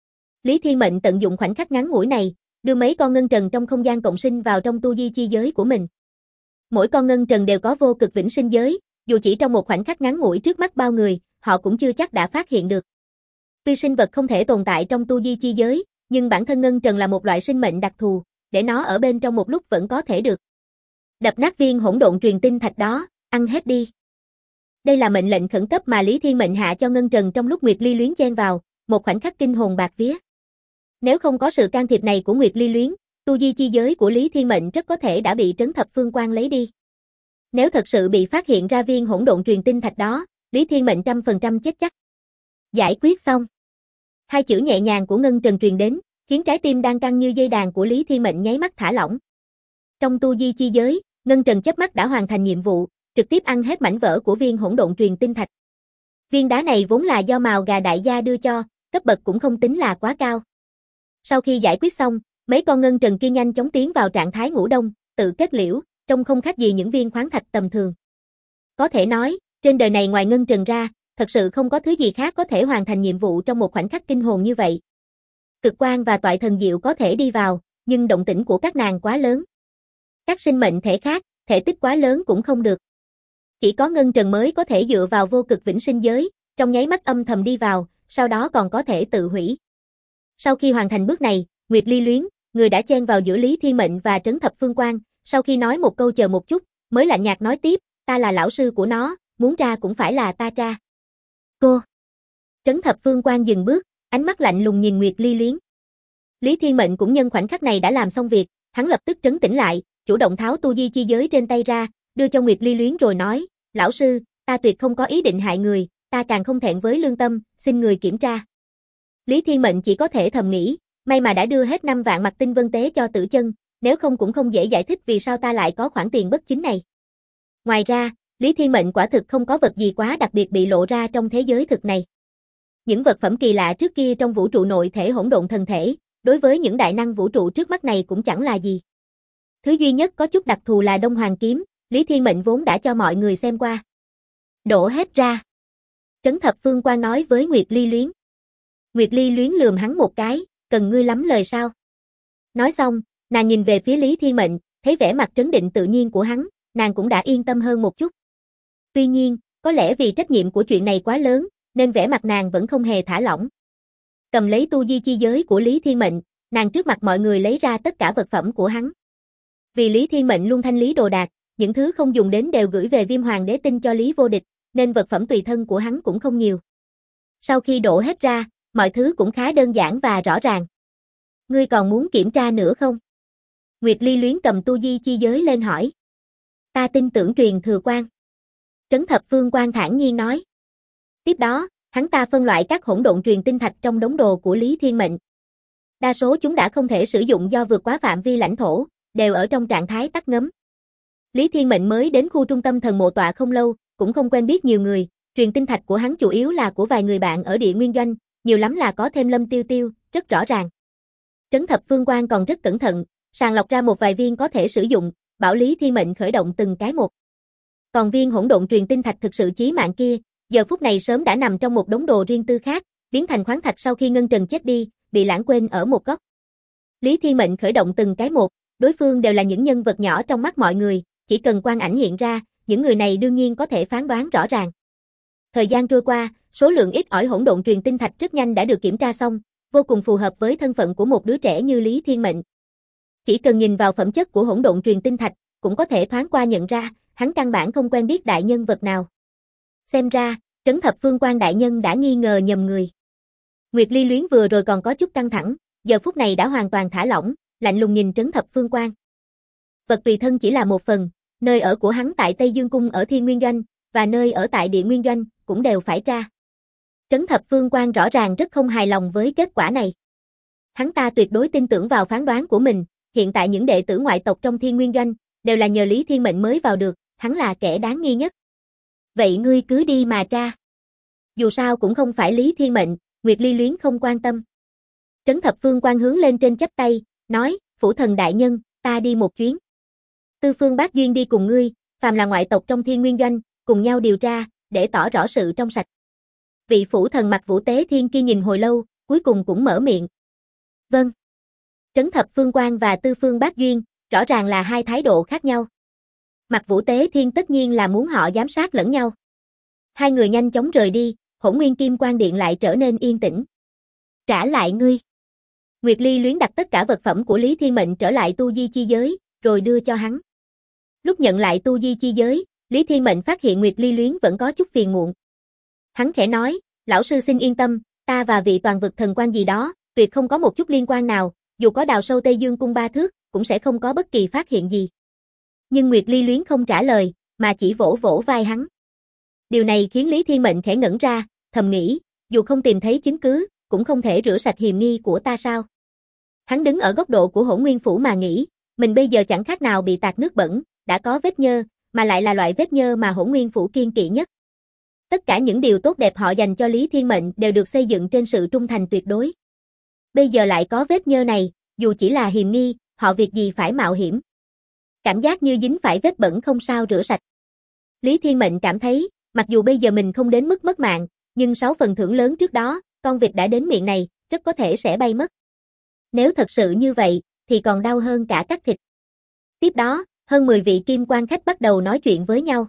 Lý Thiên Mệnh tận dụng khoảnh khắc ngắn ngủi này, đưa mấy con ngân trần trong không gian cộng sinh vào trong tu di chi giới của mình. Mỗi con ngân trần đều có vô cực vĩnh sinh giới, dù chỉ trong một khoảnh khắc ngắn ngủi trước mắt bao người, họ cũng chưa chắc đã phát hiện được. Tuy sinh vật không thể tồn tại trong tu di chi giới, nhưng bản thân ngân trần là một loại sinh mệnh đặc thù, để nó ở bên trong một lúc vẫn có thể được. Đập nát viên hỗn độn truyền tinh thạch đó, ăn hết đi. Đây là mệnh lệnh khẩn cấp mà Lý Thiên Mệnh hạ cho ngân trần trong lúc Nguyệt Ly Luyến chen vào, một khoảnh khắc kinh hồn bạt vía. Nếu không có sự can thiệp này của Nguyệt Ly Luyến, tu di chi giới của Lý Thiên Mệnh rất có thể đã bị Trấn Thập Phương Quan lấy đi. Nếu thật sự bị phát hiện ra viên hỗn độn truyền tinh thạch đó, Lý Thiên Mệnh 100% chết chắc. Giải quyết xong. Hai chữ nhẹ nhàng của ngân trần truyền đến, khiến trái tim đang căng như dây đàn của Lý Thiên Mệnh nháy mắt thả lỏng. Trong tu di chi giới, ngân trần chớp mắt đã hoàn thành nhiệm vụ, trực tiếp ăn hết mảnh vỡ của viên hỗn độn truyền tinh thạch. Viên đá này vốn là do Mào Gà đại gia đưa cho, cấp bậc cũng không tính là quá cao. Sau khi giải quyết xong, mấy con ngân trần kia nhanh chóng tiến vào trạng thái ngủ đông, tự kết liễu, trông không khác gì những viên khoáng thạch tầm thường. Có thể nói, trên đời này ngoài ngân trần ra, thật sự không có thứ gì khác có thể hoàn thành nhiệm vụ trong một khoảnh khắc kinh hồn như vậy. Cực Quang và Toại Thần Diệu có thể đi vào, nhưng động tĩnh của các nàng quá lớn. Các sinh mệnh thể khác, thể tích quá lớn cũng không được. Chỉ có ngân trần mới có thể dựa vào vô cực vĩnh sinh giới, trong nháy mắt âm thầm đi vào, sau đó còn có thể tự hủy. Sau khi hoàn thành bước này, Nguyệt Ly Luyến, người đã chen vào giữa Lý Thiên Mệnh và Trấn Thập Phương Quan, sau khi nói một câu chờ một chút, mới lạnh nhạt nói tiếp, ta là lão sư của nó, muốn tra cũng phải là ta tra. Cô. Trấn Thập Phương Quan dừng bước, ánh mắt lạnh lùng nhìn Nguyệt Ly Luyến. Lý Thiên Mệnh cũng nhân khoảnh khắc này đã làm xong việc, hắn lập tức trấn tĩnh lại, chủ động tháo tu di chi giới trên tay ra, đưa cho Nguyệt Ly Luyến rồi nói, lão sư, ta tuyệt không có ý định hại người, ta càng không thẹn với lương tâm, xin người kiểm tra. Lý Thiên Mệnh chỉ có thể thầm nghĩ, may mà đã đưa hết 5 vạn mặt tinh vân tế cho Tử Chân, nếu không cũng không dễ giải thích vì sao ta lại có khoản tiền bất chính này. Ngoài ra, Lý Thiên Mệnh quả thực không có vật gì quá đặc biệt bị lộ ra trong thế giới thực này. Những vật phẩm kỳ lạ trước kia trong vũ trụ nội thể hỗn độn thần thể, đối với những đại năng vũ trụ trước mắt này cũng chẳng là gì. Thứ duy nhất có chút đặc thù là Đông Hoàng kiếm, Lý Thiên Mệnh vốn đã cho mọi người xem qua. Đổ hết ra. Trấn Thập Phương Quan nói với Nguyệt Ly Luyến. Nguyệt Ly Luyến lườm hắn một cái, cần ngươi lắm lời sao? Nói xong, nàng nhìn về phía Lý Thiên Mệnh, thấy vẻ mặt trấn định tự nhiên của hắn, nàng cũng đã yên tâm hơn một chút. Tuy nhiên, có lẽ vì trách nhiệm của chuyện này quá lớn, nên vẻ mặt nàng vẫn không hề thả lỏng. Cầm lấy tu di chi giới của Lý Thiên Mệnh, nàng trước mặt mọi người lấy ra tất cả vật phẩm của hắn. Vì Lý Thiên Mệnh luôn thanh lý đồ đạc, những thứ không dùng đến đều gửi về Viêm Hoàng Đế Tinh cho Lý Vô Địch, nên vật phẩm tùy thân của hắn cũng không nhiều. Sau khi đổ hết ra, mọi thứ cũng khá đơn giản và rõ ràng. Ngươi còn muốn kiểm tra nữa không? Nguyệt Ly Luyến cầm tu di chi giới lên hỏi. Ta tin tưởng truyền thừa quan. Trấn Thập Phương Quan thản nhiên nói. Tiếp đó, hắn ta phân loại các hỗn độn truyền tinh thạch trong đống đồ của Lý Thiên Mệnh. Đa số chúng đã không thể sử dụng do vượt quá phạm vi lãnh thổ, đều ở trong trạng thái tắt ngấm. Lý Thiên Mệnh mới đến khu trung tâm thần mộ tọa không lâu, cũng không quen biết nhiều người, truyền tinh thạch của hắn chủ yếu là của vài người bạn ở Địa Nguyên Doanh, nhiều lắm là có thêm Lâm Tiêu Tiêu, rất rõ ràng. Trấn Thập Phương Quan còn rất cẩn thận, sàng lọc ra một vài viên có thể sử dụng, bảo Lý Thiên Mệnh khởi động từng cái một. Còn viên hỗn độn truyền tinh thạch thực sự chí mạng kia, giờ phút này sớm đã nằm trong một đống đồ riêng tư khác, biến thành khoáng thạch sau khi Ngân Trần chết đi, bị lãng quên ở một góc. Lý Thiên Mệnh khởi động từng cái một, đối phương đều là những nhân vật nhỏ trong mắt mọi người, chỉ cần quang ảnh hiện ra, những người này đương nhiên có thể phán đoán rõ ràng. Thời gian trôi qua, số lượng ít ỏi hỗn độn truyền tinh thạch rất nhanh đã được kiểm tra xong, vô cùng phù hợp với thân phận của một đứa trẻ như Lý Thiên Mệnh. Chỉ cần nhìn vào phẩm chất của hỗn độn truyền tinh thạch, cũng có thể thoáng qua nhận ra, hắn căn bản không quen biết đại nhân vật nào. Xem ra, Trấn Thập Phương Quan đại nhân đã nghi ngờ nhầm người. Nguyệt Ly Luyến vừa rồi còn có chút căng thẳng, giờ phút này đã hoàn toàn thả lỏng, lạnh lùng nhìn Trấn Thập Phương Quan. Vật tùy thân chỉ là một phần, nơi ở của hắn tại Tây Dương Cung ở Thiên Nguyên Doanh, và nơi ở tại Địa Nguyên Doanh, cũng đều phải tra. Trấn Thập Phương Quan rõ ràng rất không hài lòng với kết quả này. Hắn ta tuyệt đối tin tưởng vào phán đoán của mình, hiện tại những đệ tử ngoại tộc trong Thiên Nguyên Doanh, đều là nhờ Lý Thiên Mệnh mới vào được, hắn là kẻ đáng nghi nhất. Vậy ngươi cứ đi mà tra. Dù sao cũng không phải Lý Thiên Mệnh, Nguyệt Ly Luyến không quan tâm. Trấn Thập Phương Quan hướng lên trên chắp tay, nói, Phủ Thần đại nhân, ta đi một chuyến. Tư Phương Bác Duyên đi cùng ngươi, phàm là ngoại tộc trong Thiên Nguyên Doanh, cùng nhau điều tra, để tỏ rõ sự trong sạch. Vị Phủ Thần mặt Vũ Tế Thiên kia nhìn hồi lâu, cuối cùng cũng mở miệng. Vâng. Trấn Thập Phương Quan và Tư Phương Bác Duyên, rõ ràng là hai thái độ khác nhau. Mặt Vũ Tế Thiên tất nhiên là muốn họ giám sát lẫn nhau. Hai người nhanh chóng rời đi, Hỗn Nguyên Kim Quan Điện lại trở nên yên tĩnh. Trả lại ngươi. Nguyệt Ly Luyến đặt tất cả vật phẩm của Lý Thiên Mệnh trở lại tu di chi giới, rồi đưa cho hắn. Lúc nhận lại tu di chi giới, Lý Thiên Mệnh phát hiện Nguyệt Ly Luyến vẫn có chút phiền muộn. Hắn khẽ nói, lão sư xin yên tâm, ta và vị toàn vực thần quan gì đó, tuyệt không có một chút liên quan nào, dù có đào sâu Tây Dương Cung 3 thước, cũng sẽ không có bất kỳ phát hiện gì. Nhưng Nguyệt Ly Luyến không trả lời, mà chỉ vỗ vỗ vai hắn. Điều này khiến Lý Thiên Mệnh khẽ ngẩn ra, thầm nghĩ, dù không tìm thấy chứng cứ, cũng không thể rửa sạch hiềm nghi của ta sao. Hắn đứng ở góc độ của Hỗn Nguyên Phủ mà nghĩ, mình bây giờ chẳng khác nào bị tạt nước bẩn, đã có vết nhơ, mà lại là loại vết nhơ mà Hỗn Nguyên Phủ kiêng kỵ nhất. Tất cả những điều tốt đẹp họ dành cho Lý Thiên Mệnh đều được xây dựng trên sự trung thành tuyệt đối. Bây giờ lại có vết nhơ này, dù chỉ là hiềm nghi, họ việc gì phải mạo hiểm. Cảm giác như dính phải vết bẩn không sao rửa sạch. Lý Thiên Mệnh cảm thấy, mặc dù bây giờ mình không đến mức mất mạng, nhưng 6 phần thưởng lớn trước đó, con vịt đã đến miệng này, rất có thể sẽ bay mất. Nếu thật sự như vậy, thì còn đau hơn cả cắt thịt. Tiếp đó, hơn 10 vị kim quan khách bắt đầu nói chuyện với nhau.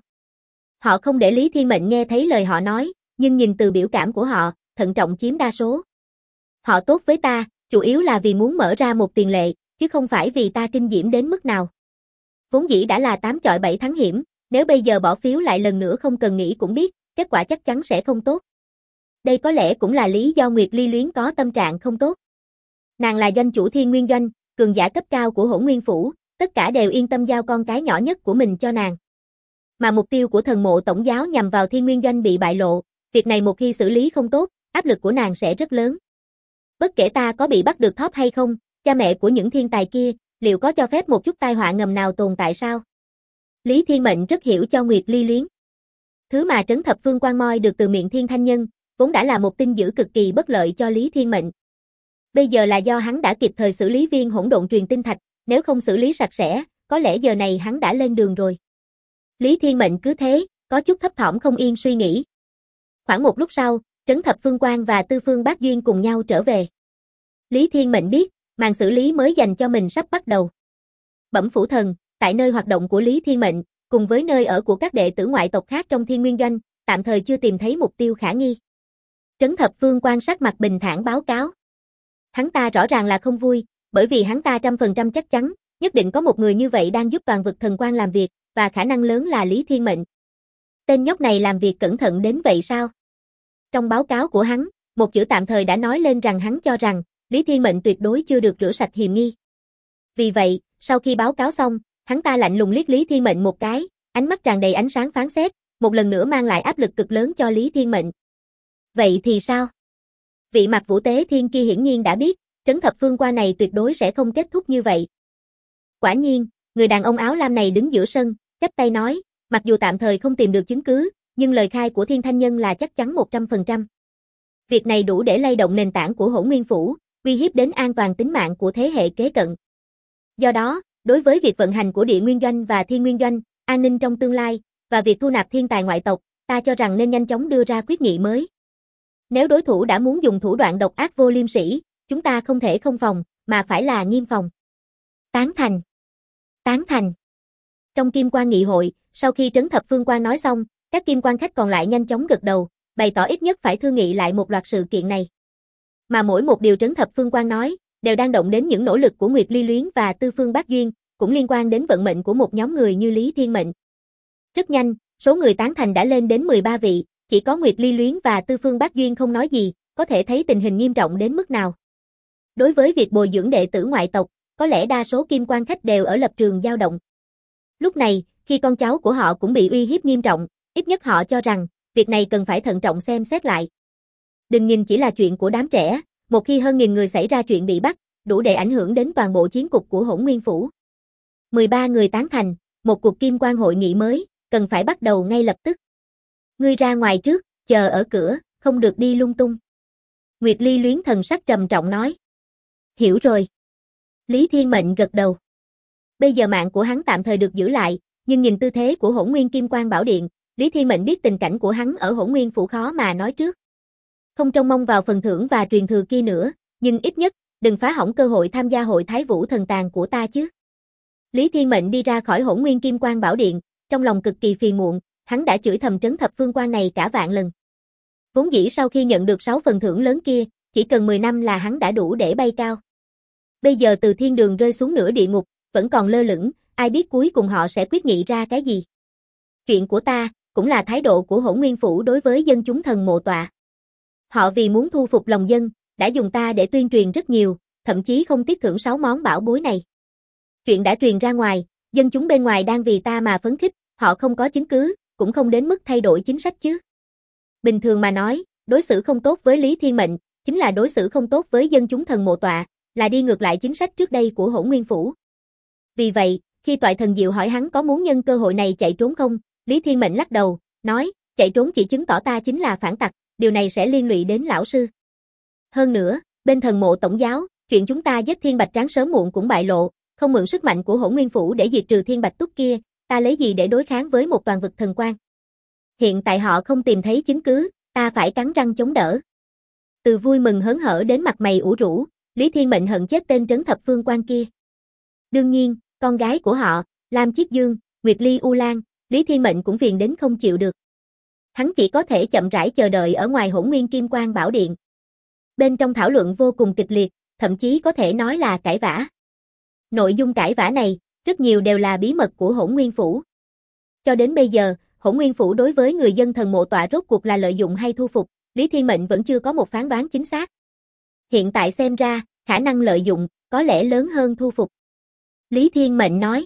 Họ không để Lý Thiên Mệnh nghe thấy lời họ nói, nhưng nhìn từ biểu cảm của họ, thận trọng chiếm đa số. Họ tốt với ta, chủ yếu là vì muốn mở ra một tiền lệ, chứ không phải vì ta kinh diễm đến mức nào. Vốn dĩ đã là 8 chọi 7 thắng hiểm, nếu bây giờ bỏ phiếu lại lần nữa không cần nghĩ cũng biết, kết quả chắc chắn sẽ không tốt. Đây có lẽ cũng là lý do Nguyệt Ly Luyến có tâm trạng không tốt. Nàng là doanh chủ Thiên Nguyên Doanh, cường giả cấp cao của Hỗn Nguyên Phủ, tất cả đều yên tâm giao con cái nhỏ nhất của mình cho nàng. Mà mục tiêu của thần mộ tổng giáo nhằm vào Thiên Nguyên Doanh bị bại lộ, việc này một khi xử lý không tốt, áp lực của nàng sẽ rất lớn. Bất kể ta có bị bắt được thóp hay không, cha mẹ của những thiên tài kia, liệu có cho phép một chút tai họa ngầm nào tồn tại sao? Lý Thiên Mệnh rất hiểu cho Nguyệt Ly Luyến. Thứ mà Trấn Thập Phương Quan moi được từ miệng Thiên Thanh Nhân, vốn đã là một tin dữ cực kỳ bất lợi cho Lý Thiên Mệnh. Bây giờ là do hắn đã kịp thời xử lý viên hỗn độn truyền tinh thạch, nếu không xử lý sạch sẽ, có lẽ giờ này hắn đã lên đường rồi. Lý Thiên Mệnh cứ thế, có chút thấp thỏm không yên suy nghĩ. Khoảng một lúc sau, Trấn Thập Phương Quan và Tư Phương Bác Duyên cùng nhau trở về. Lý Thiên Mệnh biết, màn xử lý mới dành cho mình sắp bắt đầu. Bẩm Phủ Thần, tại nơi hoạt động của Lý Thiên Mệnh, cùng với nơi ở của các đệ tử ngoại tộc khác trong Thiên Nguyên Doanh, tạm thời chưa tìm thấy mục tiêu khả nghi. Trấn Thập Phương quan sát mặt bình thản báo cáo. Hắn ta rõ ràng là không vui, bởi vì hắn ta 100% chắc chắn, nhất định có một người như vậy đang giúp toàn vực thần quan làm việc, và khả năng lớn là Lý Thiên Mệnh. Tên nhóc này làm việc cẩn thận đến vậy sao? Trong báo cáo của hắn, một chữ tạm thời đã nói lên rằng hắn cho rằng, Lý Thiên Mệnh tuyệt đối chưa được rửa sạch hiềm nghi. Vì vậy, sau khi báo cáo xong, hắn ta lạnh lùng liếc Lý Thiên Mệnh một cái, ánh mắt tràn đầy ánh sáng phán xét, một lần nữa mang lại áp lực cực lớn cho Lý Thiên Mệnh. Vậy thì sao? Vị mặt Vũ Tế Thiên kia hiển nhiên đã biết, Trấn Thập Phương qua này tuyệt đối sẽ không kết thúc như vậy. Quả nhiên, người đàn ông áo lam này đứng giữa sân, chắp tay nói, mặc dù tạm thời không tìm được chứng cứ, nhưng lời khai của Thiên Thanh Nhân là chắc chắn 100%. Việc này đủ để lay động nền tảng của Hỗn Nguyên Phủ, uy hiếp đến an toàn tính mạng của thế hệ kế cận. Do đó, đối với việc vận hành của Địa Nguyên Doanh và Thiên Nguyên Doanh, an ninh trong tương lai, và việc thu nạp thiên tài ngoại tộc, ta cho rằng nên nhanh chóng đưa ra quyết nghị mới. Nếu đối thủ đã muốn dùng thủ đoạn độc ác vô liêm sỉ, chúng ta không thể không phòng, mà phải là nghiêm phòng. Tán thành. Tán thành. Trong Kim Quan nghị hội, sau khi Trấn Thập Phương Quan nói xong, các Kim Quan khách còn lại nhanh chóng gật đầu, bày tỏ ít nhất phải thương nghị lại một loạt sự kiện này. Mà mỗi một điều Trấn Thập Phương Quan nói, đều đang động đến những nỗ lực của Nguyệt Ly Luyến và Tư Phương Bác Duyên, cũng liên quan đến vận mệnh của một nhóm người như Lý Thiên Mệnh. Rất nhanh, số người tán thành đã lên đến 13 vị, chỉ có Nguyệt Ly Luyến và Tư Phương Bác Duyên không nói gì, có thể thấy tình hình nghiêm trọng đến mức nào. Đối với việc bồi dưỡng đệ tử ngoại tộc, có lẽ đa số Kim Quan khách đều ở lập trường dao động. Lúc này, khi con cháu của họ cũng bị uy hiếp nghiêm trọng, ít nhất họ cho rằng, việc này cần phải thận trọng xem xét lại. Đừng nhìn chỉ là chuyện của đám trẻ, một khi hơn nghìn người xảy ra chuyện bị bắt, đủ để ảnh hưởng đến toàn bộ chiến cục của Hỗn Nguyên Phủ. 13 người tán thành, một cuộc Kim Quan hội nghị mới, cần phải bắt đầu ngay lập tức. Ngươi ra ngoài trước, chờ ở cửa, không được đi lung tung. Nguyệt Ly Luyến thần sắc trầm trọng nói. Hiểu rồi. Lý Thiên Mệnh gật đầu. Bây giờ mạng của hắn tạm thời được giữ lại, nhưng nhìn tư thế của Hỗn Nguyên Kim Quan Bảo Điện, Lý Thiên Mệnh biết tình cảnh của hắn ở Hỗn Nguyên Phủ khó mà nói trước. Không trông mong vào phần thưởng và truyền thừa kia nữa, nhưng ít nhất, đừng phá hỏng cơ hội tham gia hội Thái Vũ Thần Tàn của ta chứ. Lý Thiên Mệnh đi ra khỏi Hỗn Nguyên Kim Quan Bảo Điện, trong lòng cực kỳ phiền muộn, hắn đã chửi thầm Trấn Thập Phương Quan này cả vạn lần. Vốn dĩ sau khi nhận được 6 phần thưởng lớn kia, chỉ cần 10 năm là hắn đã đủ để bay cao. Bây giờ từ thiên đường rơi xuống nửa địa ngục, vẫn còn lơ lửng, ai biết cuối cùng họ sẽ quyết nghị ra cái gì. Chuyện của ta, cũng là thái độ của Hỗn Nguyên Phủ đối với dân chúng Thần Mộ Tọa. Họ vì muốn thu phục lòng dân, đã dùng ta để tuyên truyền rất nhiều, thậm chí không tiếc thưởng 6 món bảo bối này. Chuyện đã truyền ra ngoài, dân chúng bên ngoài đang vì ta mà phấn khích, họ không có chứng cứ, cũng không đến mức thay đổi chính sách chứ. Bình thường mà nói, đối xử không tốt với Lý Thiên Mệnh, chính là đối xử không tốt với dân chúng Thần Mộ Tọa, là đi ngược lại chính sách trước đây của Hỗn Nguyên Phủ. Vì vậy, khi Toại Thần Diệu hỏi hắn có muốn nhân cơ hội này chạy trốn không, Lý Thiên Mệnh lắc đầu, nói, chạy trốn chỉ chứng tỏ ta chính là phản tặc, điều này sẽ liên lụy đến lão sư. Hơn nữa, bên Thần Mộ Tổng giáo, chuyện chúng ta giết Thiên Bạch Tráng sớm muộn cũng bại lộ, không mượn sức mạnh của Hỗn Nguyên Phủ để diệt trừ Thiên Bạch Túc kia, ta lấy gì để đối kháng với một toàn vực thần quan. Hiện tại họ không tìm thấy chứng cứ, ta phải cắn răng chống đỡ. Từ vui mừng hớn hở đến mặt mày ủ rũ, Lý Thiên Mệnh hận chết tên Trấn Thập Phương Quan kia. Đương nhiên, con gái của họ, Lam Chiết Dương, Nguyệt Ly U Lan, Lý Thiên Mệnh cũng phiền đến không chịu được. Hắn chỉ có thể chậm rãi chờ đợi ở ngoài Hỗn Nguyên Kim Quan Bảo Điện. Bên trong thảo luận vô cùng kịch liệt, thậm chí có thể nói là cãi vã. Nội dung cãi vã này, rất nhiều đều là bí mật của Hỗn Nguyên Phủ. Cho đến bây giờ, Hỗn Nguyên Phủ đối với người dân Thần Mộ Tọa rốt cuộc là lợi dụng hay thu phục, Lý Thiên Mệnh vẫn chưa có một phán đoán chính xác. Hiện tại xem ra, khả năng lợi dụng, có lẽ lớn hơn thu phục. Lý Thiên Mệnh nói.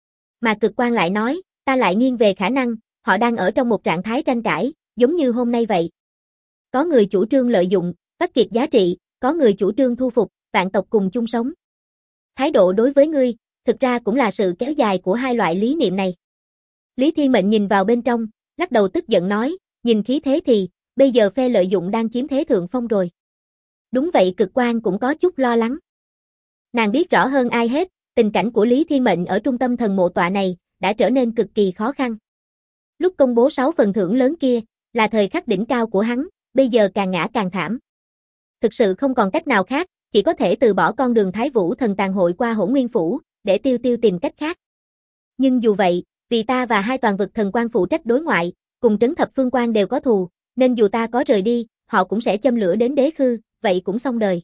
Mà Cực Quan lại nói, ta lại nghiêng về khả năng, họ đang ở trong một trạng thái tranh cãi, giống như hôm nay vậy. Có người chủ trương lợi dụng, vắt kiệt giá trị, có người chủ trương thu phục, vạn tộc cùng chung sống. Thái độ đối với ngươi, thực ra cũng là sự kéo dài của hai loại lý niệm này. Lý Thiên Mệnh nhìn vào bên trong, lắc đầu tức giận nói, nhìn khí thế thì, bây giờ phe lợi dụng đang chiếm thế thượng phong rồi. Đúng vậy, Cực Quan cũng có chút lo lắng. Nàng biết rõ hơn ai hết, tình cảnh của Lý Thiên Mệnh ở trung tâm Thần Mộ Tọa này, đã trở nên cực kỳ khó khăn. Lúc công bố 6 phần thưởng lớn kia, là thời khắc đỉnh cao của hắn, bây giờ càng ngã càng thảm. Thực sự không còn cách nào khác, chỉ có thể từ bỏ con đường Thái Vũ Thần Tàn hội qua Hỗn Nguyên Phủ, để Tiêu Tiêu tìm cách khác. Nhưng dù vậy, vì ta và hai toàn vực thần quan phụ trách đối ngoại, cùng Trấn Thập Phương Quan đều có thù, nên dù ta có rời đi, họ cũng sẽ châm lửa đến đế khư, vậy cũng xong đời.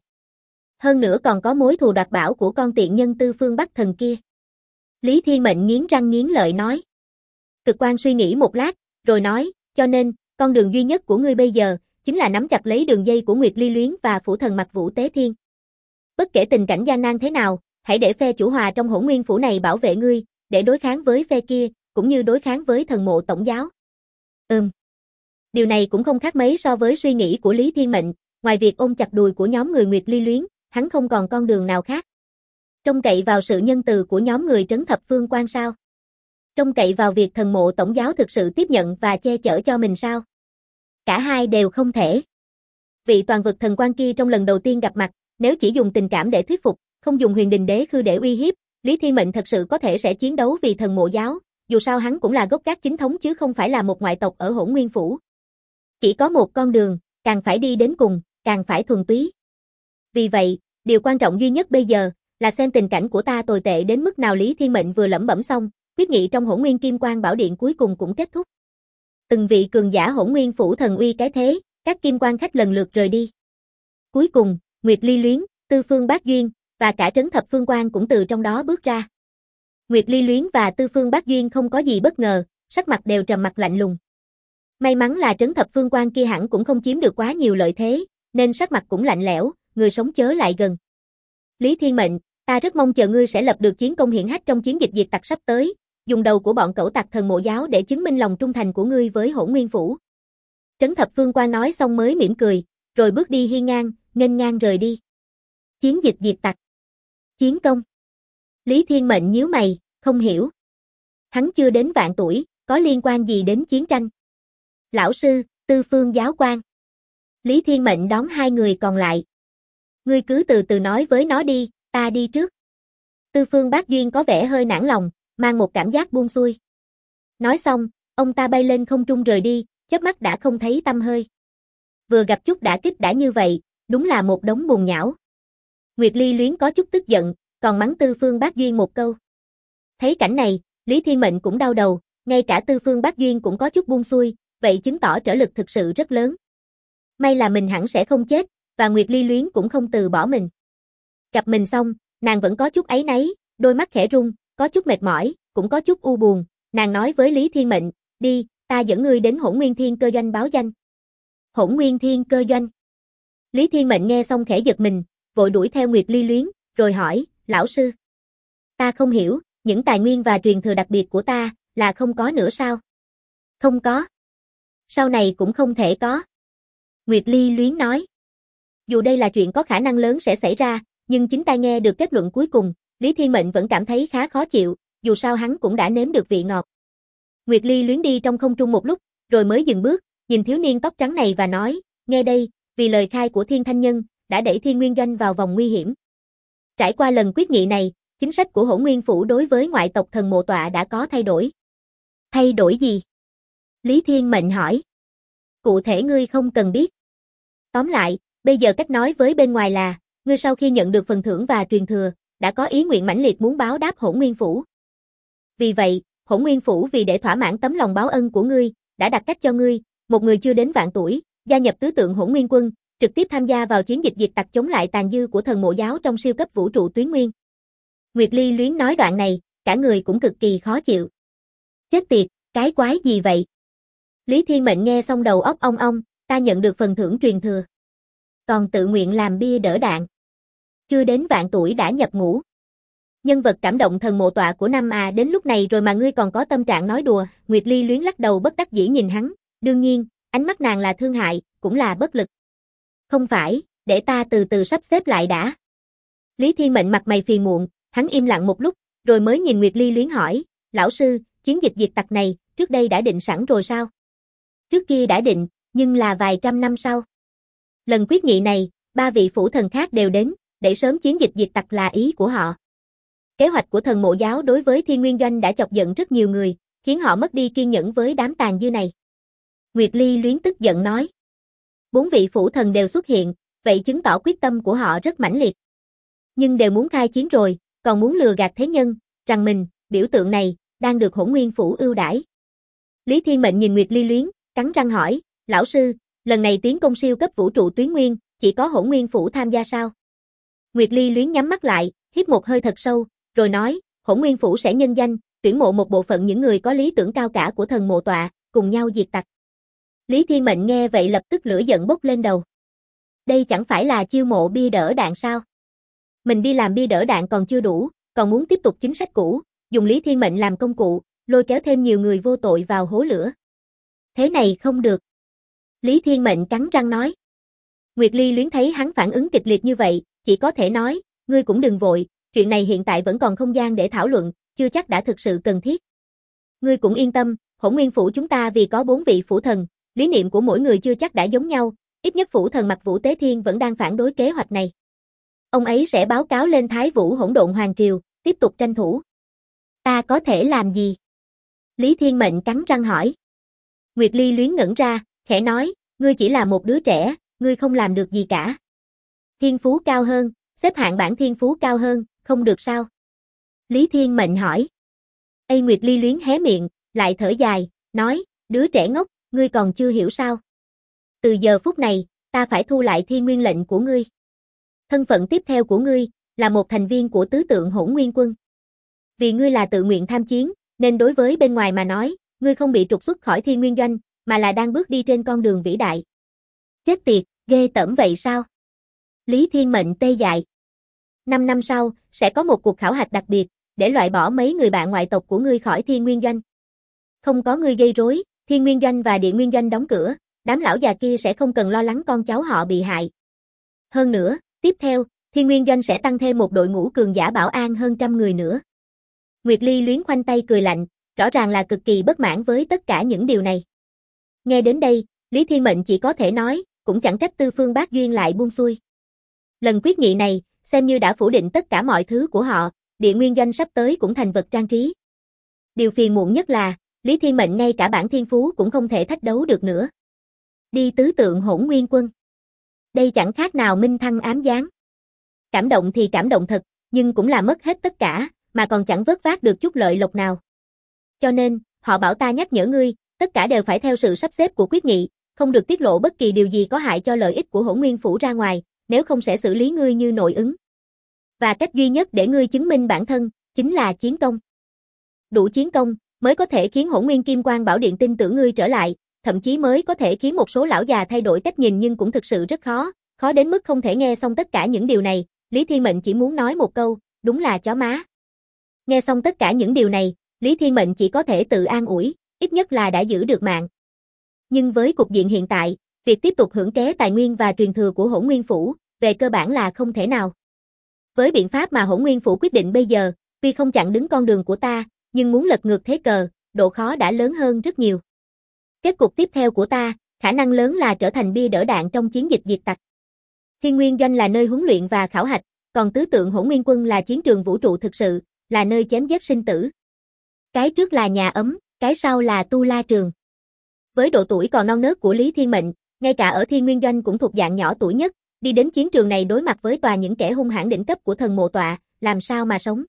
Hơn nữa còn có mối thù đoạt bảo của con tiện nhân Tư Phương Bắc Thần kia. Lý Thiên Mệnh nghiến răng nghiến lợi nói. Cực Quan suy nghĩ một lát, rồi nói, cho nên, con đường duy nhất của ngươi bây giờ, chính là nắm chặt lấy đường dây của Nguyệt Ly Luyến và Phủ Thần Mặc Vũ Tế Thiên. Bất kể tình cảnh gian nan thế nào, hãy để phe chủ hòa trong Hỗn Nguyên Phủ này bảo vệ ngươi, để đối kháng với phe kia, cũng như đối kháng với Thần Mộ Tổng giáo. Điều này cũng không khác mấy so với suy nghĩ của Lý Thiên Mệnh, ngoài việc ôm chặt đùi của nhóm người Nguyệt Ly Luyến, hắn không còn con đường nào khác. Trông cậy vào sự nhân từ của nhóm người Trấn Thập Phương Quan sao? Trông cậy vào việc Thần Mộ Tổng giáo thực sự tiếp nhận và che chở cho mình sao? Cả hai đều không thể. Vị toàn vực thần quan kia trong lần đầu tiên gặp mặt, nếu chỉ dùng tình cảm để thuyết phục, không dùng huyền đình đế khư để uy hiếp, Lý Thiên Mệnh thật sự có thể sẽ chiến đấu vì thần mộ giáo, dù sao hắn cũng là gốc gác chính thống chứ không phải là một ngoại tộc ở Hỗn Nguyên Phủ. Chỉ có một con đường, càng phải đi đến cùng, càng phải thuần túy. Vì vậy, điều quan trọng duy nhất bây giờ là xem tình cảnh của ta tồi tệ đến mức nào. Lý Thiên Mệnh vừa lẩm bẩm xong, quyết nghị trong Hỗn Nguyên Kim Quang Bảo Điện cuối cùng cũng kết thúc. Từng vị cường giả Hỗn Nguyên Phủ thần uy cái thế, các kim quan khách lần lượt rời đi. Cuối cùng, Nguyệt Ly Luyến, Tư Phương Bát Duyên và cả Trấn Thập Phương Quan cũng từ trong đó bước ra. Nguyệt Ly Luyến và Tư Phương Bát Duyên không có gì bất ngờ, sắc mặt đều trầm mặc lạnh lùng. May mắn là Trấn Thập Phương Quan kia hẳn cũng không chiếm được quá nhiều lợi thế, nên sắc mặt cũng lạnh lẽo, người sống chớ lại gần. Lý Thiên Mệnh, ta rất mong chờ ngươi sẽ lập được chiến công hiển hách trong chiến dịch diệt tặc sắp tới, dùng đầu của bọn cẩu tặc thần mộ giáo để chứng minh lòng trung thành của ngươi với Hỗn Nguyên Phủ. Trấn Thập Phương Quan nói xong mới mỉm cười, rồi bước đi hiên ngang, nghênh ngang rời đi. Chiến dịch diệt tặc. Chiến công. Lý Thiên Mệnh nhíu mày, không hiểu. Hắn chưa đến vạn tuổi, có liên quan gì đến chiến tranh? Lão sư, Tư Phương giáo quan. Lý Thiên Mệnh đón hai người còn lại. Ngươi cứ từ từ nói với nó đi, ta đi trước. Tư Phương Bát Duyên có vẻ hơi nản lòng, mang một cảm giác buông xuôi. Nói xong, ông ta bay lên không trung rời đi, chớp mắt đã không thấy tăm hơi. Vừa gặp chút đả kích đã như vậy, đúng là một đống bùn nhão. Nguyệt Ly Luyến có chút tức giận, còn mắng Tư Phương Bát Duyên một câu. Thấy cảnh này, Lý Thiên Mệnh cũng đau đầu, ngay cả Tư Phương Bát Duyên cũng có chút buông xuôi, vậy chứng tỏ trở lực thực sự rất lớn. May là mình hẳn sẽ không chết, và Nguyệt Ly Luyến cũng không từ bỏ mình. Gặp mình xong, nàng vẫn có chút áy náy, đôi mắt khẽ rung, có chút mệt mỏi, cũng có chút u buồn, nàng nói với Lý Thiên Mệnh, đi, ta dẫn ngươi đến Hỗn Nguyên Thiên Cơ Doanh báo danh. Hỗn Nguyên Thiên Cơ Doanh. Lý Thiên Mệnh nghe xong khẽ giật mình, vội đuổi theo Nguyệt Ly Luyến, rồi hỏi, lão sư. Ta không hiểu, những tài nguyên và truyền thừa đặc biệt của ta, là không có nữa sao? Không có. Sau này cũng không thể có. Nguyệt Ly Luyến nói. Dù đây là chuyện có khả năng lớn sẽ xảy ra, nhưng chính tai nghe được kết luận cuối cùng, Lý Thiên Mệnh vẫn cảm thấy khá khó chịu, dù sao hắn cũng đã nếm được vị ngọt. Nguyệt Ly Luyến đi trong không trung một lúc, rồi mới dừng bước, nhìn thiếu niên tóc trắng này và nói, nghe đây, vì lời khai của Thiên Thanh Nhân, đã đẩy Thiên Nguyên Doanh vào vòng nguy hiểm. Trải qua lần quyết nghị này, chính sách của Hỗn Nguyên Phủ đối với ngoại tộc thần mộ tọa đã có thay đổi. Thay đổi gì? Lý Thiên Mệnh hỏi. Cụ thể ngươi không cần biết. Tóm lại, bây giờ cách nói với bên ngoài là, ngươi sau khi nhận được phần thưởng và truyền thừa, đã có ý nguyện mãnh liệt muốn báo đáp Hỗn Nguyên Phủ. Vì vậy, Hỗn Nguyên Phủ vì để thỏa mãn tấm lòng báo ân của ngươi, đã đặt cách cho ngươi, một người chưa đến vạn tuổi, gia nhập tứ tượng Hỗn Nguyên Quân, trực tiếp tham gia vào chiến dịch diệt tặc chống lại tàn dư của thần mộ giáo trong siêu cấp vũ trụ tuyến nguyên. Nguyệt Ly Luyến nói đoạn này, cả người cũng cực kỳ khó chịu. Chết tiệt, cái quái gì vậy? Lý Thiên Mệnh nghe xong đầu óc ong ong, ta nhận được phần thưởng truyền thừa. Còn tự nguyện làm bia đỡ đạn. Chưa đến vạn tuổi đã nhập ngũ. Nhân vật cảm động thần mộ tọa của năm à, đến lúc này rồi mà ngươi còn có tâm trạng nói đùa. Nguyệt Ly Luyến lắc đầu bất đắc dĩ nhìn hắn, đương nhiên, ánh mắt nàng là thương hại, cũng là bất lực. Không phải, để ta từ từ sắp xếp lại đã. Lý Thiên Mệnh mặt mày phiền muộn, hắn im lặng một lúc, rồi mới nhìn Nguyệt Ly Luyến hỏi, lão sư, chiến dịch diệt tặc này, trước đây đã định sẵn rồi sao? Trước kia đã định, nhưng là vài trăm năm sau. Lần quyết nghị này, 3 vị phủ thần khác đều đến, để sớm chiến dịch diệt tặc là ý của họ. Kế hoạch của thần mộ giáo đối với Thiên Nguyên Doanh đã chọc giận rất nhiều người, khiến họ mất đi kiên nhẫn với đám tàn dư này. Nguyệt Ly Luyến tức giận nói. 4 vị phủ thần đều xuất hiện, vậy chứng tỏ quyết tâm của họ rất mãnh liệt. Nhưng đều muốn khai chiến rồi, còn muốn lừa gạt thế nhân, rằng mình, biểu tượng này, đang được Hỗn Nguyên Phủ ưu đãi. Lý Thiên Mệnh nhìn Nguyệt Ly Luyến, cắn răng hỏi, lão sư, lần này tiến công siêu cấp vũ trụ tuyến nguyên, chỉ có Hỗn Nguyên Phủ tham gia sao? Nguyệt Ly Luyến nhắm mắt lại, hít một hơi thật sâu, rồi nói, Hỗn Nguyên Phủ sẽ nhân danh, tuyển mộ một bộ phận những người có lý tưởng cao cả của thần mộ tọa, cùng nhau diệt tặc. Lý Thiên Mệnh nghe vậy lập tức lửa giận bốc lên đầu. Đây chẳng phải là chiêu mộ bia đỡ đạn sao? Mình đi làm bia đỡ đạn còn chưa đủ, còn muốn tiếp tục chính sách cũ, dùng Lý Thiên Mệnh làm công cụ, lôi kéo thêm nhiều người vô tội vào hố lửa. Thế này không được. Lý Thiên Mệnh cắn răng nói. Nguyệt Ly Luyến thấy hắn phản ứng kịch liệt như vậy, chỉ có thể nói, ngươi cũng đừng vội, chuyện này hiện tại vẫn còn không gian để thảo luận, chưa chắc đã thực sự cần thiết. Ngươi cũng yên tâm, Hỗn Nguyên Phủ chúng ta vì có 4 vị phủ thần, lý niệm của mỗi người chưa chắc đã giống nhau, ít nhất phủ thần Mặc Vũ Tế Thiên vẫn đang phản đối kế hoạch này. Ông ấy sẽ báo cáo lên Thái Vũ Hỗn Độn Hoàng Triều, tiếp tục tranh thủ. Ta có thể làm gì? Lý Thiên Mệnh cắn răng hỏi. Nguyệt Ly Luyến ngẩn ra, khẽ nói, ngươi chỉ là một đứa trẻ, ngươi không làm được gì cả. Thiên phú cao hơn, xếp hạng bảng thiên phú cao hơn, không được sao? Lý Thiên Mệnh hỏi. Nguyệt Ly Luyến hé miệng, lại thở dài, nói, đứa trẻ ngốc, ngươi còn chưa hiểu sao? Từ giờ phút này, ta phải thu lại Thiên Nguyên lệnh của ngươi. Thân phận tiếp theo của ngươi là một thành viên của tứ tượng Hỗn Nguyên quân. Vì ngươi là tự nguyện tham chiến, nên đối với bên ngoài mà nói, ngươi không bị trục xuất khỏi Thiên Nguyên doanh, mà là đang bước đi trên con đường vĩ đại. Chết tiệt, ghê tởm vậy sao? Lý Thiên Mệnh tê dại. 5 năm sau, sẽ có một cuộc khảo hạch đặc biệt, để loại bỏ mấy người bạn ngoại tộc của ngươi khỏi Thiên Nguyên doanh. Không có ngươi gây rối, Thiên Nguyên doanh và Địa Nguyên doanh đóng cửa, đám lão già kia sẽ không cần lo lắng con cháu họ bị hại. Hơn nữa, tiếp theo, Thiên Nguyên doanh sẽ tăng thêm một đội ngũ cường giả bảo an hơn 100 người nữa. Nguyệt Ly Luyến khoanh tay cười lạnh, rõ ràng là cực kỳ bất mãn với tất cả những điều này. Nghe đến đây, Lý Thiên Mệnh chỉ có thể nói, cũng chẳng trách Tư Phương Bác Duyên lại buông xuôi. Lần quyết nghị này, xem như đã phủ định tất cả mọi thứ của họ, Địa Nguyên doanh sắp tới cũng thành vật trang trí. Điều phiền muộn nhất là, Lý Thiên Mệnh ngay cả bản thiên phú cũng không thể thách đấu được nữa. Đi tứ tượng Hỗn Nguyên quân. Đây chẳng khác nào minh thăng ám giáng. Cảm động thì cảm động thật, nhưng cũng là mất hết tất cả, mà còn chẳng vớt vát được chút lợi lộc nào. Cho nên, họ bảo ta nhắc nhở ngươi, tất cả đều phải theo sự sắp xếp của quyết nghị, không được tiết lộ bất kỳ điều gì có hại cho lợi ích của Hỗn Nguyên phủ ra ngoài, nếu không sẽ xử lý ngươi như nội ứng. Và cách duy nhất để ngươi chứng minh bản thân, chính là chiến công. Đủ chiến công, mới có thể khiến Hỗn Nguyên Kim Quang Bảo Điện tin tưởng ngươi trở lại, thậm chí mới có thể khiến một số lão già thay đổi cách nhìn, nhưng cũng thực sự rất khó, khó đến mức không thể nghe xong tất cả những điều này. Lý Thiên Mệnh chỉ muốn nói một câu, đúng là chó má. Nghe xong tất cả những điều này, Lý Thiên Mệnh chỉ có thể tự an ủi, ít nhất là đã giữ được mạng. Nhưng với cục diện hiện tại, việc tiếp tục hưởng ké tài nguyên và truyền thừa của Hỗn Nguyên phủ, về cơ bản là không thể nào. Với biện pháp mà Hỗn Nguyên phủ quyết định bây giờ, tuy không chặn đứng con đường của ta, nhưng muốn lật ngược thế cờ, độ khó đã lớn hơn rất nhiều. Kết cục tiếp theo của ta, khả năng lớn là trở thành bia đỡ đạn trong chiến dịch diệt tặc. Thiên Nguyên doanh là nơi huấn luyện và khảo hạch, còn tứ tượng Hỗn Nguyên quân là chiến trường vũ trụ thực sự, là nơi chém giết sinh tử. Cái trước là nhà ấm, cái sau là tu la trường. Với độ tuổi còn non nớt của Lý Thiên Mệnh, ngay cả ở Thiên Nguyên doanh cũng thuộc dạng nhỏ tuổi nhất, đi đến chiến trường này đối mặt với toàn những kẻ hung hãn đỉnh cấp của thần mộ tọa, làm sao mà sống.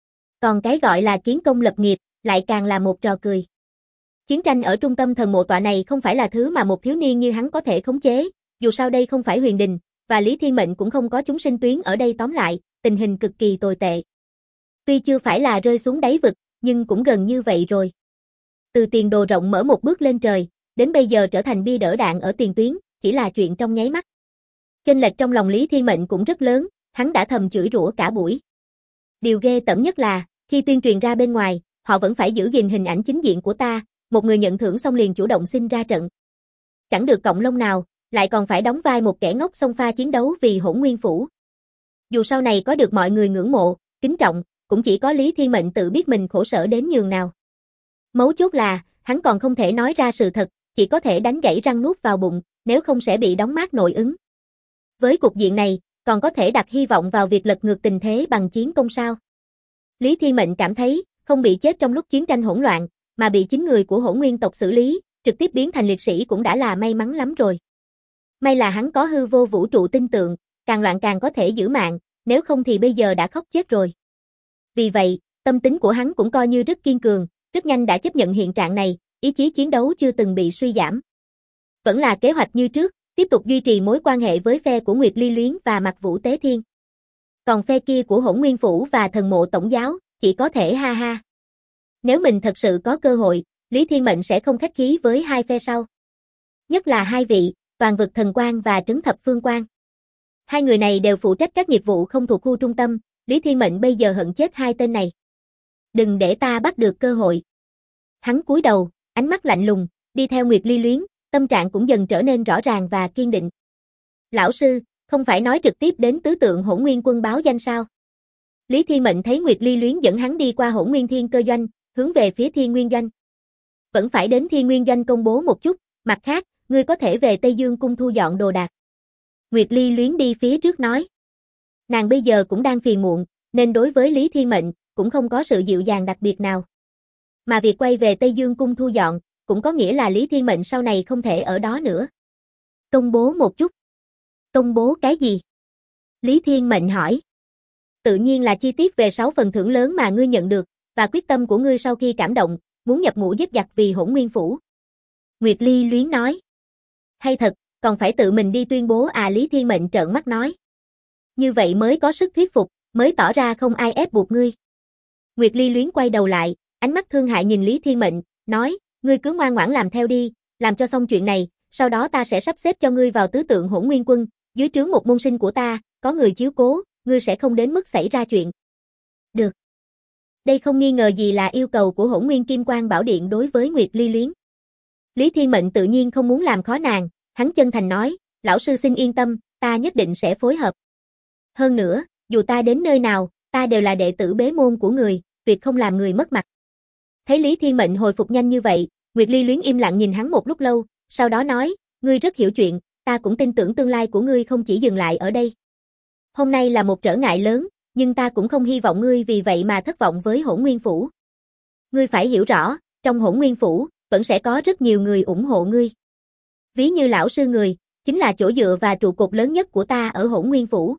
Còn cái gọi là kiến công lập nghiệp, lại càng là một trò cười. Chiến tranh ở trung tâm thần mộ tọa này không phải là thứ mà một thiếu niên như hắn có thể khống chế, dù sao đây không phải huyền đình, và Lý Thiên Mệnh cũng không có chúng sinh tuyến ở đây, tóm lại, tình hình cực kỳ tồi tệ. Tuy chưa phải là rơi xuống đáy vực, nhưng cũng gần như vậy rồi. Từ tiền đồ rộng mở một bước lên trời, đến bây giờ trở thành bia đỡ đạn ở tiền tuyến, chỉ là chuyện trong nháy mắt. Chênh lệch trong lòng Lý Thiên Mệnh cũng rất lớn, hắn đã thầm chửi rủa cả buổi. Điều ghê tởm nhất là, khi tuyên truyền ra bên ngoài, họ vẫn phải giữ gìn hình ảnh chính diện của ta, một người nhận thưởng xong liền chủ động xin ra trận. Chẳng được cọng lông nào, lại còn phải đóng vai một kẻ ngốc xông pha chiến đấu vì Hỗn Nguyên phủ. Dù sau này có được mọi người ngưỡng mộ, kính trọng, cũng chỉ có Lý Thiên Mệnh tự biết mình khổ sở đến nhường nào. Mấu chốt là, hắn còn không thể nói ra sự thật, chỉ có thể đánh gãy răng nuốt vào bụng, nếu không sẽ bị đóng mát nội ứng. Với cục diện này, còn có thể đặt hy vọng vào việc lật ngược tình thế bằng chiến công sao? Lý Thiên Mệnh cảm thấy, không bị chết trong lúc chiến tranh hỗn loạn, mà bị chính người của Hỗn Nguyên tộc xử lý, trực tiếp biến thành liệt sĩ cũng đã là may mắn lắm rồi. May là hắn có hư vô vũ trụ tinh tượng, càng loạn càng có thể giữ mạng, nếu không thì bây giờ đã khóc chết rồi. Vì vậy, tâm tính của hắn cũng coi như rất kiên cường, rất nhanh đã chấp nhận hiện trạng này, ý chí chiến đấu chưa từng bị suy giảm. Vẫn là kế hoạch như trước, tiếp tục duy trì mối quan hệ với phe của Nguyệt Ly Luyến và Mặc Vũ Tế Thiên. Còn phe kia của Hỗn Nguyên phủ và Thần Mộ Tổng giáo, chỉ có thể ha ha. Nếu mình thật sự có cơ hội, Lý Thiên Mệnh sẽ không khách khí với hai phe sau. Nhất là hai vị, Toàn Vực Thần Quang và Trấn Thập Phương Quang. Hai người này đều phụ trách các nghiệp vụ không thuộc khu trung tâm, Lý Thiên Mệnh bây giờ hận chết hai tên này. Đừng để ta bắt được cơ hội. Hắn cúi đầu, ánh mắt lạnh lùng, đi theo Nguyệt Ly Luyến, tâm trạng cũng dần trở nên rõ ràng và kiên định. Lão sư, không phải nói trực tiếp đến tứ tượng Hỗn Nguyên quân báo danh sao? Lý Thiên Mệnh thấy Nguyệt Ly Luyến dẫn hắn đi qua Hỗn Nguyên Thiên Cơ doanh, hướng về phía Thiên Nguyên doanh. Vẫn phải đến Thiên Nguyên doanh công bố một chút, mặt khác, ngươi có thể về Tây Dương cung thu dọn đồ đạc. Nguyệt Ly Luyến đi phía trước nói. Nàng bây giờ cũng đang phiền muộn, nên đối với Lý Thiên Mệnh, cũng không có sự dịu dàng đặc biệt nào. Mà việc quay về Tây Dương Cung thu dọn, cũng có nghĩa là Lý Thiên Mệnh sau này không thể ở đó nữa. Công bố một chút. Công bố cái gì? Lý Thiên Mệnh hỏi. Tự nhiên là chi tiết về 6 phần thưởng lớn mà ngươi nhận được, và quyết tâm của ngươi sau khi cảm động, muốn nhập ngũ giết giặc vì Hỗn Nguyên Phủ. Nguyệt Ly Luyến nói. Hay thật, còn phải tự mình đi tuyên bố à? Lý Thiên Mệnh trợn mắt nói. Như vậy mới có sức thuyết phục, mới tỏ ra không ai ép buộc ngươi. Nguyệt Ly Luyến quay đầu lại, ánh mắt thương hại nhìn Lý Thiên Mệnh, nói, ngươi cứ ngoan ngoãn làm theo đi, làm cho xong chuyện này, sau đó ta sẽ sắp xếp cho ngươi vào tứ tượng Hỗn Nguyên Quân, dưới trướng một môn sinh của ta, có người chiếu cố, ngươi sẽ không đến mức xảy ra chuyện. Được. Đây không nghi ngờ gì là yêu cầu của Hỗn Nguyên Kim Quang Bảo Điện đối với Nguyệt Ly Luyến. Lý Thiên Mệnh tự nhiên không muốn làm khó nàng, hắn chân thành nói, lão sư xin yên tâm, ta nhất định sẽ phối hợp. Hơn nữa, dù ta đến nơi nào, ta đều là đệ tử bế môn của người, tuyệt không làm người mất mặt. Thấy Lý Thiên Mệnh hồi phục nhanh như vậy, Nguyệt Ly Luyến im lặng nhìn hắn một lúc lâu, sau đó nói, ngươi rất hiểu chuyện, ta cũng tin tưởng tương lai của ngươi không chỉ dừng lại ở đây. Hôm nay là một trở ngại lớn, nhưng ta cũng không hy vọng ngươi vì vậy mà thất vọng với Hỗn Nguyên Phủ. Ngươi phải hiểu rõ, trong Hỗn Nguyên Phủ, vẫn sẽ có rất nhiều người ủng hộ ngươi. Ví như lão sư người, chính là chỗ dựa và trụ cột lớn nhất của ta ở Hỗn Nguyên Phủ.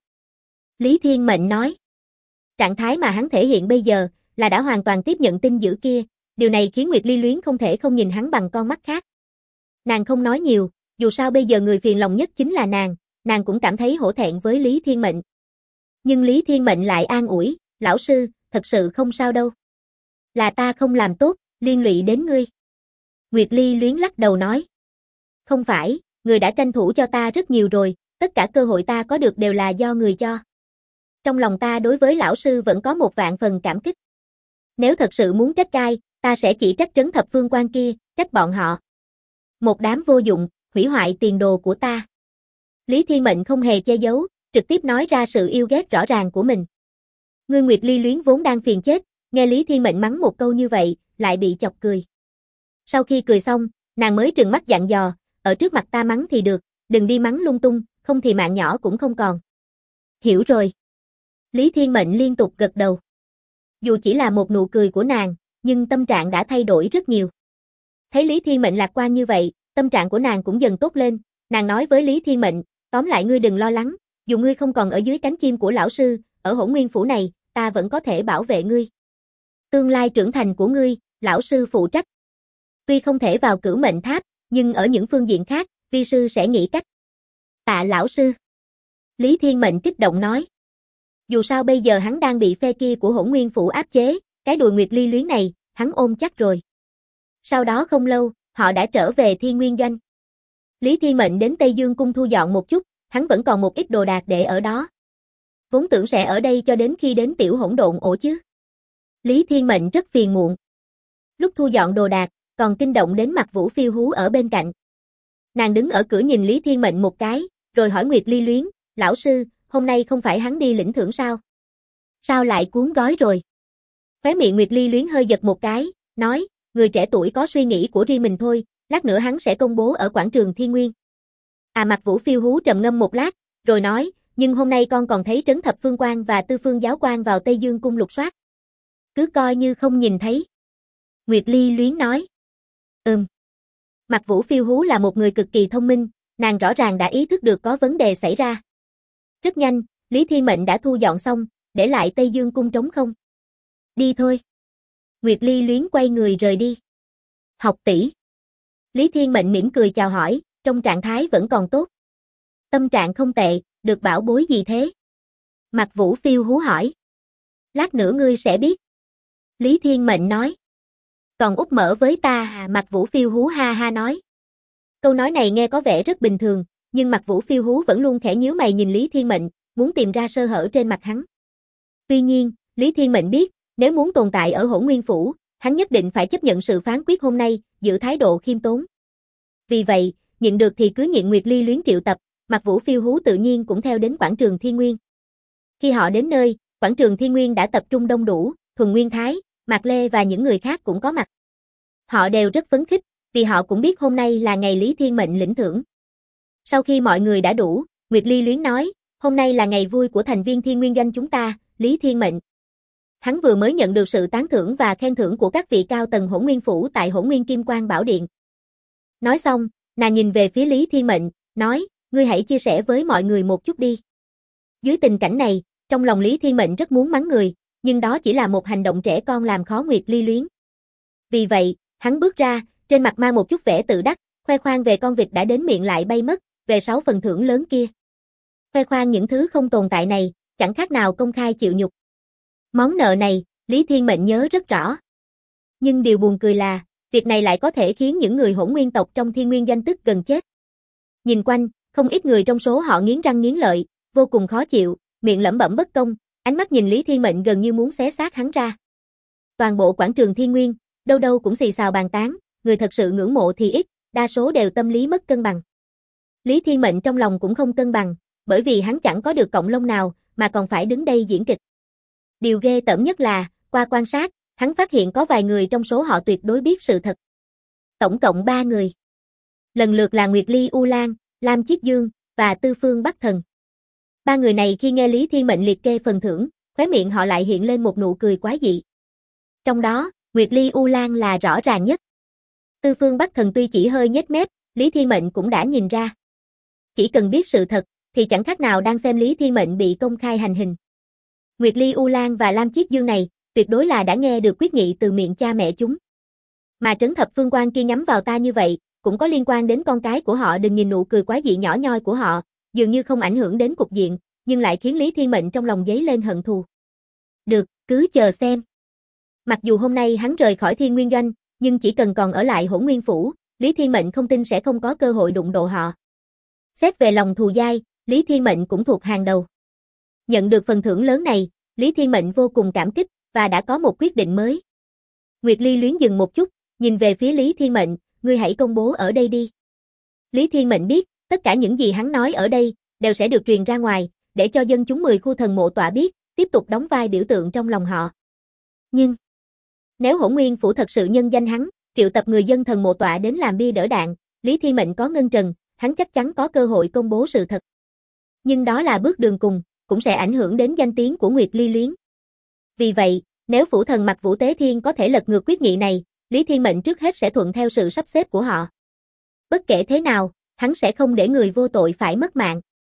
Lý Thiên Mệnh nói. Trạng thái mà hắn thể hiện bây giờ, là đã hoàn toàn tiếp nhận tin dữ kia, điều này khiến Nguyệt Ly Luyến không thể không nhìn hắn bằng con mắt khác. Nàng không nói nhiều, dù sao bây giờ người phiền lòng nhất chính là nàng cũng cảm thấy hổ thẹn với Lý Thiên Mệnh. Nhưng Lý Thiên Mệnh lại an ủi, lão sư, thật sự không sao đâu. Là ta không làm tốt, liên lụy đến ngươi. Nguyệt Ly Luyến lắc đầu nói. Không phải, người đã tranh thủ cho ta rất nhiều rồi, tất cả cơ hội ta có được đều là do người cho. Trong lòng ta đối với lão sư vẫn có 1.000.000 cảm kích. Nếu thật sự muốn trách cai, ta sẽ chỉ trách Trấn Thập Phương Quan kia, trách bọn họ. Một đám vô dụng, hủy hoại tiền đồ của ta. Lý Thiên Mệnh không hề che giấu, trực tiếp nói ra sự yêu ghét rõ ràng của mình. Ngươi Nguyệt Ly Luyến vốn đang phiền chết, nghe Lý Thiên Mệnh mắng một câu như vậy, lại bị chọc cười. Sau khi cười xong, nàng mới trừng mắt dặn dò, ở trước mặt ta mắng thì được, đừng đi mắng lung tung, không thì mạng nhỏ cũng không còn. Hiểu rồi. Lý Thiên Mệnh liên tục gật đầu. Dù chỉ là một nụ cười của nàng, nhưng tâm trạng đã thay đổi rất nhiều. Thấy Lý Thiên Mệnh lạc quan như vậy, tâm trạng của nàng cũng dần tốt lên, nàng nói với Lý Thiên Mệnh, tóm lại ngươi đừng lo lắng, dù ngươi không còn ở dưới cánh chim của lão sư, ở Hỗn Nguyên Phủ này, ta vẫn có thể bảo vệ ngươi. Tương lai trưởng thành của ngươi, lão sư phụ trách. Tuy không thể vào Cửu Mệnh Tháp, nhưng ở những phương diện khác, vi sư sẽ nghĩ cách. Tạ lão sư. Lý Thiên Mệnh kích động nói. Dù sao bây giờ hắn đang bị phe kia của Hỗn Nguyên Phủ áp chế, cái đùi Nguyệt Ly Luyến này, hắn ôm chắc rồi. Sau đó không lâu, họ đã trở về Thiên Nguyên Doanh. Lý Thiên Mệnh đến Tây Dương Cung thu dọn một chút, hắn vẫn còn một ít đồ đạc để ở đó. Vốn tưởng sẽ ở đây cho đến khi đến Tiểu Hỗn Độn ổ chứ. Lý Thiên Mệnh rất phiền muộn. Lúc thu dọn đồ đạc, còn kinh động đến mặt Vũ Phiêu Hú ở bên cạnh. Nàng đứng ở cửa nhìn Lý Thiên Mệnh một cái, rồi hỏi Nguyệt Ly Luyến, lão sư, hôm nay không phải hắn đi lĩnh thưởng sao? Sao lại cuốn gói rồi? Khóe miệng Nguyệt Ly Luyến hơi giật một cái, nói, người trẻ tuổi có suy nghĩ của riêng mình thôi, lát nữa hắn sẽ công bố ở quảng trường Thiên Nguyên. À mặt Vũ Phiêu Hú trầm ngâm một lát, rồi nói, nhưng hôm nay con còn thấy Trấn Thập Phương Quan và Tư Phương Giáo Quan vào Tây Dương Cung lục soát. Cứ coi như không nhìn thấy. Nguyệt Ly Luyến nói. Mặt Vũ Phiêu Hú là một người cực kỳ thông minh, nàng rõ ràng đã ý thức được có vấn đề xảy ra. Rất nhanh, Lý Thiên Mệnh đã thu dọn xong, để lại Tây Dương Cung trống không. Đi thôi. Nguyệt Ly Luyến quay người rời đi. Học tỷ. Lý Thiên Mệnh mỉm cười chào hỏi, trong trạng thái vẫn còn tốt. Tâm trạng không tệ, được bảo bối gì thế? Mặt Vũ Phiêu Hú hỏi. Lát nữa ngươi sẽ biết. Lý Thiên Mệnh nói. Còn úp mở với ta à? Mặt Vũ Phiêu Hú ha ha nói. Câu nói này nghe có vẻ rất bình thường, nhưng Mặt Vũ Phiêu Hú vẫn luôn khẽ nhíu mày nhìn Lý Thiên Mệnh, muốn tìm ra sơ hở trên mặt hắn. Tuy nhiên, Lý Thiên Mệnh biết, nếu muốn tồn tại ở Hỗn Nguyên Phủ, hắn nhất định phải chấp nhận sự phán quyết hôm nay, giữ thái độ khiêm tốn. Vì vậy, nhịn được thì cứ nhịn. Nguyệt Ly Luyến triệu tập, Mặt Vũ Phiêu Hú tự nhiên cũng theo đến quảng trường Thiên Nguyên. Khi họ đến nơi, quảng trường Thiên Nguyên đã tập trung đông đủ, Thuần Nguyên Thái, Mạc Lê và những người khác cũng có mặt. Họ đều rất phấn khích, vì họ cũng biết hôm nay là ngày Lý Thiên Mệnh lĩnh thưởng. Sau khi mọi người đã đủ, Nguyệt Ly Luyến nói, hôm nay là ngày vui của thành viên Thiên Nguyên Doanh chúng ta, Lý Thiên Mệnh. hắn vừa mới nhận được sự tán thưởng và khen thưởng của các vị cao tầng Hỗn Nguyên Phủ tại Hỗn Nguyên Kim Quang Bảo Điện. Nói xong, nàng nhìn về phía Lý Thiên Mệnh, nói, ngươi hãy chia sẻ với mọi người một chút đi. Dưới tình cảnh này, trong lòng Lý Thiên Mệnh rất muốn mắng người, nhưng đó chỉ là một hành động trẻ con làm khó Nguyệt Ly Luyến. Vì vậy, hắn bước ra, trên mặt mang một chút vẻ tự đắc, khoe khoang về con vịt đã đến miệng lại bay mất, về 6 phần thưởng lớn kia. Khoe khoang những thứ không tồn tại này, chẳng khác nào công khai chịu nhục. Món nợ này, Lý Thiên Mệnh nhớ rất rõ. Nhưng điều buồn cười là, việc này lại có thể khiến những người Hỗn Nguyên tộc trong Thiên Nguyên Doanh tức gần chết. Nhìn quanh, không ít người trong số họ nghiến răng nghiến lợi, vô cùng khó chịu, miệng lẩm bẩm bất công, ánh mắt nhìn Lý Thiên Mệnh gần như muốn xé xác hắn ra. Toàn bộ quảng trường Thiên Nguyên, đâu đâu cũng xì xào bàn tán, người thật sự ngưỡng mộ thì ít, đa số đều tâm lý mất cân bằng. Lý Thiên Mệnh trong lòng cũng không cân bằng, bởi vì hắn chẳng có được cọng lông nào, mà còn phải đứng đây diễn kịch. Điều ghê tởm nhất là, qua quan sát, hắn phát hiện có vài người trong số họ tuyệt đối biết sự thật. Tổng cộng 3 người. Lần lượt là Nguyệt Ly U Lan, Lam Chiết Dương, và Tư Phương Bắc Thần. 3 người này khi nghe Lý Thiên Mệnh liệt kê phần thưởng, khóe miệng họ lại hiện lên một nụ cười quái dị. Trong đó, Nguyệt Ly U Lan là rõ ràng nhất. Tư Phương Bắc Thần tuy chỉ hơi nhếch mép, Lý Thiên Mệnh cũng đã nhìn ra. Chỉ cần biết sự thật, thì chẳng khác nào đang xem Lý Thiên Mệnh bị công khai hành hình. Nguyệt Ly U Lan và Lam Chiết Dương này, tuyệt đối là đã nghe được quyết nghị từ miệng cha mẹ chúng. Mà Trấn Thập Phương Quan kia nhắm vào ta như vậy, cũng có liên quan đến con cái của họ. Đừng nhìn nụ cười quái dị nhỏ nhoi của họ, dường như không ảnh hưởng đến cục diện, nhưng lại khiến Lý Thiên Mệnh trong lòng dấy lên hận thù. Được, cứ chờ xem. Mặc dù hôm nay hắn rời khỏi Thiên Nguyên Doanh, nhưng chỉ cần còn ở lại Hỗn Nguyên Phủ, Lý Thiên Mệnh không tin sẽ không có cơ hội đụng độ họ. Xét về lòng thù dai, Lý Thiên Mệnh cũng thuộc hàng đầu. Nhận được phần thưởng lớn này, Lý Thiên Mệnh vô cùng cảm kích, và đã có một quyết định mới. Nguyệt Ly Luyến dừng một chút, nhìn về phía Lý Thiên Mệnh, ngươi hãy công bố ở đây đi. Lý Thiên Mệnh biết, tất cả những gì hắn nói ở đây, đều sẽ được truyền ra ngoài, để cho dân chúng 10 khu thần mộ tọa biết, tiếp tục đóng vai biểu tượng trong lòng họ. Nhưng, nếu Hỗn Nguyên Phủ thật sự nhân danh hắn, triệu tập người dân thần mộ tọa đến làm bia đỡ đạn, Lý Thiên Mệnh có ngân trần, hắn chắc chắn có cơ hội công bố sự thật. Nhưng đó là bước đường cùng, cũng sẽ ảnh hưởng đến danh tiếng của Nguyệt Ly Luyến. Vì vậy, nếu Phủ Thần Mặc Vũ Tế Thiên có thể lật ngược quyết nghị này, Lý Thiên Mệnh trước hết sẽ thuận theo sự sắp xếp của họ. Bất kể thế nào, hắn sẽ không để người vô tội phải mất mạng.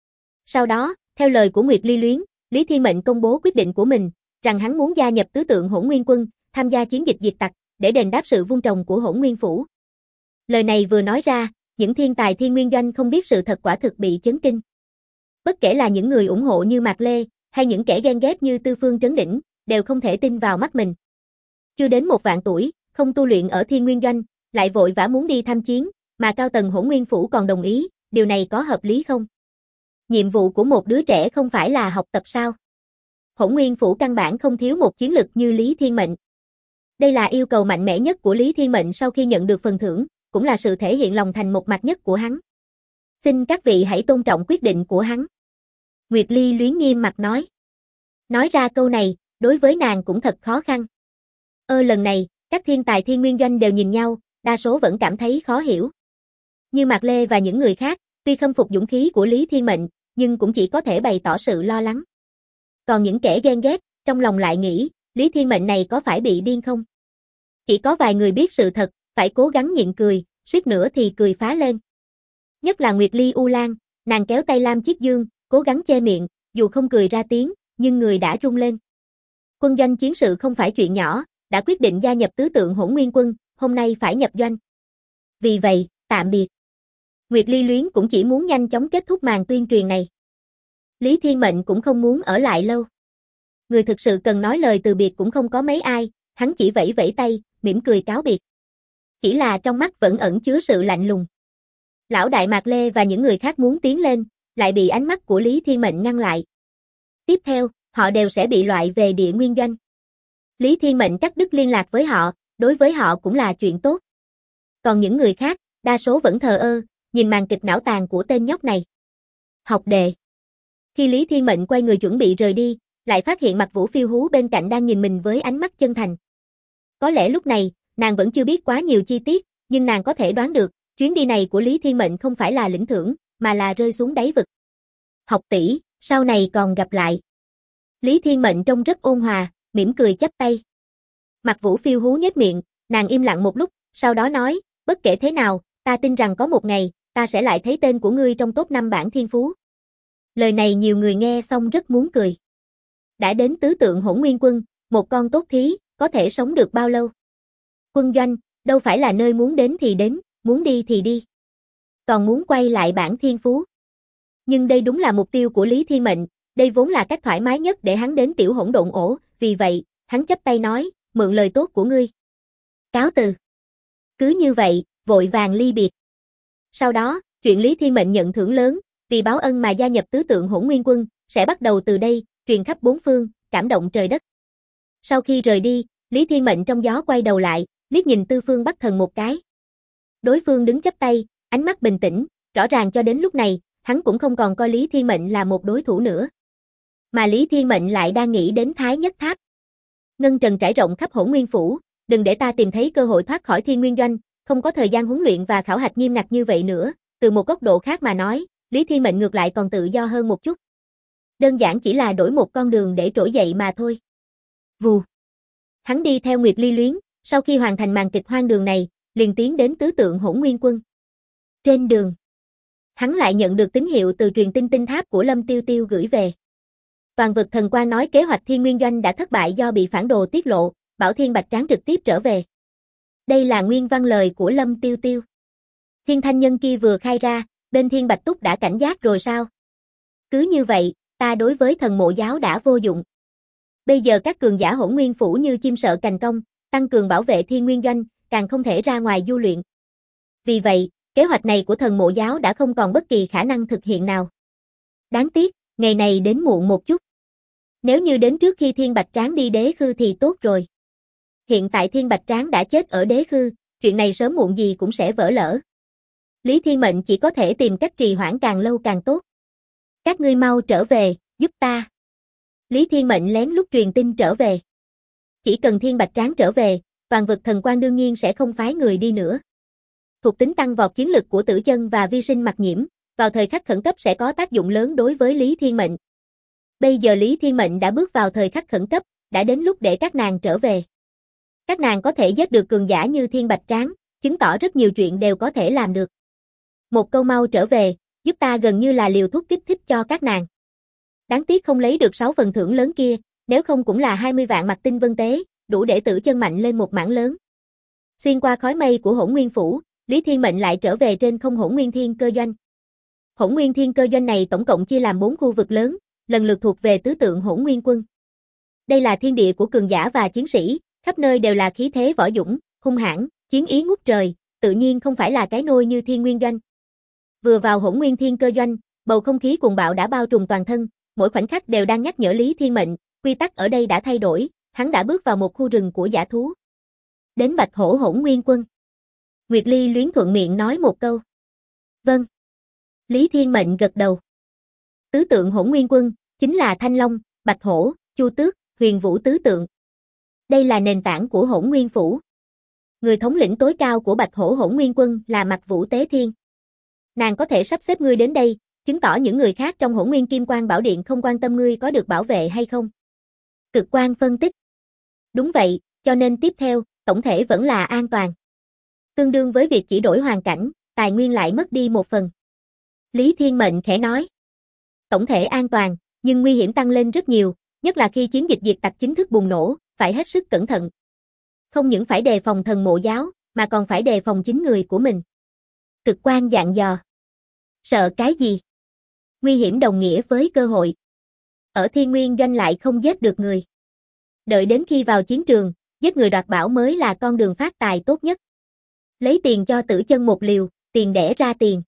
Sau đó, theo lời của Nguyệt Ly Luyến, Lý Thiên Mệnh công bố quyết định của mình, rằng hắn muốn gia nhập tứ tượng Hỗn Nguyên Quân, tham gia chiến dịch diệt tặc, để đền đáp sự vun trồng của Hỗn Nguyên Phủ. Lời này vừa nói ra, những thiên tài Thiên Nguyên Doanh không biết sự thật quả thực bị chấn kinh. Bất kể là những người ủng hộ như Mạc Lê, hay những kẻ ghen ghét như Tư Phương Trấn Đỉnh, đều không thể tin vào mắt mình. Chưa đến 1 vạn tuổi, không tu luyện ở Thiên Nguyên Doanh, lại vội vã muốn đi tham chiến, mà cao tầng Hỗn Nguyên Phủ còn đồng ý, điều này có hợp lý không? Nhiệm vụ của một đứa trẻ không phải là học tập sao? Hỗn Nguyên Phủ căn bản không thiếu một chiến lực như Lý Thiên Mệnh. Đây là yêu cầu mạnh mẽ nhất của Lý Thiên Mệnh sau khi nhận được phần thưởng, cũng là sự thể hiện lòng thành một mặt nhất của hắn. Xin các vị hãy tôn trọng quyết định của hắn. Nguyệt Ly Luyến nghiêm mặt nói. Nói ra câu này, đối với nàng cũng thật khó khăn. Lần này, các thiên tài Thiên Nguyên Doanh đều nhìn nhau, đa số vẫn cảm thấy khó hiểu. Như Mạc Lê và những người khác, tuy khâm phục dũng khí của Lý Thiên Mệnh, nhưng cũng chỉ có thể bày tỏ sự lo lắng. Còn những kẻ ghen ghét, trong lòng lại nghĩ, Lý Thiên Mệnh này có phải bị điên không? Chỉ có vài người biết sự thật, phải cố gắng nhịn cười, suýt nữa thì cười phá lên. Nhất là Nguyệt Ly U Lan, nàng kéo tay Lam Chiết Dương, cố gắng che miệng, dù không cười ra tiếng, nhưng người đã run lên. Quân doanh chiến sự không phải chuyện nhỏ, đã quyết định gia nhập tứ tượng Hỗn Nguyên Quân, hôm nay phải nhập doanh. Vì vậy, tạm biệt. Nguyệt Ly Luyến cũng chỉ muốn nhanh chóng kết thúc màn tuyên truyền này. Lý Thiên Mệnh cũng không muốn ở lại lâu. Người thực sự cần nói lời từ biệt cũng không có mấy ai, hắn chỉ vẫy vẫy tay, mỉm cười cáo biệt. Chỉ là trong mắt vẫn ẩn chứa sự lạnh lùng. Lão đại Mạc Lê và những người khác muốn tiến lên, lại bị ánh mắt của Lý Thiên Mệnh ngăn lại. Tiếp theo, họ đều sẽ bị loại về Địa Nguyên Doanh. Lý Thiên Mệnh cắt đứt liên lạc với họ, đối với họ cũng là chuyện tốt. Còn những người khác, đa số vẫn thờ ơ, nhìn màn kịch não tàn của tên nhóc này. Học đệ. Khi Lý Thiên Mệnh quay người chuẩn bị rời đi, lại phát hiện Mặc Vũ Phiêu Hú bên cạnh đang nhìn mình với ánh mắt chân thành. Có lẽ lúc này, nàng vẫn chưa biết quá nhiều chi tiết, nhưng nàng có thể đoán được, chuyến đi này của Lý Thiên Mệnh không phải là lĩnh thưởng, mà là rơi xuống đáy vực. Học tỷ, sau này còn gặp lại. Lý Thiên Mệnh trông rất ôn hòa, mỉm cười chắp tay. Mặt Vũ Phiêu hú nhếch miệng, nàng im lặng một lúc, sau đó nói, bất kể thế nào, ta tin rằng có một ngày, ta sẽ lại thấy tên của ngươi trong top 5 bảng thiên phú. Lời này nhiều người nghe xong rất muốn cười. Đã đến tứ tượng Hỗn Nguyên Quân, một con tốt thí, có thể sống được bao lâu? Quân doanh, đâu phải là nơi muốn đến thì đến, muốn đi thì đi. Còn muốn quay lại bảng thiên phú. Nhưng đây đúng là mục tiêu của Lý Thiên Mệnh, đây vốn là cách thoải mái nhất để hắn đến tiểu hỗn độn ổ, vì vậy, hắn chắp tay nói, mượn lời tốt của ngươi. Cáo từ. Cứ như vậy, vội vàng ly biệt. Sau đó, chuyện Lý Thiên Mệnh nhận thưởng lớn, vì báo ân mà gia nhập tứ tượng Hỗn Nguyên Quân, sẽ bắt đầu từ đây, truyền khắp bốn phương, cảm động trời đất. Sau khi rời đi, Lý Thiên Mệnh trong gió quay đầu lại, liếc nhìn Tư Phương Bắc Thần một cái. Đối phương đứng chắp tay, ánh mắt bình tĩnh, rõ ràng cho đến lúc này, hắn cũng không còn coi Lý Thiên Mệnh là một đối thủ nữa. Mà Lý Thiên Mệnh lại đang nghĩ đến Thái Nhất Tháp. Ngân trần trải rộng khắp Hỗn Nguyên Phủ, đừng để ta tìm thấy cơ hội thoát khỏi Thiên Nguyên Doanh, không có thời gian huấn luyện và khảo hạch nghiêm ngặt như vậy nữa, từ một góc độ khác mà nói, Lý Thiên Mệnh ngược lại còn tự do hơn một chút. Đơn giản chỉ là đổi một con đường để trỗi dậy mà thôi. Vù. Hắn đi theo Nguyệt Ly Luyến, sau khi hoàn thành màn kịch hoang đường này, liền tiến đến tứ tượng Hỗn Nguyên Quân. Trên đường, hắn lại nhận được tín hiệu từ truyền tin tinh tháp của Lâm Tiêu Tiêu gửi về. Toàn vực thần quan nói kế hoạch Thiên Nguyên Doanh đã thất bại do bị phản đồ tiết lộ, bảo Thiên Bạch Tráng trực tiếp trở về. Đây là nguyên văn lời của Lâm Tiêu Tiêu. Thiên thanh nhân kia vừa khai ra, bên Thiên Bạch Túc đã cảnh giác rồi sao? Cứ như vậy, ta đối với thần mộ giáo đã vô dụng. Bây giờ các cường giả Hỗn Nguyên Phủ như chim sợ cành cong, tăng cường bảo vệ Thiên Nguyên Doanh, càng không thể ra ngoài du luyện. Vì vậy, kế hoạch này của thần mộ giáo đã không còn bất kỳ khả năng thực hiện nào. Đáng tiếc, ngày này đến muộn một chút. Nếu như đến trước khi Thiên Bạch Tráng đi đế khư thì tốt rồi. Hiện tại Thiên Bạch Tráng đã chết ở đế khư, chuyện này sớm muộn gì cũng sẽ vỡ lỡ. Lý Thiên Mệnh chỉ có thể tìm cách trì hoãn càng lâu càng tốt. Các ngươi mau trở về, giúp ta. Lý Thiên Mệnh lén lút truyền tin trở về. Chỉ cần Thiên Bạch Tráng trở về, toàn vực thần quan đương nhiên sẽ không phái người đi nữa. Thuộc tính tăng vọt chiến lực của Tử Chân và Vi Sinh Mặc Nhiễm, vào thời khắc khẩn cấp sẽ có tác dụng lớn đối với Lý Thiên Mệnh. Bây giờ Lý Thiên Mệnh đã bước vào thời khắc khẩn cấp, đã đến lúc để các nàng trở về. Các nàng có thể giết được cường giả như Thiên Bạch Tráng, chứng tỏ rất nhiều chuyện đều có thể làm được. Một câu mau trở về, giúp ta gần như là liều thuốc kích thích cho các nàng. Đáng tiếc không lấy được 6 phần thưởng lớn kia, nếu không cũng là 20 vạn mặt tinh vân tế, đủ để Tử Chân mạnh lên một mảng lớn. Xuyên qua khói mây của Hỗn Nguyên Phủ, Lý Thiên Mệnh lại trở về trên không Hỗn Nguyên Thiên Cơ Doanh. Hỗn Nguyên Thiên Cơ Doanh này tổng cộng chia làm 4 khu vực lớn, lần lượt thuộc về tứ tượng Hỗn Nguyên Quân. Đây là thiên địa của cường giả và chiến sĩ, khắp nơi đều là khí thế võ dũng, hung hãn, chiến ý ngút trời, tự nhiên không phải là cái nôi như Thiên Nguyên Doanh. Vừa vào Hỗn Nguyên Thiên Cơ Doanh, bầu không khí cuồng bạo đã bao trùm toàn thân, mỗi khoảnh khắc đều đang nhắc nhở Lý Thiên Mệnh, quy tắc ở đây đã thay đổi, hắn đã bước vào một khu rừng của dã thú. Đến Bạch Hổ Hỗn Nguyên Quân. Nguyệt Ly Luyến thuận miệng nói một câu. Vâng. Lý Thiên Mệnh gật đầu. Tứ tượng Hỗn Nguyên Quân, chính là Thanh Long, Bạch Hổ, Chu Tước, Huyền Vũ tứ tượng. Đây là nền tảng của Hỗn Nguyên Phủ. Người thống lĩnh tối cao của Bạch Hổ Hỗn Nguyên Quân là Mặc Vũ Tế Thiên. Nàng có thể sắp xếp ngươi đến đây, chứng tỏ những người khác trong Hỗn Nguyên Kim Quang Bảo Điện không quan tâm ngươi có được bảo vệ hay không. Cực Quang phân tích. Đúng vậy, cho nên tiếp theo, tổng thể vẫn là an toàn. Tương đương với việc chỉ đổi hoàn cảnh, tài nguyên lại mất đi một phần. Lý Thiên Mệnh khẽ nói. Tổng thể an toàn, nhưng nguy hiểm tăng lên rất nhiều, nhất là khi chiến dịch diệt tặc chính thức bùng nổ, phải hết sức cẩn thận. Không những phải đề phòng thần mộ giáo, mà còn phải đề phòng chính người của mình. Cực Quang dặn dò. Sợ cái gì? Nguy hiểm đồng nghĩa với cơ hội. Ở Thiên Nguyên Doanh lại không giết được người. Đợi đến khi vào chiến trường, giết người đoạt bảo mới là con đường phát tài tốt nhất. Lấy tiền cho Tử Chân một liều, tiền đẻ ra tiền.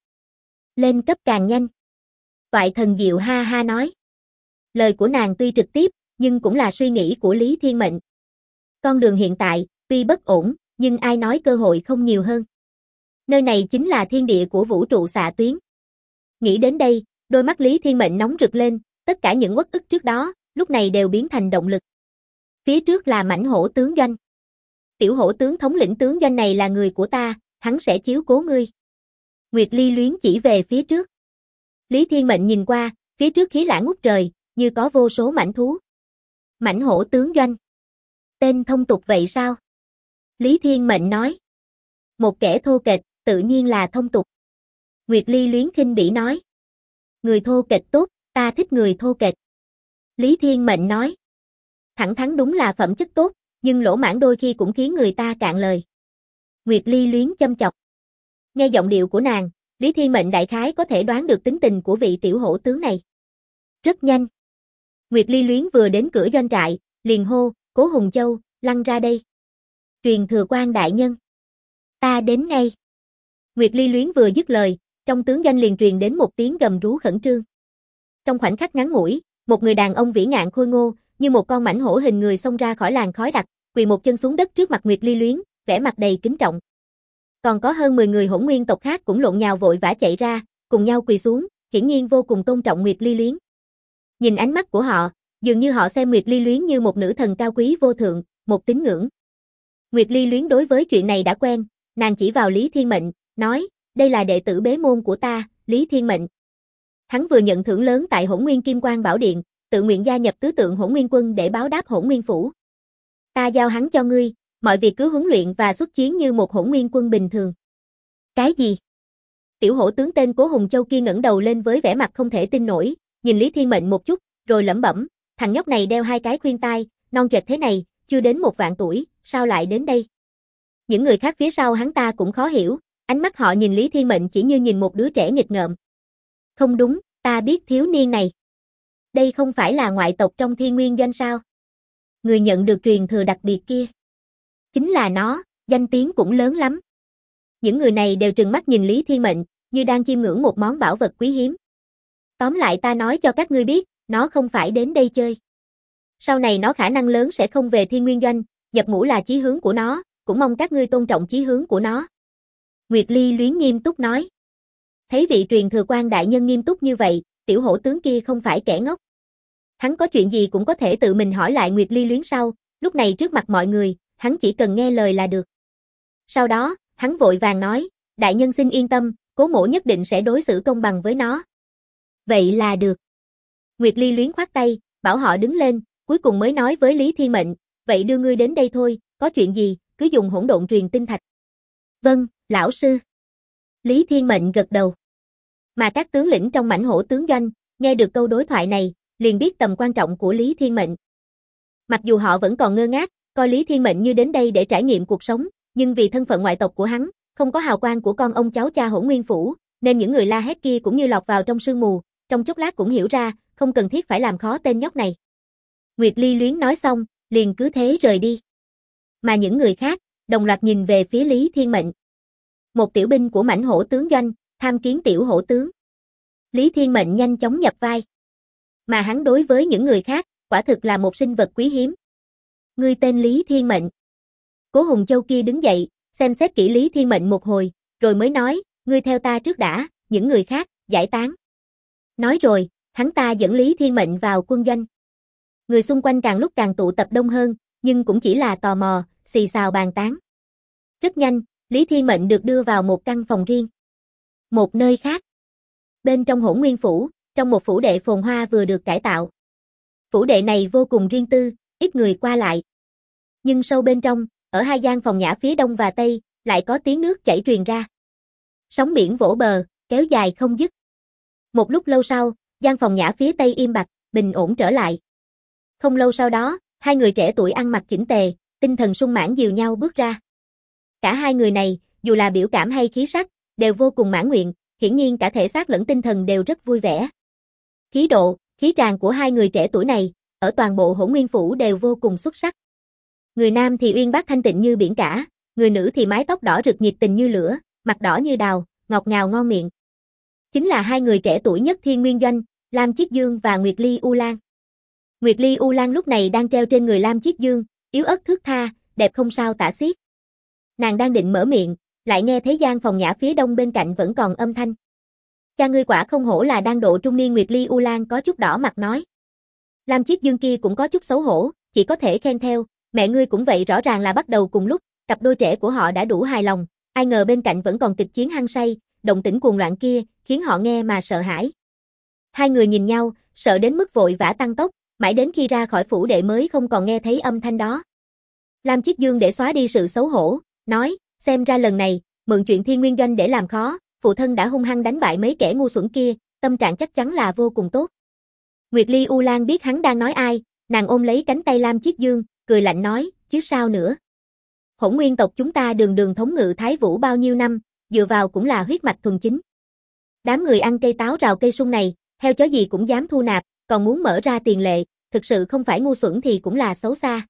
Lên cấp càng nhanh. Toại Thần Diệu ha ha nói. Lời của nàng tuy trực tiếp, nhưng cũng là suy nghĩ của Lý Thiên Mệnh. Con đường hiện tại, tuy bất ổn, nhưng ai nói cơ hội không nhiều hơn. Nơi này chính là thiên địa của vũ trụ xạ tuyến. Nghĩ đến đây, đôi mắt Lý Thiên Mệnh nóng rực lên, tất cả những uất ức trước đó, lúc này đều biến thành động lực. Phía trước là mãnh hổ tướng doanh. Tiểu hổ tướng thống lĩnh tướng doanh này là người của ta, hắn sẽ chiếu cố ngươi. Nguyệt Ly Luyến chỉ về phía trước. Lý Thiên Mệnh nhìn qua, phía trước khí lãng ngút trời, như có vô số mãnh thú. Mãnh hổ tướng doanh. Tên thông tục vậy sao? Lý Thiên Mệnh nói. Một kẻ thô kệch, tự nhiên là thông tục. Nguyệt Ly Luyến khinh bỉ nói. Người thô kệch tốt, ta thích người thô kệch. Lý Thiên Mệnh nói. Thẳng thắn đúng là phẩm chất tốt, nhưng lỗ mãng đôi khi cũng khiến người ta cạn lời. Nguyệt Ly Luyến châm chọc. Nghe giọng điệu của nàng, Lý Thiên Mệnh đại khái có thể đoán được tính tình của vị tiểu hổ tướng này. Rất nhanh. Nguyệt Ly Luyến vừa đến cửa doanh trại, liền hô, Cố Hùng Châu, lăn ra đây. Truyền thừa quan đại nhân. Ta đến ngay. Nguyệt Ly Luyến vừa dứt lời, trong tướng doanh liền truyền đến một tiếng gầm rú khẩn trương. Trong khoảnh khắc ngắn ngủi, một người đàn ông vĩ ngạn khôi ngô, như một con mãnh hổ hình người xông ra khỏi làn khói đặc, quỳ một chân xuống đất trước mặt Nguyệt Ly Luyến, vẻ mặt đầy kính trọng. Còn có hơn 10 người hỗn nguyên tộc khác cũng lộn nhào vội vã chạy ra, cùng nhau quỳ xuống, hiển nhiên vô cùng tôn trọng Nguyệt Ly Luyến. Nhìn ánh mắt của họ, dường như họ xem Nguyệt Ly Luyến như một nữ thần cao quý vô thượng, một tín ngưỡng. Nguyệt Ly Luyến đối với chuyện này đã quen, nàng chỉ vào Lý Thiên Mệnh, nói, đây là đệ tử bế môn của ta, Lý Thiên Mệnh. Hắn vừa nhận thưởng lớn tại Hỗn Nguyên Kim Quang Bảo Điện, tự nguyện gia nhập tứ tượng Hỗn Nguyên Quân để báo đáp Hỗn Nguyên Phủ. Ta giao hắn cho ngươi, mọi việc cứ huấn luyện và xuất chiến như một Hỗn Nguyên Quân bình thường. Cái gì? Tiểu hổ tướng tên Cố Hùng Châu kia ngẩng đầu lên với vẻ mặt không thể tin nổi, nhìn Lý Thiên Mệnh một chút, rồi lẩm bẩm, thằng nhóc này đeo 2 cái khuyên tai, non choẹt thế này, chưa đến 1 vạn tuổi, sao lại đến đây? Những người khác phía sau hắn ta cũng khó hiểu, ánh mắt họ nhìn Lý Thiên Mệnh chỉ như nhìn một đứa trẻ nghịch ngợm. Không đúng, ta biết thiếu niên này. Đây không phải là ngoại tộc trong Thiên Nguyên Doanh sao? Người nhận được truyền thừa đặc biệt kia. Chính là nó, danh tiếng cũng lớn lắm. Những người này đều trừng mắt nhìn Lý Thiên Mệnh, như đang chiêm ngưỡng một món bảo vật quý hiếm. Tóm lại ta nói cho các ngươi biết, nó không phải đến đây chơi. Sau này nó khả năng lớn sẽ không về Thiên Nguyên Doanh, nhập ngũ là chí hướng của nó, cũng mong các ngươi tôn trọng chí hướng của nó. Nguyệt Ly Luyến nghiêm túc nói. Thấy vị truyền thừa quan đại nhân nghiêm túc như vậy, tiểu hổ tướng kia không phải kẻ ngốc. Hắn có chuyện gì cũng có thể tự mình hỏi lại Nguyệt Ly Luyến sau, lúc này trước mặt mọi người, hắn chỉ cần nghe lời là được. Sau đó, hắn vội vàng nói, đại nhân xin yên tâm, Cố mỗ nhất định sẽ đối xử công bằng với nó. Vậy là được. Nguyệt Ly Luyến khoát tay, bảo họ đứng lên, cuối cùng mới nói với Lý Thiên Mệnh, vậy đưa ngươi đến đây thôi, có chuyện gì, cứ dùng hỗn độn truyền tinh thạch. Vâng, lão sư. Lý Thiên Mệnh gật đầu. Mà các tướng lĩnh trong mãnh hổ tướng doanh, nghe được câu đối thoại này, liền biết tầm quan trọng của Lý Thiên Mệnh. Mặc dù họ vẫn còn ngơ ngác, coi Lý Thiên Mệnh như đến đây để trải nghiệm cuộc sống, nhưng vì thân phận ngoại tộc của hắn, không có hào quang của con ông cháu cha Hỗn Nguyên Phủ, nên những người la hét kia cũng như lọt vào trong sương mù, trong chốc lát cũng hiểu ra, không cần thiết phải làm khó tên nhóc này. Nguyệt Ly Luyến nói xong, liền cứ thế rời đi. Mà những người khác, đồng loạt nhìn về phía Lý Thiên Mệnh. Một tiểu binh của mãnh hổ tướng doanh, tham kiến tiểu hổ tướng. Lý Thiên Mệnh nhanh chóng nhập vai. Mà hắn đối với những người khác, quả thực là một sinh vật quý hiếm. Ngươi tên Lý Thiên Mệnh. Cố Hùng Châu kia đứng dậy, xem xét kỹ Lý Thiên Mệnh một hồi, rồi mới nói, ngươi theo ta trước đã, những người khác, giải tán. Nói rồi, hắn ta dẫn Lý Thiên Mệnh vào quân doanh. Người xung quanh càng lúc càng tụ tập đông hơn, nhưng cũng chỉ là tò mò, xì xào bàn tán. Rất nhanh, Lý Thiên Mệnh được đưa vào một căn phòng riêng. Một nơi khác. Bên trong Hỗn Nguyên Phủ, trong một phủ đệ phồn hoa vừa được cải tạo. Phủ đệ này vô cùng riêng tư, ít người qua lại. Nhưng sâu bên trong, ở 2 gian phòng nhã phía đông và tây, lại có tiếng nước chảy truyền ra. Sóng biển vỗ bờ, kéo dài không dứt. Một lúc lâu sau, gian phòng nhã phía tây im bặt, bình ổn trở lại. Không lâu sau đó, 2 người trẻ tuổi ăn mặc chỉnh tề, tinh thần sung mãn dìu nhau bước ra. Cả 2 người này, dù là biểu cảm hay khí sắc, đều vô cùng mãn nguyện, hiển nhiên cả thể xác lẫn tinh thần đều rất vui vẻ. Khí độ, khí tràng của 2 người trẻ tuổi này, ở toàn bộ Hỗn Nguyên Phủ đều vô cùng xuất sắc. Người nam thì uyên bác thanh tịnh như biển cả, người nữ thì mái tóc đỏ rực nhiệt tình như lửa, mặt đỏ như đào, ngọt ngào ngon miệng. Chính là 2 người trẻ tuổi nhất Thiên Nguyên Doanh, Lam Chiết Dương và Nguyệt Ly U Lan. Nguyệt Ly U Lan lúc này đang treo trên người Lam Chiết Dương, yếu ớt thướt tha, đẹp không sao tả xiết. Nàng đang định mở miệng, lại nghe thấy gian phòng nhã phía đông bên cạnh vẫn còn âm thanh. Cha ngươi quả không hổ là đang độ trung niên. Nguyệt Ly U Lan có chút đỏ mặt nói. Lam Chiết Dương kia cũng có chút xấu hổ, chỉ có thể khen theo, mẹ ngươi cũng vậy, rõ ràng là bắt đầu cùng lúc, cặp đôi trẻ của họ đã đủ hài lòng, ai ngờ bên cạnh vẫn còn kịch chiến hăng say, động tĩnh cuồng loạn kia, khiến họ nghe mà sợ hãi. 2 người nhìn nhau, sợ đến mức vội vã tăng tốc, mãi đến khi ra khỏi phủ đệ mới không còn nghe thấy âm thanh đó. Lam Chiết Dương để xóa đi sự xấu hổ, nói, xem ra lần này, mượn chuyện Thiên Nguyên Doanh để làm khó, phụ thân đã hung hăng đánh bại mấy kẻ ngu xuẩn kia, tâm trạng chắc chắn là vô cùng tốt. Nguyệt Ly U Lan biết hắn đang nói ai, nàng ôm lấy cánh tay Lam Chiết Dương, cười lạnh nói, chứ sao nữa. Hỗn Nguyên tộc chúng ta đường đường thống ngự Thái Vũ bao nhiêu năm, dựa vào cũng là huyết mạch thuần chính. Đám người ăn cây táo rào cây sung này, heo chó gì cũng dám thu nạp, còn muốn mở ra tiền lệ, thực sự không phải ngu xuẩn thì cũng là xấu xa.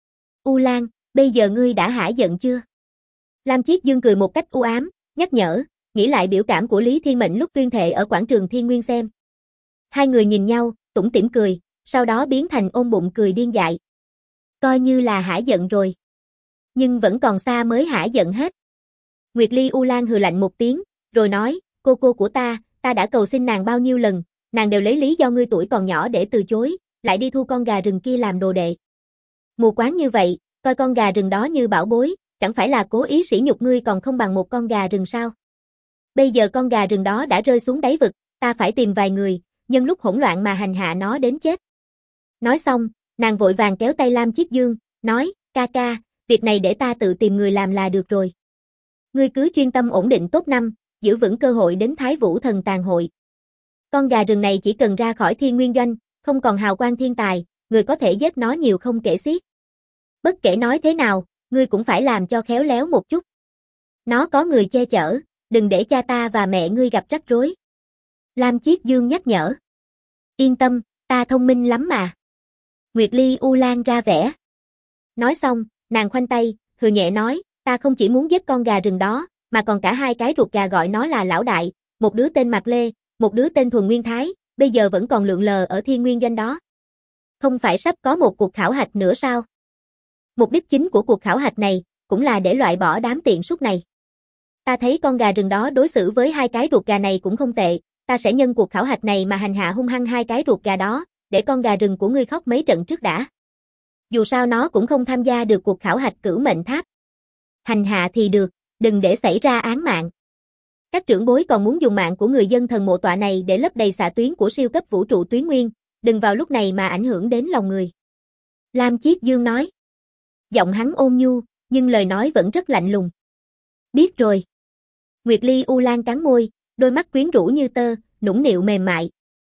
U Lan, bây giờ ngươi đã hả giận chưa? Lam Chiết Dương cười một cách u ám, nhắc nhở, nghĩ lại biểu cảm của Lý Thiên Mệnh lúc tuyên thệ ở quảng trường Thiên Nguyên xem. Hai người nhìn nhau, tủm tỉm cười, sau đó biến thành ôm bụng cười điên dại. Coi như là hả giận rồi. Nhưng vẫn còn xa mới hả giận hết. Nguyệt Ly U Lan hừ lạnh một tiếng, rồi nói, cô của ta đã cầu xin nàng bao nhiêu lần, nàng đều lấy lý do ngươi tuổi còn nhỏ để từ chối, lại đi thu con gà rừng kia làm đồ đệ. Mù quáng như vậy, coi con gà rừng đó như bảo bối, chẳng phải là cố ý sỉ nhục ngươi còn không bằng một con gà rừng sao? Bây giờ con gà rừng đó đã rơi xuống đáy vực, ta phải tìm vài người, nhân lúc hỗn loạn mà hành hạ nó đến chết. Nói xong, nàng vội vàng kéo tay Lam Chiết Dương, nói, ca, việc này để ta tự tìm người làm là được rồi. Ngươi cứ chuyên tâm ổn định top 5, giữ vững cơ hội đến Thái Vũ Thần Tàn Hội. Con gà rừng này chỉ cần ra khỏi Thiên Nguyên Doanh, không còn hào quang thiên tài, người có thể giết nó nhiều không kể xiết. Bất kể nói thế nào, ngươi cũng phải làm cho khéo léo một chút. Nó có người che chở, đừng để cha ta và mẹ ngươi gặp rắc rối. Lam Chiết Dương nhắc nhở. Yên tâm, ta thông minh lắm mà. Nguyệt Ly U Lan ra vẻ. Nói xong, nàng khoanh tay, hừ nhẹ nói, ta không chỉ muốn giết con gà rừng đó, mà còn cả hai cái ruột gà gọi nó là lão đại, một đứa tên Mạc Lê, một đứa tên Thuần Nguyên Thái, bây giờ vẫn còn lượn lờ ở Thiên Nguyên Doanh đó. Không phải sắp có một cuộc khảo hạch nữa sao? Mục đích chính của cuộc khảo hạch này, cũng là để loại bỏ đám tiện súc này. Ta thấy con gà rừng đó đối xử với hai cái ruột gà này cũng không tệ, ta sẽ nhân cuộc khảo hạch này mà hành hạ hung hăng hai cái ruột gà đó, để con gà rừng của ngươi khóc mấy trận trước đã. Dù sao nó cũng không tham gia được cuộc khảo hạch Cửu Mệnh Tháp. Hành hạ thì được, đừng để xảy ra án mạng. Các trưởng bối còn muốn dùng mạng của người dân thần mộ tọa này để lấp đầy xạ tuyến của siêu cấp vũ trụ tuyến nguyên, đừng vào lúc này mà ảnh hưởng đến lòng người. Lam Chiết Dương nói. Giọng hắn ôn nhu, nhưng lời nói vẫn rất lạnh lùng. Biết rồi. Nguyệt Ly U Lan cắn môi, đôi mắt quyến rũ như tơ, nũng nịu mềm mại.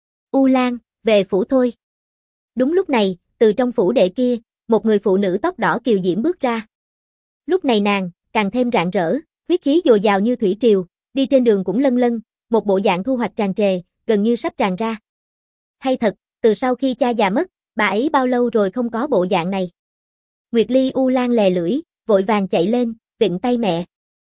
U Lan, về phủ thôi. Đúng lúc này, từ trong phủ đệ kia, một người phụ nữ tóc đỏ kiều diễm bước ra. Lúc này nàng, càng thêm rạng rỡ, huyết khí dồi dào như thủy triều, đi trên đường cũng lân lân, một bộ dạng thu hoạch tràn trề, gần như sắp tràn ra. Hay thật, từ sau khi cha già mất, bà ấy bao lâu rồi không có bộ dạng này. Nguyệt Ly U Lan lè lưỡi, vội vàng chạy lên, vịn tay mẹ.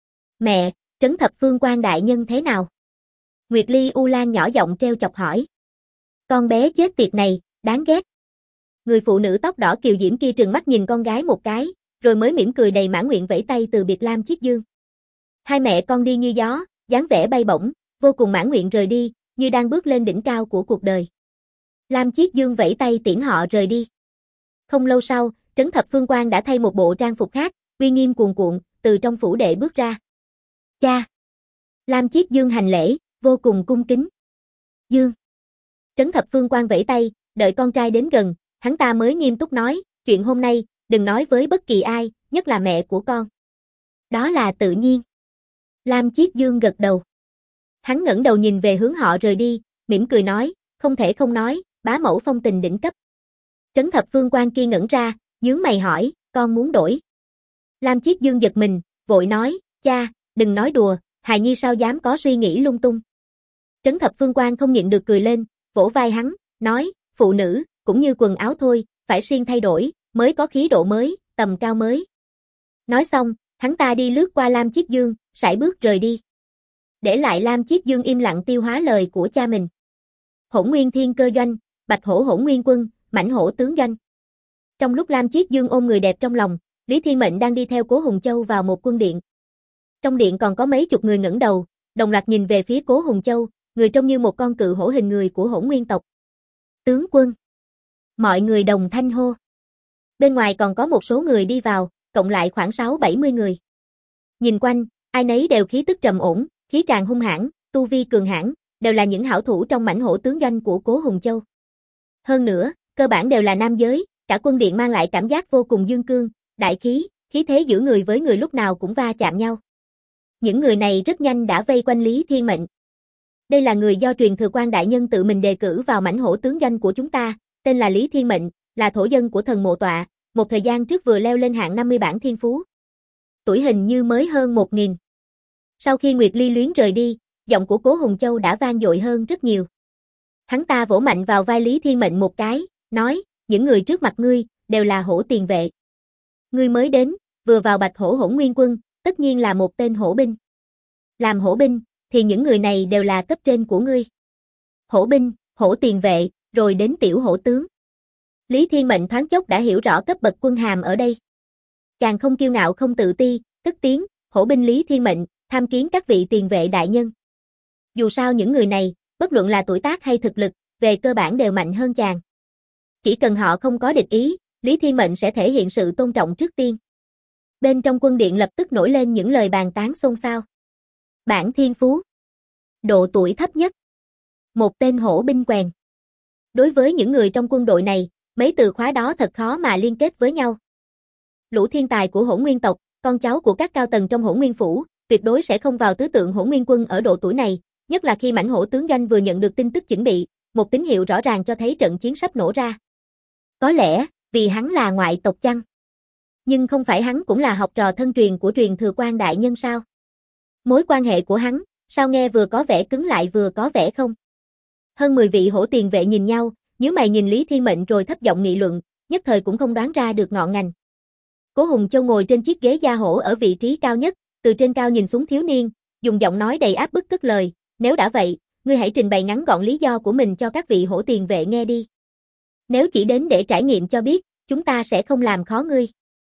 Mẹ, Trấn Thập Phương Quan đại nhân thế nào? Nguyệt Ly U Lan nhỏ giọng treo chọc hỏi. Con bé chết tiệt này, đáng ghét. Người phụ nữ tóc đỏ kiều diễm kia trừng mắt nhìn con gái một cái, rồi mới mỉm cười đầy mãn nguyện vẫy tay từ biệt Lam Chiết Dương. Hai mẹ con đi như gió, dáng vẻ bay bổng, vô cùng mãn nguyện rời đi, như đang bước lên đỉnh cao của cuộc đời. Lam Chiết Dương vẫy tay tiễn họ rời đi. Không lâu sau, Trấn Thập Phương Quan đã thay một bộ trang phục khác, uy nghiêm cuồn cuộn, từ trong phủ đệ bước ra. Cha! Lam Chiết Dương hành lễ, vô cùng cung kính. Dương! Trấn Thập Phương Quan vẫy tay, đợi con trai đến gần, hắn ta mới nghiêm túc nói, chuyện hôm nay, đừng nói với bất kỳ ai, nhất là mẹ của con. Đó là tự nhiên. Lam Chiết Dương gật đầu. Hắn ngẩng đầu nhìn về hướng họ rời đi, mỉm cười nói, không thể không nói, bá mẫu phong tình đỉnh cấp. Trấn Thập Phương Quan kia ngẩn ra, nhướng mày hỏi, con muốn đổi. Lam Chiết Dương giật mình, vội nói, cha, đừng nói đùa, hài nhi sao dám có suy nghĩ lung tung. Trấn Thập Phương Quan không nhịn được cười lên, vỗ vai hắn, nói, phụ nữ, cũng như quần áo thôi, phải xuyên thay đổi, mới có khí độ mới, tầm cao mới. Nói xong, hắn ta đi lướt qua Lam Chiết Dương, sải bước rời đi. Để lại Lam Chiết Dương im lặng tiêu hóa lời của cha mình. Hỗn Nguyên Thiên Cơ Doanh, Bạch Hổ Hỗn Nguyên Quân, Mãnh Hổ Tướng Doanh. Trong lúc Lam Chiết Dương ôm người đẹp trong lòng, Lý Thiên Mệnh đang đi theo Cố Hùng Châu vào một quân điện. Trong điện còn có mấy chục người ngẩng đầu, đồng loạt nhìn về phía Cố Hùng Châu, người trông như một con cự hổ hình người của Hỗn Nguyên tộc. Tướng quân. Mọi người đồng thanh hô. Bên ngoài còn có một số người đi vào, cộng lại khoảng 6-70 người. Nhìn quanh, ai nấy đều khí tức trầm ổn, khí tràn hung hãn, tu vi cường hãn, đều là những hảo thủ trong Mãnh Hổ Tướng Doanh của Cố Hùng Châu. Hơn nữa, cơ bản đều là nam giới, cả quân điện mang lại cảm giác vô cùng dương cương, đại khí, khí thế giữa người với người lúc nào cũng va chạm nhau. Những người này rất nhanh đã vây quanh Lý Thiên Mệnh. Đây là người do truyền thừa quan đại nhân tự mình đề cử vào mãnh hổ tướng doanh của chúng ta, tên là Lý Thiên Mệnh, là thổ dân của thần mộ tọa, một thời gian trước vừa leo lên hạng 50 bảng thiên phú. Tuổi hình như mới hơn 1000. Sau khi Nguyệt Ly Luyến rời đi, giọng của Cố Hùng Châu đã vang dội hơn rất nhiều. Hắn ta vỗ mạnh vào vai Lý Thiên Mệnh một cái, nói, những người trước mặt ngươi, đều là hổ tiền vệ. Ngươi mới đến, vừa vào Bạch Hổ Hỗn Nguyên Quân, tất nhiên là một tên hổ binh. Làm hổ binh, thì những người này đều là cấp trên của ngươi. Hổ binh, hổ tiền vệ, rồi đến tiểu hổ tướng. Lý Thiên Mệnh thoáng chốc đã hiểu rõ cấp bậc quân hàm ở đây. Chàng không kiêu ngạo không tự ti, cất tiếng, hổ binh Lý Thiên Mệnh, tham kiến các vị tiền vệ đại nhân. Dù sao những người này, bất luận là tuổi tác hay thực lực, về cơ bản đều mạnh hơn chàng. Chỉ cần họ không có địch ý, Lý Thiên Mệnh sẽ thể hiện sự tôn trọng trước tiên. Bên trong quân điện lập tức nổi lên những lời bàn tán xôn xao. Bảng thiên phú. Độ tuổi thấp nhất. Một tên hổ binh quèn. Đối với những người trong quân đội này, mấy từ khóa đó thật khó mà liên kết với nhau. Lũ thiên tài của Hỗn Nguyên tộc, con cháu của các cao tầng trong Hỗn Nguyên phủ, tuyệt đối sẽ không vào tứ tượng Hỗn Nguyên quân ở độ tuổi này, nhất là khi mãnh hổ tướng doanh vừa nhận được tin tức chuẩn bị, một tín hiệu rõ ràng cho thấy trận chiến sắp nổ ra. Có lẽ, vì hắn là ngoại tộc chăng? Nhưng không phải hắn cũng là học trò thân truyền của truyền thừa quan đại nhân sao? Mối quan hệ của hắn, sao nghe vừa có vẻ cứng lại vừa có vẻ không? Hơn 10 vị hổ tiền vệ nhìn nhau, nhíu mày nhìn Lý Thiên Mệnh rồi thấp giọng nghị luận, nhất thời cũng không đoán ra được ngọn ngành. Cố Hùng Châu ngồi trên chiếc ghế da hổ ở vị trí cao nhất, từ trên cao nhìn xuống thiếu niên, dùng giọng nói đầy áp bức cất lời, nếu đã vậy, ngươi hãy trình bày ngắn gọn lý do của mình cho các vị hổ tiền vệ nghe đi. Nếu chỉ đến để trải nghiệm cho biết, chúng ta sẽ không làm khó ngươi.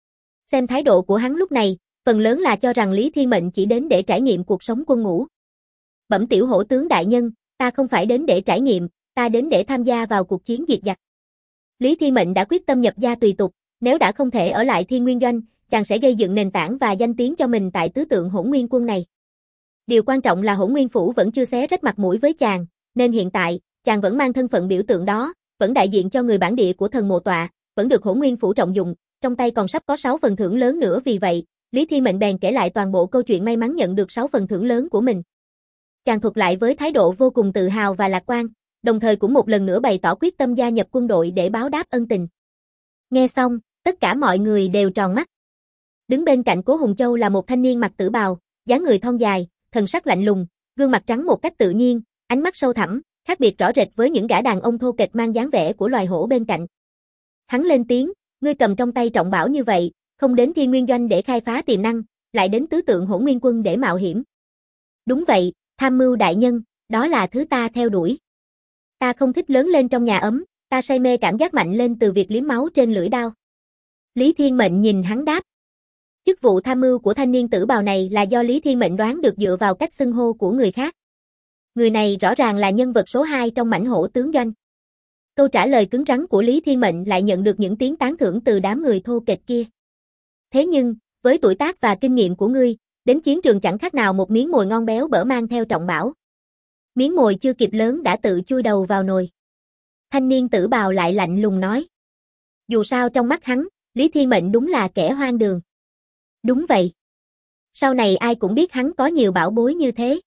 Xem thái độ của hắn lúc này, phần lớn là cho rằng Lý Thiên Mệnh chỉ đến để trải nghiệm cuộc sống quân ngũ. Bẩm tiểu hổ tướng đại nhân, ta không phải đến để trải nghiệm, ta đến để tham gia vào cuộc chiến diệt giặc. Lý Thiên Mệnh đã quyết tâm nhập gia tùy tục, nếu đã không thể ở lại Thiên Nguyên Doanh, chàng sẽ gây dựng nền tảng và danh tiếng cho mình tại tứ tượng Hỗn Nguyên quân này. Điều quan trọng là Hỗn Nguyên phủ vẫn chưa xé rách mặt mũi với chàng, nên hiện tại, chàng vẫn mang thân phận biểu tượng đó, vẫn đại diện cho người bản địa của thần mộ tọa, vẫn được Hỗn Nguyên phủ trọng dụng, trong tay còn sắp có 6 phần thưởng lớn nữa, vì vậy, Lý Thiên Mệnh bèn kể lại toàn bộ câu chuyện may mắn nhận được 6 phần thưởng lớn của mình. Chàng thuật lại với thái độ vô cùng tự hào và lạc quan, đồng thời cũng một lần nữa bày tỏ quyết tâm gia nhập quân đội để báo đáp ân tình. Nghe xong, tất cả mọi người đều tròn mắt. Đứng bên cạnh Cố Hùng Châu là một thanh niên mặc tử bào, dáng người thon dài, thần sắc lạnh lùng, gương mặt trắng một cách tự nhiên, ánh mắt sâu thẳm, khác biệt rõ rệt với những gã đàn ông thô kệch mang dáng vẻ của loài hổ bên cạnh. Hắn lên tiếng, ngươi cầm trong tay trọng bảo như vậy, không đến Thiên Nguyên Doanh để khai phá tiềm năng, lại đến tứ tượng Hỗn Nguyên quân để mạo hiểm. Đúng vậy, tham mưu đại nhân, đó là thứ ta theo đuổi. Ta không thích lớn lên trong nhà ấm, ta say mê cảm giác mạnh lên từ việc liếm máu trên lưỡi đao. Lý Thiên Mệnh nhìn hắn đáp. Chức vụ tham mưu của thanh niên tử bào này là do Lý Thiên Mệnh đoán được dựa vào cách xưng hô của người khác. Người này rõ ràng là nhân vật số 2 trong mãnh hổ tướng doanh. Câu trả lời cứng rắn của Lý Thiên Mệnh lại nhận được những tiếng tán thưởng từ đám người thô kệch kia. Thế nhưng, với tuổi tác và kinh nghiệm của ngươi, đến chiến trường chẳng khác nào một miếng mồi ngon béo bở mang theo trọng bảo. Miếng mồi chưa kịp lớn đã tự chui đầu vào nồi. Thanh niên tử bào lại lạnh lùng nói. Dù sao trong mắt hắn, Lý Thiên Mệnh đúng là kẻ hoang đường. Đúng vậy. Sau này ai cũng biết hắn có nhiều bảo bối như thế.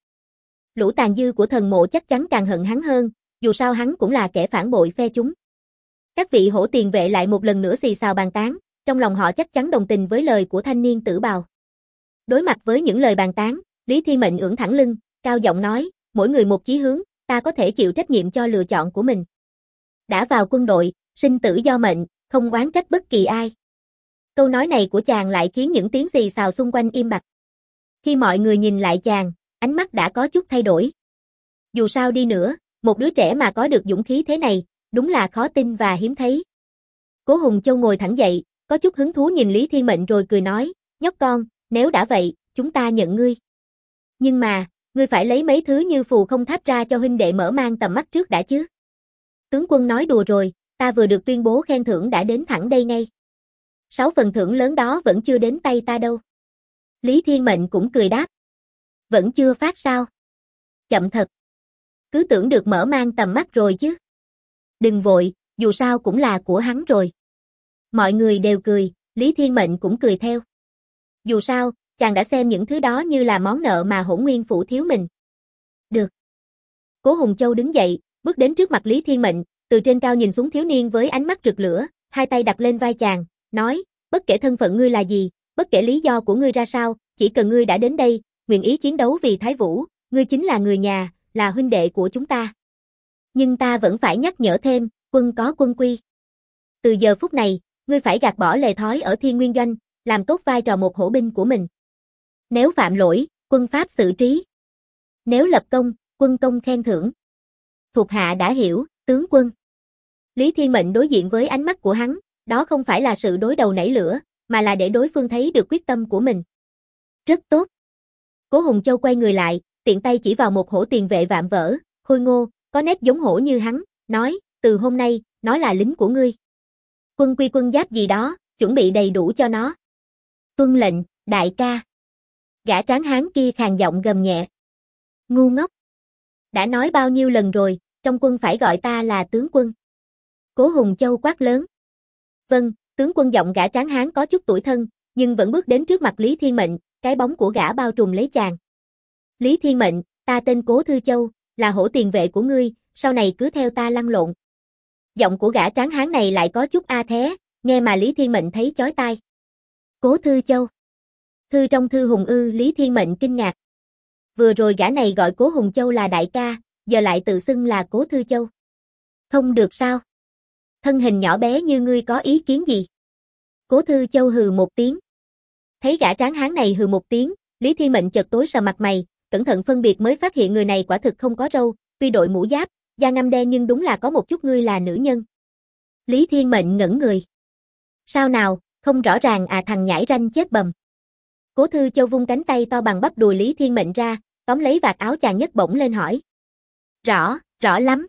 Lũ tàn dư của thần mộ chắc chắn càng hận hắn hơn, dù sao hắn cũng là kẻ phản bội phe chúng. Các vị hổ tiền vệ lại một lần nữa xì xào bàn tán, trong lòng họ chắc chắn đồng tình với lời của thanh niên tử bào. Đối mặt với những lời bàn tán, Lý Thiên Mệnh ưỡn thẳng lưng, cao giọng nói, mỗi người một chí hướng, ta có thể chịu trách nhiệm cho lựa chọn của mình. Đã vào quân đội, sinh tử do mệnh, không oán trách bất kỳ ai. Câu nói này của chàng lại khiến những tiếng xì xào xung quanh im bặt. Khi mọi người nhìn lại chàng, ánh mắt đã có chút thay đổi. Dù sao đi nữa, một đứa trẻ mà có được dũng khí thế này, đúng là khó tin và hiếm thấy. Cố Hùng Châu ngồi thẳng dậy, có chút hứng thú nhìn Lý Thiên Mệnh rồi cười nói, nhóc con, nếu đã vậy, chúng ta nhận ngươi. Nhưng mà, ngươi phải lấy mấy thứ như phù không tháp ra cho huynh đệ mở mang tầm mắt trước đã chứ. Tướng quân nói đùa rồi, ta vừa được tuyên bố khen thưởng đã đến thẳng đây ngay. 6 phần thưởng lớn đó vẫn chưa đến tay ta đâu. Lý Thiên Mệnh cũng cười đáp. Vẫn chưa phát sao? Chậm thật. Cứ tưởng được mở mang tầm mắt rồi chứ. Đừng vội, dù sao cũng là của hắn rồi. Mọi người đều cười, Lý Thiên Mệnh cũng cười theo. Dù sao, chàng đã xem những thứ đó như là món nợ mà Hỗn Nguyên Phủ thiếu mình. Được. Cố Hùng Châu đứng dậy, bước đến trước mặt Lý Thiên Mệnh, từ trên cao nhìn xuống thiếu niên với ánh mắt rực lửa, hai tay đặt lên vai chàng, nói, bất kể thân phận ngươi là gì, bất kể lý do của ngươi ra sao, chỉ cần ngươi đã đến đây, nguyện ý chiến đấu vì Thái Vũ, ngươi chính là người nhà, là huynh đệ của chúng ta. Nhưng ta vẫn phải nhắc nhở thêm, quân có quân quy. Từ giờ phút này, ngươi phải gạt bỏ lề thói ở Thiên Nguyên Doanh, làm tốt vai trò một hổ binh của mình. Nếu phạm lỗi, quân pháp xử trí. Nếu lập công, quân công khen thưởng. Thuộc hạ đã hiểu, tướng quân. Lý Thiên Mệnh đối diện với ánh mắt của hắn, đó không phải là sự đối đầu nảy lửa, mà là để đối phương thấy được quyết tâm của mình. Rất tốt. Cố Hùng Châu quay người lại, tiện tay chỉ vào một hổ tiền vệ vạm vỡ, khôi ngô, có nét giống hổ như hắn, nói, từ hôm nay, nó là lính của ngươi. Quân quy quân giáp gì đó, chuẩn bị đầy đủ cho nó. Tuân lệnh, đại ca. Gã tráng hán kia khàn giọng gầm nhẹ. Ngu ngốc. Đã nói bao nhiêu lần rồi, trong quân phải gọi ta là tướng quân. Cố Hùng Châu quát lớn. Vâng, tướng quân. Giọng gã tráng hán có chút tuổi thân, nhưng vẫn bước đến trước mặt Lý Thiên Mệnh, cái bóng của gã bao trùm lấy chàng. Lý Thiên Mệnh, ta tên Cố Thư Châu, là hổ tiền vệ của ngươi, sau này cứ theo ta lăn lộn. Giọng của gã tráng hán này lại có chút a thế, nghe mà Lý Thiên Mệnh thấy chói tai. Cố Thư Châu. Thư trong thư hùng ư? Lý Thiên Mệnh kinh ngạc. Vừa rồi gã này gọi Cố Hùng Châu là đại ca, giờ lại tự xưng là Cố Thư Châu. Không được sao? Thân hình nhỏ bé như ngươi có ý kiến gì? Cố Thư Châu hừ một tiếng. Thấy gã tráng hán này hừ một tiếng, Lý Thiên Mệnh chợt tối sầm mặt mày, cẩn thận phân biệt mới phát hiện người này quả thực không có râu, tuy đội mũ giáp, da ngăm đen nhưng đúng là có một chút ngươi là nữ nhân. Lý Thiên Mệnh ngẩn người. Sao nào, không rõ ràng à? Thằng nhãi ranh chết bầm. Cố Thư Châu vung cánh tay to bằng bắp đùi Lý Thiên Mệnh ra, tóm lấy vạt áo chàng nhấc bổng lên hỏi. Rõ lắm.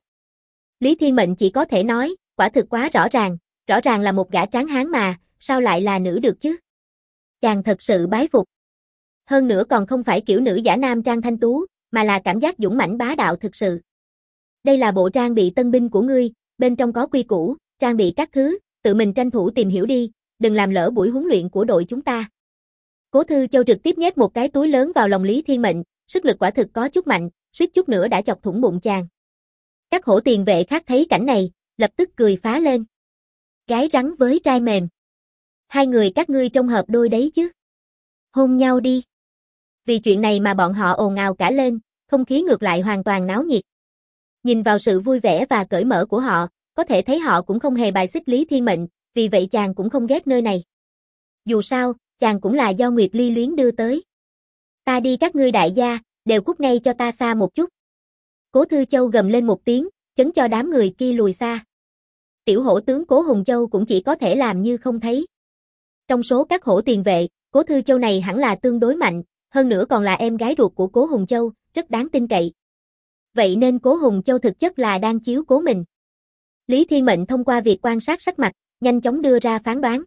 Lý Thiên Mệnh chỉ có thể nói, quả thực quá rõ ràng là một gã tráng hán mà, sao lại là nữ được chứ? Chàng thật sự bái phục. Hơn nữa còn không phải kiểu nữ giả nam trang thanh tú, mà là cảm giác dũng mãnh bá đạo thực sự. Đây là bộ trang bị tân binh của ngươi, bên trong có quy củ, trang bị các thứ, tự mình tranh thủ tìm hiểu đi, đừng làm lỡ buổi huấn luyện của đội chúng ta. Cố Thư Châu trực tiếp nhét một cái túi lớn vào lòng Lý Thiên Mệnh, sức lực quả thực có chút mạnh, suýt chút nữa đã chọc thủng bụng chàng. Các hổ tiền vệ khác thấy cảnh này, lập tức cười phá lên. Gái rắn với trai mềm. Hai người các ngươi trông hợp đôi đấy chứ. Hôn nhau đi. Vì chuyện này mà bọn họ ồn ào cả lên, không khí ngược lại hoàn toàn náo nhiệt. Nhìn vào sự vui vẻ và cởi mở của họ, có thể thấy họ cũng không hề bài xích Lý Thiên Mệnh, vì vậy chàng cũng không ghét nơi này. Dù sao, chàng cũng là do Nguyệt Ly luyến đưa tới. Ta đi các ngươi đại gia, đều cút ngay cho ta xa một chút. Cố Thư Châu gầm lên một tiếng, chấn cho đám người kia lùi xa. Tiểu hổ tướng Cố Hùng Châu cũng chỉ có thể làm như không thấy. Trong số các hổ tiền vệ, Cố Thư Châu này hẳn là tương đối mạnh, hơn nữa còn là em gái ruột của Cố Hùng Châu, rất đáng tin cậy. Vậy nên Cố Hùng Châu thực chất là đang chiếu cố mình. Lý Thiên Mệnh thông qua việc quan sát sắc mặt, nhanh chóng đưa ra phán đoán.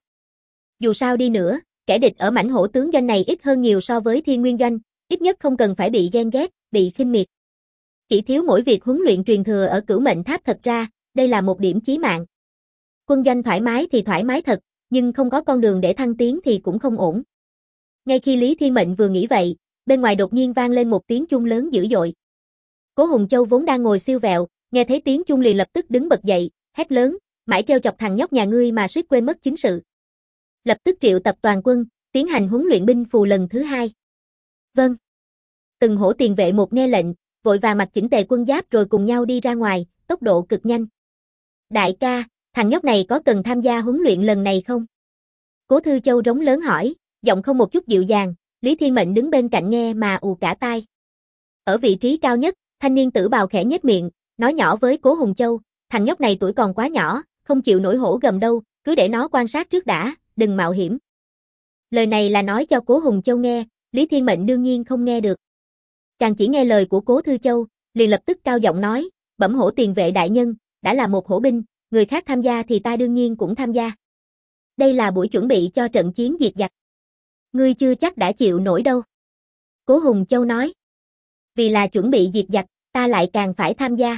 Dù sao đi nữa, kẻ địch ở mãnh hổ tướng doanh này ít hơn nhiều so với Thiên Nguyên Doanh, ít nhất không cần phải bị ghen ghét, bị khinh miệt. Chỉ thiếu mỗi việc huấn luyện truyền thừa ở Cửu Mệnh Tháp. Thật ra, đây là một điểm chí mạng. Quân doanh thoải mái thì thoải mái thật, nhưng không có con đường để thăng tiến thì cũng không ổn. Ngay khi Lý Thiên Mệnh vừa nghĩ vậy, bên ngoài đột nhiên vang lên một tiếng chuông lớn dữ dội. Cố Hùng Châu vốn đang ngồi siêu vẹo, nghe thấy tiếng chuông liền lập tức đứng bật dậy, hét lớn, mãi trêu chọc thằng nhóc nhà ngươi mà suýt quên mất chính sự. Lập tức triệu tập toàn quân, tiến hành huấn luyện binh phù lần thứ 2. Vâng. Từng hổ tiền vệ một nghe lệnh, vội vàng mặc chỉnh tề quân giáp rồi cùng nhau đi ra ngoài, tốc độ cực nhanh. Đại ca, thằng nhóc này có cần tham gia huấn luyện lần này không? Cố Thư Châu rống lớn hỏi, giọng không một chút dịu dàng, Lý Thiên Mệnh đứng bên cạnh nghe mà ù cả tai. Ở vị trí cao nhất, thanh niên tử bào khẽ nhếch miệng, nói nhỏ với Cố Hùng Châu, thằng nhóc này tuổi còn quá nhỏ, không chịu nổi hổ gầm đâu, cứ để nó quan sát trước đã, đừng mạo hiểm. Lời này là nói cho Cố Hùng Châu nghe, Lý Thiên Mệnh đương nhiên không nghe được. Chàng chỉ nghe lời của Cố Thư Châu, liền lập tức cao giọng nói, bẩm hổ tiền vệ đại nhân, đã là một hổ binh, người khác tham gia thì ta đương nhiên cũng tham gia. Đây là buổi chuẩn bị cho trận chiến diệt giặc. Ngươi chưa chắc đã chịu nổi đâu. Cố Hùng Châu nói. Vì là chuẩn bị diệt giặc, ta lại càng phải tham gia.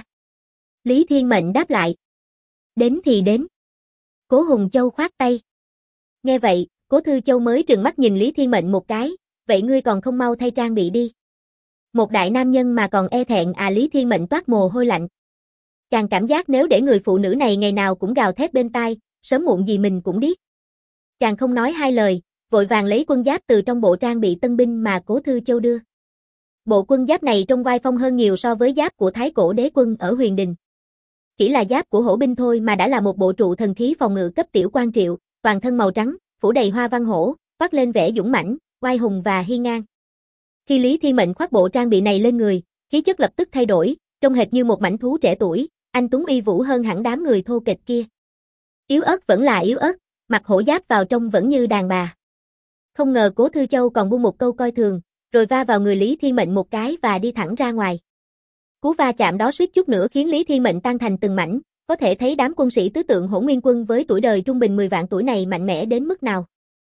Lý Thiên Mệnh đáp lại. Đến thì đến. Cố Hùng Châu khoát tay. Nghe vậy, Cố Thư Châu mới trừng mắt nhìn Lý Thiên Mệnh một cái, vậy ngươi còn không mau thay trang bị đi. Một đại nam nhân mà còn e thẹn à? Lý Thiên Mệnh toát mồ hôi lạnh. Chàng cảm giác nếu để người phụ nữ này ngày nào cũng gào thét bên tai, sớm muộn gì mình cũng điếc. Chàng không nói hai lời, vội vàng lấy quân giáp từ trong bộ trang bị tân binh mà Cố Thư Châu đưa. Bộ quân giáp này trông oai phong hơn nhiều so với giáp của Thái Cổ Đế Quân ở Huyền Đình. Chỉ là giáp của hổ binh thôi mà đã là một bộ trụ thần khí phòng ngự cấp tiểu quan triệu, toàn thân màu trắng, phủ đầy hoa văn hổ, toát lên vẻ dũng mãnh, oai hùng và hiên ngang. Khi Lý Thiên Mệnh khoác bộ trang bị này lên người, khí chất lập tức thay đổi, trông hệt như một mãnh thú trẻ tuổi, anh tuấn uy vũ hơn hẳn đám người thô kệch kia. Yếu ớt vẫn là yếu ớt, mặc hổ giáp vào trông vẫn như đàn bà. Không ngờ Cố Thư Châu còn buông một câu coi thường, rồi va vào người Lý Thiên Mệnh một cái và đi thẳng ra ngoài. Cú va chạm đó suýt chút nữa khiến Lý Thiên Mệnh tan thành từng mảnh, có thể thấy đám quân sĩ tứ tượng Hỗn Nguyên Quân với tuổi đời trung bình 10 vạn tuổi này mạnh mẽ đến mức nào.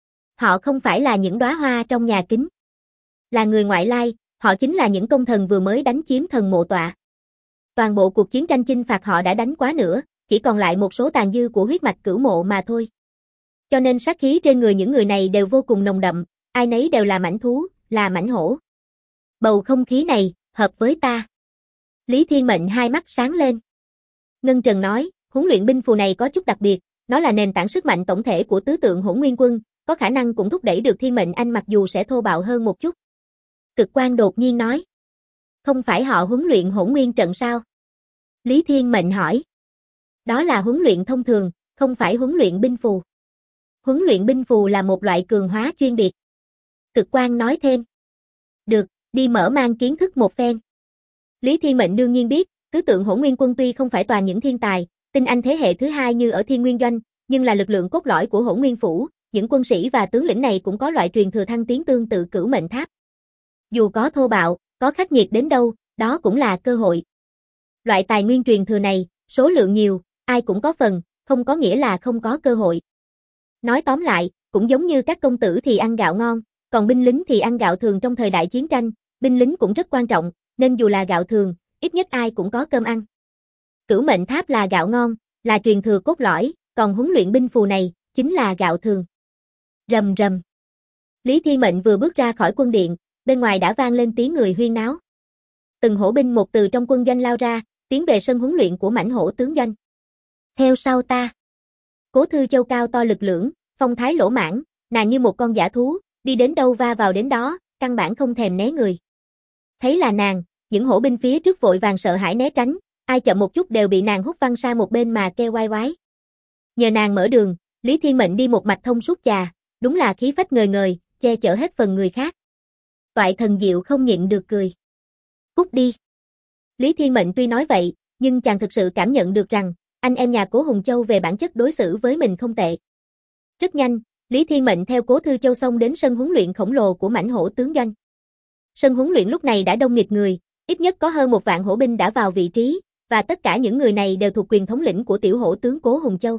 Họ không phải là những đóa hoa trong nhà kính. Là người ngoại lai, họ chính là những công thần vừa mới đánh chiếm thần mộ tọa. Toàn bộ cuộc chiến tranh chinh phạt họ đã đánh quá nữa, chỉ còn lại một số tàn dư của huyết mạch cửu mộ mà thôi. Cho nên sát khí trên người những người này đều vô cùng nồng đậm, ai nấy đều là mãnh thú, là mãnh hổ. Bầu không khí này, hợp với ta. Lý Thiên Mệnh hai mắt sáng lên. Ngân Trần nói, huấn luyện binh phù này có chút đặc biệt, nó là nền tảng sức mạnh tổng thể của tứ tượng Hỗn Nguyên Quân, có khả năng cũng thúc đẩy được Thiên Mệnh Anh mặc dù sẽ thô bạo hơn một chút. Cực Quang đột nhiên nói. Không phải họ huấn luyện Hỗn Nguyên trận sao? Lý Thiên Mệnh hỏi. Đó là huấn luyện thông thường, không phải huấn luyện binh phù. Huấn luyện binh phù là một loại cường hóa chuyên biệt. Cực Quang nói thêm. Được, đi mở mang kiến thức một phen. Lý Thiên Mệnh đương nhiên biết, tứ tượng Hỗn Nguyên Quân tuy không phải toàn những thiên tài, tinh anh thế hệ thứ hai như ở Thiên Nguyên Doanh, nhưng là lực lượng cốt lõi của Hỗn Nguyên Phủ, những quân sĩ và tướng lĩnh này cũng có loại truyền thừa thăng tiến tương tự Cửu Mệnh Tháp. Dù có thô bạo, có khắc nghiệt đến đâu, đó cũng là cơ hội. Loại tài nguyên truyền thừa này, số lượng nhiều, ai cũng có phần, không có nghĩa là không có cơ hội. Nói tóm lại, cũng giống như các công tử thì ăn gạo ngon, còn binh lính thì ăn gạo thường trong thời đại chiến tranh, binh lính cũng rất quan trọng, nên dù là gạo thường, ít nhất ai cũng có cơm ăn. Cửu Mệnh Tháp là gạo ngon, là truyền thừa cốt lõi, còn huấn luyện binh phù này, chính là gạo thường. Rầm rầm. Lý Thiên Mệnh vừa bước ra khỏi quân điện, bên ngoài đã vang lên tiếng người huyên náo. Từng hổ binh một từ trong quân doanh lao ra, tiến về sân huấn luyện của mãnh hổ tướng doanh. Theo sau ta. Cố Thư Châu cao to lực lưỡng, phong thái lỗ mãng, nàng như một con dã thú, đi đến đâu va vào đến đó, căn bản không thèm né người. Thấy là nàng, những hổ binh phía trước vội vàng sợ hãi né tránh, ai chậm một chút đều bị nàng hút văng sang một bên mà kêu oai oái. Nhờ nàng mở đường, Lý Thiên Mệnh đi một mạch thông suốt chà, đúng là khí phách ngời ngời, che chở hết phần người khác. Toại Thần Diệu không nhịn được cười. Cút đi. Lý Thiên Mệnh tuy nói vậy, nhưng chàng thực sự cảm nhận được rằng, anh em nhà Cố Hùng Châu về bản chất đối xử với mình không tệ. Rất nhanh, Lý Thiên Mệnh theo Cố Thư Châu xông đến sân huấn luyện khổng lồ của mãnh hổ tướng doanh. Sân huấn luyện lúc này đã đông nghịt người, ít nhất có hơn 1 vạn hổ binh đã vào vị trí, và tất cả những người này đều thuộc quyền thống lĩnh của tiểu hổ tướng Cố Hùng Châu.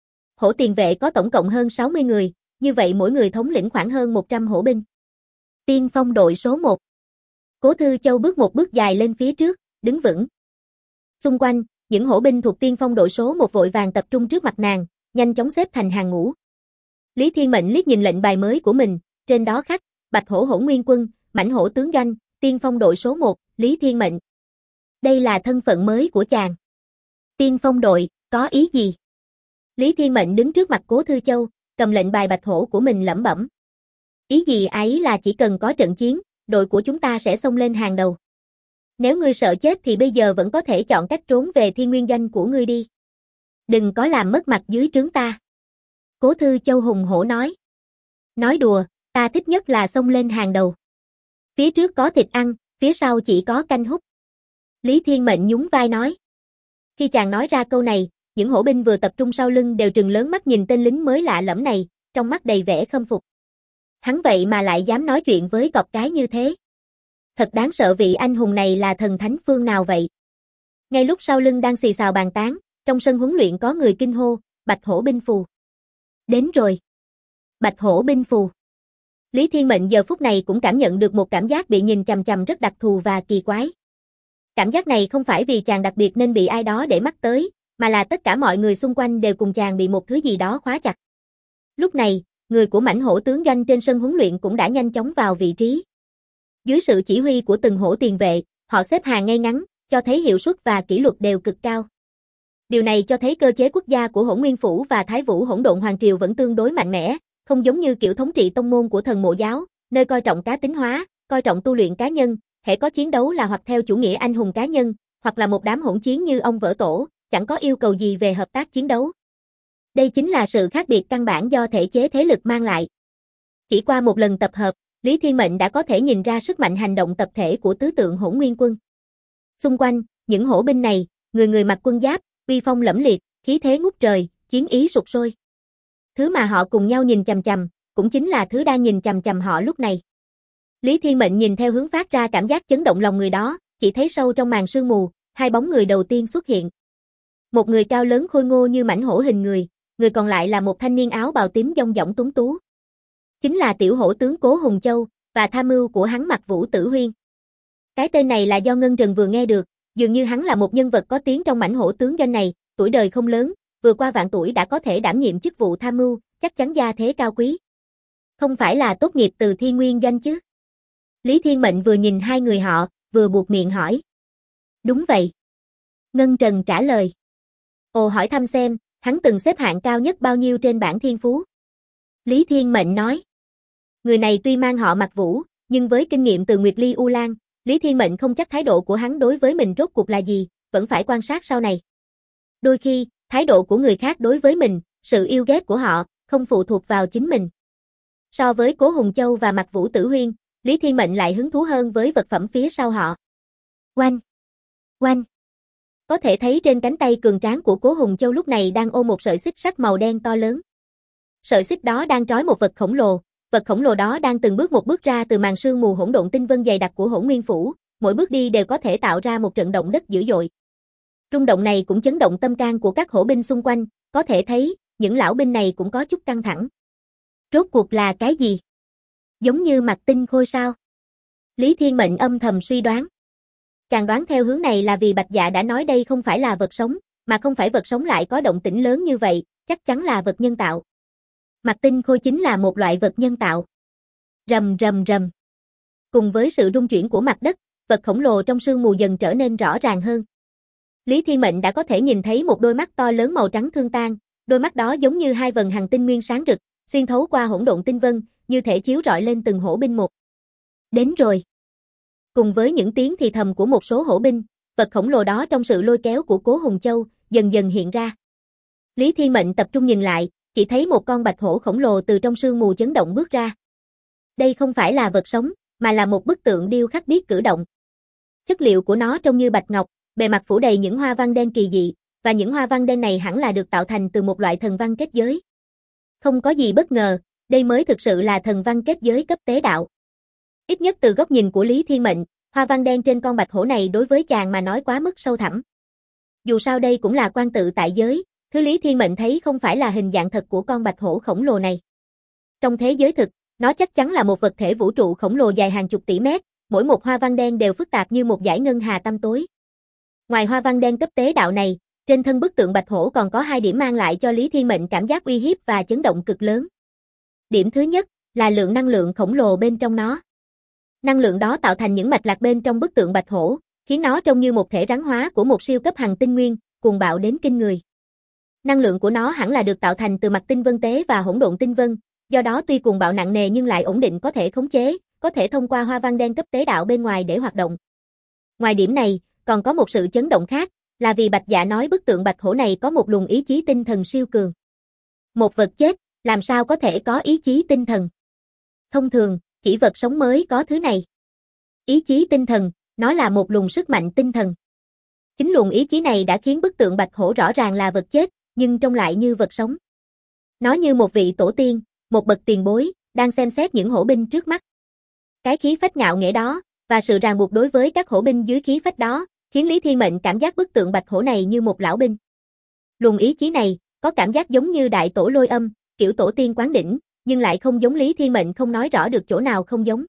Hổ tiền vệ có tổng cộng hơn 60 người, như vậy mỗi người thống lĩnh khoảng hơn 100 hổ binh. Tiên phong đội số 1. Cố Thư Châu bước một bước dài lên phía trước, đứng vững. Xung quanh, những hổ binh thuộc tiên phong đội số 1 vội vàng tập trung trước mặt nàng, nhanh chóng xếp thành hàng ngũ. Lý Thiên Mệnh liếc nhìn lệnh bài mới của mình, trên đó khắc, Bạch Hổ Hỗn Nguyên Quân, mãnh hổ tướng doanh, tiên phong đội số 1, Lý Thiên Mệnh. Đây là thân phận mới của chàng. Tiên phong đội, có ý gì? Lý Thiên Mệnh đứng trước mặt Cố Thư Châu, cầm lệnh bài Bạch Hổ của mình lẩm bẩm. Ý gì ấy là chỉ cần có trận chiến, đội của chúng ta sẽ xông lên hàng đầu. Nếu ngươi sợ chết thì bây giờ vẫn có thể chọn cách trốn về Thiên Nguyên Doanh của ngươi đi. Đừng có làm mất mặt dưới trướng ta. Cố Thư Châu hùng hổ nói. Nói đùa, ta thích nhất là xông lên hàng đầu. Phía trước có thịt ăn, phía sau chỉ có canh hút. Lý Thiên Mệnh nhún vai nói. Khi chàng nói ra câu này, những hổ binh vừa tập trung sau lưng đều trừng lớn mắt nhìn tên lính mới lạ lẫm này, trong mắt đầy vẻ khâm phục. Hắn vậy mà lại dám nói chuyện với cọp cái như thế. Thật đáng sợ, vị anh hùng này là thần thánh phương nào vậy? Ngay lúc sau lưng đang xì xào bàn tán, trong sân huấn luyện có người kinh hô, Bạch Hổ binh phù. Đến rồi. Bạch Hổ binh phù. Lý Thiên Mệnh giờ phút này cũng cảm nhận được một cảm giác bị nhìn chằm chằm rất đặc thù và kỳ quái. Cảm giác này không phải vì chàng đặc biệt nên bị ai đó để mắt tới, mà là tất cả mọi người xung quanh đều cùng chàng bị một thứ gì đó khóa chặt. Lúc này, người của mãnh hổ tướng doanh trên sân huấn luyện cũng đã nhanh chóng vào vị trí. Dưới sự chỉ huy của từng hổ tiền vệ, họ xếp hàng ngay ngắn, cho thấy hiệu suất và kỷ luật đều cực cao. Điều này cho thấy cơ chế quốc gia của Hỗn Nguyên Phủ và Thái Vũ Hỗn Độn Hoàng Triều vẫn tương đối mạnh mẽ, không giống như kiểu thống trị tông môn của thần mộ giáo, nơi coi trọng cá tính hóa, coi trọng tu luyện cá nhân, hễ có chiến đấu là hoặc theo chủ nghĩa anh hùng cá nhân, hoặc là một đám hỗn chiến như ông vỡ tổ, chẳng có yêu cầu gì về hợp tác chiến đấu. Đây chính là sự khác biệt căn bản do thể chế thế lực mang lại. Chỉ qua một lần tập hợp, Lý Thiên Mệnh đã có thể nhìn ra sức mạnh hành động tập thể của tứ tượng Hỗn Nguyên quân. Xung quanh, những hổ binh này, người người mặc quân giáp, uy phong lẫm liệt, khí thế ngút trời, chiến ý sục sôi. Thứ mà họ cùng nhau nhìn chằm chằm, cũng chính là thứ đang nhìn chằm chằm họ lúc này. Lý Thiên Mệnh nhìn theo hướng phát ra cảm giác chấn động lòng người đó, chỉ thấy sâu trong màn sương mù, hai bóng người đầu tiên xuất hiện. Một người cao lớn khôi ngô như mãnh hổ hình người còn lại là một thanh niên áo bào tím dong dỏng tuấn tú. Chính là tiểu hổ tướng Cố Hùng Châu, và tham mưu của hắn Mặc Vũ Tử Huyên. Cái tên này là do Ngân Trần vừa nghe được, dường như hắn là một nhân vật có tiếng trong mãnh hổ tướng doanh này, tuổi đời không lớn, vừa qua vạn tuổi đã có thể đảm nhiệm chức vụ tham mưu, chắc chắn gia thế cao quý. Không phải là tốt nghiệp từ Thiên Nguyên doanh chứ? Lý Thiên Mệnh vừa nhìn hai người họ, vừa buột miệng hỏi. Đúng vậy. Ngân Trần trả lời. Ồ, hỏi thăm xem, hắn từng xếp hạng cao nhất bao nhiêu trên bảng thiên phú? Lý Thiên Mệnh nói. Người này tuy mang họ Mặc Vũ, nhưng với kinh nghiệm từ Nguyệt Ly U Lan, Lý Thiên Mệnh không chắc thái độ của hắn đối với mình rốt cuộc là gì, vẫn phải quan sát sau này. Đôi khi, thái độ của người khác đối với mình, sự yêu ghét của họ, không phụ thuộc vào chính mình. So với Cố Hùng Châu và Mặc Vũ Tử Huyên, Lý Thiên Mệnh lại hứng thú hơn với vật phẩm phía sau họ. Oanh! Oanh! Có thể thấy trên cánh tay cường tráng của Cố Hùng Châu lúc này đang ôm một sợi xích sắt màu đen to lớn. Sợi xích đó đang trói một vật khổng lồ đó đang từng bước một bước ra từ màn sương mù hỗn độn tinh vân dày đặc của Hỗn Nguyên Phủ, mỗi bước đi đều có thể tạo ra một trận động đất dữ dội. Rung động này cũng chấn động tâm can của các hổ binh xung quanh, có thể thấy, những lão binh này cũng có chút căng thẳng. Rốt cuộc là cái gì? Giống như mặt tinh khôi sao? Lý Thiên Mệnh âm thầm suy đoán. Chàng đoán theo hướng này là vì Bạch Dạ đã nói đây không phải là vật sống, mà không phải vật sống lại có động tĩnh lớn như vậy, chắc chắn là vật nhân tạo. Mặt tinh khôi chính là một loại vật nhân tạo. Rầm rầm rầm. Cùng với sự rung chuyển của mặt đất, vật khổng lồ trong sương mù dần trở nên rõ ràng hơn. Lý Thiên Mệnh đã có thể nhìn thấy một đôi mắt to lớn màu trắng thương tan, đôi mắt đó giống như hai vầng hành tinh nguyên sáng rực, xuyên thấu qua hỗn độn tinh vân, như thể chiếu rọi lên từng hổ binh một. Đến rồi. Cùng với những tiếng thì thầm của một số hổ binh, vật khổng lồ đó trong sự lôi kéo của Cố Hùng Châu, dần dần hiện ra. Lý Thiên Mệnh tập trung nhìn lại, chỉ thấy một con bạch hổ khổng lồ từ trong sương mù chấn động bước ra. Đây không phải là vật sống, mà là một bức tượng điêu khắc biết cử động. Chất liệu của nó trông như bạch ngọc, bề mặt phủ đầy những hoa văn đen kỳ dị, và những hoa văn đen này hẳn là được tạo thành từ một loại thần văn kết giới. Không có gì bất ngờ, đây mới thực sự là thần văn kết giới cấp tế đạo. Ít nhất từ góc nhìn của Lý Thiên Mệnh, hoa văn đen trên con bạch hổ này đối với chàng mà nói quá mức sâu thẳm. Dù sao đây cũng là quan tự tại giới, thứ Lý Thiên Mệnh thấy không phải là hình dạng thật của con bạch hổ khổng lồ này. Trong thế giới thực, nó chắc chắn là một vật thể vũ trụ khổng lồ dài hàng chục tỷ mét, mỗi một hoa văn đen đều phức tạp như một dải ngân hà tăm tối. Ngoài hoa văn đen cấp tế đạo này, trên thân bức tượng bạch hổ còn có hai điểm mang lại cho Lý Thiên Mệnh cảm giác uy hiếp và chấn động cực lớn. Điểm thứ nhất là lượng năng lượng khổng lồ bên trong nó. Năng lượng đó tạo thành những mạch lạc bên trong bức tượng bạch hổ, khiến nó trông như một thể rắn hóa của một siêu cấp hành tinh nguyên, cuồng bạo đến kinh người. Năng lượng của nó hẳn là được tạo thành từ mặt tinh vân tế và hỗn độn tinh vân, do đó tuy cuồng bạo nặng nề nhưng lại ổn định, có thể khống chế, có thể thông qua hoa văn đen cấp tế đạo bên ngoài để hoạt động. Ngoài điểm này, còn có một sự chấn động khác, là vì Bạch Dạ nói bức tượng bạch hổ này có một luồng ý chí tinh thần siêu cường. Một vật chết, làm sao có thể có ý chí tinh thần? Thông thường, chỉ vật sống mới có thứ này. Ý chí tinh thần, nó là một luồng sức mạnh tinh thần. Chính luồng ý chí này đã khiến bức tượng bạch hổ rõ ràng là vật chết, nhưng trông lại như vật sống. Nó như một vị tổ tiên, một bậc tiền bối, đang xem xét những hổ binh trước mắt. Cái khí phách ngạo nghễ đó, và sự ràng buộc đối với các hổ binh dưới khí phách đó, khiến Lý Thiên Mệnh cảm giác bức tượng bạch hổ này như một lão binh. Luồng ý chí này, có cảm giác giống như đại tổ lôi âm, kiểu tổ tiên quán đỉnh, nhưng lại không giống. Lý Thiên Mệnh không nói rõ được chỗ nào không giống.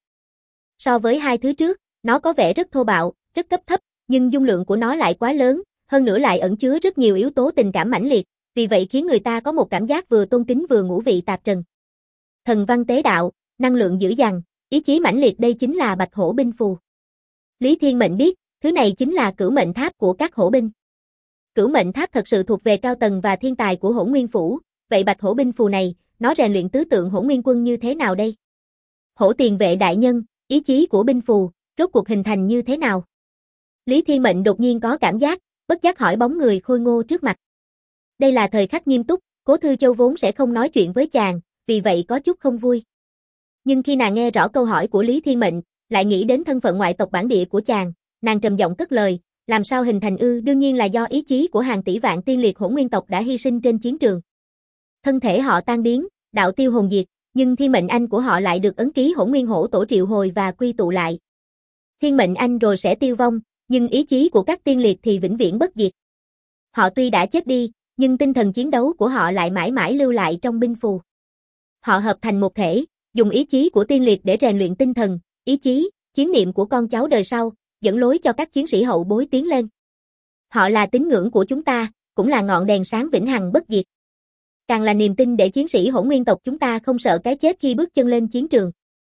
So với hai thứ trước, nó có vẻ rất thô bạo, rất cấp thấp, nhưng dung lượng của nó lại quá lớn, hơn nữa lại ẩn chứa rất nhiều yếu tố tình cảm mãnh liệt, vì vậy khiến người ta có một cảm giác vừa tôn kính vừa ngũ vị tạp trần. Thần văn tế đạo, năng lượng dữ dằn, ý chí mãnh liệt, đây chính là Bạch Hổ binh phù. Lý Thiên Mệnh biết, thứ này chính là cửu mệnh tháp của các hổ binh. Cửu mệnh tháp thật sự thuộc về cao tầng và thiên tài của Hỗn Nguyên Phủ, vậy Bạch Hổ binh phù này, nó rèn luyện tứ tượng Hỗn Nguyên quân như thế nào đây? Hổ tiền vệ đại nhân, ý chí của binh phù, rốt cuộc hình thành như thế nào? Lý Thiên Mệnh đột nhiên có cảm giác, bất giác hỏi bóng người khôi ngô trước mặt. Đây là thời khắc nghiêm túc, Cố Thư Châu vốn sẽ không nói chuyện với chàng, vì vậy có chút không vui. Nhưng khi nàng nghe rõ câu hỏi của Lý Thiên Mệnh, lại nghĩ đến thân phận ngoại tộc bản địa của chàng, nàng trầm giọng cất lời, làm sao hình thành ư? Đương nhiên là do ý chí của hàng tỷ vạn tiên liệt hỗn nguyên tộc đã hy sinh trên chiến trường. Thân thể họ tan biến, đạo tiêu hồn diệt, nhưng thiên mệnh anh của họ lại được ấn ký Hỗn Nguyên Hổ Tổ triệu hồi và quy tụ lại. Thiên mệnh anh rồi sẽ tiêu vong, nhưng ý chí của các tiên liệt thì vĩnh viễn bất diệt. Họ tuy đã chết đi, nhưng tinh thần chiến đấu của họ lại mãi mãi lưu lại trong binh phù. Họ hợp thành một thể, dùng ý chí của tiên liệt để rèn luyện tinh thần, ý chí, chiến niệm của con cháu đời sau, dẫn lối cho các chiến sĩ hậu bối tiến lên. Họ là tín ngưỡng của chúng ta, cũng là ngọn đèn sáng vĩnh hằng bất diệt. Càng là niềm tin để chiến sĩ hỗn nguyên tộc chúng ta không sợ cái chết khi bước chân lên chiến trường.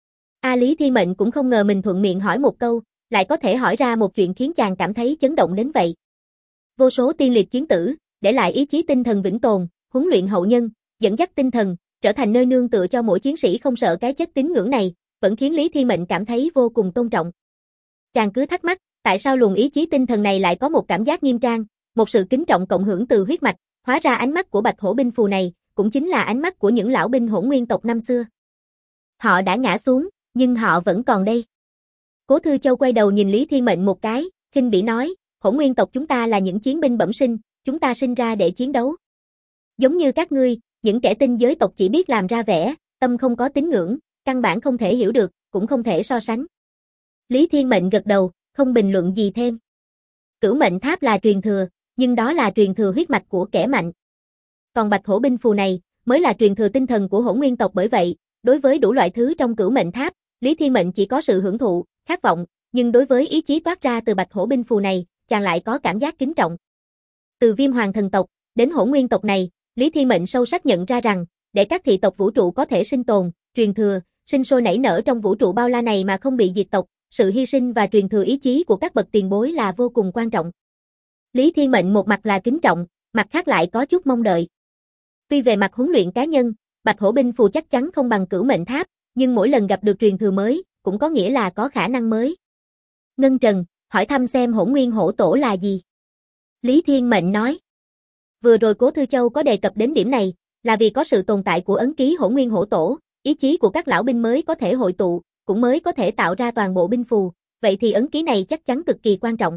Lý Thiên Mệnh cũng không ngờ mình thuận miệng hỏi một câu, lại có thể hỏi ra một chuyện khiến chàng cảm thấy chấn động đến vậy. Vô số tiên liệt chiến tử, để lại ý chí tinh thần vĩnh tồn, huấn luyện hậu nhân, dẫn dắt tinh thần, trở thành nơi nương tựa cho mỗi chiến sĩ không sợ cái chết tín ngưỡng này, vẫn khiến Lý Thiên Mệnh cảm thấy vô cùng tôn trọng. Chàng cứ thắc mắc, tại sao luồng ý chí tinh thần này lại có một cảm giác nghiêm trang, một sự kính trọng cộng hưởng từ huyết mạch, hóa ra ánh mắt của Bạch Hổ binh phù này, cũng chính là ánh mắt của những lão binh hỗn nguyên tộc năm xưa. Họ đã ngã xuống, nhưng họ vẫn còn đây. Cố Thư Châu quay đầu nhìn Lý Thiên Mệnh một cái, khinh bỉ nói, hỗn nguyên tộc chúng ta là những chiến binh bẩm sinh, chúng ta sinh ra để chiến đấu. Giống như các ngươi, những kẻ tinh giới tộc chỉ biết làm ra vẻ, tâm không có tín ngưỡng, căn bản không thể hiểu được, cũng không thể so sánh. Lý Thiên Mệnh gật đầu, không bình luận gì thêm. Cửu mệnh tháp là truyền thừa, nhưng đó là truyền thừa huyết mạch của kẻ mạnh. Còn Bạch Hổ binh phù này, mới là truyền thừa tinh thần của hỗn nguyên tộc, bởi vậy, đối với đủ loại thứ trong cửu mệnh tháp, Lý Thiên Mệnh chỉ có sự hưởng thụ, khát vọng, nhưng đối với ý chí toát ra từ Bạch Hổ binh phù này, chàng lại có cảm giác kính trọng. Từ Viêm Hoàng thần tộc, đến hỗn nguyên tộc này, Lý Thiên Mệnh sâu sắc nhận ra rằng, để các thị tộc vũ trụ có thể sinh tồn, truyền thừa, sinh sôi nảy nở trong vũ trụ bao la này mà không bị diệt tộc, sự hy sinh và truyền thừa ý chí của các bậc tiền bối là vô cùng quan trọng. Lý Thiên Mệnh một mặt là kính trọng, mặt khác lại có chút mong đợi. Tuy về mặt huấn luyện cá nhân, Bạch Hổ binh phù chắc chắn không bằng cửu mệnh tháp, nhưng mỗi lần gặp được truyền thừa mới, cũng có nghĩa là có khả năng mới. Ngân Trần, hỏi thăm xem Hỗn Nguyên Hổ Tổ là gì? Lý Thiên Mệnh nói. Vừa rồi Cố Thư Châu có đề cập đến điểm này, là vì có sự tồn tại của ấn ký Hỗn Nguyên Hổ Tổ, ý chí của các lão binh mới có thể hội tụ, cũng mới có thể tạo ra toàn bộ binh phù, vậy thì ấn ký này chắc chắn cực kỳ quan trọng.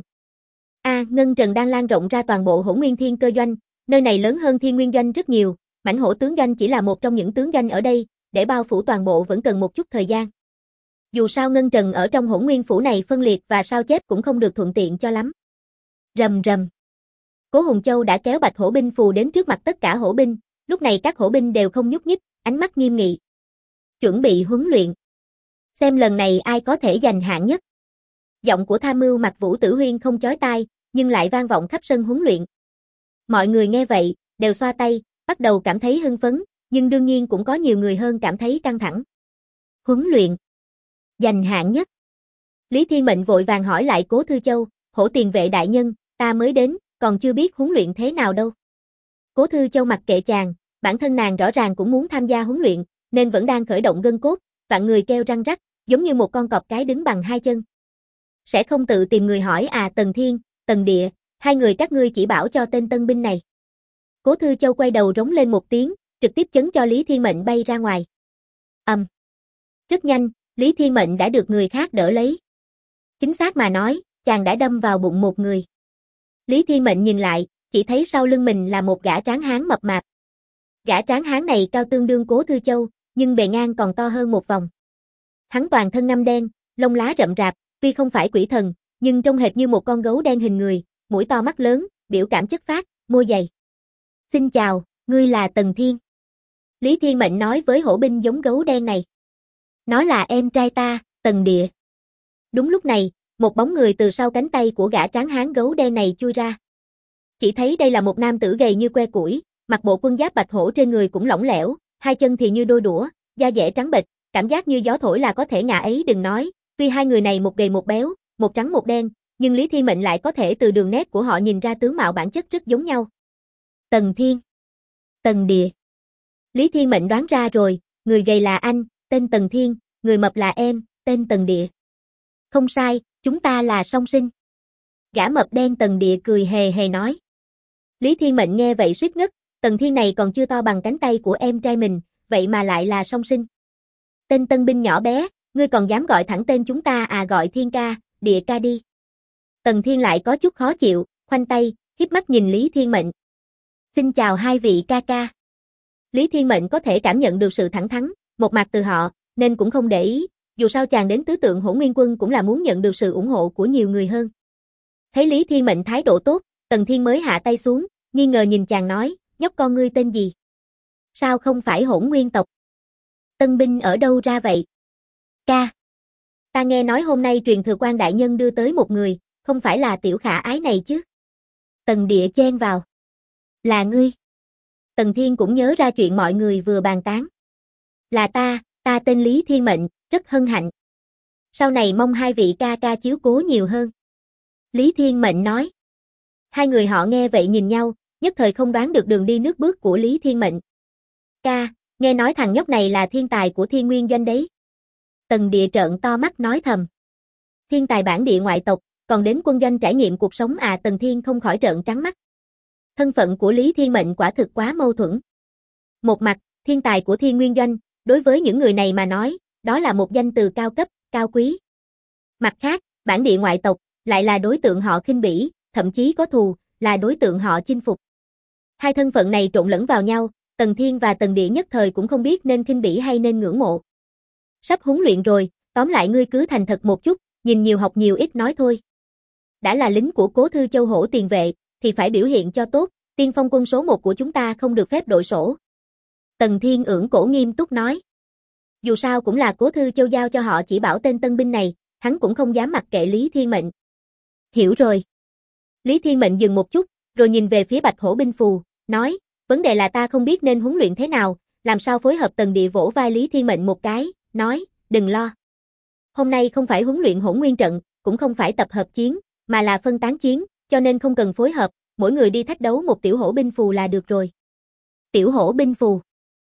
Ngân Trần đang lan rộng ra toàn bộ Hỗn Nguyên Thiên Cơ Doanh, nơi này lớn hơn Thiên Nguyên Doanh rất nhiều, Mãnh Hổ tướng doanh chỉ là một trong những tướng doanh ở đây, để bao phủ toàn bộ vẫn cần một chút thời gian. Dù sao Ngân Trần ở trong Hỗn Nguyên phủ này phân liệt và sao chép cũng không được thuận tiện cho lắm. Rầm rầm. Cố Hùng Châu đã kéo Bạch Hổ binh phù đến trước mặt tất cả hổ binh, lúc này các hổ binh đều không nhúc nhích, ánh mắt nghiêm nghị. Chuẩn bị huấn luyện. Xem lần này ai có thể giành hạng nhất. Giọng của tham mưu Mạc Vũ Tử Huyên không chói tai, nhưng lại vang vọng khắp sân huấn luyện. Mọi người nghe vậy, đều xoa tay, bắt đầu cảm thấy hưng phấn, nhưng đương nhiên cũng có nhiều người hơn cảm thấy căng thẳng. Huấn luyện. Giành hạng nhất. Lý Thiên Mệnh vội vàng hỏi lại Cố Thư Châu, Hổ tiền vệ đại nhân, ta mới đến, còn chưa biết huấn luyện thế nào đâu. Cố Thư Châu mặc kệ chàng, bản thân nàng rõ ràng cũng muốn tham gia huấn luyện, nên vẫn đang khởi động gân cốt, vạn người kêu răng rắc, giống như một con cọp cái đứng bằng hai chân. Sẽ không tự tìm người hỏi Tần Thiên, Tần Địa, hai người các ngươi chỉ bảo cho tên tân binh này. Cố Thư Châu quay đầu rống lên một tiếng, trực tiếp chấn cho Lý Thiên Mệnh bay ra ngoài. Rất nhanh, Lý Thiên Mệnh đã được người khác đỡ lấy. Chính xác mà nói, chàng đã đâm vào bụng một người. Lý Thiên Mệnh nhìn lại, chỉ thấy sau lưng mình là một gã tráng hán mập mạp. Gã tráng hán này cao tương đương Cố Thư Châu, nhưng bề ngang còn to hơn một vòng. Hắn toàn thân ngăm đen, lông lá rậm rạp, tuy không phải quỷ thần, nhưng trông hệt như một con gấu đen hình người, mũi to mắt lớn, biểu cảm chất phác, môi dày. Xin chào, ngươi là Tần Thiên. Lý Thiên Mệnh nói với hổ binh giống gấu đen này. Nó là em trai ta, Tần Địa. Đúng lúc này, một bóng người từ sau cánh tay của gã tráng hán gấu đen này chui ra. Chỉ thấy đây là một nam tử gầy như que củi, mặc bộ quân giáp bạch hổ trên người cũng lỏng lẻo, hai chân thì như đôi đũa, da dẻ trắng bệch, cảm giác như gió thổi là có thể ngã ấy đừng nói, tuy hai người này một gầy một béo, một trắng một đen, nhưng Lý Thiên Mệnh lại có thể từ đường nét của họ nhìn ra tướng mạo bản chất rất giống nhau. Tần Thiên, Tần Địa. Lý Thiên Mệnh đoán ra rồi, người gầy là anh, tên Tần Thiên, người mập là em, tên Tần Địa. Không sai, chúng ta là song sinh. Gã mập đen Tần Địa cười hề hề nói. Lý Thiên Mệnh nghe vậy suýt ngất, Tần Thiên này còn chưa to bằng cánh tay của em trai mình, vậy mà lại là song sinh. Tên tân binh nhỏ bé, ngươi còn dám gọi thẳng tên chúng ta à, gọi Thiên ca, Địa ca đi. Tần Thiên lại có chút khó chịu, khoanh tay, híp mắt nhìn Lý Thiên Mệnh. Xin chào hai vị ca ca. Lý Thiên Mệnh có thể cảm nhận được sự thẳng thắn, một mặt từ họ, nên cũng không để ý, dù sao chàng đến tứ tượng Hỗn Nguyên Quân cũng là muốn nhận được sự ủng hộ của nhiều người hơn. Thấy Lý Thiên Mệnh thái độ tốt, Tần Thiên mới hạ tay xuống, nghi ngờ nhìn chàng nói, nhóc con ngươi tên gì? Sao không phải Hỗn Nguyên tộc? Tân binh ở đâu ra vậy? Ca. Ta nghe nói hôm nay truyền thừa quan đại nhân đưa tới một người, không phải là tiểu khả ái này chứ? Tần Địa chen vào. Là ngươi. Tần Thiên cũng nhớ ra chuyện mọi người vừa bàn tán. Là ta tên Lý Thiên Mệnh, rất hân hạnh. Sau này mong hai vị ca ca chiếu cố nhiều hơn. Lý Thiên Mệnh nói. Hai người họ nghe vậy nhìn nhau, nhất thời không đoán được đường đi nước bước của Lý Thiên Mệnh. Ca, nghe nói thằng nhóc này là thiên tài của Thiên Nguyên Doanh đấy. Tần Địa trợn to mắt nói thầm. Thiên tài bản địa ngoại tộc, còn đến quân doanh trải nghiệm cuộc sống à, Tần Thiên không khỏi trợn trắng mắt. Thân phận của Lý Thiên Mệnh quả thực quá mâu thuẫn. Một mặt, thiên tài của Thiên Nguyên Doanh, đối với những người này mà nói, đó là một danh từ cao cấp, cao quý. Mặt khác, bản địa ngoại tộc, lại là đối tượng họ khinh bỉ, thậm chí có thù, là đối tượng họ chinh phục. Hai thân phận này trộn lẫn vào nhau, Tần Thiên và Tần Địa nhất thời cũng không biết nên khinh bỉ hay nên ngưỡng mộ. Sắp huấn luyện rồi, tóm lại ngươi cứ thành thật một chút, nhìn nhiều học nhiều ít nói thôi. Đã là lính của Cố Thư Châu Hổ tiền vệ, thì phải biểu hiện cho tốt, tiên phong quân số 1 của chúng ta không được phép đội sổ. Tần Thiên ưỡn cổ nghiêm túc nói. Dù sao cũng là Cố Thư Châu giao cho họ chỉ bảo tên tân binh này, hắn cũng không dám mặc kệ Lý Thiên Mệnh. Hiểu rồi. Lý Thiên Mệnh dừng một chút, rồi nhìn về phía Bạch Hổ binh phù, nói, vấn đề là ta không biết nên huấn luyện thế nào, làm sao phối hợp. Tần Địa vỗ vai Lý Thiên Mệnh một cái, nói, đừng lo. Hôm nay không phải huấn luyện hỗn nguyên trận, cũng không phải tập hợp chiến, mà là phân tán chiến, cho nên không cần phối hợp, mỗi người đi thách đấu một tiểu hổ binh phù là được rồi. Tiểu hổ binh phù.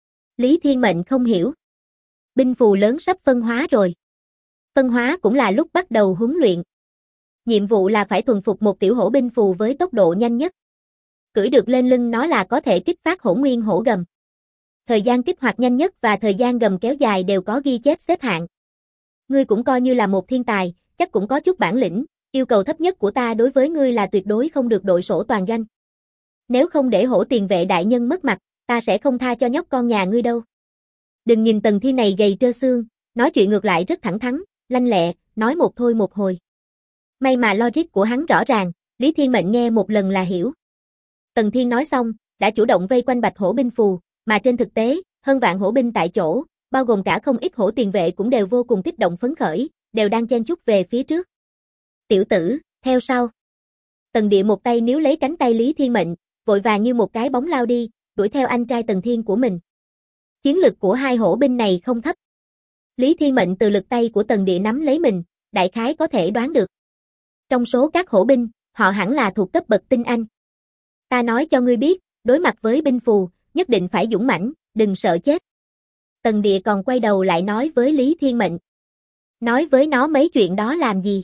Lý Thiên Mệnh không hiểu. Binh phù lớn sắp phân hóa rồi. Phân hóa cũng là lúc bắt đầu huấn luyện. Nhiệm vụ là phải thuần phục một tiểu hổ binh phù với tốc độ nhanh nhất. Cưỡi được lên lưng nó là có thể kích phát hỗn nguyên hổ gầm. Thời gian kích hoạt nhanh nhất và thời gian gầm kéo dài đều có ghi chép xếp hạng. Ngươi cũng coi như là một thiên tài, chắc cũng có chút bản lĩnh, yêu cầu thấp nhất của ta đối với ngươi là tuyệt đối không được đội sổ toàn doanh. Nếu không để Hổ tiền vệ đại nhân mất mặt, ta sẽ không tha cho nhóc con nhà ngươi đâu. Đừng nhìn Tần Thiên này gầy trơ xương, nói chuyện ngược lại rất thẳng thắn, lanh lẹ, nói một thôi một hồi. May mà logic của hắn rõ ràng, Lý Thiên Mệnh nghe một lần là hiểu. Tần Thiên nói xong, đã chủ động vây quanh Bạch Hổ binh phù, mà trên thực tế, hơn vạn hổ binh tại chỗ, bao gồm cả không ít hổ tiền vệ cũng đều vô cùng kích động phấn khởi, đều đang chen chúc về phía trước. Tiểu tử, theo sau. Tần Địa một tay níu lấy cánh tay Lý Thiên Mệnh, vội vàng như một cái bóng lao đi, đuổi theo anh trai Tần Thiên của mình. Chiến lực của hai hổ binh này không thấp. Lý Thiên Mệnh từ lực tay của Tần Địa nắm lấy mình, đại khái có thể đoán được. Trong số các hổ binh, họ hẳn là thuộc cấp bậc tinh anh. Ta nói cho ngươi biết, đối mặt với binh phù, nhất định phải dũng mãnh, đừng sợ chết. Tần Địa còn quay đầu lại nói với Lý Thiên Mệnh. Nói với nó mấy chuyện đó làm gì?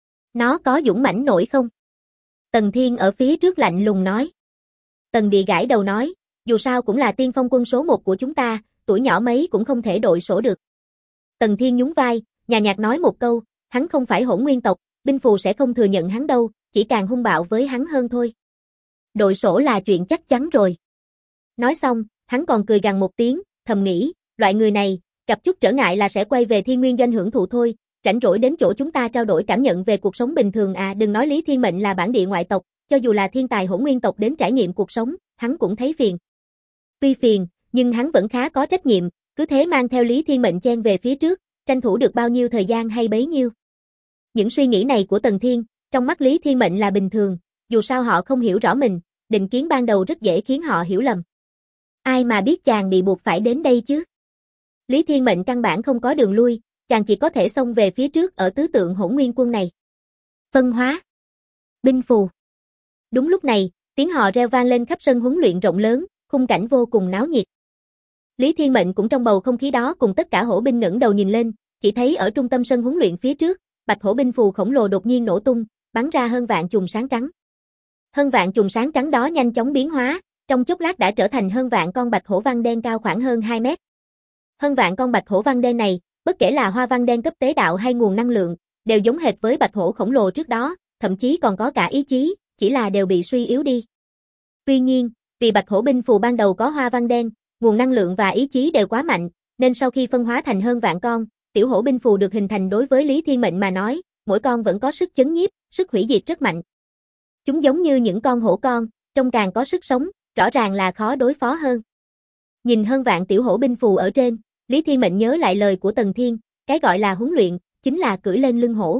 Nó có dũng mãnh nổi không? Tần Thiên ở phía trước lạnh lùng nói. Tần Địa gãi đầu nói, dù sao cũng là tiên phong quân số 1 của chúng ta, tuổi nhỏ mấy cũng không thể đội sổ được. Tần Thiên nhún vai, nhàn nhạt nói một câu, hắn không phải hỗn nguyên tộc, binh phù sẽ không thừa nhận hắn đâu, chỉ càng hung bạo với hắn hơn thôi. Đội sổ là chuyện chắc chắn rồi. Nói xong, hắn còn cười gằn một tiếng, thầm nghĩ, loại người này, gặp chút trở ngại là sẽ quay về Thiên Nguyên Doanh hưởng thụ thôi, rảnh rỗi đến chỗ chúng ta trao đổi cảm nhận về cuộc sống bình thường à. Đừng nói Lý Thiên Mệnh là bản địa ngoại tộc, cho dù là thiên tài hỗn nguyên tộc đến trải nghiệm cuộc sống, hắn cũng thấy phiền. Tuy phiền, nhưng hắn vẫn khá có trách nhiệm, cứ thế mang theo Lý Thiên Mệnh chen về phía trước, tranh thủ được bao nhiêu thời gian hay bấy nhiêu. Những suy nghĩ này của Tần Thiên, trong mắt Lý Thiên Mệnh là bình thường, dù sao họ không hiểu rõ mình, định kiến ban đầu rất dễ khiến họ hiểu lầm. Ai mà biết chàng bị buộc phải đến đây chứ? Lý Thiên Mệnh căn bản không có đường lui, chàng chỉ có thể xông về phía trước ở tứ tượng hỗn nguyên quân này. Phân hóa. Binh phù. Đúng lúc này, tiếng hò reo vang lên khắp sân huấn luyện rộng lớn, khung cảnh vô cùng náo nhiệt. Lý Thiên Mệnh cũng trong bầu không khí đó cùng tất cả hổ binh ngẩng đầu nhìn lên, chỉ thấy ở trung tâm sân huấn luyện phía trước, bạch hổ binh phù khổng lồ đột nhiên nổ tung, bắn ra hơn vạn chùm sáng trắng. Hơn vạn chùm sáng trắng đó nhanh chóng biến hóa, trong chốc lát đã trở thành hơn vạn con bạch hổ văn đen cao khoảng hơn 2 mét. Hơn vạn con bạch hổ văn đen này, bất kể là hoa văn đen cấp tế đạo hay nguồn năng lượng, đều giống hệt với bạch hổ khổng lồ trước đó, thậm chí còn có cả ý chí, chỉ là đều bị suy yếu đi. Tuy nhiên, vì bạch hổ binh phù ban đầu có hoa văn đen, nguồn năng lượng và ý chí đều quá mạnh, nên sau khi phân hóa thành hơn vạn con, tiểu hổ binh phù được hình thành đối với Lý Thiên Mệnh mà nói, mỗi con vẫn có sức chấn nhiếp, sức hủy diệt rất mạnh. Chúng giống như những con hổ con, trông càng có sức sống, rõ ràng là khó đối phó hơn. Nhìn hơn vạn tiểu hổ binh phù ở trên, Lý Thiên Mệnh nhớ lại lời của Tần Thiên, cái gọi là huấn luyện, chính là cưỡi lên lưng hổ.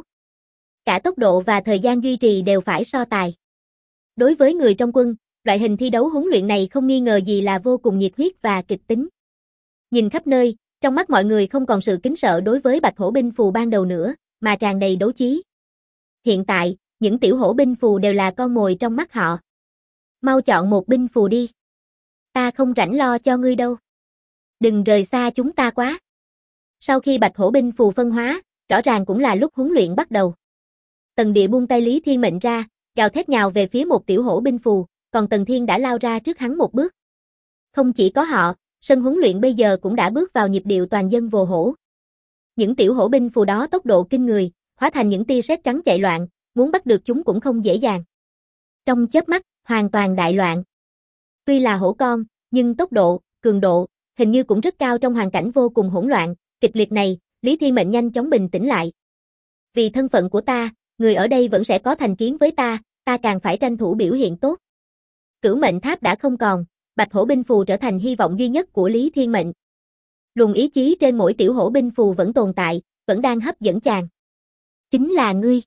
Cả tốc độ và thời gian duy trì đều phải so tài. Đối với người trong quân, loại hình thi đấu huấn luyện này không nghi ngờ gì là vô cùng nhiệt huyết và kịch tính. Nhìn khắp nơi, trong mắt mọi người không còn sự kính sợ đối với bạch hổ binh phù ban đầu nữa, mà tràn đầy đấu chí. Hiện tại, những tiểu hổ binh phù đều là con mồi trong mắt họ. Mau chọn một binh phù đi. Ta không rảnh lo cho ngươi đâu. Đừng rời xa chúng ta quá. Sau khi bạch hổ binh phù phân hóa, rõ ràng cũng là lúc huấn luyện bắt đầu. Tần Địa buông tay Lý Thiên Mệnh ra, gào thét nhào về phía một tiểu hổ binh phù, còn Tần Thiên đã lao ra trước hắn một bước. Không chỉ có họ, sân huấn luyện bây giờ cũng đã bước vào nhịp điệu toàn dân vồ hổ. Những tiểu hổ binh phù đó tốc độ kinh người, hóa thành những tia sét trắng chạy loạn, muốn bắt được chúng cũng không dễ dàng. Trong chớp mắt, hoàn toàn đại loạn. Tuy là hổ con, nhưng tốc độ, cường độ, hình như cũng rất cao trong hoàn cảnh vô cùng hỗn loạn, kịch liệt này, Lý Thiên Mệnh nhanh chóng bình tĩnh lại. Vì thân phận của ta, người ở đây vẫn sẽ có thành kiến với ta càng phải tranh thủ biểu hiện tốt. Cửu mệnh tháp đã không còn, bạch hổ binh phù trở thành hy vọng duy nhất của Lý Thiên Mệnh. Luồng ý chí trên mỗi tiểu hổ binh phù vẫn tồn tại, vẫn đang hấp dẫn chàng. Chính là ngươi.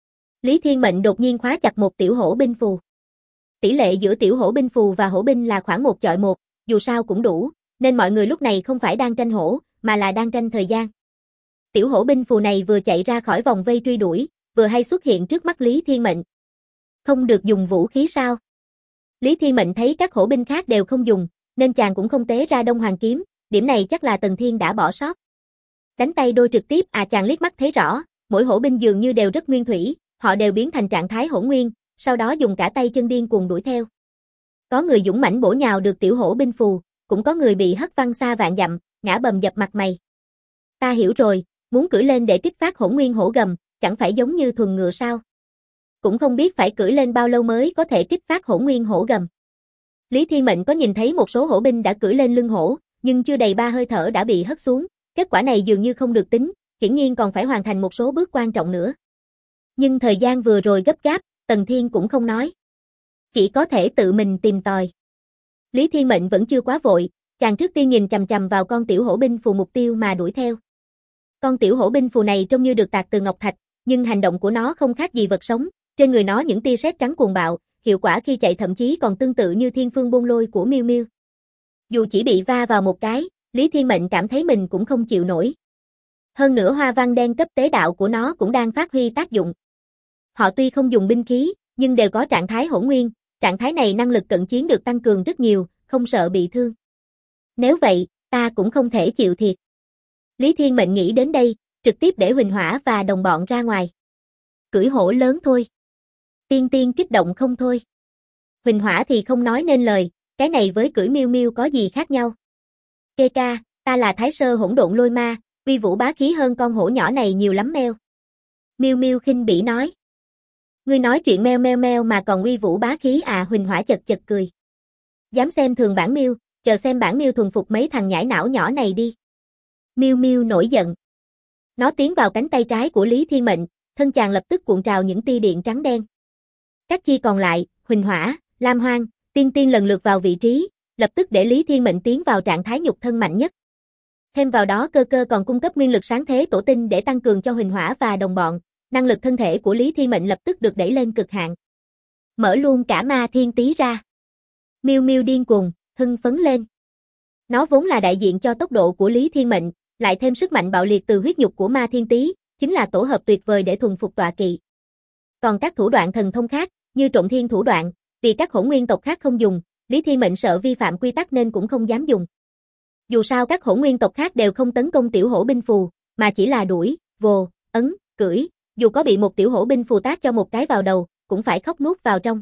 Lý Thiên Mệnh đột nhiên khóa chặt một tiểu hổ binh phù. Tỷ lệ giữa tiểu hổ binh phù và hổ binh là khoảng 1:1, dù sao cũng đủ, nên mọi người lúc này không phải đang tranh hổ, mà là đang tranh thời gian. Tiểu hổ binh phù này vừa chạy ra khỏi vòng vây truy đuổi, vừa hay xuất hiện trước mắt Lý Thiên Mệnh. Không được dùng vũ khí sao? Lý Thiên Mệnh thấy các hổ binh khác đều không dùng, nên chàng cũng không tế ra Đông Hoàng kiếm, điểm này chắc là Tần Thiên đã bỏ sót. Đánh tay đôi trực tiếp chàng liếc mắt thấy rõ, mỗi hổ binh dường như đều rất nguyên thủy, họ đều biến thành trạng thái hỗn nguyên, sau đó dùng cả tay chân điên cuồng đuổi theo. Có người dũng mãnh bổ nhào được tiểu hổ binh phù, cũng có người bị hất văng xa vạn dặm, ngã bầm dập mặt mày. Ta hiểu rồi, muốn cưỡi lên để kích phát hỗn nguyên hổ gầm, chẳng phải giống như thuần ngựa sao? Cũng không biết phải cưỡi lên bao lâu mới có thể kích phát hỗn nguyên hổ gầm. Lý Thiên Mệnh có nhìn thấy một số hổ binh đã cưỡi lên lưng hổ, nhưng chưa đầy 3 hơi thở đã bị hất xuống, kết quả này dường như không được tính, hiển nhiên còn phải hoàn thành một số bước quan trọng nữa. Nhưng thời gian vừa rồi gấp gáp, Tần Thiên cũng không nói. Chỉ có thể tự mình tìm tòi. Lý Thiên Mệnh vẫn chưa quá vội, chàng trước tiên nhìn chằm chằm vào con tiểu hổ binh phù mục tiêu mà đuổi theo. Con tiểu hổ binh phù này trông như được tạc từ ngọc thạch, nhưng hành động của nó không khác gì vật sống, trên người nó những tia sét trắng cuồng bạo, hiệu quả khi chạy thậm chí còn tương tự như thiên phương bôn lôi của Miêu Miêu. Dù chỉ bị va vào một cái, Lý Thiên Mệnh cảm thấy mình cũng không chịu nổi. Hơn nữa hoa văn đen cấp tế đạo của nó cũng đang phát huy tác dụng. Họ tuy không dùng binh khí, nhưng đều có trạng thái hỗn nguyên, trạng thái này năng lực cận chiến được tăng cường rất nhiều, không sợ bị thương. Nếu vậy, ta cũng không thể chịu thiệt. Lý Thiên Mệnh nghĩ đến đây, trực tiếp để Huỳnh Hỏa và đồng bọn ra ngoài. Cưỡi hổ lớn thôi. Tiên Tiên kích động không thôi. Huỳnh Hỏa thì không nói nên lời, cái này với cưỡi Miêu Miêu có gì khác nhau. Kê ca, ta là Thái Sơ hỗn độn lôi ma, uy vũ bá khí hơn con hổ nhỏ này nhiều lắm meo. Miêu Miêu khinh bỉ nói. Ngươi nói chuyện meo meo meo mà còn uy vũ bá khí Huỳnh Hỏa chật chật cười. Dám xem thường bản Miêu, chờ xem bản Miêu thuần phục mấy thằng nhãi não nhỏ này đi. Miêu Miêu nổi giận. Nó tiến vào cánh tay trái của Lý Thiên Mệnh, thân chàng lập tức cuộn trào những tia điện trắng đen. Các chi còn lại, Huỳnh Hỏa, Lam Hoang, Tiên Tiên lần lượt vào vị trí, lập tức để Lý Thiên Mệnh tiến vào trạng thái nhục thân mạnh nhất. Thêm vào đó cơ cơ còn cung cấp nguyên lực sáng thế tổ tinh để tăng cường cho Huỳnh Hỏa và đồng bọn, năng lực thân thể của Lý Thiên Mệnh lập tức được đẩy lên cực hạn. Mở luôn cả ma thiên tí ra. Miêu Miêu điên cuồng, hưng phấn lên. Nó vốn là đại diện cho tốc độ của Lý Thiên Mệnh, lại thêm sức mạnh bạo liệt từ huyết nhục của Ma Thiên Tý, chính là tổ hợp tuyệt vời để thuần phục tọa kỵ. Còn các thủ đoạn thần thông khác, như trộm thiên thủ đoạn, vì các hỗn nguyên tộc khác không dùng, Lý Thiên Mệnh sợ vi phạm quy tắc nên cũng không dám dùng. Dù sao các hỗn nguyên tộc khác đều không tấn công tiểu hổ binh phù, mà chỉ là đuổi, vồ, ấn, cưỡi, dù có bị một tiểu hổ binh phù tát cho một cái vào đầu, cũng phải khóc nuốt vào trong.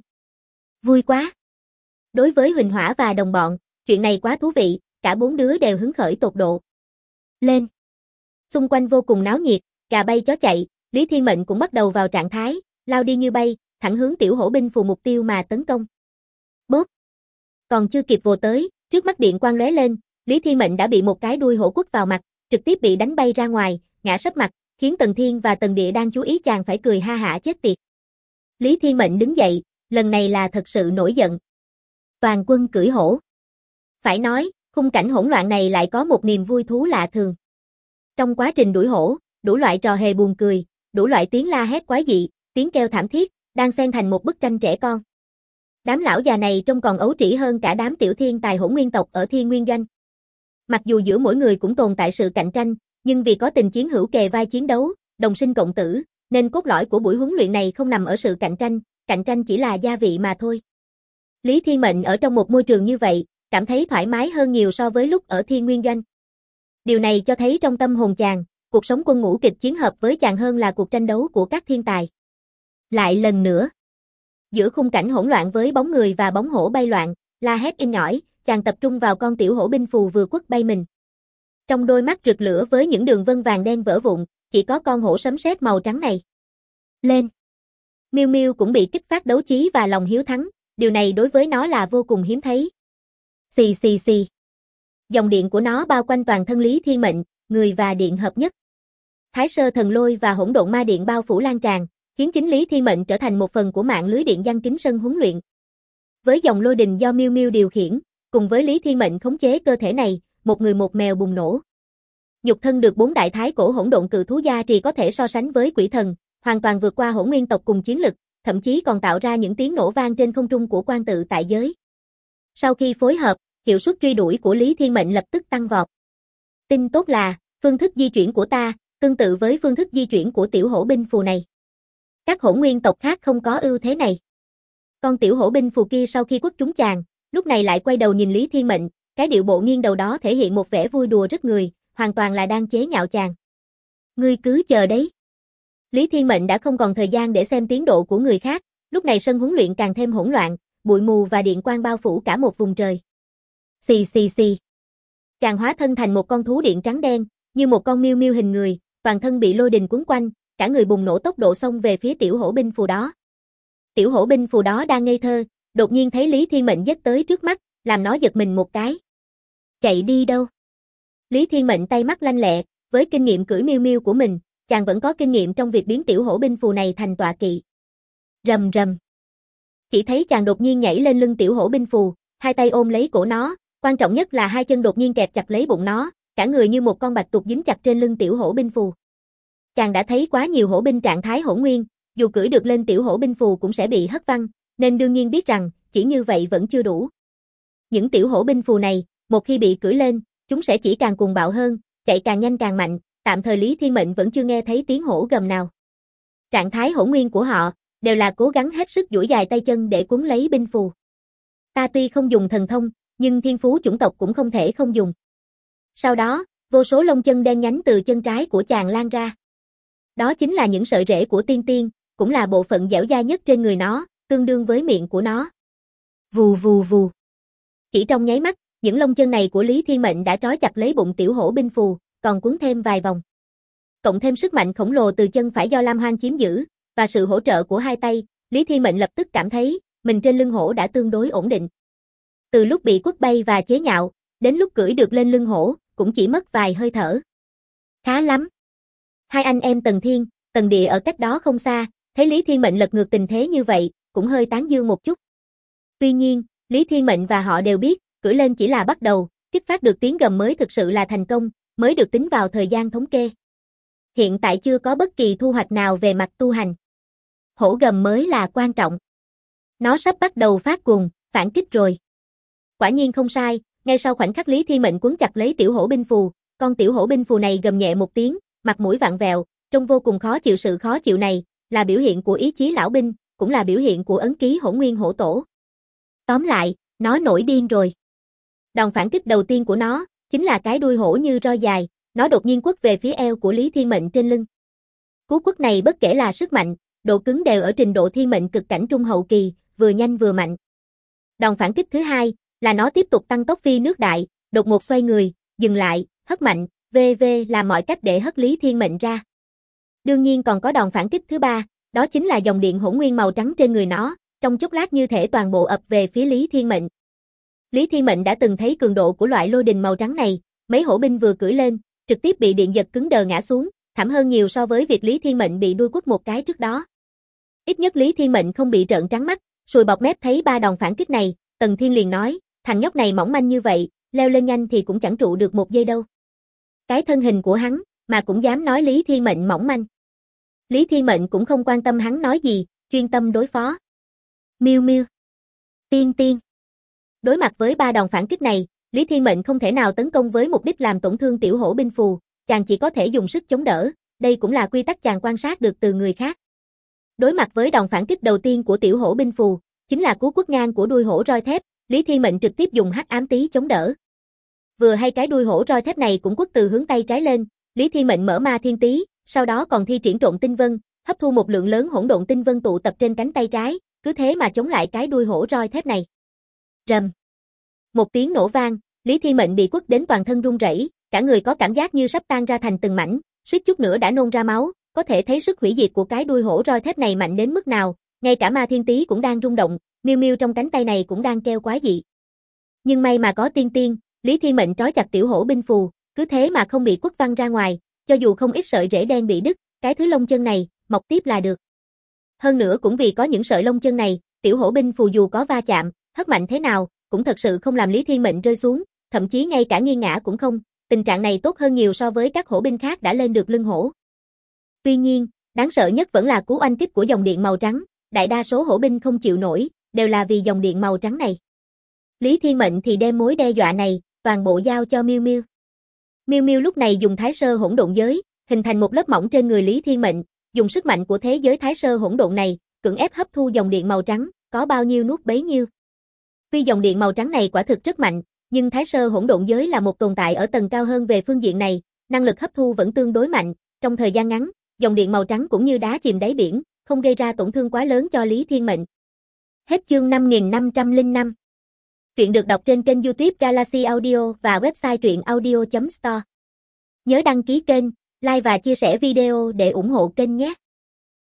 Vui quá! Đối với Huỳnh Hỏa và đồng bọn, chuyện này quá thú vị, cả bốn đứa đều hứng khởi tột độ. Lên! Xung quanh vô cùng náo nhiệt, gà bay chó chạy, Lý Thiên Mệnh cũng bắt đầu vào trạng thái, lao đi như bay, thẳng hướng tiểu hổ binh phù mục tiêu mà tấn công. Bốp! Còn chưa kịp vồ tới, trước mắt điện quang lóe lên, Lý Thiên Mệnh đã bị một cái đuôi hổ quất vào mặt, trực tiếp bị đánh bay ra ngoài, ngã sấp mặt, khiến Tần Thiên và Tần Địa đang chú ý chàng phải cười ha hả chết tiệt. Lý Thiên Mệnh đứng dậy, lần này là thật sự nổi giận. Toàn quân cưỡi hổ. Phải nói, khung cảnh hỗn loạn này lại có một niềm vui thú lạ thường. Trong quá trình đuổi hổ, đủ loại trò hề buồn cười, đủ loại tiếng la hét quái dị, tiếng kêu thảm thiết, đang xen thành một bức tranh trẻ con. Đám lão già này trông còn ấu trĩ hơn cả đám tiểu thiên tài hỗn nguyên tộc ở Thiên Nguyên Doanh. Mặc dù giữa mỗi người cũng tồn tại sự cạnh tranh, nhưng vì có tình chiến hữu kề vai chiến đấu, đồng sinh cộng tử, nên cốt lõi của buổi huấn luyện này không nằm ở sự cạnh tranh chỉ là gia vị mà thôi. Lý Thiên Mệnh ở trong một môi trường như vậy, cảm thấy thoải mái hơn nhiều so với lúc ở Thiên Nguyên Doanh. Điều này cho thấy trong tâm hồn chàng, cuộc sống quân ngũ kịch chiến hợp với chàng hơn là cuộc tranh đấu của các thiên tài. Lại lần nữa, giữa khung cảnh hỗn loạn với bóng người và bóng hổ bay loạn, la hét in nhỏi, chàng tập trung vào con tiểu hổ binh phù vừa quất bay mình. Trong đôi mắt rực lửa với những đường vân vàng đen vỡ vụn, chỉ có con hổ sấm sét màu trắng này. Lên! Miêu Miêu cũng bị kích phát đấu chí và lòng hiếu thắng, điều này đối với nó là vô cùng hiếm thấy. Xì xì xì. Dòng điện của nó bao quanh toàn thân Lý Thiên Mệnh, người và điện hợp nhất. Thái Sơ Thần Lôi và Hỗn Độn Ma Điện bao phủ lan tràn, khiến chính Lý Thiên Mệnh trở thành một phần của mạng lưới điện giăng kính sân huấn luyện. Với dòng lôi đình do Miêu Miêu điều khiển, cùng với Lý Thiên Mệnh khống chế cơ thể này, một người một mèo bùng nổ. Nhục thân được 4 đại thái cổ hỗn độn cự thú gia trì có thể so sánh với quỷ thần, hoàn toàn vượt qua hỗn nguyên tộc cùng chiến lực, thậm chí còn tạo ra những tiếng nổ vang trên không trung của quan tự tại giới. Sau khi phối hợp, hiệu suất truy đuổi của Lý Thiên Mệnh lập tức tăng vọt. Tin tốt là, phương thức di chuyển của ta, tương tự với phương thức di chuyển của tiểu hổ binh phù này. Các hỗn nguyên tộc khác không có ưu thế này. Con tiểu hổ binh phù kia sau khi quất trúng chàng, lúc này lại quay đầu nhìn Lý Thiên Mệnh, cái điệu bộ nghiêng đầu đó thể hiện một vẻ vui đùa rất người, hoàn toàn là đang chế nhạo chàng. Ngươi cứ chờ đấy. Lý Thiên Mệnh đã không còn thời gian để xem tiến độ của người khác, lúc này sân huấn luyện càng thêm hỗn loạn, bụi mù và điện quang bao phủ cả một vùng trời. Xì xì xì. Chàng hóa thân thành một con thú điện trắng đen, như một con miêu miêu hình người, toàn thân bị lôi đình cuốn quanh, cả người bùng nổ tốc độ xông về phía tiểu hổ binh phù đó. Tiểu hổ binh phù đó đang ngây thơ, đột nhiên thấy Lý Thiên Mệnh giết tới trước mắt, làm nó giật mình một cái. Chạy đi đâu? Lý Thiên Mệnh tay mắt lanh lẹ, với kinh nghiệm cưỡi miêu miêu của mình, chàng vẫn có kinh nghiệm trong việc biến tiểu hổ binh phù này thành tọa kỵ. Rầm rầm. Chỉ thấy chàng đột nhiên nhảy lên lưng tiểu hổ binh phù, hai tay ôm lấy cổ nó, quan trọng nhất là hai chân đột nhiên kẹp chặt lấy bụng nó, cả người như một con bạch tuộc dính chặt trên lưng tiểu hổ binh phù. Chàng đã thấy quá nhiều hổ binh trạng thái hỗn nguyên, dù cưỡi được lên tiểu hổ binh phù cũng sẽ bị hất văng, nên đương nhiên biết rằng, chỉ như vậy vẫn chưa đủ. Những tiểu hổ binh phù này, một khi bị cưỡi lên, chúng sẽ chỉ càng cuồng bạo hơn, chạy càng nhanh càng mạnh, tạm thời Lý Thiên Mệnh vẫn chưa nghe thấy tiếng hổ gầm nào. Trạng thái hỗn nguyên của họ, đều là cố gắng hết sức duỗi dài tay chân để cuốn lấy binh phù. Ta tuy không dùng thần thông, nhưng thiên phú chủng tộc cũng không thể không dùng. Sau đó, vô số lông chân đen nhánh từ chân trái của chàng lan ra. Đó chính là những sợi rễ của tiên tiên, cũng là bộ phận dẻo dai nhất trên người nó, tương đương với miệng của nó. Vù vù vù. Chỉ trong nháy mắt, những lông chân này của Lý Thiên Mệnh đã trói chặt lấy bụng tiểu hổ binh phù, còn cuốn thêm vài vòng. Cộng thêm sức mạnh khổng lồ từ chân phải do Lam Hoang chiếm giữ, và sự hỗ trợ của hai tay, Lý Thiên Mệnh lập tức cảm thấy, mình trên lưng hổ đã tương đối ổn định. Từ lúc bị quất bay và chế nhạo, đến lúc cưỡi được lên lưng hổ, cũng chỉ mất vài hơi thở. Khá lắm. Hai anh em Tần Thiên, Tần Địa ở cách đó không xa, thấy Lý Thiên Mệnh lật ngược tình thế như vậy, cũng hơi tán dương một chút. Tuy nhiên, Lý Thiên Mệnh và họ đều biết, cưỡi lên chỉ là bắt đầu, kích phát được tiếng gầm mới thực sự là thành công, mới được tính vào thời gian thống kê. Hiện tại chưa có bất kỳ thu hoạch nào về mặt tu hành. Hổ gầm mới là quan trọng. Nó sắp bắt đầu phát cuồng, phản kích rồi. Quả nhiên không sai, Ngay sau khoảnh khắc Lý Thiên Mệnh cuốn chặt lấy tiểu hổ binh phù, con tiểu hổ binh phù này gầm nhẹ một tiếng, mặt mũi vặn vẹo, trông vô cùng khó chịu. Sự khó chịu này là biểu hiện của ý chí lão binh, cũng là biểu hiện của ấn ký Hỗn Nguyên Hổ Tổ. Tóm lại, nó nổi điên rồi. Đòn phản kích đầu tiên của nó chính là cái đuôi hổ như roi dài, nó đột nhiên quất về phía eo của Lý Thiên Mệnh trên lưng. Cú quất này bất kể là sức mạnh, độ cứng đều ở trình độ thiên mệnh cực cảnh trung hậu kỳ, vừa nhanh vừa mạnh. Đòn phản kích thứ hai là nó tiếp tục tăng tốc phi nước đại, đột ngột xoay người, dừng lại, hất mạnh, làm mọi cách để hất Lý Thiên Mệnh ra. Đương nhiên còn có đòn phản kích thứ ba, đó chính là dòng điện hỗn nguyên màu trắng trên người nó, trong chốc lát như thể toàn bộ ập về phía Lý Thiên Mệnh. Lý Thiên Mệnh đã từng thấy cường độ của loại lôi đình màu trắng này, mấy hổ binh vừa cưỡi lên, trực tiếp bị điện giật cứng đờ ngã xuống, thảm hơn nhiều so với việc Lý Thiên Mệnh bị đuôi quất một cái trước đó. Ít nhất Lý Thiên Mệnh không bị trợn trắng mắt, sùi bọt mép thấy ba đòn phản kích này, Tần Thiên liền nói, thằng nhóc này mỏng manh như vậy, leo lên nhanh thì cũng chẳng trụ được một giây đâu. Cái thân hình của hắn, mà cũng dám nói Lý Thiên Mệnh mỏng manh. Lý Thiên Mệnh cũng không quan tâm hắn nói gì, chuyên tâm đối phó. Miu Miu, Tiên Tiên. Đối mặt với ba đòn phản kích này, Lý Thiên Mệnh không thể nào tấn công với mục đích làm tổn thương tiểu hổ binh phù, chàng chỉ có thể dùng sức chống đỡ, đây cũng là quy tắc chàng quan sát được từ người khác. Đối mặt với đòn phản kích đầu tiên của tiểu hổ binh phù, chính là cú quất ngang của đuôi hổ roi thép, Lý Thiên Mệnh trực tiếp dùng hắc ám tí chống đỡ. Vừa hay cái đuôi hổ roi thép này cũng quất từ hướng tay trái lên, Lý Thiên Mệnh mở ma thiên tí, sau đó còn thi triển trộn tinh vân, hấp thu một lượng lớn hỗn độn tinh vân tụ tập trên cánh tay trái, cứ thế mà chống lại cái đuôi hổ roi thép này. Rầm. Một tiếng nổ vang, Lý Thiên Mệnh bị quất đến toàn thân run rẩy, cả người có cảm giác như sắp tan ra thành từng mảnh, suýt chút nữa đã nôn ra máu, có thể thấy sức hủy diệt của cái đuôi hổ roi thép này mạnh đến mức nào, ngay cả ma thiên tí cũng đang rung động, Miu Miu trong cánh tay này cũng đang kêu quái dị. Nhưng may mà có Tiên Tiên, Lý Thiên Mệnh trói chặt tiểu hổ binh phù, cứ thế mà không bị quất văng ra ngoài, cho dù không ít sợi rễ đen bị đứt, cái thứ lông chân này, mọc tiếp là được. Hơn nữa cũng vì có những sợi lông chân này, tiểu hổ binh phù dù có va chạm, hất mạnh thế nào, cũng thật sự không làm Lý Thiên Mệnh rơi xuống, thậm chí ngay cả nghiêng ngã cũng không, tình trạng này tốt hơn nhiều so với các hổ binh khác đã lên được lưng hổ. Tuy nhiên, đáng sợ nhất vẫn là cú oanh kích của dòng điện màu trắng, đại đa số hổ binh không chịu nổi, đều là vì dòng điện màu trắng này. Lý Thiên Mệnh thì đem mối đe dọa này, toàn bộ giao cho Miu Miu. Miu Miu lúc này dùng Thái Sơ Hỗn Độn Giới, hình thành một lớp mỏng trên người Lý Thiên Mệnh, dùng sức mạnh của thế giới Thái Sơ Hỗn Độn này, cưỡng ép hấp thu dòng điện màu trắng, có bao nhiêu nuốt bấy nhiêu. Tuy dòng điện màu trắng này quả thực rất mạnh, nhưng Thái Sơ Hỗn Độn Giới là một tồn tại ở tầng cao hơn về phương diện này, năng lực hấp thu vẫn tương đối mạnh, trong thời gian ngắn, dòng điện màu trắng cũng như đá chìm đáy biển, không gây ra tổn thương quá lớn cho Lý Thiên Mệnh. Hết chương 5505. Truyện được đọc trên kênh YouTube Galaxy Audio và website truyệnaudio.store. Nhớ đăng ký kênh, like và chia sẻ video để ủng hộ kênh nhé.